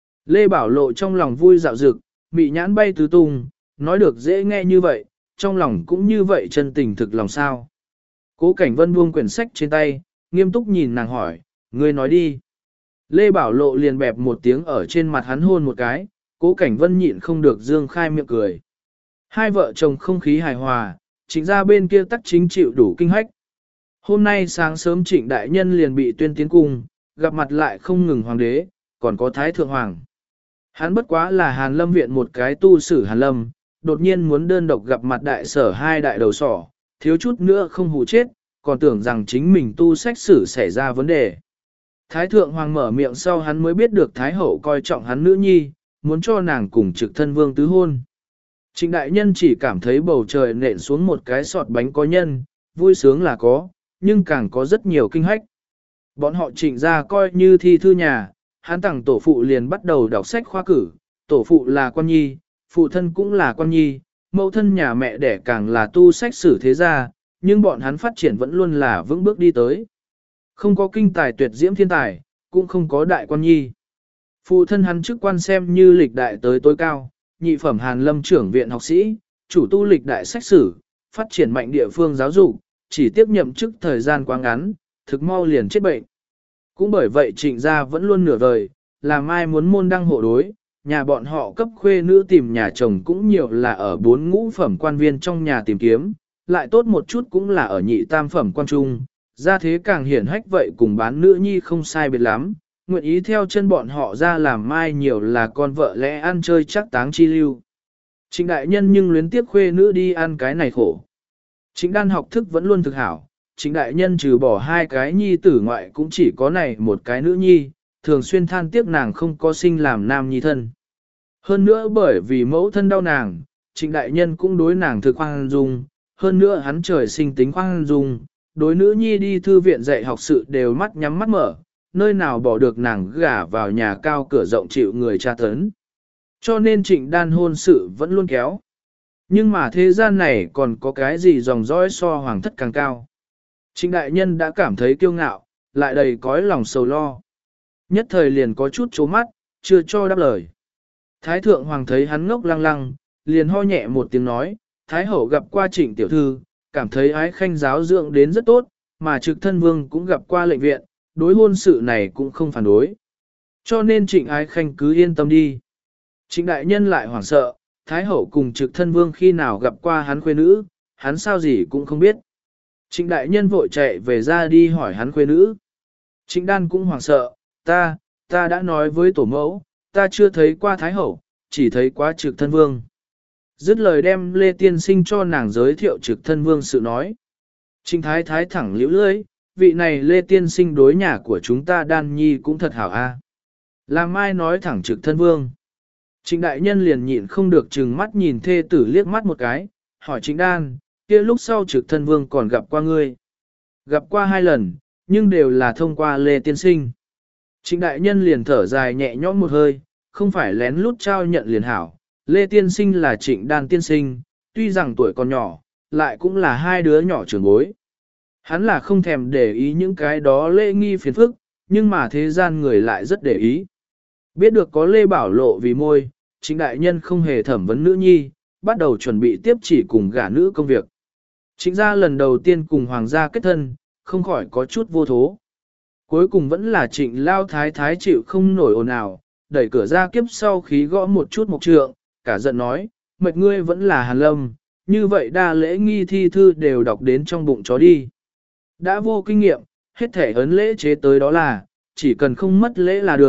Lê Bảo Lộ trong lòng vui dạo dực, mị nhãn bay tứ tung, nói được dễ nghe như vậy, trong lòng cũng như vậy chân tình thực lòng sao. Cố Cảnh Vân buông quyển sách trên tay, nghiêm túc nhìn nàng hỏi, ngươi nói đi. Lê Bảo Lộ liền bẹp một tiếng ở trên mặt hắn hôn một cái, Cố Cảnh Vân nhịn không được dương khai miệng cười. Hai vợ chồng không khí hài hòa, Trịnh gia bên kia tắc chính chịu đủ kinh hách. Hôm nay sáng sớm Trịnh đại nhân liền bị tuyên tiến cung, gặp mặt lại không ngừng hoàng đế, còn có thái thượng hoàng. Hắn bất quá là Hàn Lâm viện một cái tu sử Hàn Lâm, đột nhiên muốn đơn độc gặp mặt đại sở hai đại đầu sỏ, thiếu chút nữa không hù chết, còn tưởng rằng chính mình tu sách sử xảy ra vấn đề. Thái thượng hoàng mở miệng sau hắn mới biết được Thái hậu coi trọng hắn nữ nhi, muốn cho nàng cùng Trực Thân Vương tứ hôn. Trịnh đại nhân chỉ cảm thấy bầu trời nện xuống một cái sọt bánh có nhân, vui sướng là có, nhưng càng có rất nhiều kinh hách. Bọn họ Trịnh ra coi như thi thư nhà, hắn tặng tổ phụ liền bắt đầu đọc sách khoa cử, tổ phụ là quan nhi, phụ thân cũng là quan nhi, mẫu thân nhà mẹ đẻ càng là tu sách sử thế gia, nhưng bọn hắn phát triển vẫn luôn là vững bước đi tới. Không có kinh tài tuyệt diễm thiên tài, cũng không có đại quan nhi. Phụ thân hắn chức quan xem như lịch đại tới tối cao, nhị phẩm Hàn Lâm trưởng viện học sĩ, chủ tu lịch đại sách sử, phát triển mạnh địa phương giáo dục, chỉ tiếp nhậm chức thời gian quá ngắn, thực mau liền chết bệnh. Cũng bởi vậy Trịnh gia vẫn luôn nửa vời, làm ai muốn môn đăng hộ đối, nhà bọn họ cấp khuê nữ tìm nhà chồng cũng nhiều là ở 4 ngũ phẩm quan viên trong nhà tìm kiếm, lại tốt một chút cũng là ở nhị tam phẩm quan trung, gia thế càng hiển hách vậy cùng bán nữ nhi không sai biệt lắm, nguyện ý theo chân bọn họ ra làm mai nhiều là con vợ lẽ ăn chơi chắc táng chi lưu. Trịnh đại nhân nhưng luyến tiếp khuê nữ đi ăn cái này khổ. Trịnh Đan học thức vẫn luôn thực hảo, Trịnh đại nhân trừ bỏ 2 cái nhi tử ngoại cũng chỉ có này một cái nữ nhi, thường xuyên than tiếc nàng không có sinh làm nam nhi thân. Hơn nữa bởi vì mẫu thân đau nàng, Trịnh đại nhân cũng đối nàng thực khoan dung, hơn nữa hắn trời sinh tính khoan dung, đối nữ nhi đi thư viện dạy học sự đều mắt nhắm mắt mở, nơi nào bỏ được nàng gả vào nhà cao cửa rộng chịu người tra tấn. Cho nên Trịnh Đan hôn sự vẫn luôn kéo. Nhưng mà thế gian này còn có cái gì dòng dõi so hoàng thất càng cao. Trịnh đại nhân đã cảm thấy kiêu ngạo, lại đầy cõi lòng sầu lo. Nhất thời liền có chút chố mắt, chưa cho đáp lời. Thái thượng hoàng thấy hắn ngốc lăng lăng, liền ho nhẹ một tiếng nói, Thái hậu gặp qua Trịnh tiểu thư, cảm thấy ái khanh giáo dưỡng đến rất tốt, mà Trực Thân Vương cũng gặp qua lệnh viện, đối hôn sự này cũng không phản đối. Cho nên Trịnh ái khanh cứ yên tâm đi. Trịnh đại nhân lại hoảng sợ, Thái hậu cùng Trực Thân Vương khi nào gặp qua hắn khuê nữ, hắn sao gì cũng không biết. Trịnh đại nhân vội chạy về ra đi hỏi hắn khuê nữ. Trịnh Đan cũng hoảng sợ, ta đã nói với tổ mẫu, ta chưa thấy qua Thái hậu, chỉ thấy qua Trực Thân Vương. Dứt lời đem Lê Tiên Sinh cho nàng giới thiệu Trực Thân Vương sự nói. Trịnh Thái Thái thẳng liễu lưỡi, vị này Lê Tiên Sinh đối nhà của chúng ta Đan Nhi cũng thật hảo a. Làm ai nói thẳng Trực Thân Vương. Trịnh đại nhân liền nhịn không được chừng mắt nhìn thê tử liếc mắt một cái, hỏi Trịnh Đan, kia lúc sau Trực Thân Vương còn gặp qua ngươi. Gặp qua 2 lần, nhưng đều là thông qua Lê Tiên Sinh. Trịnh đại nhân liền thở dài nhẹ nhõm một hơi, không phải lén lút trao nhận liền hảo. Lê Tiên Sinh là Trịnh Đan tiên sinh, tuy rằng tuổi còn nhỏ, lại cũng là 2 đứa nhỏ trưởng bối. Hắn là không thèm để ý những cái đó lễ nghi phiền phức, nhưng mà thế gian người lại rất để ý. Biết được có Lê Bảo Lộ vì môi, Trịnh đại nhân không hề thẩm vấn nữ nhi, bắt đầu chuẩn bị tiếp chỉ cùng gả nữ công việc. Trịnh gia lần đầu tiên cùng hoàng gia kết thân, không khỏi có chút vô thố. Cuối cùng vẫn là Trịnh Lao Thái Thái chịu không nổi ồn ào, đẩy cửa ra kiếp sau khí gõ một chút mộc trượng, cả giận nói, mệt ngươi vẫn là Hàn Lâm, như vậy đa lễ nghi thi thư đều đọc đến trong bụng chó đi. Đã vô kinh nghiệm, hết thể ấn lễ chế tới đó là, chỉ cần không mất lễ là được,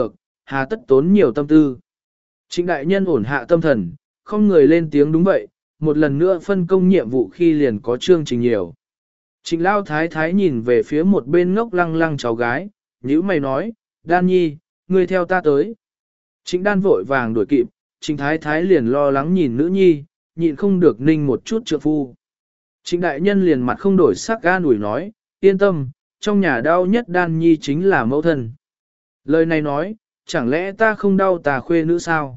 hà tất tốn nhiều tâm tư. Trịnh đại nhân ổn hạ tâm thần, không người lên tiếng đúng vậy, một lần nữa phân công nhiệm vụ khi liền có chương trình nhiều. Trịnh lao thái thái nhìn về phía một bên ngốc lăng lăng cháu gái, nhữ mày nói, Đan Nhi, ngươi theo ta tới. Trịnh Đan vội vàng đuổi kịp, Trịnh thái thái liền lo lắng nhìn nữ nhi, nhịn không được ninh một chút trượng phu. Trịnh đại nhân liền mặt không đổi sắc ga nủi nói, yên tâm, trong nhà đau nhất Đan Nhi chính là mẫu thân. Lời này nói, chẳng lẽ ta không đau tà khuê nữ sao?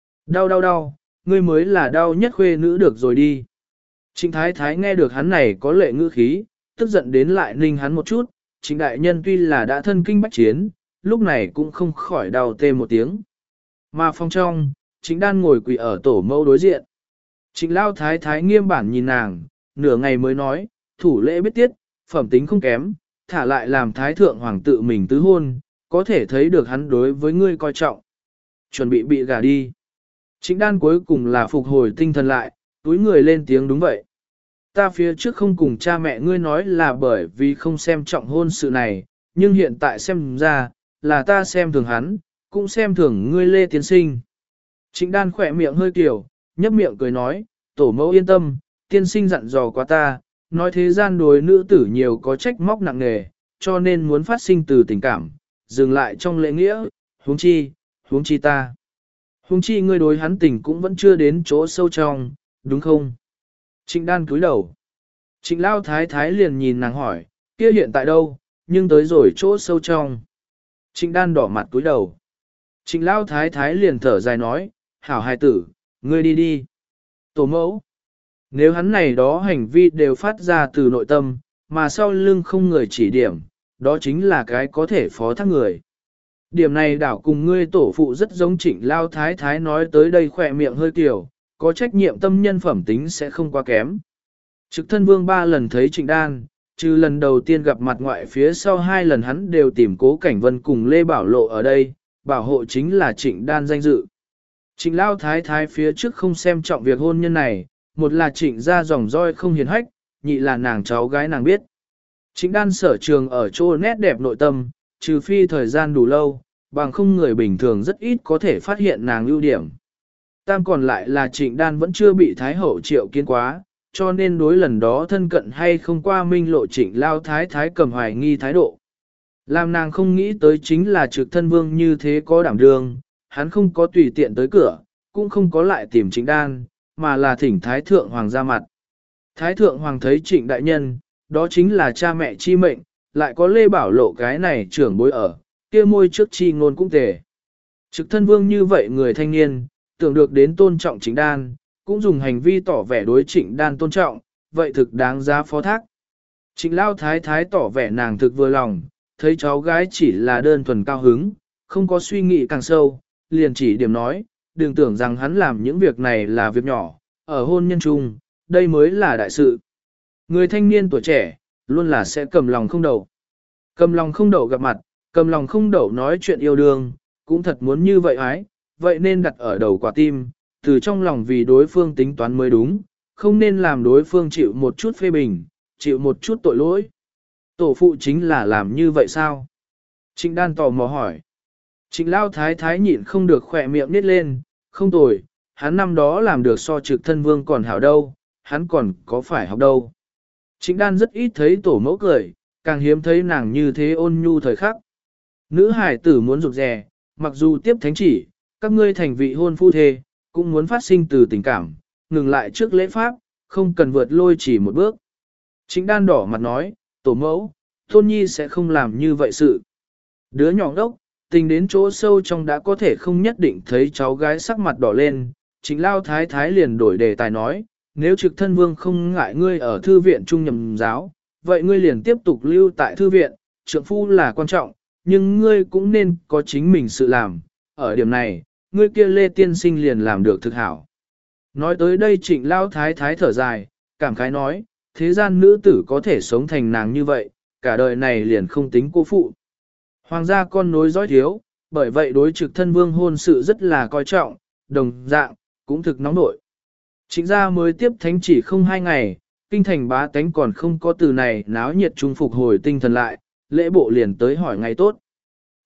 Đau, ngươi mới là đau nhất khuê nữ được rồi đi. Trịnh thái thái nghe được hắn này có lệ ngữ khí, tức giận đến lại ninh hắn một chút, trịnh đại nhân tuy là đã thân kinh bách chiến, lúc này cũng không khỏi đau tê một tiếng. Mà phòng trong, Trịnh Đan ngồi quỳ ở tổ mẫu đối diện. Trịnh lao thái thái nghiêm bản nhìn nàng, nửa ngày mới nói, thủ lễ biết tiết, phẩm tính không kém, thả lại làm thái thượng hoàng tự mình tứ hôn, có thể thấy được hắn đối với ngươi coi trọng. Chuẩn bị gả đi. Trịnh Đan cuối cùng là phục hồi tinh thần lại, túi người lên tiếng đúng vậy. Ta phía trước không cùng cha mẹ ngươi nói là bởi vì không xem trọng hôn sự này, nhưng hiện tại xem ra, là ta xem thường hắn, cũng xem thường ngươi Lê Tiến Sinh. Trịnh Đan khỏe miệng hơi kiểu, nhấp miệng cười nói, tổ mẫu yên tâm, tiên sinh dặn dò quá ta, nói thế gian đối nữ tử nhiều có trách móc nặng nề, cho nên muốn phát sinh từ tình cảm, dừng lại trong lễ nghĩa, huống chi ta. Huống chi ngươi đối hắn tình cũng vẫn chưa đến chỗ sâu trong, đúng không? Trịnh Đan cúi đầu. Trịnh Lao Thái Thái liền nhìn nàng hỏi, kia hiện tại đâu, nhưng tới rồi chỗ sâu trong. Trịnh Đan đỏ mặt cúi đầu. Trịnh Lao Thái Thái liền thở dài nói, hảo hài tử, ngươi đi đi. Tổ mẫu, nếu hắn này đó hành vi đều phát ra từ nội tâm, mà sau lưng không người chỉ điểm, đó chính là cái có thể phó thác người. Điểm này đảo cùng ngươi tổ phụ rất giống Trịnh Lao Thái Thái nói tới đây khỏe miệng hơi kiểu, có trách nhiệm tâm nhân phẩm tính sẽ không quá kém. Trực thân vương 3 lần thấy Trịnh Đan, trừ lần đầu tiên gặp mặt ngoại phía sau 2 lần hắn đều tìm Cố Cảnh Vân cùng Lê Bảo Lộ ở đây, bảo hộ chính là Trịnh Đan danh dự. Trịnh Lao Thái Thái phía trước không xem trọng việc hôn nhân này, một là Trịnh ra dòng roi không hiền hách, nhị là nàng cháu gái nàng biết. Trịnh Đan sở trường ở chỗ nét đẹp nội tâm, trừ phi thời gian đủ lâu, bằng không người bình thường rất ít có thể phát hiện nàng ưu điểm. Tam còn lại là Trịnh Đan vẫn chưa bị Thái Hậu triệu kiến quá, cho nên đối lần đó thân cận hay không qua minh lộ Trịnh Lao Thái Thái cầm hoài nghi thái độ. Làm nàng không nghĩ tới chính là trực thân vương như thế có đảm đương, hắn không có tùy tiện tới cửa, cũng không có lại tìm Trịnh Đan, mà là thỉnh Thái Thượng Hoàng ra mặt. Thái Thượng Hoàng thấy Trịnh Đại Nhân, đó chính là cha mẹ chi mệnh, lại có Lê Bảo Lộ cái này trưởng bối ở, kia môi trước chi ngôn cũng tề. Trực thân vương như vậy người thanh niên, tưởng được đến tôn trọng Trịnh Đan, cũng dùng hành vi tỏ vẻ đối Trịnh Đan tôn trọng, vậy thực đáng giá phó thác. Trịnh Lao Thái Thái tỏ vẻ nàng thực vừa lòng, thấy cháu gái chỉ là đơn thuần cao hứng, không có suy nghĩ càng sâu, liền chỉ điểm nói, đừng tưởng rằng hắn làm những việc này là việc nhỏ, ở hôn nhân chung, đây mới là đại sự. Người thanh niên tuổi trẻ, luôn là sẽ cầm lòng không đậu. Cầm lòng không đậu gặp mặt, cầm lòng không đậu nói chuyện yêu đương, cũng thật muốn như vậy ái, vậy nên đặt ở đầu quả tim, từ trong lòng vì đối phương tính toán mới đúng, không nên làm đối phương chịu một chút phê bình, chịu một chút tội lỗi. Tổ phụ chính là làm như vậy sao? Trịnh Đan tò mò hỏi. Trịnh Lao Thái Thái nhịn không được khỏe miệng nít lên, không tồi, hắn năm đó làm được so trực thân vương còn hảo đâu, hắn còn có phải học đâu. Trịnh Đan rất ít thấy tổ mẫu cười, càng hiếm thấy nàng như thế ôn nhu thời khắc. Nữ hải tử muốn rụt rè, mặc dù tiếp thánh chỉ, các ngươi thành vị hôn phu thê, cũng muốn phát sinh từ tình cảm, ngừng lại trước lễ pháp, không cần vượt lôi chỉ một bước. Trịnh Đan đỏ mặt nói, tổ mẫu, Tôn Nhi sẽ không làm như vậy sự. Đứa nhỏ đốc, tình đến chỗ sâu trong đã có thể không nhất định thấy cháu gái sắc mặt đỏ lên, Trịnh Lao Thái Thái liền đổi đề tài nói, nếu trực thân vương không ngại ngươi ở thư viện trung nhầm giáo, vậy ngươi liền tiếp tục lưu tại thư viện, trượng phu là quan trọng, nhưng ngươi cũng nên có chính mình sự làm, ở điểm này, ngươi kia Lê Tiên Sinh liền làm được thực hảo. Nói tới đây Trịnh Lao Thái Thái thở dài, cảm khái nói, thế gian nữ tử có thể sống thành nàng như vậy, cả đời này liền không tính cô phụ. Hoàng gia con nối dõi thiếu, bởi vậy đối trực thân vương hôn sự rất là coi trọng, đồng dạng, cũng thực nóng nội. Trịnh gia mới tiếp thánh chỉ không 2 ngày, kinh thành bá tánh còn không có từ này náo nhiệt trung phục hồi tinh thần lại, lễ bộ liền tới hỏi ngày tốt.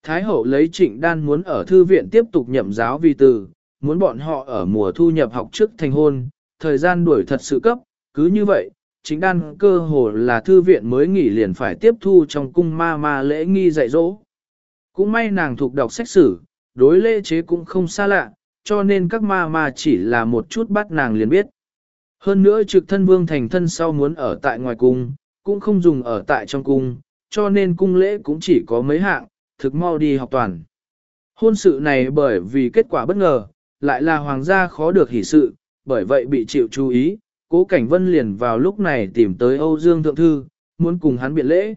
Thái hậu lấy Trịnh Đan muốn ở thư viện tiếp tục nhậm giáo vì từ, muốn bọn họ ở mùa thu nhập học trước thành hôn, thời gian đuổi thật sự cấp, cứ như vậy, Trịnh Đan cơ hồ là thư viện mới nghỉ liền phải tiếp thu trong cung ma lễ nghi dạy dỗ. Cũng may nàng thuộc đọc sách sử, đối lễ chế cũng không xa lạ, cho nên các ma chỉ là một chút bắt nàng liền biết. Hơn nữa trực thân vương thành thân sau muốn ở tại ngoài cung, cũng không dùng ở tại trong cung, cho nên cung lễ cũng chỉ có mấy hạng, thực mau đi học toàn. Hôn sự này bởi vì kết quả bất ngờ, lại là hoàng gia khó được hỷ sự, bởi vậy bị chịu chú ý, Cố Cảnh Vân liền vào lúc này tìm tới Âu Dương Thượng Thư, muốn cùng hắn biện lễ.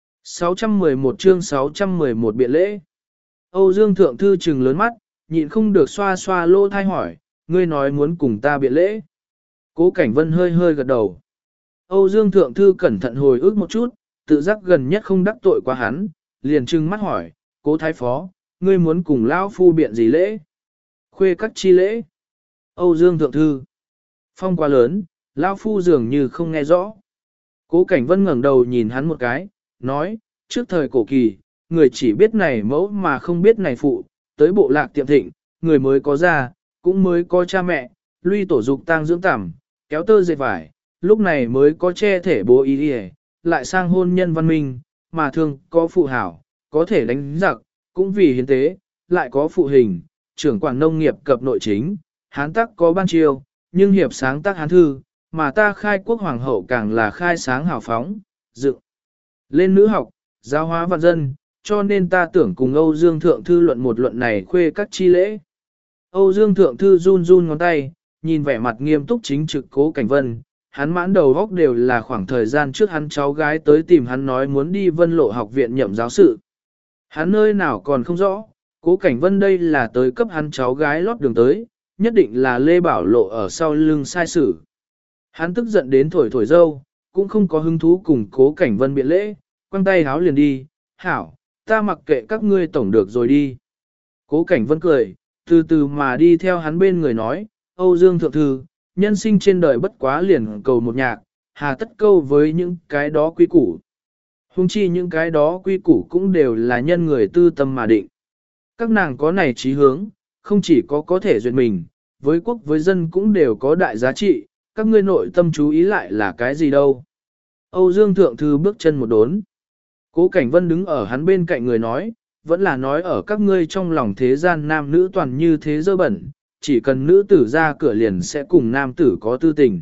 611 chương 611 biện lễ. Âu Dương Thượng Thư trừng lớn mắt, nhịn không được xoa xoa lô thai hỏi, ngươi nói muốn cùng ta biện lễ. Cố Cảnh Vân hơi hơi gật đầu. Âu Dương Thượng Thư cẩn thận hồi ức một chút, tự giác gần nhất không đắc tội qua hắn, liền trừng mắt hỏi, Cố Thái Phó, ngươi muốn cùng Lão Phu biện gì lễ? Khuê các chi lễ. Âu Dương Thượng Thư. Phong quá lớn, Lão Phu dường như không nghe rõ. Cố Cảnh Vân ngẩng đầu nhìn hắn một cái, nói, trước thời cổ kỳ, người chỉ biết này mẫu mà không biết này phụ, tới bộ lạc tiệm thịnh, người mới có gia, cũng mới có cha mẹ, luy tổ dục tang dưỡng tẩm, kéo tơ dệt vải, lúc này mới có che thể bố ý đi lại sang hôn nhân văn minh, mà thường có phụ hảo, có thể đánh giặc, cũng vì hiến tế, lại có phụ hình, trưởng quản nông nghiệp cập nội chính, hán tắc có ban triều, nhưng hiệp sáng tác hán thư, mà ta khai quốc hoàng hậu càng là khai sáng hào phóng, dựng lên nữ học, giáo hóa vạn dân, cho nên ta tưởng cùng Âu Dương Thượng Thư luận một luận này khuê các chi lễ. Âu Dương Thượng Thư run run ngón tay, nhìn vẻ mặt nghiêm túc chính trực Cố Cảnh Vân, hắn mãn đầu góc đều là khoảng thời gian trước hắn cháu gái tới tìm hắn nói muốn đi Vân Lộ học viện nhậm giáo sự. Hắn nơi nào còn không rõ, Cố Cảnh Vân đây là tới cấp hắn cháu gái lót đường tới, nhất định là Lê Bảo Lộ ở sau lưng sai sử. Hắn tức giận đến thổi thổi dâu, cũng không có hứng thú cùng Cố Cảnh Vân biện lễ, quăng tay háo liền đi, hảo, ta mặc kệ các ngươi tổng được rồi đi. Cố Cảnh Vân cười, từ từ mà đi theo hắn bên người nói, Âu Dương Thượng Thư, nhân sinh trên đời bất quá liền cầu một nhạc, hà tất câu với những cái đó quy củ. Hùng chi những cái đó quy củ cũng đều là nhân người tư tâm mà định. Các nàng có này chí hướng, không chỉ có thể duyệt mình, với quốc với dân cũng đều có đại giá trị, các ngươi nội tâm chú ý lại là cái gì đâu. Âu Dương Thượng Thư bước chân một đốn. Cố Cảnh Vân đứng ở hắn bên cạnh người nói, vẫn là nói ở các ngươi trong lòng thế gian nam nữ toàn như thế dơ bẩn, chỉ cần nữ tử ra cửa liền sẽ cùng nam tử có tư tình.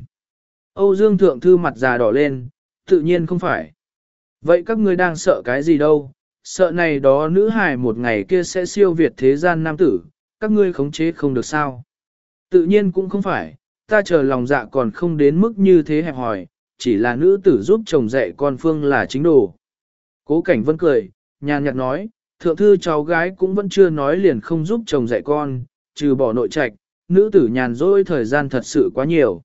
Âu Dương Thượng Thư mặt già đỏ lên, tự nhiên không phải. Vậy các ngươi đang sợ cái gì đâu, sợ này đó nữ hài một ngày kia sẽ siêu việt thế gian nam tử, các ngươi khống chế không được sao. Tự nhiên cũng không phải, ta chờ lòng dạ còn không đến mức như thế hẹp hòi, chỉ là nữ tử giúp chồng dạy con phương là chính đồ. Cố Cảnh Vân cười, nhàn nhạt nói, thượng thư cháu gái cũng vẫn chưa nói liền không giúp chồng dạy con, trừ bỏ nội trạch, nữ tử nhàn rỗi thời gian thật sự quá nhiều.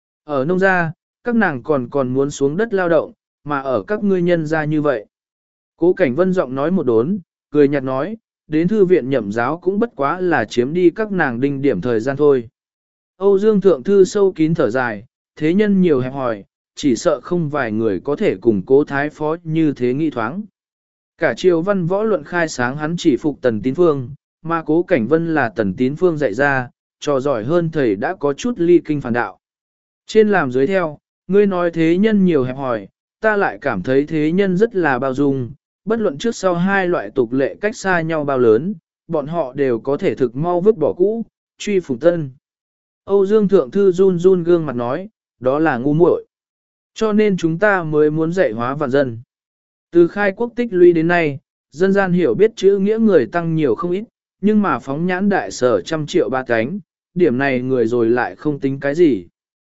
Ở nông gia, các nàng còn muốn xuống đất lao động, mà ở các ngươi nhân gia như vậy. Cố Cảnh Vân giọng nói một đốn, cười nhạt nói, đến thư viện nhậm giáo cũng bất quá là chiếm đi các nàng đinh điểm thời gian thôi. Âu Dương Thượng Thư sâu kín thở dài, thế nhân nhiều hẹp hòi, chỉ sợ không vài người có thể cùng Cố Thái Phó như thế nghĩ thoáng. Cả triều văn võ luận khai sáng hắn chỉ phục Tần Tín Phương, mà Cố Cảnh Vân là Tần Tín Phương dạy ra, trò giỏi hơn thầy đã có chút ly kinh phản đạo. Trên làm dưới theo, ngươi nói thế nhân nhiều hẹp hòi, ta lại cảm thấy thế nhân rất là bao dung, bất luận trước sau hai loại tục lệ cách xa nhau bao lớn, bọn họ đều có thể thực mau vứt bỏ cũ, truy phùng tân. Âu Dương Thượng Thư run run gương mặt nói, đó là ngu muội. Cho nên chúng ta mới muốn dạy hóa vạn dân. Từ khai quốc tích lũy đến nay, dân gian hiểu biết chữ nghĩa người tăng nhiều không ít, nhưng mà phóng nhãn đại sở trăm triệu ba cánh, điểm này người rồi lại không tính cái gì.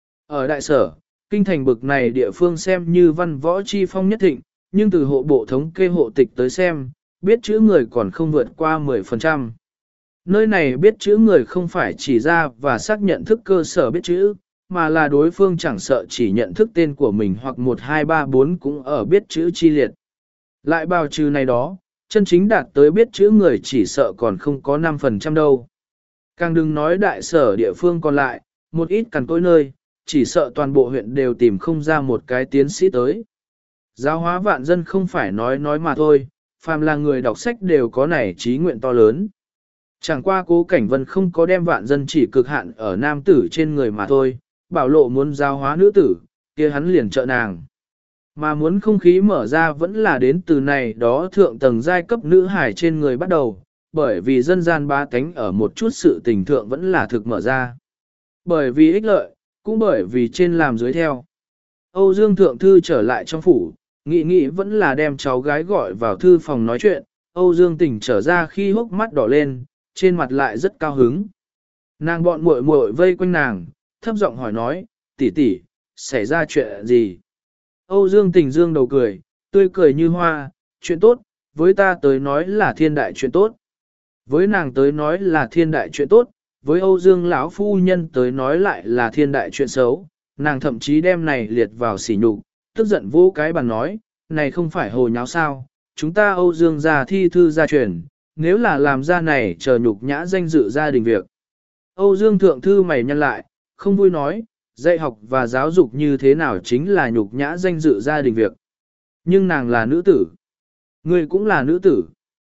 Ở đại sở, kinh thành bực này địa phương xem như văn võ chi phong nhất thịnh, nhưng từ hộ bộ thống kê hộ tịch tới xem, biết chữ người còn không vượt qua 10%. Nơi này biết chữ người không phải chỉ ra và xác nhận thức cơ sở biết chữ, mà là đối phương chẳng sợ chỉ nhận thức tên của mình hoặc 1, 2, 3, 4 cũng ở biết chữ chi liệt. Lại bào trừ này đó, chân chính đạt tới biết chữ người chỉ sợ còn không có 5% đâu. Càng đừng nói đại sở địa phương còn lại, một ít cằn cỗi nơi, chỉ sợ toàn bộ huyện đều tìm không ra một cái tiến sĩ tới. Giáo hóa vạn dân không phải nói mà thôi, phàm là người đọc sách đều có này trí nguyện to lớn. Chẳng qua Cố Cảnh Vân không có đem vạn dân chỉ cực hạn ở nam tử trên người mà thôi, bảo lộ muốn giáo hóa nữ tử, kia hắn liền trợ nàng. Mà muốn không khí mở ra vẫn là đến từ này đó thượng tầng giai cấp nữ hải trên người bắt đầu, bởi vì dân gian ba tánh ở một chút sự tình thượng vẫn là thực mở ra. Bởi vì ích lợi, cũng bởi vì trên làm dưới theo. Âu Dương Thượng Thư trở lại trong phủ, nghĩ vẫn là đem cháu gái gọi vào thư phòng nói chuyện, Âu Dương Tỉnh trở ra khi hốc mắt đỏ lên, trên mặt lại rất cao hứng. Nàng bọn muội muội vây quanh nàng, thấp giọng hỏi nói, tỷ tỷ, xảy ra chuyện gì? Âu Dương Tỉnh dương đầu cười, tươi cười như hoa, chuyện tốt, với ta tới nói là thiên đại chuyện tốt. Với nàng tới nói là thiên đại chuyện tốt, với Âu Dương lão phu nhân tới nói lại là thiên đại chuyện xấu, nàng thậm chí đem này liệt vào sỉ nhục, tức giận vô cái bàn nói, này không phải hồ nháo sao, chúng ta Âu Dương gia thi thư gia truyền, nếu là làm ra này chờ nhục nhã danh dự gia đình việc. Âu Dương Thượng Thư mày nhăn lại, không vui nói, dạy học và giáo dục như thế nào chính là nhục nhã danh dự gia đình việc. Nhưng nàng là nữ tử. Ngươi cũng là nữ tử.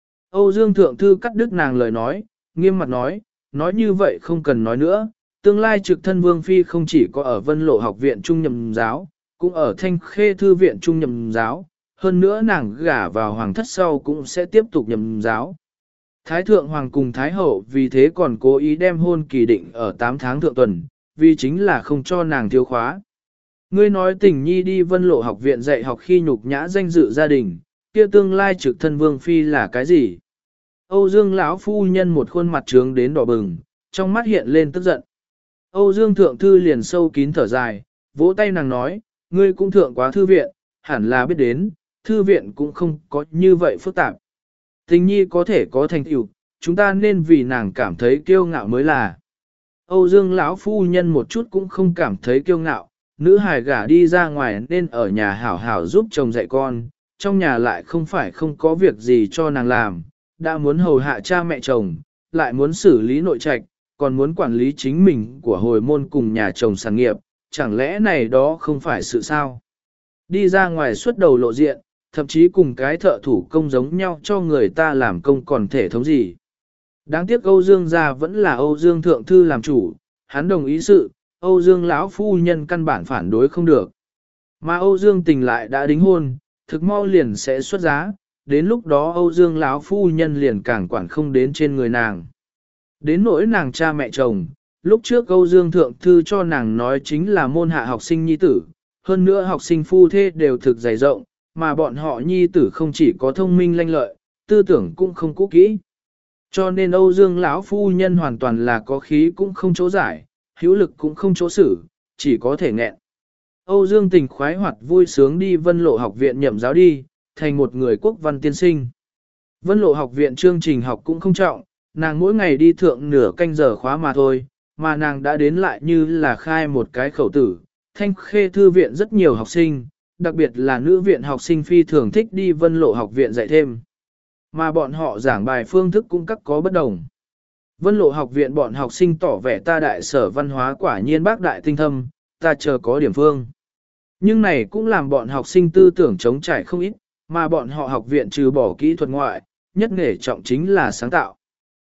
Âu Dương Thượng Thư cắt đứt nàng lời nói, nghiêm mặt nói như vậy không cần nói nữa, tương lai trực thân Vương Phi không chỉ có ở Vân Lộ học viện trung nhậm giáo, cũng ở Thanh Khê Thư viện trung nhậm giáo, hơn nữa nàng gả vào hoàng thất sau cũng sẽ tiếp tục nhậm giáo. Thái Thượng Hoàng cùng Thái Hậu vì thế còn cố ý đem hôn kỳ định ở 8 tháng thượng tuần, vì chính là không cho nàng thiếu khóa. Ngươi nói tình nhi đi Vân Lộ học viện dạy học khi nhục nhã danh dự gia đình, kia tương lai trực thân Vương Phi là cái gì? Âu Dương lão phu nhân một khuôn mặt trướng đến đỏ bừng, trong mắt hiện lên tức giận. Âu Dương Thượng Thư liền sâu kín thở dài, vỗ tay nàng nói, ngươi cũng thượng quá thư viện, hẳn là biết đến, thư viện cũng không có như vậy phức tạp. Tình nhi có thể có thành tựu, chúng ta nên vì nàng cảm thấy kiêu ngạo mới là. Âu Dương lão phu nhân một chút cũng không cảm thấy kiêu ngạo, nữ hài gả đi ra ngoài nên ở nhà hảo hảo giúp chồng dạy con, trong nhà lại không phải không có việc gì cho nàng làm, đã muốn hầu hạ cha mẹ chồng, lại muốn xử lý nội trạch, còn muốn quản lý chính mình của hồi môn cùng nhà chồng sản nghiệp, chẳng lẽ này đó không phải sự sao? Đi ra ngoài xuất đầu lộ diện, thậm chí cùng cái thợ thủ công giống nhau cho người ta làm công còn thể thống gì. Đáng tiếc Âu Dương gia vẫn là Âu Dương Thượng Thư làm chủ, hắn đồng ý sự, Âu Dương lão phu nhân căn bản phản đối không được. Mà Âu Dương Tình lại đã đính hôn, thực mau liền sẽ xuất giá, đến lúc đó Âu Dương lão phu nhân liền càng quản không đến trên người nàng. Đến nỗi nàng cha mẹ chồng, lúc trước Âu Dương Thượng Thư cho nàng nói chính là môn hạ học sinh nhi tử, hơn nữa học sinh phu thê đều thực dày rộng, mà bọn họ nhi tử không chỉ có thông minh lanh lợi, tư tưởng cũng không cũ kỹ. Cho nên Âu Dương lão phu nhân hoàn toàn là có khí cũng không chỗ giải, hữu lực cũng không chỗ xử, chỉ có thể nghẹn. Âu Dương Tình khoái hoạt vui sướng đi Vân Lộ học viện nhậm giáo đi, thành một người quốc văn tiên sinh. Vân Lộ học viện chương trình học cũng không trọng, nàng mỗi ngày đi thượng nửa canh giờ khóa mà thôi, mà nàng đã đến lại như là khai một cái khẩu tử. Thanh Khê Thư viện rất nhiều học sinh, đặc biệt là nữ viện học sinh phi thường thích đi Vân Lộ học viện dạy thêm. Mà bọn họ giảng bài phương thức cũng các có bất đồng. Vân Lộ học viện bọn học sinh tỏ vẻ ta đại sở văn hóa quả nhiên bác đại tinh thâm, ta chờ có điểm phương. Nhưng này cũng làm bọn học sinh tư tưởng chống trải không ít, mà bọn họ học viện trừ bỏ kỹ thuật ngoại, nhất nghề trọng chính là sáng tạo.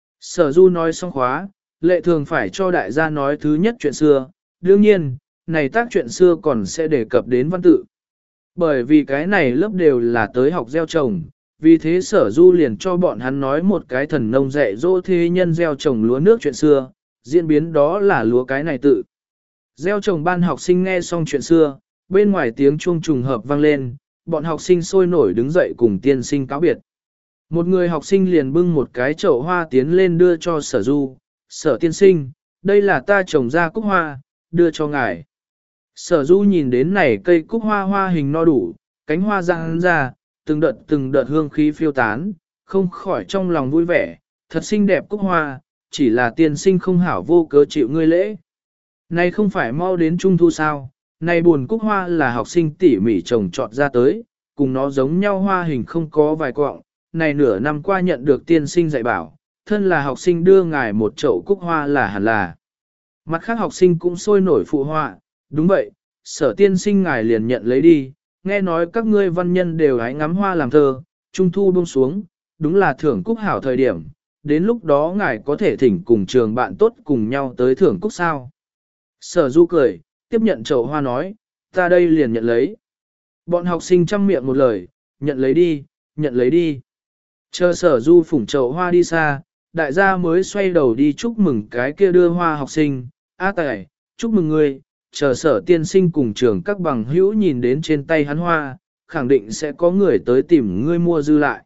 Sở Du nói xong khóa, lệ thường phải cho đại gia nói thứ nhất chuyện xưa, đương nhiên, này tác chuyện xưa còn sẽ đề cập đến văn tự. Bởi vì cái này lớp đều là tới học gieo trồng, vì thế Sở Du liền cho bọn hắn nói một cái thần nông dạy dỗ thế nhân gieo trồng lúa nước chuyện xưa, diễn biến đó là lúa cái này tự. Gieo trồng ban học sinh nghe xong chuyện xưa, bên ngoài tiếng chuông trùng hợp vang lên, bọn học sinh sôi nổi đứng dậy cùng tiên sinh cáo biệt. Một người học sinh liền bưng một cái chậu hoa tiến lên đưa cho Sở Du, Sở tiên sinh, đây là ta trồng ra cúc hoa, đưa cho ngài. Sở Du nhìn đến này cây cúc hoa hoa hình no đủ, cánh hoa răng ra, từng đợt hương khí phiêu tán, không khỏi trong lòng vui vẻ, thật xinh đẹp cúc hoa, chỉ là tiên sinh không hảo vô cớ chịu ngươi lễ. Này không phải mau đến trung thu sao, này buồn cúc hoa là học sinh tỉ mỉ trồng trọt ra tới, cùng nó giống nhau hoa hình không có vài quọng, này nửa năm qua nhận được tiên sinh dạy bảo, thân là học sinh đưa ngài một chậu cúc hoa là hẳn là. Mặt khác học sinh cũng sôi nổi phụ họa, đúng vậy, Sở tiên sinh ngài liền nhận lấy đi, nghe nói các ngươi văn nhân đều hãy ngắm hoa làm thơ, Trung thu buông xuống, đúng là thưởng cúc hảo thời điểm, đến lúc đó ngài có thể thỉnh cùng trường bạn tốt cùng nhau tới thưởng cúc sao. Sở Du cười, tiếp nhận chậu hoa nói, ta đây liền nhận lấy. Bọn học sinh chăm miệng một lời, nhận lấy đi, nhận lấy đi. Chờ Sở Du phủng chậu hoa đi xa, đại gia mới xoay đầu đi chúc mừng cái kia đưa hoa học sinh. A Tài, chúc mừng ngươi, chờ Sở tiên sinh cùng trường các bằng hữu nhìn đến trên tay hắn hoa, khẳng định sẽ có người tới tìm ngươi mua dư lại.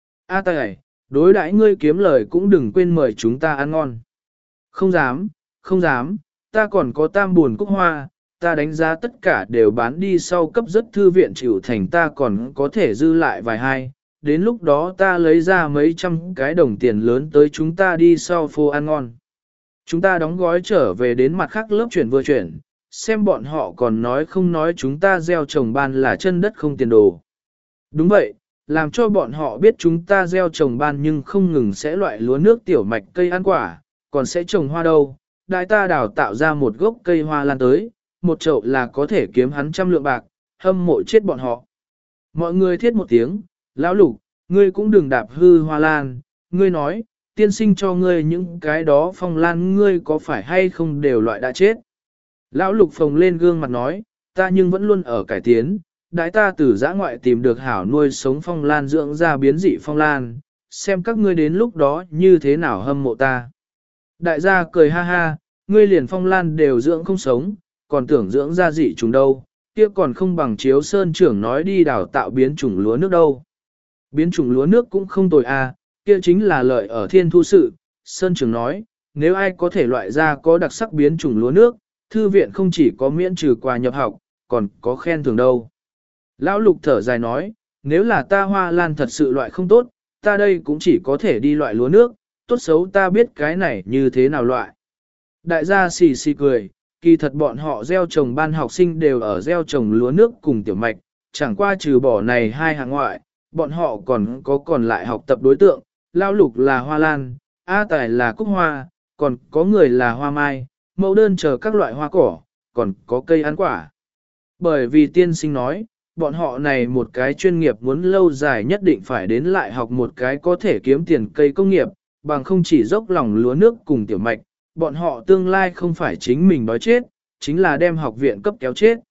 A Tài, đối đãi ngươi kiếm lời cũng đừng quên mời chúng ta ăn ngon. Không dám, không dám, ta còn có tam buồn cúc hoa, ta đánh giá tất cả đều bán đi sau cấp rất thư viện chịu thành ta còn có thể dư lại vài hai. Đến lúc đó ta lấy ra mấy trăm cái đồng tiền lớn tới chúng ta đi sau phố ăn ngon. Chúng ta đóng gói trở về đến mặt khác lớp chuyển vừa chuyển, xem bọn họ còn nói không nói chúng ta gieo trồng ban là chân đất không tiền đồ. Đúng vậy, làm cho bọn họ biết chúng ta gieo trồng ban nhưng không ngừng sẽ loại lúa nước tiểu mạch cây ăn quả, còn sẽ trồng hoa đâu. Đại ta đào tạo ra một gốc cây hoa lan tới, một chậu là có thể kiếm hắn 100 lượng bạc, hâm mộ chết bọn họ. Mọi người thiết một tiếng, lão Lục, ngươi cũng đừng đạp hư hoa lan, ngươi nói, tiên sinh cho ngươi những cái đó phong lan ngươi có phải hay không đều loại đã chết. Lão Lục phồng lên gương mặt nói, ta nhưng vẫn luôn ở cải tiến, đại ta từ giã ngoại tìm được hảo nuôi sống phong lan dưỡng ra biến dị phong lan, xem các ngươi đến lúc đó như thế nào hâm mộ ta. Đại gia cười ha ha, ngươi liền phong lan đều dưỡng không sống, còn tưởng dưỡng ra dị trùng đâu, kia còn không bằng Chiếu Sơn trưởng nói đi đào tạo biến chủng lúa nước đâu. Biến chủng lúa nước cũng không tồi à, kia chính là lợi ở thiên thu sự. Sơn trưởng nói, nếu ai có thể loại ra có đặc sắc biến chủng lúa nước, thư viện không chỉ có miễn trừ quà nhập học, còn có khen thưởng đâu. Lão Lục thở dài nói, nếu là ta hoa lan thật sự loại không tốt, ta đây cũng chỉ có thể đi loại lúa nước, tốt xấu ta biết cái này như thế nào loại. Đại gia xì xì cười, kỳ thật bọn họ gieo trồng ban học sinh đều ở gieo trồng lúa nước cùng tiểu mạch, chẳng qua trừ bỏ này hai hạng ngoại, bọn họ còn lại học tập đối tượng, Lão Lục là hoa lan, A Tài là cúc hoa, còn có người là hoa mai, mẫu đơn chờ các loại hoa cỏ, còn có cây ăn quả. Bởi vì tiên sinh nói, bọn họ này một cái chuyên nghiệp muốn lâu dài nhất định phải đến lại học một cái có thể kiếm tiền cây công nghiệp, bằng không chỉ dốc lòng lúa nước cùng tiểu mạch, bọn họ tương lai không phải chính mình đói chết, chính là đem học viện cấp kéo chết.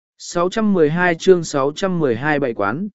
612 chương 612 bảy quán.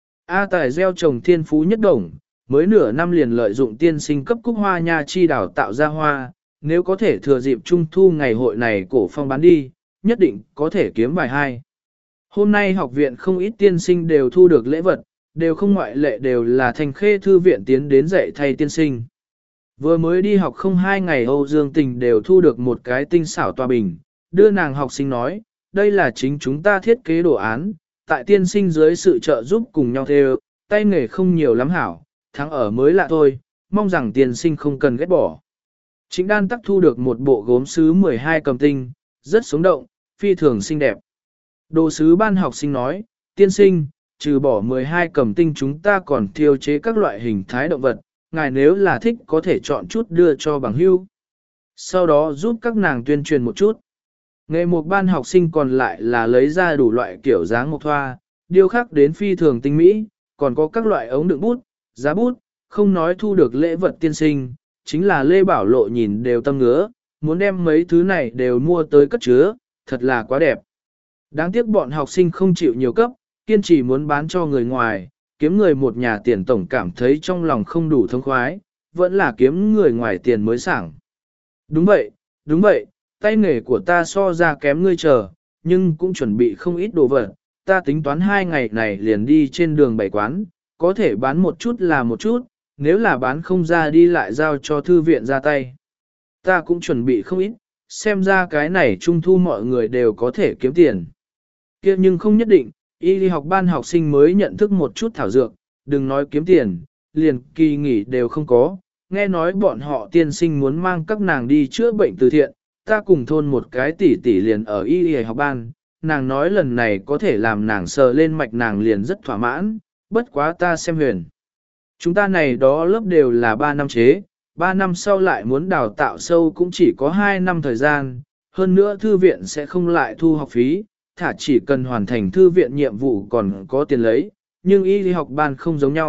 A Tài gieo trồng thiên phú nhất đồng, mới nửa năm liền lợi dụng tiên sinh cấp cúc hoa nha chi đào tạo ra hoa, nếu có thể thừa dịp trung thu ngày hội này cổ phong bán đi, nhất định có thể kiếm vài hai. Hôm nay học viện không ít tiên sinh đều thu được lễ vật, đều không ngoại lệ đều là thành khê thư viện tiến đến dạy thay tiên sinh. Vừa mới đi học không 2 ngày Âu Dương Tình đều thu được một cái tinh xảo tòa bình, đưa nàng học sinh nói, đây là chính chúng ta thiết kế đồ án, tại tiên sinh dưới sự trợ giúp cùng nhau theo, tay nghề không nhiều lắm hảo, thắng ở mới lạ thôi, mong rằng tiên sinh không cần ghét bỏ. Chính đan tắc thu được một bộ gốm sứ 12 cầm tinh, rất sống động, phi thường xinh đẹp. Đồ sứ ban học sinh nói, tiên sinh, trừ bỏ 12 cầm tinh chúng ta còn thiêu chế các loại hình thái động vật, ngài nếu là thích có thể chọn chút đưa cho bằng hưu. Sau đó giúp các nàng tuyên truyền một chút. Nghề một ban học sinh còn lại là lấy ra đủ loại kiểu dáng mộc thoa, điêu khắc đến phi thường tinh mỹ, còn có các loại ống đựng bút, giá bút, không nói thu được lễ vật tiên sinh, chính là Lê Bảo Lộ nhìn đều tâm ngứa, muốn đem mấy thứ này đều mua tới cất chứa, thật là quá đẹp. Đáng tiếc bọn học sinh không chịu nhiều cấp, kiên trì muốn bán cho người ngoài, kiếm người một nhà tiền tổng cảm thấy trong lòng không đủ thông khoái, vẫn là kiếm người ngoài tiền mới sảng. Đúng vậy, tay nghề của ta so ra kém ngươi chờ, nhưng cũng chuẩn bị không ít đồ vật, ta tính toán 2 ngày này liền đi trên đường bảy quán, có thể bán một chút là một chút, nếu là bán không ra đi lại giao cho thư viện ra tay. Ta cũng chuẩn bị không ít, xem ra cái này trung thu mọi người đều có thể kiếm tiền. Kia nhưng không nhất định, y đi học ban học sinh mới nhận thức một chút thảo dược, đừng nói kiếm tiền, liền kỳ nghỉ đều không có. Nghe nói bọn họ tiên sinh muốn mang các nàng đi chữa bệnh từ thiện, ta cùng thôn một cái tỷ tỷ liền ở y đi học ban, nàng nói lần này có thể làm nàng sờ lên mạch nàng liền rất thỏa mãn, bất quá ta xem huyền. Chúng ta này đó lớp đều là 3 năm chế, 3 năm sau lại muốn đào tạo sâu cũng chỉ có 2 năm thời gian, hơn nữa thư viện sẽ không lại thu học phí, thả chỉ cần hoàn thành thư viện nhiệm vụ còn có tiền lấy, nhưng y lý học ban không giống nhau,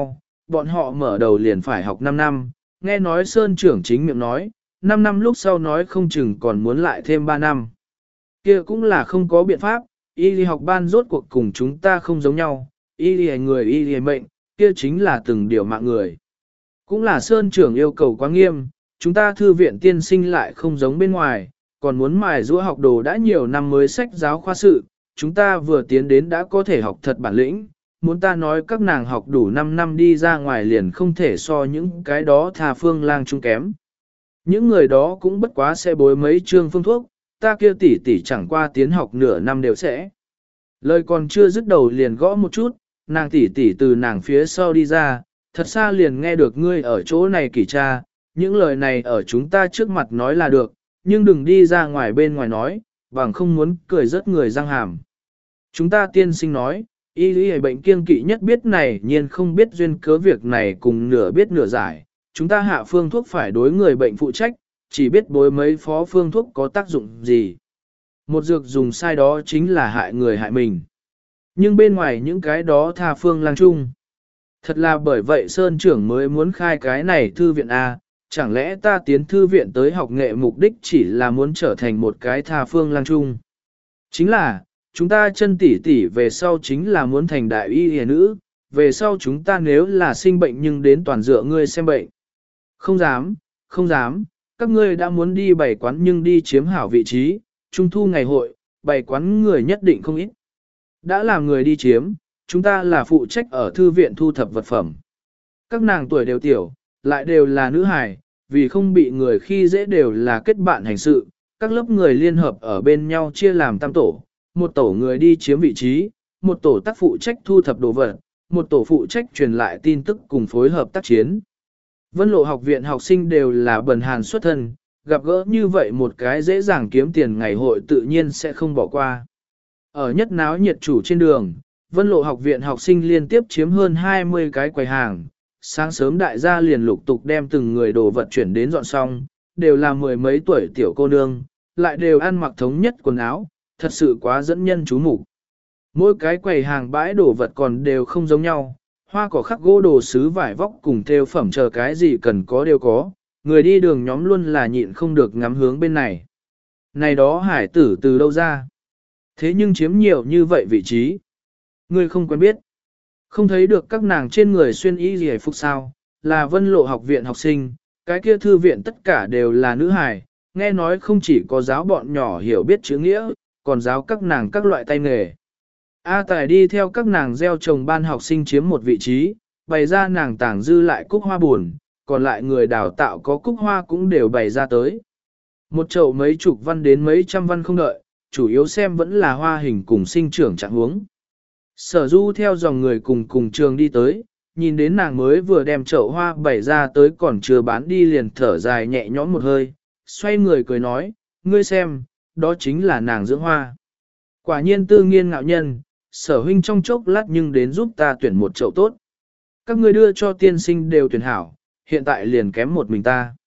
bọn họ mở đầu liền phải học 5 năm, nghe nói Sơn trưởng chính miệng nói, 5 năm lúc sau nói không chừng còn muốn lại thêm 3 năm. Kia cũng là không có biện pháp, y lý học ban rốt cuộc cùng chúng ta không giống nhau, y lý người y lý mệnh, kia chính là từng điều mạng người. Cũng là Sơn trưởng yêu cầu quá nghiêm, chúng ta thư viện tiên sinh lại không giống bên ngoài, còn muốn mài giũa học đồ đã nhiều năm mới sách giáo khoa sự, chúng ta vừa tiến đến đã có thể học thật bản lĩnh, muốn ta nói các nàng học đủ 5 năm đi ra ngoài liền không thể so những cái đó thà phương lang chung kém. Những người đó cũng bất quá sẽ bối mấy chương phương thuốc, ta kia tỷ tỷ chẳng qua tiến học nửa năm đều sẽ. Lời còn chưa dứt đầu liền gõ một chút, nàng tỷ tỷ từ nàng phía sau đi ra, thật xa liền nghe được ngươi ở chỗ này kỷ tra, những lời này ở chúng ta trước mặt nói là được, nhưng đừng đi ra ngoài bên ngoài nói, bằng không muốn cười rớt người răng hàm. Chúng ta tiên sinh nói, y lý bệnh kiêng kỵ nhất biết này nhiên không biết duyên cớ việc này cùng nửa biết nửa giải, chúng ta hạ phương thuốc phải đối người bệnh phụ trách, chỉ biết bối mấy phó phương thuốc có tác dụng gì. Một dược dùng sai đó chính là hại người hại mình. Nhưng bên ngoài những cái đó tha phương lang chung. Thật là bởi vậy Sơn trưởng mới muốn khai cái này thư viện A, chẳng lẽ ta tiến thư viện tới học nghệ mục đích chỉ là muốn trở thành một cái tha phương lang chung. Chính là, chúng ta chân tỷ tỷ về sau chính là muốn thành đại y hề nữ, về sau chúng ta nếu là sinh bệnh nhưng đến toàn dựa ngươi xem bệnh. Không dám, không dám, các ngươi đã muốn đi bày quán nhưng đi chiếm hảo vị trí, trung thu ngày hội, bày quán người nhất định không ít. Đã làm người đi chiếm, chúng ta là phụ trách ở thư viện thu thập vật phẩm. Các nàng tuổi đều tiểu, lại đều là nữ hài, vì không bị người khi dễ đều là kết bạn hành sự, các lớp người liên hợp ở bên nhau chia làm tam tổ, một tổ người đi chiếm vị trí, một tổ tác phụ trách thu thập đồ vật, một tổ phụ trách truyền lại tin tức cùng phối hợp tác chiến. Vân Lộ học viện học sinh đều là bần hàn xuất thân, gặp gỡ như vậy một cái dễ dàng kiếm tiền ngày hội tự nhiên sẽ không bỏ qua. Ở nhất náo nhiệt chủ trên đường, Vân Lộ học viện học sinh liên tiếp chiếm hơn 20 cái quầy hàng. Sáng sớm đại gia liền lục tục đem từng người đồ vật chuyển đến dọn xong, đều là mười mấy tuổi tiểu cô nương, lại đều ăn mặc thống nhất quần áo, thật sự quá dẫn nhân chú mục. Mỗi cái quầy hàng bãi đồ vật còn đều không giống nhau, hoa cỏ khắc gỗ đồ sứ vải vóc cùng thêu phẩm chờ cái gì cần có đều có, người đi đường nhóm luôn là nhịn không được ngắm hướng bên này. Này đó hải tử từ đâu ra? Thế nhưng chiếm nhiều như vậy vị trí. Người không quen biết. Không thấy được các nàng trên người xuyên y gì phục sao, là Vân Lộ học viện học sinh, cái kia thư viện tất cả đều là nữ hài, nghe nói không chỉ có giáo bọn nhỏ hiểu biết chữ nghĩa, còn giáo các nàng các loại tay nghề. A Tài đi theo các nàng gieo trồng ban học sinh chiếm một vị trí, bày ra nàng tảng dư lại cúc hoa buồn, còn lại người đào tạo có cúc hoa cũng đều bày ra tới. Một chậu mấy chục văn đến mấy trăm văn không đợi, chủ yếu xem vẫn là hoa hình cùng sinh trưởng trạng huống. Sở Du theo dòng người cùng trường đi tới, nhìn đến nàng mới vừa đem chậu hoa bày ra tới còn chưa bán đi liền thở dài nhẹ nhõm một hơi, xoay người cười nói, ngươi xem, đó chính là nàng dưỡng hoa. Quả nhiên tư nghiên ngạo nhân, Sở huynh trong chốc lát nhưng đến giúp ta tuyển một chậu tốt. Các ngươi đưa cho tiên sinh đều tuyển hảo, hiện tại liền kém một mình ta.